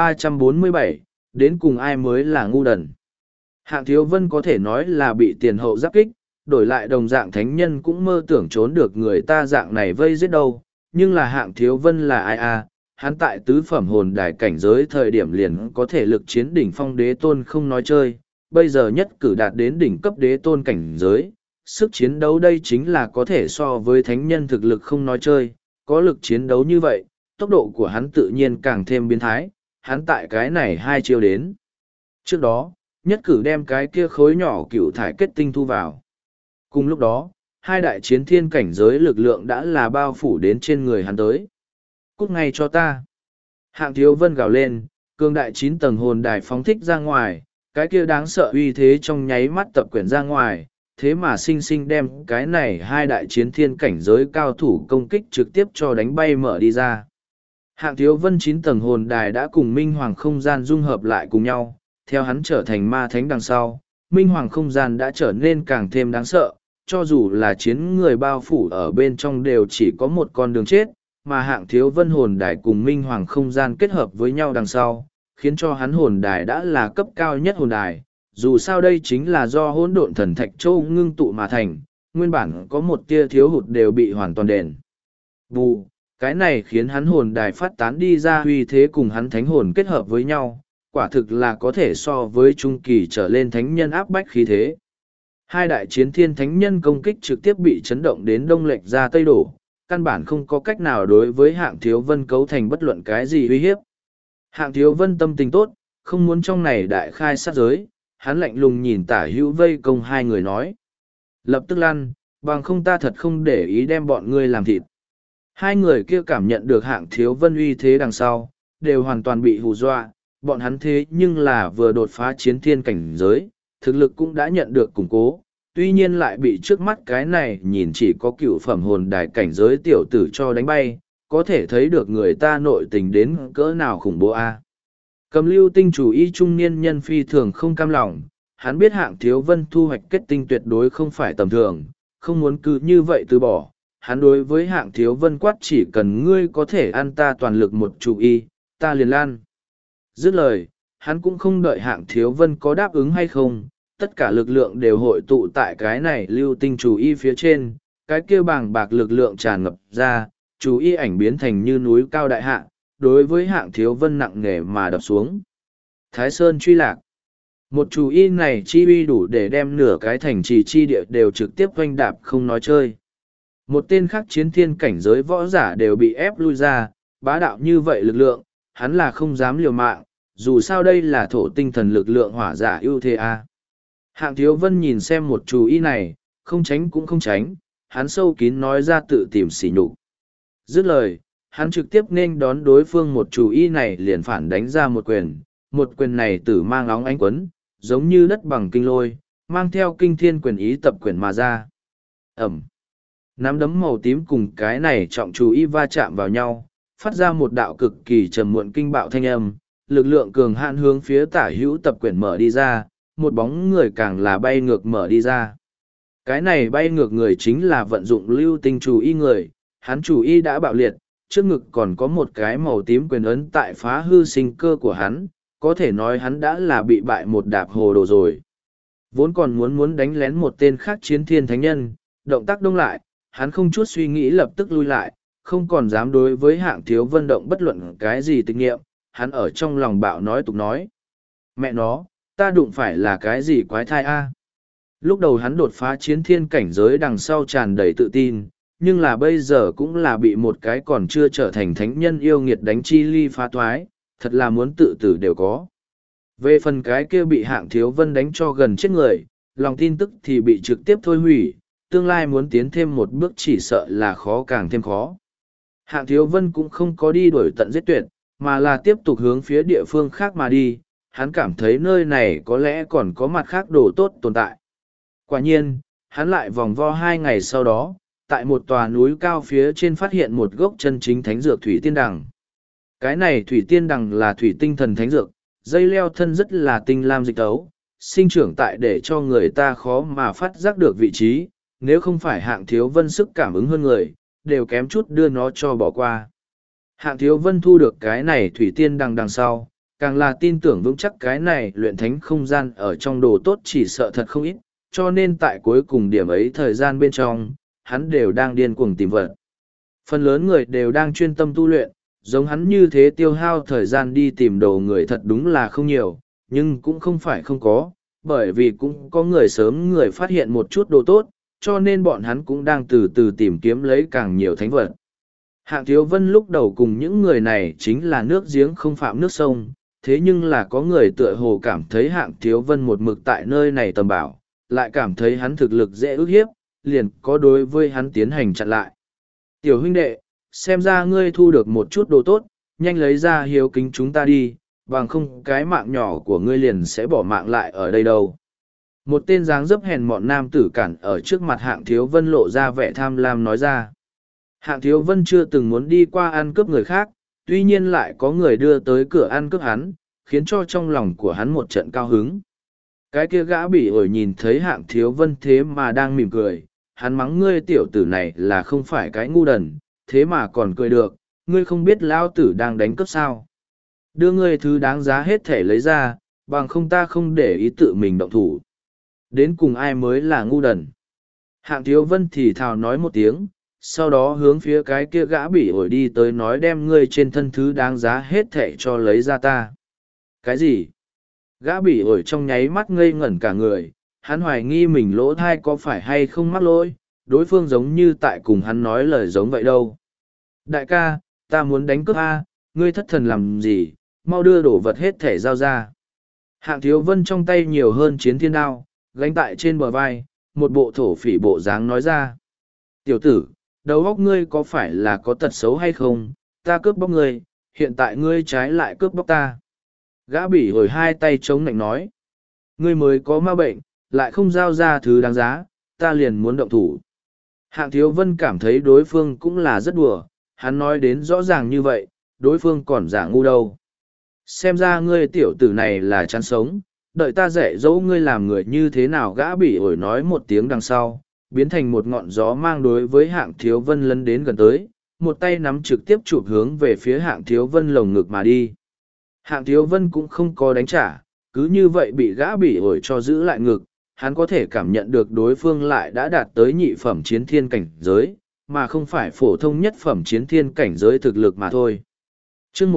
1347, đến cùng ai mới là ngu đần. Hạng Thiếu Vân có thể nói là bị tiền hậu giáp kích, đổi lại đồng dạng thánh nhân cũng mơ tưởng trốn được người ta dạng này vây giết đâu, nhưng là Hạng Thiếu Vân là ai à, hắn tại tứ phẩm hồn đài cảnh giới thời điểm liền có thể lực chiến đỉnh phong đế tôn không nói chơi, bây giờ nhất cử đạt đến đỉnh cấp đế tôn cảnh giới, sức chiến đấu đây chính là có thể so với thánh nhân thực lực không nói chơi, có lực chiến đấu như vậy, tốc độ của hắn tự nhiên càng thêm biến thái, hắn tại cái này hai chiêu đến. Trước đó, nhất cử đem cái kia khối nhỏ cựu thải kết tinh thu vào. Cùng lúc đó, hai đại chiến thiên cảnh giới lực lượng đã là bao phủ đến trên người hắn tới. Cút ngay cho ta. Hạng Thiếu Vân gào lên, cường đại 9 tầng hồn đài phóng thích ra ngoài, cái kia đáng sợ uy thế trong nháy mắt tập quyển ra ngoài, thế mà sinh sinh đem cái này hai đại chiến thiên cảnh giới cao thủ công kích trực tiếp cho đánh bay mở đi ra. Hạng Thiếu Vân 9 tầng hồn đài đã cùng Minh Hoàng không gian dung hợp lại cùng nhau, theo hắn trở thành ma thánh đằng sau, Minh Hoàng không gian đã trở nên càng thêm đáng sợ, cho dù là chiến người bao phủ ở bên trong đều chỉ có một con đường chết, mà Hạng Thiếu Vân hồn đài cùng Minh Hoàng không gian kết hợp với nhau đằng sau, khiến cho hắn hồn đài đã là cấp cao nhất hồn đài. Dù sao đây chính là do hỗn độn thần thạch châu ngưng tụ mà thành, nguyên bản có một tia thiếu hụt đều bị hoàn toàn đền bù. Cái này khiến hắn hồn đài phát tán đi ra uy thế cùng hắn thánh hồn kết hợp với nhau, quả thực là có thể so với trung kỳ trở lên thánh nhân áp bách khí thế. Hai đại chiến thiên thánh nhân công kích trực tiếp bị chấn động đến đông lệch ra tây đổ, căn bản không có cách nào đối với Hạng Thiếu Vân cấu thành bất luận cái gì uy hiếp. Hạng Thiếu Vân tâm tình tốt, không muốn trong này đại khai sát giới, hắn lạnh lùng nhìn Tả Hữu vây công hai người nói. Lập tức lăn, bằng không ta thật không để ý đem bọn ngươi làm thịt. Hai người kia cảm nhận được Hạng Thiếu Vân uy thế đằng sau, đều hoàn toàn bị hù dọa, bọn hắn thế nhưng là vừa đột phá chiến thiên cảnh giới, thực lực cũng đã nhận được củng cố, tuy nhiên lại bị trước mắt cái này nhìn chỉ có cựu phẩm hồn đài cảnh giới tiểu tử cho đánh bay, có thể thấy được người ta nội tình đến cỡ nào khủng bố a. Cầm Lưu Tinh chủ y trung niên nhân phi thường không cam lòng, hắn biết Hạng Thiếu Vân thu hoạch kết tinh tuyệt đối không phải tầm thường, không muốn cứ như vậy từ bỏ. Hắn đối với Hạng Thiếu Vân quát chỉ cần ngươi có thể ăn ta toàn lực một chủ y, ta liền lan. Dứt lời, hắn cũng không đợi Hạng Thiếu Vân có đáp ứng hay không, tất cả lực lượng đều hội tụ tại cái này Lưu Tinh chủ y phía trên, cái kia bàng bạc lực lượng tràn ngập ra, chủ y ảnh biến thành như núi cao đại hạ, đối với Hạng Thiếu Vân nặng nề mà đập xuống. Thái Sơn truy lạc. Một chủ y này chi uy đủ để đem nửa cái thành trì chi địa đều trực tiếp oanh đạp không nói chơi. Một tên khác chiến thiên cảnh giới võ giả đều bị ép lui ra, bá đạo như vậy lực lượng, hắn là không dám liều mạng, dù sao đây là thổ tinh thần lực lượng hỏa giả ưu thế a. Hạng Thiếu Vân nhìn xem một chủ y này, không tránh cũng không tránh, hắn sâu kín nói ra tự tìm sỉ nhục. Dứt lời, hắn trực tiếp nên đón đối phương một chủ y này liền phản đánh ra một quyền này tử mang óng ánh quấn, giống như đất bằng kinh lôi, mang theo kinh thiên quyền ý tập quyền mà ra. Ẩm. Nắm đấm màu tím cùng cái này trọng chủ y va chạm vào nhau, phát ra một đạo cực kỳ trầm muộn kinh bạo thanh âm, lực lượng cường hạn hướng phía Tả Hữu tập quyền mở đi ra, một bóng người càng là bay ngược mở đi ra. Cái này bay ngược người chính là vận dụng Lưu Tinh chủ y người, hắn chủ y đã bạo liệt, trước ngực còn có một cái màu tím quyền ấn tại phá hư sinh cơ của hắn, có thể nói hắn đã là bị bại một đạp hồ đồ rồi. Vốn còn muốn đánh lén một tên khác chiến thiên thánh nhân, động tác đông lại, hắn không chút suy nghĩ lập tức lui lại, không còn dám đối với Hạng Thiếu Vân động bất luận cái gì tịch nghiệm, hắn ở trong lòng bạo nói tục nói. Mẹ nó, ta đụng phải là cái gì quái thai a? Lúc đầu hắn đột phá chiến thiên cảnh giới đằng sau tràn đầy tự tin, nhưng là bây giờ cũng là bị một cái còn chưa trở thành thánh nhân yêu nghiệt đánh chi ly phá thoái, thật là muốn tự tử đều có. Về phần cái kia bị Hạng Thiếu Vân đánh cho gần chết người, lòng tin tức thì bị trực tiếp thôi hủy, tương lai muốn tiến thêm một bước chỉ sợ là khó càng thêm khó. Hạng Thiếu Vân cũng không có đi đuổi tận giết tuyệt, mà là tiếp tục hướng phía địa phương khác mà đi, hắn cảm thấy nơi này có lẽ còn có mặt khác đồ tốt tồn tại. Quả nhiên, hắn lại vòng vo 2 ngày sau đó, tại một tòa núi cao phía trên phát hiện một gốc chân chính thánh dược thủy tiên đằng. Cái này thủy tiên đằng là thủy tinh thần thánh dược, dây leo thân rất là tinh lam dịch tấu, sinh trưởng tại để cho người ta khó mà phát giác được vị trí, nếu không phải Hạng Thiếu Vân sức cảm ứng hơn người, đều kém chút đưa nó cho bỏ qua. Hạng Thiếu Vân thu được cái này thủy tiên đằng sau, càng là tin tưởng vững chắc cái này luyện thánh không gian ở trong đồ tốt chỉ sợ thật không ít, cho nên tại cuối cùng điểm ấy thời gian bên trong, hắn đều đang điên cuồng tìm vật. Phần lớn người đều đang chuyên tâm tu luyện, giống hắn như thế tiêu hao thời gian đi tìm đồ người thật đúng là không nhiều, nhưng cũng không phải không có, bởi vì cũng có người sớm người phát hiện một chút đồ tốt, cho nên bọn hắn cũng đang từ từ tìm kiếm lấy càng nhiều thánh vật. Hạng Thiếu Vân lúc đầu cùng những người này chính là nước giếng không phạm nước sông, thế nhưng là có người tựa hồ cảm thấy Hạng Thiếu Vân một mực tại nơi này tầm bảo, lại cảm thấy hắn thực lực dễ ức hiếp, liền có đối với hắn tiến hành chặn lại. Tiểu huynh đệ, xem ra ngươi thu được một chút đồ tốt, nhanh lấy ra hiếu kính chúng ta đi, bằng không cái mạng nhỏ của ngươi liền sẽ bỏ mạng lại ở đây đâu. Một tên dáng dấp hèn mọn nam tử cản ở trước mặt Hạng Thiếu Vân lộ ra vẻ tham lam nói ra. Hạng Thiếu Vân chưa từng muốn đi qua ăn cướp người khác, tuy nhiên lại có người đưa tới cửa ăn cướp hắn, khiến cho trong lòng của hắn một trận cao hứng. Cái kia gã bỉ ổi nhìn thấy Hạng Thiếu Vân thế mà đang mỉm cười, hắn mắng ngươi tiểu tử này là không phải cái ngu đần, thế mà còn cười được, ngươi không biết lão tử đang đánh cướp sao. Đưa ngươi thứ đáng giá hết thể lấy ra, bằng không ta không để ý tự mình động thủ. Đến cùng ai mới là ngu đần. Hạng Thiếu Vân thì thào nói một tiếng, sau đó hướng phía cái kia gã bỉ ổi đi tới nói đem ngươi trên thân thứ đáng giá hết thể cho lấy ra ta. Cái gì? Gã bỉ ổi trong nháy mắt ngây ngẩn cả người, hắn hoài nghi mình lỗ thai có phải hay không mắc lỗi, đối phương giống như tại cùng hắn nói lời giống vậy đâu. Đại ca, ta muốn đánh cướp A, ngươi thất thần làm gì, mau đưa đồ vật hết thể giao ra. Hạng Thiếu Vân trong tay nhiều hơn chiến thiên đao, gánh tại trên bờ vai, một bộ thổ phỉ bộ dáng nói ra. Tiểu tử, đầu óc ngươi có phải là có tật xấu hay không? Ta cướp bóc ngươi, hiện tại ngươi trái lại cướp bóc ta. Gã bỉ hồi hai tay chống nạnh nói. Ngươi mới có ma bệnh, lại không giao ra thứ đáng giá, ta liền muốn động thủ. Hạng Thiếu Vân cảm thấy đối phương cũng là rất đùa, hắn nói đến rõ ràng như vậy, đối phương còn giả ngu đâu. Xem ra ngươi tiểu tử này là chán sống, đợi ta dạy dỗ ngươi làm người như thế nào. Gã bỉ ổi nói một tiếng đằng sau, biến thành một ngọn gió mang đối với Hạng Thiếu Vân lấn đến gần tới, một tay nắm trực tiếp chụp hướng về phía Hạng Thiếu Vân lồng ngực mà đi. Hạng Thiếu Vân cũng không có đánh trả, cứ như vậy bị gã bỉ ổi cho giữ lại ngực, hắn có thể cảm nhận được đối phương lại đã đạt tới nhị phẩm chiến thiên cảnh giới, mà không phải phổ thông nhất phẩm chiến thiên cảnh giới thực lực mà thôi. Chương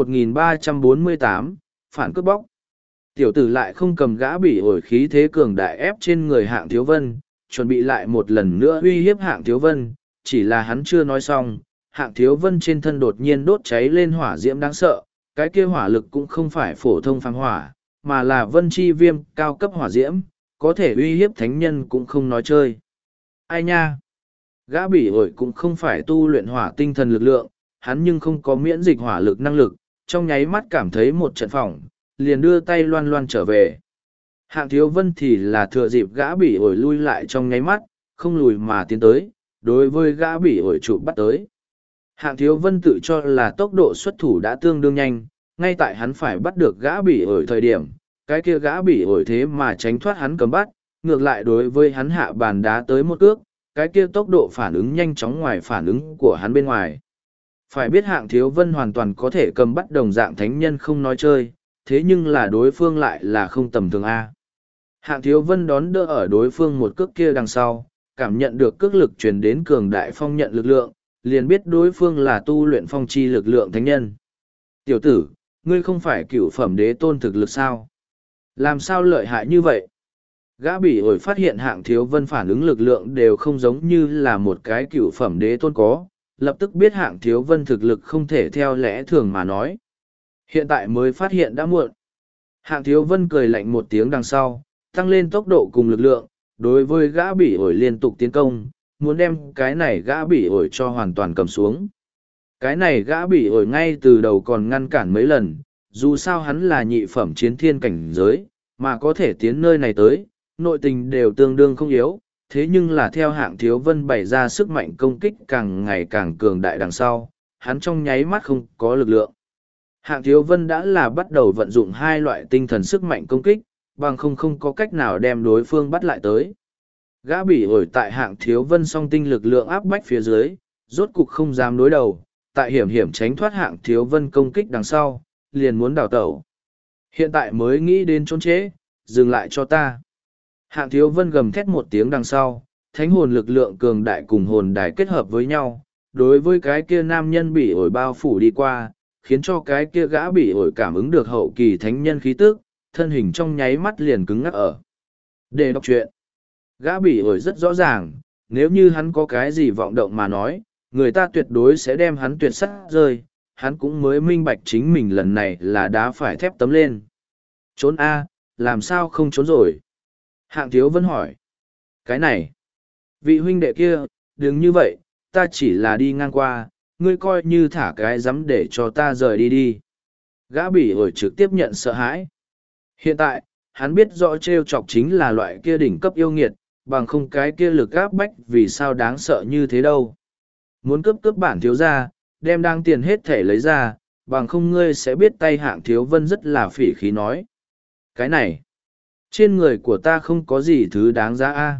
1348, phản cướp bóc. Tiểu tử lại không cầm gã bỉ ổi khí thế cường đại ép trên người Hạng Thiếu Vân, chuẩn bị lại một lần nữa uy hiếp Hạng Thiếu Vân, chỉ là hắn chưa nói xong, Hạng Thiếu Vân trên thân đột nhiên đốt cháy lên hỏa diễm đáng sợ, cái kia hỏa lực cũng không phải phổ thông phang hỏa, mà là vân chi viêm cao cấp hỏa diễm, có thể uy hiếp thánh nhân cũng không nói chơi. Ai nha? Gã bỉ ổi cũng không phải tu luyện hỏa tinh thần lực lượng, hắn nhưng không có miễn dịch hỏa lực năng lực, trong nháy mắt cảm thấy một trận phỏng, liền đưa tay loan loan trở về. Hạng Thiếu Vân thì là thừa dịp gã bỉ ổi lui lại trong nháy mắt, không lùi mà tiến tới, đối với gã bỉ ổi chụp bắt tới. Hạng Thiếu Vân tự cho là tốc độ xuất thủ đã tương đương nhanh, ngay tại hắn phải bắt được gã bỉ ổi thời điểm, cái kia gã bỉ ổi thế mà tránh thoát hắn cầm bắt, ngược lại đối với hắn hạ bàn đá tới một cước, cái kia tốc độ phản ứng nhanh chóng ngoài phản ứng của hắn bên ngoài. Phải biết Hạng Thiếu Vân hoàn toàn có thể cầm bắt đồng dạng thánh nhân không nói chơi, thế nhưng là đối phương lại là không tầm thường A. Hạng Thiếu Vân đón đỡ ở đối phương một cước kia đằng sau, cảm nhận được cước lực truyền đến cường đại phong nhận lực lượng, liền biết đối phương là tu luyện phong chi lực lượng thánh nhân. Tiểu tử, ngươi không phải cửu phẩm đế tôn thực lực sao? Làm sao lợi hại như vậy? Gã bỉ ổi phát hiện Hạng Thiếu Vân phản ứng lực lượng đều không giống như là một cái cửu phẩm đế tôn có, lập tức biết Hạng Thiếu Vân thực lực không thể theo lẽ thường mà nói. Hiện tại mới phát hiện đã muộn. Hạng Thiếu Vân cười lạnh một tiếng đằng sau, tăng lên tốc độ cùng lực lượng, đối với gã bỉ ổi liên tục tiến công, muốn đem cái này gã bỉ ổi cho hoàn toàn cầm xuống. Cái này gã bỉ ổi ngay từ đầu còn ngăn cản mấy lần, dù sao hắn là nhị phẩm chiến thiên cảnh giới, mà có thể tiến nơi này tới, nội tình đều tương đương không yếu, thế nhưng là theo Hạng Thiếu Vân bày ra sức mạnh công kích càng ngày càng cường đại đằng sau, hắn trong nháy mắt không có lực lượng. Hạng Thiếu Vân đã là bắt đầu vận dụng hai loại tinh thần sức mạnh công kích, bằng không có cách nào đem đối phương bắt lại tới. Gã bỉ ổi tại Hạng Thiếu Vân song tinh lực lượng áp bách phía dưới, rốt cục không dám đối đầu, tại hiểm tránh thoát Hạng Thiếu Vân công kích đằng sau, liền muốn đào tẩu. Hiện tại mới nghĩ đến trốn trễ, dừng lại cho ta. Hạng Thiếu Vân gầm thét một tiếng đằng sau, thánh hồn lực lượng cường đại cùng hồn đài kết hợp với nhau, đối với cái kia nam nhân bỉ ổi bao phủ đi qua, khiến cho cái kia gã bỉ ổi cảm ứng được hậu kỳ thánh nhân khí tức, thân hình trong nháy mắt liền cứng ngắc ở. Để đọc chuyện. Gã bỉ ổi rất rõ ràng, nếu như hắn có cái gì vọng động mà nói, người ta tuyệt đối sẽ đem hắn tuyệt sắt rơi, hắn cũng mới minh bạch chính mình lần này là đá phải thép tấm lên. Trốn A, làm sao không trốn rồi? Hạng Thiếu Vân hỏi. Cái này, vị huynh đệ kia, đừng như vậy, ta chỉ là đi ngang qua, ngươi coi như thả cái dám để cho ta rời đi đi. Gã bỉ ổi trực tiếp nhận sợ hãi. Hiện tại, hắn biết rõ trêu chọc chính là loại kia đỉnh cấp yêu nghiệt, bằng không cái kia lực áp bách vì sao đáng sợ như thế đâu. Muốn cướp bản thiếu ra, đem đang tiền hết thể lấy ra, bằng không ngươi sẽ biết tay Hạng Thiếu Vân rất là phỉ khí nói. Cái này, trên người của ta không có gì thứ đáng giá a.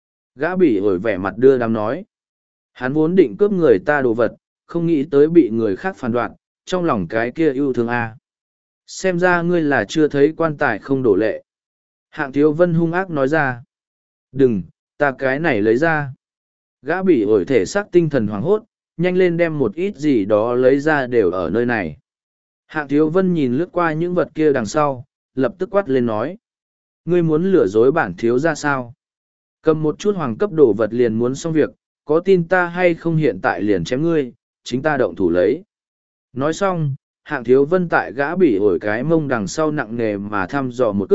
Gã bỉ ổi vẻ mặt đưa đám nói. Hắn vốn định cướp người ta đồ vật, không nghĩ tới bị người khác phản đoạn, trong lòng cái kia yêu thương a. Xem ra ngươi là chưa thấy quan tài không đổ lệ. Hạng Thiếu Vân hung ác nói ra. Đừng, ta cái này lấy ra. Gã bỉ ổi thể xác tinh thần hoảng hốt, nhanh lên đem một ít gì đó lấy ra đều ở nơi này. Hạng Thiếu Vân nhìn lướt qua những vật kia đằng sau, lập tức quát lên nói. Ngươi muốn lừa dối bản thiếu ra sao? Cầm một chút hoàng cấp đồ vật liền muốn xong việc, có tin ta hay không hiện tại liền chém ngươi, chính ta động thủ lấy. Nói xong, Hạng Thiếu Vân tại gã bỉ ổi cái mông đằng sau nặng nề mà thăm dò một cước,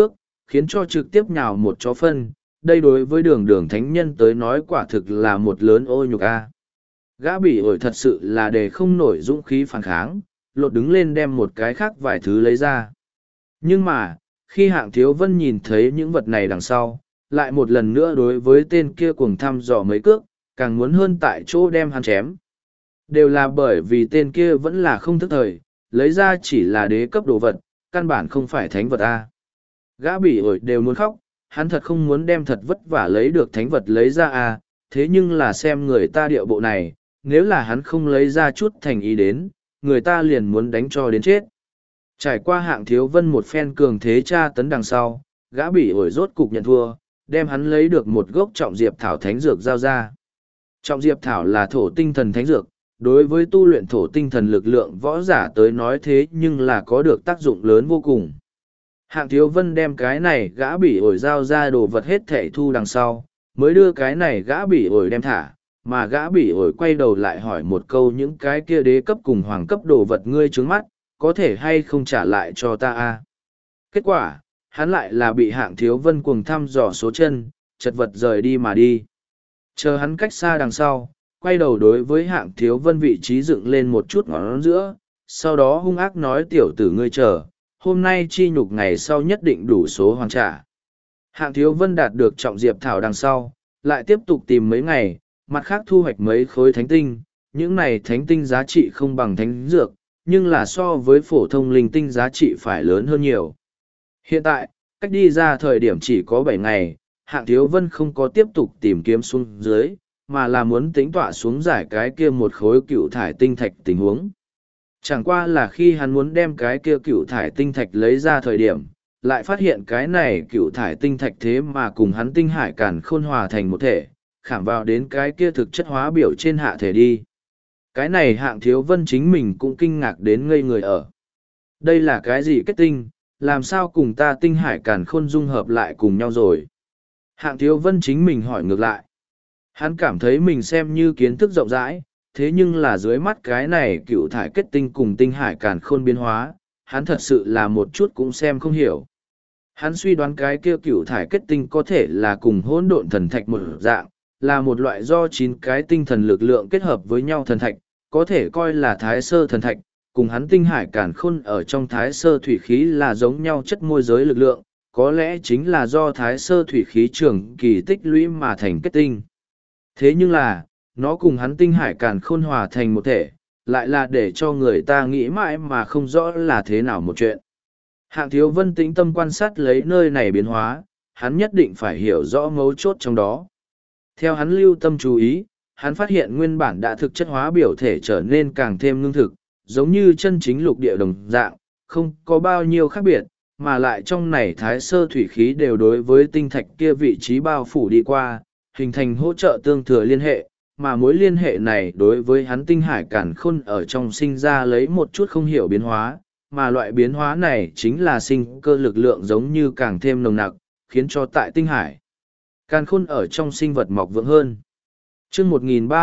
khiến cho trực tiếp nhào một chó phân. Đây đối với đường đường thánh nhân tới nói quả thực là một lớn ô nhục a. Gã bị ổi thật sự là để không nổi dũng khí phản kháng, lột đứng lên đem một cái khác vài thứ lấy ra. Nhưng mà, khi Hạng Thiếu Vân nhìn thấy những vật này đằng sau, lại một lần nữa đối với tên kia cuồng thăm dò mấy cước, càng muốn hơn tại chỗ đem hắn chém. Đều là bởi vì tên kia vẫn là không thức thời, lấy ra chỉ là đế cấp đồ vật, căn bản không phải thánh vật a. Gã bị ổi đều muốn khóc, hắn thật không muốn đem thật vất vả lấy được thánh vật lấy ra a, thế nhưng là xem người ta điệu bộ này, nếu là hắn không lấy ra chút thành ý đến, người ta liền muốn đánh cho đến chết. Trải qua Hạng Thiếu Vân một phen cường thế tra tấn đằng sau, gã bị ổi rốt cục nhận thua, đem hắn lấy được một gốc trọng diệp thảo thánh dược giao ra. Trọng diệp thảo là thổ tinh thần thánh dược, đối với tu luyện thổ tinh thần lực lượng võ giả tới nói thế nhưng là có được tác dụng lớn vô cùng. Hạng Thiếu Vân đem cái này gã bị ổi giao ra đồ vật hết thảy thu đằng sau, mới đưa cái này gã bị ổi đem thả, mà gã bị ổi quay đầu lại hỏi một câu những cái kia đế cấp cùng hoàng cấp đồ vật ngươi trướng mắt, có thể hay không trả lại cho ta a? Kết quả, hắn lại là bị Hạng Thiếu Vân cuồng thăm dò số chân, chật vật rời đi mà đi. Chờ hắn cách xa đằng sau, quay đầu đối với Hạng Thiếu Vân vị trí dựng lên một chút ngón giữa, sau đó hung ác nói tiểu tử ngươi chờ, hôm nay chi nhục ngày sau nhất định đủ số hoàn trả. Hạng Thiếu Vân đạt được trọng diệp thảo đằng sau, lại tiếp tục tìm mấy ngày, mặt khác thu hoạch mấy khối thánh tinh, những này thánh tinh giá trị không bằng thánh dược, nhưng là so với phổ thông linh tinh giá trị phải lớn hơn nhiều. Hiện tại, cách đi ra thời điểm chỉ có 7 ngày, Hạng Thiếu Vân không có tiếp tục tìm kiếm xuống dưới, mà là muốn tính tọa xuống giải cái kia một khối cựu thải tinh thạch tình huống. Chẳng qua là khi hắn muốn đem cái kia cựu thải tinh thạch lấy ra thời điểm, lại phát hiện cái này cựu thải tinh thạch thế mà cùng hắn tinh hải càn khôn hòa thành một thể, khảm vào đến cái kia thực chất hóa biểu trên hạ thể đi. Cái này Hạng Thiếu Vân chính mình cũng kinh ngạc đến ngây người ở. Đây là cái gì kết tinh, làm sao cùng ta tinh hải càn khôn dung hợp lại cùng nhau rồi? Hạng Thiếu Vân chính mình hỏi ngược lại. Hắn cảm thấy mình xem như kiến thức rộng rãi, thế nhưng là dưới mắt cái này cựu thải kết tinh cùng tinh hải càn khôn biến hóa, hắn thật sự là một chút cũng xem không hiểu. Hắn suy đoán cái kia cựu thải kết tinh có thể là cùng hỗn độn thần thạch một dạng, là một loại do 9 cái tinh thần lực lượng kết hợp với nhau thần thạch, có thể coi là thái sơ thần thạch, cùng hắn tinh hải càn khôn ở trong thái sơ thủy khí là giống nhau chất môi giới lực lượng, có lẽ chính là do thái sơ thủy khí trường kỳ tích lũy mà thành kết tinh. Thế nhưng là, nó cùng hắn tinh hải càn khôn hòa thành một thể, lại là để cho người ta nghĩ mãi mà không rõ là thế nào một chuyện. Hạng Thiếu Vân tĩnh tâm quan sát lấy nơi này biến hóa, hắn nhất định phải hiểu rõ mấu chốt trong đó. Theo hắn lưu tâm chú ý, hắn phát hiện nguyên bản đã thực chất hóa biểu thể trở nên càng thêm ngưng thực, giống như chân chính lục địa đồng dạng, không có bao nhiêu khác biệt, mà lại trong này thái sơ thủy khí đều đối với tinh thạch kia vị trí bao phủ đi qua, hình thành hỗ trợ tương thừa liên hệ, mà mối liên hệ này đối với hắn tinh hải càn khôn ở trong sinh ra lấy một chút không hiểu biến hóa, mà loại biến hóa này chính là sinh cơ lực lượng giống như càng thêm nồng nặc, khiến cho tại tinh hải càn khôn ở trong sinh vật mọc vượng hơn. Chương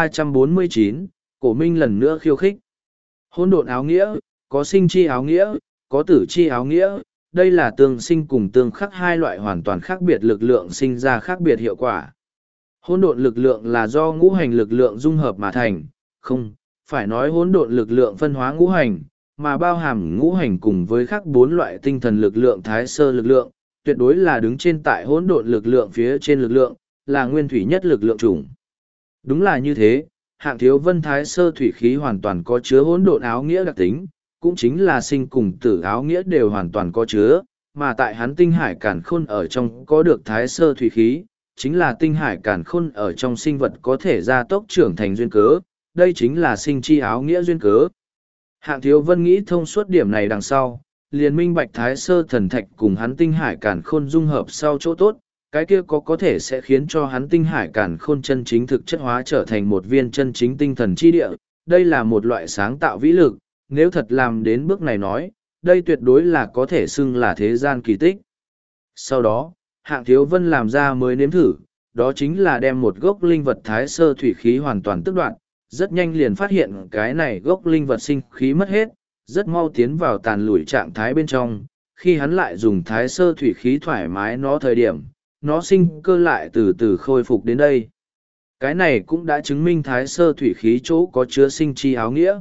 1349, Cổ Minh lần nữa khiêu khích. Hỗn độn áo nghĩa, có sinh chi áo nghĩa, có tử chi áo nghĩa, đây là tương sinh cùng tương khắc hai loại hoàn toàn khác biệt lực lượng sinh ra khác biệt hiệu quả. Hỗn độn lực lượng là do ngũ hành lực lượng dung hợp mà thành, không, phải nói hỗn độn lực lượng phân hóa ngũ hành, mà bao hàm ngũ hành cùng với khác 4 loại tinh thần lực lượng thái sơ lực lượng, tuyệt đối là đứng trên tại hỗn độn lực lượng phía trên lực lượng, là nguyên thủy nhất lực lượng chủng. Đúng là như thế, Hạng Thiếu Vân thái sơ thủy khí hoàn toàn có chứa hỗn độn áo nghĩa đặc tính, cũng chính là sinh cùng tử áo nghĩa đều hoàn toàn có chứa, mà tại hắn tinh hải càn khôn ở trong có được thái sơ thủy khí, chính là tinh hải càn khôn ở trong sinh vật có thể gia tốc trưởng thành duyên cớ, đây chính là sinh chi áo nghĩa duyên cớ. Hạng Thiếu Vân nghĩ thông suốt điểm này đằng sau, liền minh bạch thái sơ thần thạch cùng hắn tinh hải càn khôn dung hợp sau chỗ tốt, cái kia có thể sẽ khiến cho hắn tinh hải càn khôn chân chính thực chất hóa trở thành một viên chân chính tinh thần chi địa, đây là một loại sáng tạo vĩ lực, nếu thật làm đến bước này nói, đây tuyệt đối là có thể xưng là thế gian kỳ tích. Sau đó, Hạng Thiếu Vân làm ra mới nếm thử, đó chính là đem một gốc linh vật thái sơ thủy khí hoàn toàn tước đoạn, rất nhanh liền phát hiện cái này gốc linh vật sinh khí mất hết, rất mau tiến vào tàn lủi trạng thái bên trong, khi hắn lại dùng thái sơ thủy khí thoải mái nó thời điểm, nó sinh cơ lại từ từ khôi phục đến đây. Cái này cũng đã chứng minh thái sơ thủy khí chỗ có chứa sinh chi áo nghĩa.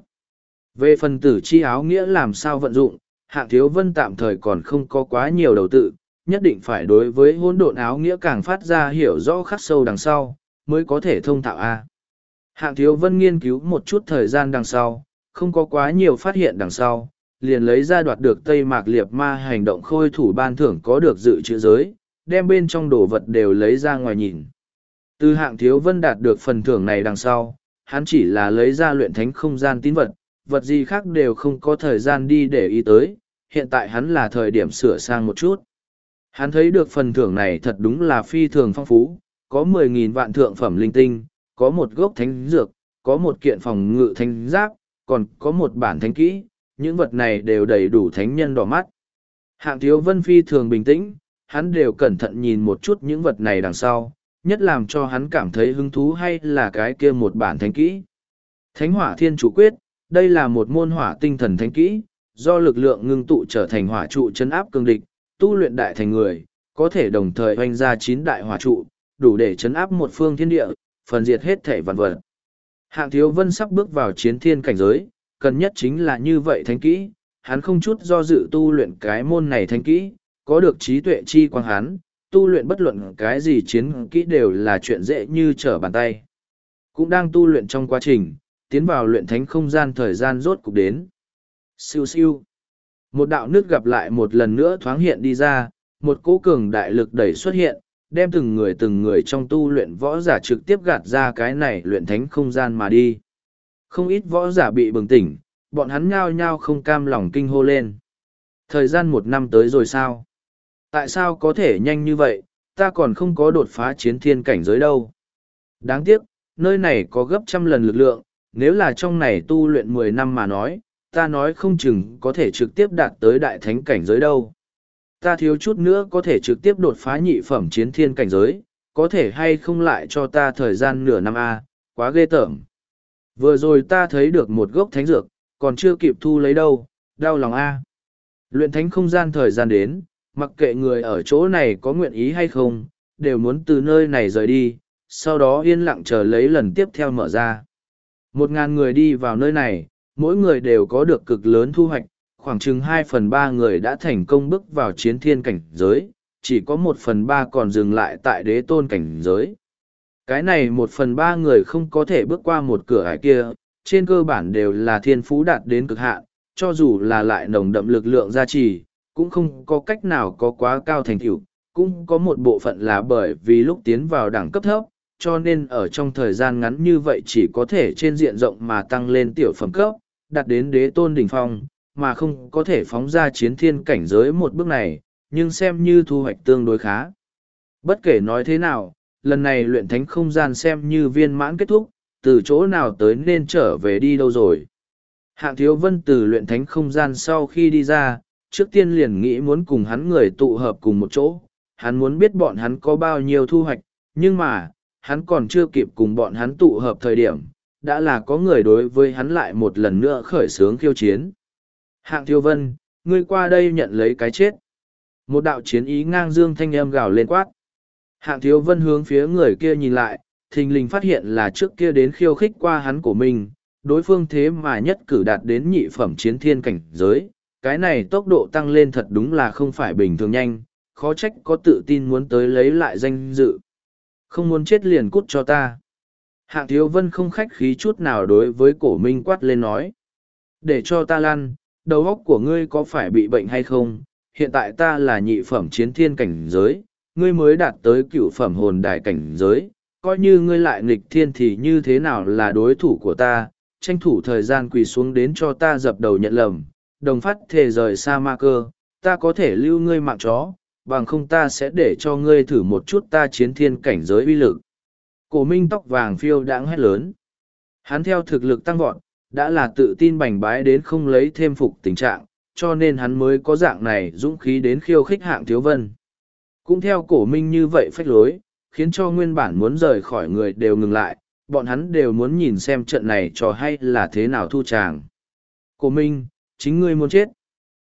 Về phần tử chi áo nghĩa làm sao vận dụng, Hạng Thiếu Vân tạm thời còn không có quá nhiều đầu tự, nhất định phải đối với hỗn độn áo nghĩa càng phát ra hiểu rõ khắc sâu đằng sau, mới có thể thông thạo A. Hạng Thiếu Vân nghiên cứu một chút thời gian đằng sau, không có quá nhiều phát hiện đằng sau, liền lấy ra đoạt được Tây Mạc Liệt Ma hành động khôi thủ ban thưởng có được dự trữ giới, đem bên trong đồ vật đều lấy ra ngoài nhìn. Từ Hạng Thiếu Vân đạt được phần thưởng này đằng sau, hắn chỉ là lấy ra luyện thánh không gian tín vật, vật gì khác đều không có thời gian đi để ý tới, hiện tại hắn là thời điểm sửa sang một chút. Hắn thấy được phần thưởng này thật đúng là phi thường phong phú, có 10.000 vạn thượng phẩm linh tinh, có một gốc thánh dược, có một kiện phòng ngự thánh giáp, còn có một bản thánh kỹ, những vật này đều đầy đủ thánh nhân đỏ mắt. Hạng Thiếu Vân phi thường bình tĩnh, hắn đều cẩn thận nhìn một chút những vật này đằng sau, nhất làm cho hắn cảm thấy hứng thú hay là cái kia một bản thánh kỹ. Thánh hỏa thiên chủ quyết, đây là một môn hỏa tinh thần thánh kỹ, do lực lượng ngưng tụ trở thành hỏa trụ chấn áp cương địch, tu luyện đại thành người, có thể đồng thời hoành ra 9 đại hỏa trụ, đủ để chấn áp một phương thiên địa, phần diệt hết thể vạn vật. Hạng Thiếu Vân sắp bước vào chiến thiên cảnh giới, cần nhất chính là như vậy thánh kỹ, hắn không chút do dự tu luyện cái môn này thánh kỹ, có được trí tuệ chi quang hắn, tu luyện bất luận cái gì chiến kỹ đều là chuyện dễ như trở bàn tay. Cũng đang tu luyện trong quá trình, tiến vào luyện thánh không gian thời gian rốt cục đến. Siêu siêu. Một đạo nước gặp lại một lần nữa thoáng hiện đi ra, một cỗ cường đại lực đẩy xuất hiện, đem từng người trong tu luyện võ giả trực tiếp gạt ra cái này luyện thánh không gian mà đi. Không ít võ giả bị bừng tỉnh, bọn hắn nhao nhao không cam lòng kinh hô lên. Thời gian 1 năm tới rồi sao? Tại sao có thể nhanh như vậy, ta còn không có đột phá chiến thiên cảnh giới đâu. Đáng tiếc, nơi này có gấp 100 lần lực lượng, nếu là trong này tu luyện 10 năm mà nói, ta nói không chừng có thể trực tiếp đạt tới đại thánh cảnh giới đâu. Ta thiếu chút nữa có thể trực tiếp đột phá nhị phẩm chiến thiên cảnh giới, có thể hay không lại cho ta thời gian nửa năm a, quá ghê tởm. Vừa rồi ta thấy được một gốc thánh dược, còn chưa kịp thu lấy đâu, đau lòng a. Luyện thánh không gian thời gian đến, mặc kệ người ở chỗ này có nguyện ý hay không, đều muốn từ nơi này rời đi, sau đó yên lặng chờ lấy lần tiếp theo mở ra. 1.000 người đi vào nơi này, mỗi người đều có được cực lớn thu hoạch, khoảng chừng 2/3 người đã thành công bước vào chiến thiên cảnh giới, chỉ có 1/3 còn dừng lại tại đế tôn cảnh giới. Cái này 1/3 người không có thể bước qua một cửa ải kia, trên cơ bản đều là thiên phú đạt đến cực hạn, cho dù là lại nồng đậm lực lượng gia trì, cũng không có cách nào có quá cao thành tựu, cũng có một bộ phận là bởi vì lúc tiến vào đẳng cấp thấp, cho nên ở trong thời gian ngắn như vậy chỉ có thể trên diện rộng mà tăng lên tiểu phẩm cấp, đạt đến đế tôn đỉnh phong, mà không có thể phóng ra chiến thiên cảnh giới một bước này, nhưng xem như thu hoạch tương đối khá. Bất kể nói thế nào, lần này luyện thánh không gian xem như viên mãn kết thúc, từ chỗ nào tới nên trở về đi đâu rồi. Hạng Thiếu Vân từ luyện thánh không gian sau khi đi ra, trước tiên liền nghĩ muốn cùng hắn người tụ hợp cùng một chỗ, hắn muốn biết bọn hắn có bao nhiêu thu hoạch, nhưng mà, hắn còn chưa kịp cùng bọn hắn tụ hợp thời điểm, đã là có người đối với hắn lại một lần nữa khởi xướng khiêu chiến. Hạng Thiếu Vân, ngươi qua đây nhận lấy cái chết. Một đạo chiến ý ngang dương thanh âm gào lên quát. Hạng Thiếu Vân hướng phía người kia nhìn lại, thình lình phát hiện là trước kia đến khiêu khích qua hắn của mình, đối phương thế mà nhất cử đạt đến nhị phẩm chiến thiên cảnh giới. Cái này tốc độ tăng lên thật đúng là không phải bình thường nhanh, khó trách có tự tin muốn tới lấy lại danh dự. Không muốn chết liền cút cho ta. Hạng Thiếu Vân không khách khí chút nào đối với Cổ Minh quát lên nói. Để cho ta lăn, đầu óc của ngươi có phải bị bệnh hay không? Hiện tại ta là nhị phẩm chiến thiên cảnh giới, ngươi mới đạt tới cửu phẩm hồn đài cảnh giới, coi như ngươi lại nghịch thiên thì như thế nào là đối thủ của ta, tranh thủ thời gian quỳ xuống đến cho ta dập đầu nhận lầm, đồng phát thề rời xa ma cơ, ta có thể lưu ngươi mạng chó, bằng không ta sẽ để cho ngươi thử một chút ta chiến thiên cảnh giới uy lực. Cổ Minh tóc vàng phiêu đãng hét lớn. Hắn theo thực lực tăng vọt, đã là tự tin bành bái đến không lấy thêm phục tình trạng, cho nên hắn mới có dạng này dũng khí đến khiêu khích Hạng Thiếu Vân. Cũng theo Cổ Minh như vậy phách lối, khiến cho nguyên bản muốn rời khỏi người đều ngừng lại, bọn hắn đều muốn nhìn xem trận này trò hay là thế nào thu tràng. Cổ Minh, chính ngươi muốn chết.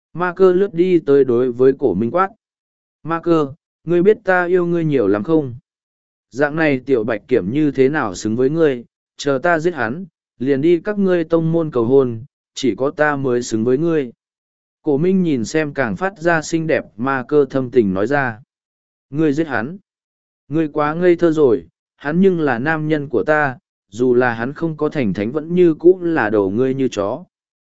Ma cơ lướt đi tới đối với cổ minh quát. Ma cơ, ngươi biết ta yêu ngươi nhiều lắm không? Dạng này tiểu bạch kiểm như thế nào xứng với ngươi, chờ ta giết hắn, liền đi các ngươi tông môn cầu hôn, chỉ có ta mới xứng với ngươi. Cổ minh nhìn xem càng phát ra xinh đẹp ma cơ thâm tình nói ra. Ngươi giết hắn. Ngươi quá ngây thơ rồi, hắn nhưng là nam nhân của ta, dù là hắn không có thành thánh vẫn như cũ là đầu ngươi như chó.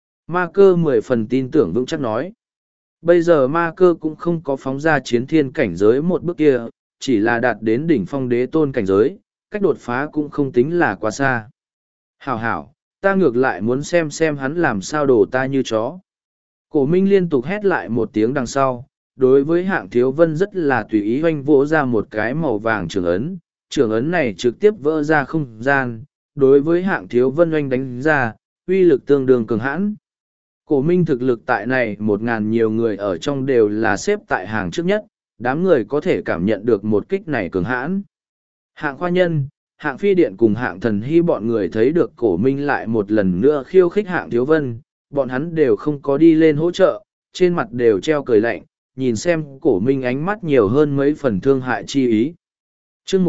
Ma cơ 10 phần tin tưởng vững chắc nói. Bây giờ ma cơ cũng không có phóng ra chiến thiên cảnh giới một bước kia, chỉ là đạt đến đỉnh phong đế tôn cảnh giới, cách đột phá cũng không tính là quá xa. Hảo hảo, ta ngược lại muốn xem hắn làm sao đổ ta như chó. Cổ minh liên tục hét lại một tiếng đằng sau, đối với hạng thiếu vân rất là tùy ý hoanh vỗ ra một cái màu vàng trường ấn này trực tiếp vỡ ra không gian, đối với hạng thiếu vân oanh đánh ra, uy lực tương đương cường hãn. Cổ minh thực lực tại này 1000 nhiều người ở trong đều là xếp tại hàng trước nhất, đám người có thể cảm nhận được một kích này cường hãn. Hạng khoa nhân, hạng phi điện cùng hạng thần hy bọn người thấy được cổ minh lại một lần nữa khiêu khích hạng thiếu vân, bọn hắn đều không có đi lên hỗ trợ, trên mặt đều treo cười lạnh, nhìn xem cổ minh ánh mắt nhiều hơn mấy phần thương hại chi ý. chương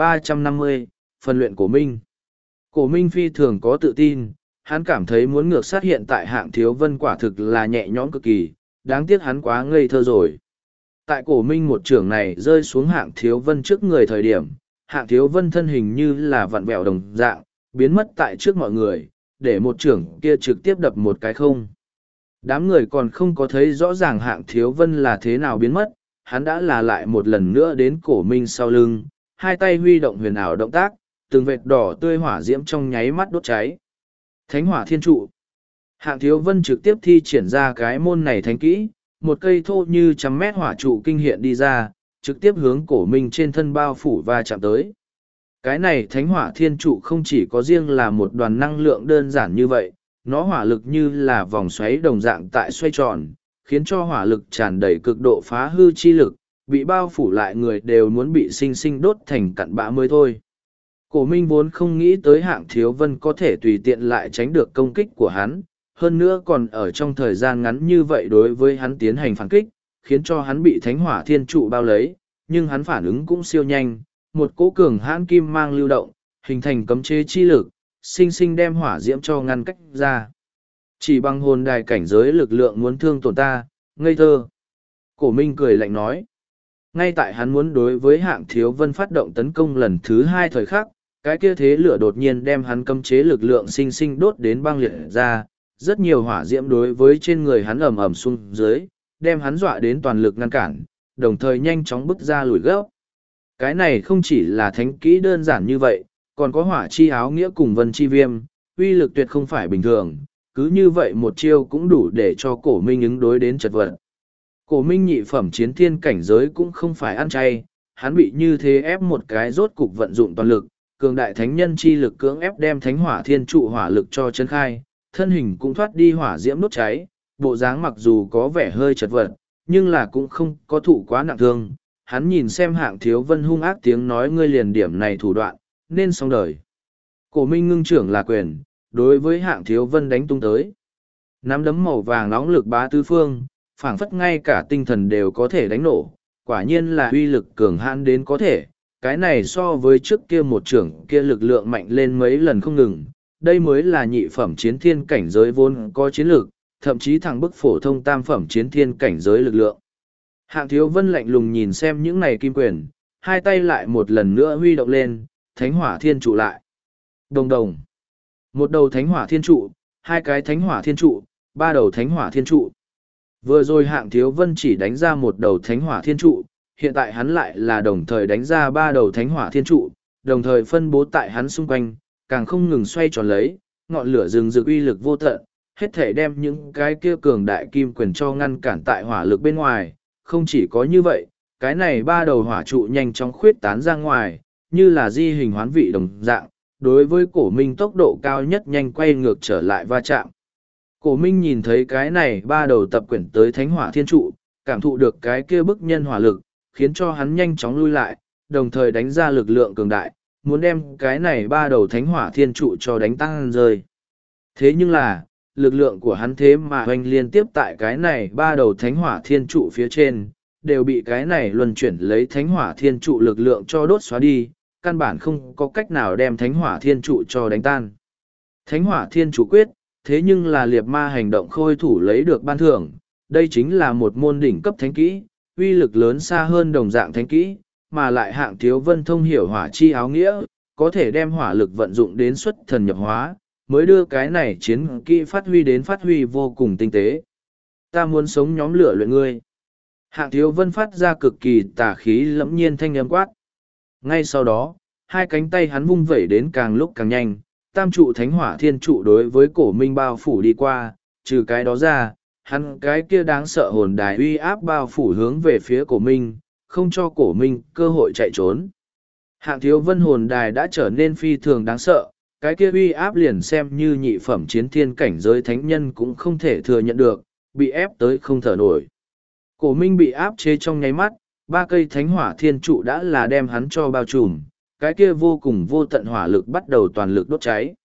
1350, phần luyện cổ minh. Cổ minh phi thường có tự tin, hắn cảm thấy muốn ngược sát hiện tại hạng thiếu vân quả thực là nhẹ nhõm cực kỳ, đáng tiếc hắn quá ngây thơ rồi. Tại cổ minh một trưởng này rơi xuống hạng thiếu vân trước người thời điểm, hạng thiếu vân thân hình như là vặn vẹo đồng dạng, biến mất tại trước mọi người, để một trưởng kia trực tiếp đập một cái không. Đám người còn không có thấy rõ ràng hạng thiếu vân là thế nào biến mất, hắn đã là lại một lần nữa đến cổ minh sau lưng, hai tay huy động huyền ảo động tác, từng vệt đỏ tươi hỏa diễm trong nháy mắt đốt cháy. Thánh hỏa thiên trụ. Hạng thiếu vân trực tiếp thi triển ra cái môn này thánh kỹ, một cây thô như 100 mét hỏa trụ kinh hiện đi ra, trực tiếp hướng cổ minh trên thân bao phủ và chạm tới. Cái này thánh hỏa thiên trụ không chỉ có riêng là một đoàn năng lượng đơn giản như vậy, nó hỏa lực như là vòng xoáy đồng dạng tại xoay tròn, khiến cho hỏa lực tràn đầy cực độ phá hư chi lực, bị bao phủ lại người đều muốn bị sinh sinh đốt thành cặn bã mới thôi. Cổ minh vốn không nghĩ tới hạng thiếu vân có thể tùy tiện lại tránh được công kích của hắn, hơn nữa còn ở trong thời gian ngắn như vậy đối với hắn tiến hành phản kích, khiến cho hắn bị thánh hỏa thiên trụ bao lấy, nhưng hắn phản ứng cũng siêu nhanh, một cỗ cường hãn kim mang lưu động, hình thành cấm chế chi lực, sinh sinh đem hỏa diễm cho ngăn cách ra. Chỉ bằng hồn đài cảnh giới lực lượng muốn thương tổn ta, ngây thơ. Cổ minh cười lạnh nói. Ngay tại hắn muốn đối với hạng thiếu vân phát động tấn công lần thứ 2 thời khắc, cái kia thế lửa đột nhiên đem hắn cấm chế lực lượng sinh sinh đốt đến băng liệt ra, rất nhiều hỏa diễm đối với trên người hắn ầm ầm xuống dưới, đem hắn dọa đến toàn lực ngăn cản, đồng thời nhanh chóng bước ra lùi gấp. Cái này không chỉ là thánh kỹ đơn giản như vậy, còn có hỏa chi áo nghĩa cùng vân chi viêm, uy lực tuyệt không phải bình thường, cứ như vậy một chiêu cũng đủ để cho cổ minh ứng đối đến chật vật. Cổ minh nhị phẩm chiến thiên cảnh giới cũng không phải ăn chay, hắn bị như thế ép một cái rốt cục vận dụng toàn lực, cường đại thánh nhân chi lực cưỡng ép đem thánh hỏa thiên trụ hỏa lực cho chân khai, thân hình cũng thoát đi hỏa diễm đốt cháy, bộ dáng mặc dù có vẻ hơi chật vật, nhưng là cũng không có thụ quá nặng thương. Hắn nhìn xem hạng thiếu vân hung ác tiếng nói ngươi liền điểm này thủ đoạn, nên xong đời. Cổ minh ngưng trưởng là quyền, đối với hạng thiếu vân đánh tung tới. Nắm đấm màu vàng nóng lực bá tứ phương, phảng phất ngay cả tinh thần đều có thể đánh nổ, quả nhiên là uy lực cường hãn đến có thể. Cái này so với trước kia một trưởng kia lực lượng mạnh lên mấy lần không ngừng, đây mới là nhị phẩm chiến thiên cảnh giới vốn có chiến lược, thậm chí thẳng bức phổ thông tam phẩm chiến thiên cảnh giới lực lượng. Hạng thiếu vân lạnh lùng nhìn xem những này kim quyền, hai tay lại một lần nữa huy động lên, thánh hỏa thiên trụ lại. Đồng đồng. Một đầu thánh hỏa thiên trụ, hai cái thánh hỏa thiên trụ, ba đầu thánh hỏa thiên trụ. Vừa rồi hạng thiếu vân chỉ đánh ra một đầu thánh hỏa thiên trụ, hiện tại hắn lại là đồng thời đánh ra ba đầu thánh hỏa thiên trụ, đồng thời phân bố tại hắn xung quanh, càng không ngừng xoay tròn lấy, ngọn lửa rừng rực uy lực vô tận, hết thể đem những cái kia cường đại kim quyền cho ngăn cản tại hỏa lực bên ngoài. Không chỉ có như vậy, cái này ba đầu hỏa trụ nhanh chóng khuyết tán ra ngoài, như là di hình hoán vị đồng dạng, đối với cổ minh tốc độ cao nhất nhanh quay ngược trở lại va chạm. Cổ minh nhìn thấy cái này ba đầu tập quyển tới thánh hỏa thiên trụ, cảm thụ được cái kia bức nhân hỏa lực, khiến cho hắn nhanh chóng lui lại, đồng thời đánh ra lực lượng cường đại, muốn đem cái này ba đầu thánh hỏa thiên trụ cho đánh tăng rơi. Thế nhưng là, lực lượng của hắn thế mà hoành liên tiếp tại cái này ba đầu thánh hỏa thiên trụ phía trên, đều bị cái này luân chuyển lấy thánh hỏa thiên trụ lực lượng cho đốt xóa đi, căn bản không có cách nào đem thánh hỏa thiên trụ cho đánh tan. Thánh hỏa thiên trụ quyết, thế nhưng là liệt ma hành động khôi thủ lấy được ban thưởng, đây chính là một môn đỉnh cấp thánh kỹ, uy lực lớn xa hơn đồng dạng thánh kỹ, mà lại Hạng Thiếu Vân thông hiểu hỏa chi áo nghĩa, có thể đem hỏa lực vận dụng đến xuất thần nhập hóa, mới đưa cái này chiến kỹ phát huy vô cùng tinh tế. Ta muốn sống nhóm lửa luyện ngươi. Hạng Thiếu Vân phát ra cực kỳ tà khí lẫm nhiên thanh âm quát. Ngay sau đó, hai cánh tay hắn vung vẩy đến càng lúc càng nhanh, tam trụ thánh hỏa thiên trụ đối với cổ minh bao phủ đi qua, trừ cái đó ra, hắn cái kia đáng sợ hồn đài uy áp bao phủ hướng về phía cổ minh, không cho cổ minh cơ hội chạy trốn. Hạng Thiếu Vân hồn đài đã trở nên phi thường đáng sợ, cái kia uy áp liền xem như nhị phẩm chiến thiên cảnh giới thánh nhân cũng không thể thừa nhận được, bị ép tới không thở nổi. Cổ minh bị áp chế trong nháy mắt, ba cây thánh hỏa thiên trụ đã là đem hắn cho bao trùm, cái kia vô cùng vô tận hỏa lực bắt đầu toàn lực đốt cháy.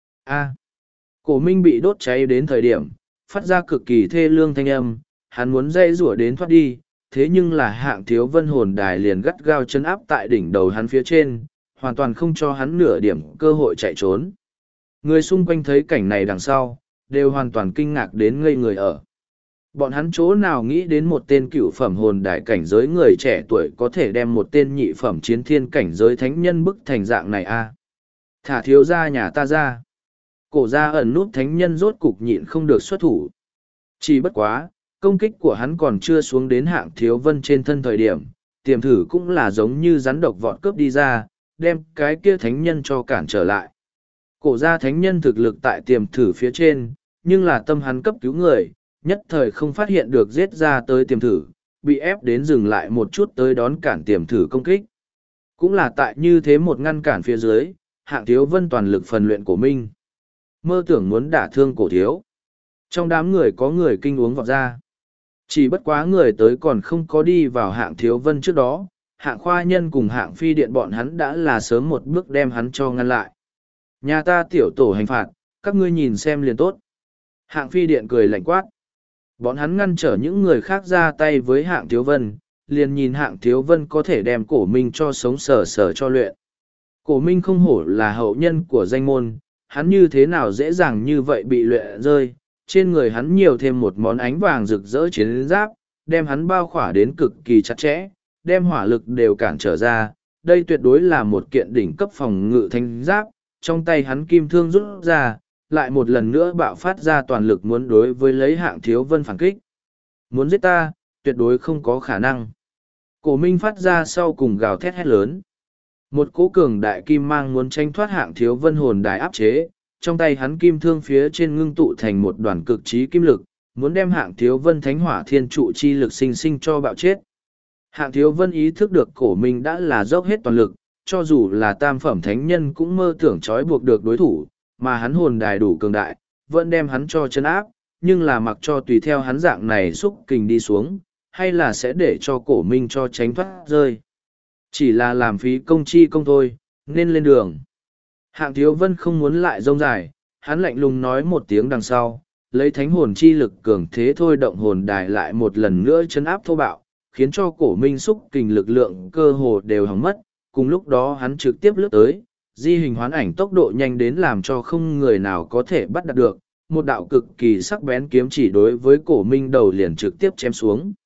Cổ minh bị đốt cháy đến thời điểm, phát ra cực kỳ thê lương thanh âm, hắn muốn dây rủa đến thoát đi, thế nhưng là Hạng Thiếu Vân hồn đài liền gắt gao chân áp tại đỉnh đầu hắn phía trên, hoàn toàn không cho hắn nửa điểm cơ hội chạy trốn. Người xung quanh thấy cảnh này đằng sau, đều hoàn toàn kinh ngạc đến ngây người ở. Bọn hắn chỗ nào nghĩ đến một tên cựu phẩm hồn đài cảnh giới người trẻ tuổi có thể đem một tên nhị phẩm chiến thiên cảnh giới thánh nhân bức thành dạng này a? Thả thiếu gia nhà ta ra. Cổ gia ẩn nút thánh nhân rốt cục nhịn không được xuất thủ. Chỉ bất quá, công kích của hắn còn chưa xuống đến Hạng Thiếu Vân trên thân thời điểm, tiềm thử cũng là giống như rắn độc vọt cướp đi ra, đem cái kia thánh nhân cho cản trở lại. Cổ gia thánh nhân thực lực tại tiềm thử phía trên, nhưng là tâm hắn cấp cứu người, nhất thời không phát hiện được giết ra tới tiềm thử, bị ép đến dừng lại một chút tới đón cản tiềm thử công kích. Cũng là tại như thế một ngăn cản phía dưới, Hạng Thiếu Vân toàn lực phần luyện cổ minh. Mơ tưởng muốn đả thương cổ thiếu. Trong đám người có người kinh uống vọt ra. Chỉ bất quá người tới còn không có đi vào Hạng Thiếu Vân trước đó, Hạng Khoa Nhân cùng Hạng Phi Điện bọn hắn đã là sớm một bước đem hắn cho ngăn lại. Nhà ta tiểu tổ hành phạt, các ngươi nhìn xem liền tốt. Hạng Phi Điện cười lạnh quát. Bọn hắn ngăn trở những người khác ra tay với Hạng Thiếu Vân, liền nhìn Hạng Thiếu Vân có thể đem cổ minh cho sống sờ sờ cho luyện. Cổ minh không hổ là hậu nhân của danh môn, hắn như thế nào dễ dàng như vậy bị luyện rơi, trên người hắn nhiều thêm một món ánh vàng rực rỡ chiến giáp, đem hắn bao khỏa đến cực kỳ chặt chẽ, đem hỏa lực đều cản trở ra, đây tuyệt đối là một kiện đỉnh cấp phòng ngự thanh giáp, trong tay hắn kim thương rút ra, lại một lần nữa bạo phát ra toàn lực muốn đối với lấy Hạng Thiếu Vân phản kích. Muốn giết ta, tuyệt đối không có khả năng. Cổ minh phát ra sau cùng gào thét hét lớn. Một cỗ cường đại kim mang muốn tranh thoát Hạng Thiếu Vân hồn đài áp chế, trong tay hắn kim thương phía trên ngưng tụ thành một đoàn cực trí kim lực, muốn đem Hạng Thiếu Vân thánh hỏa thiên trụ chi lực sinh sinh cho bạo chết. Hạng Thiếu Vân ý thức được cổ minh đã là dốc hết toàn lực, cho dù là tam phẩm thánh nhân cũng mơ tưởng trói buộc được đối thủ, mà hắn hồn đài đủ cường đại, vẫn đem hắn cho chân áp, nhưng là mặc cho tùy theo hắn dạng này xúc kình đi xuống, hay là sẽ để cho cổ minh cho tránh thoát rơi. Chỉ là làm phí công chi công thôi, nên lên đường. Hạng Thiếu Vân không muốn lại rông dài, hắn lạnh lùng nói một tiếng đằng sau, lấy thánh hồn chi lực cường thế thôi động hồn đài lại một lần nữa chấn áp thô bạo, khiến cho cổ minh xúc kình lực lượng cơ hồ đều hỏng mất, cùng lúc đó hắn trực tiếp lướt tới, di hình hoán ảnh tốc độ nhanh đến làm cho không người nào có thể bắt đạt được, một đạo cực kỳ sắc bén kiếm chỉ đối với cổ minh đầu liền trực tiếp chém xuống.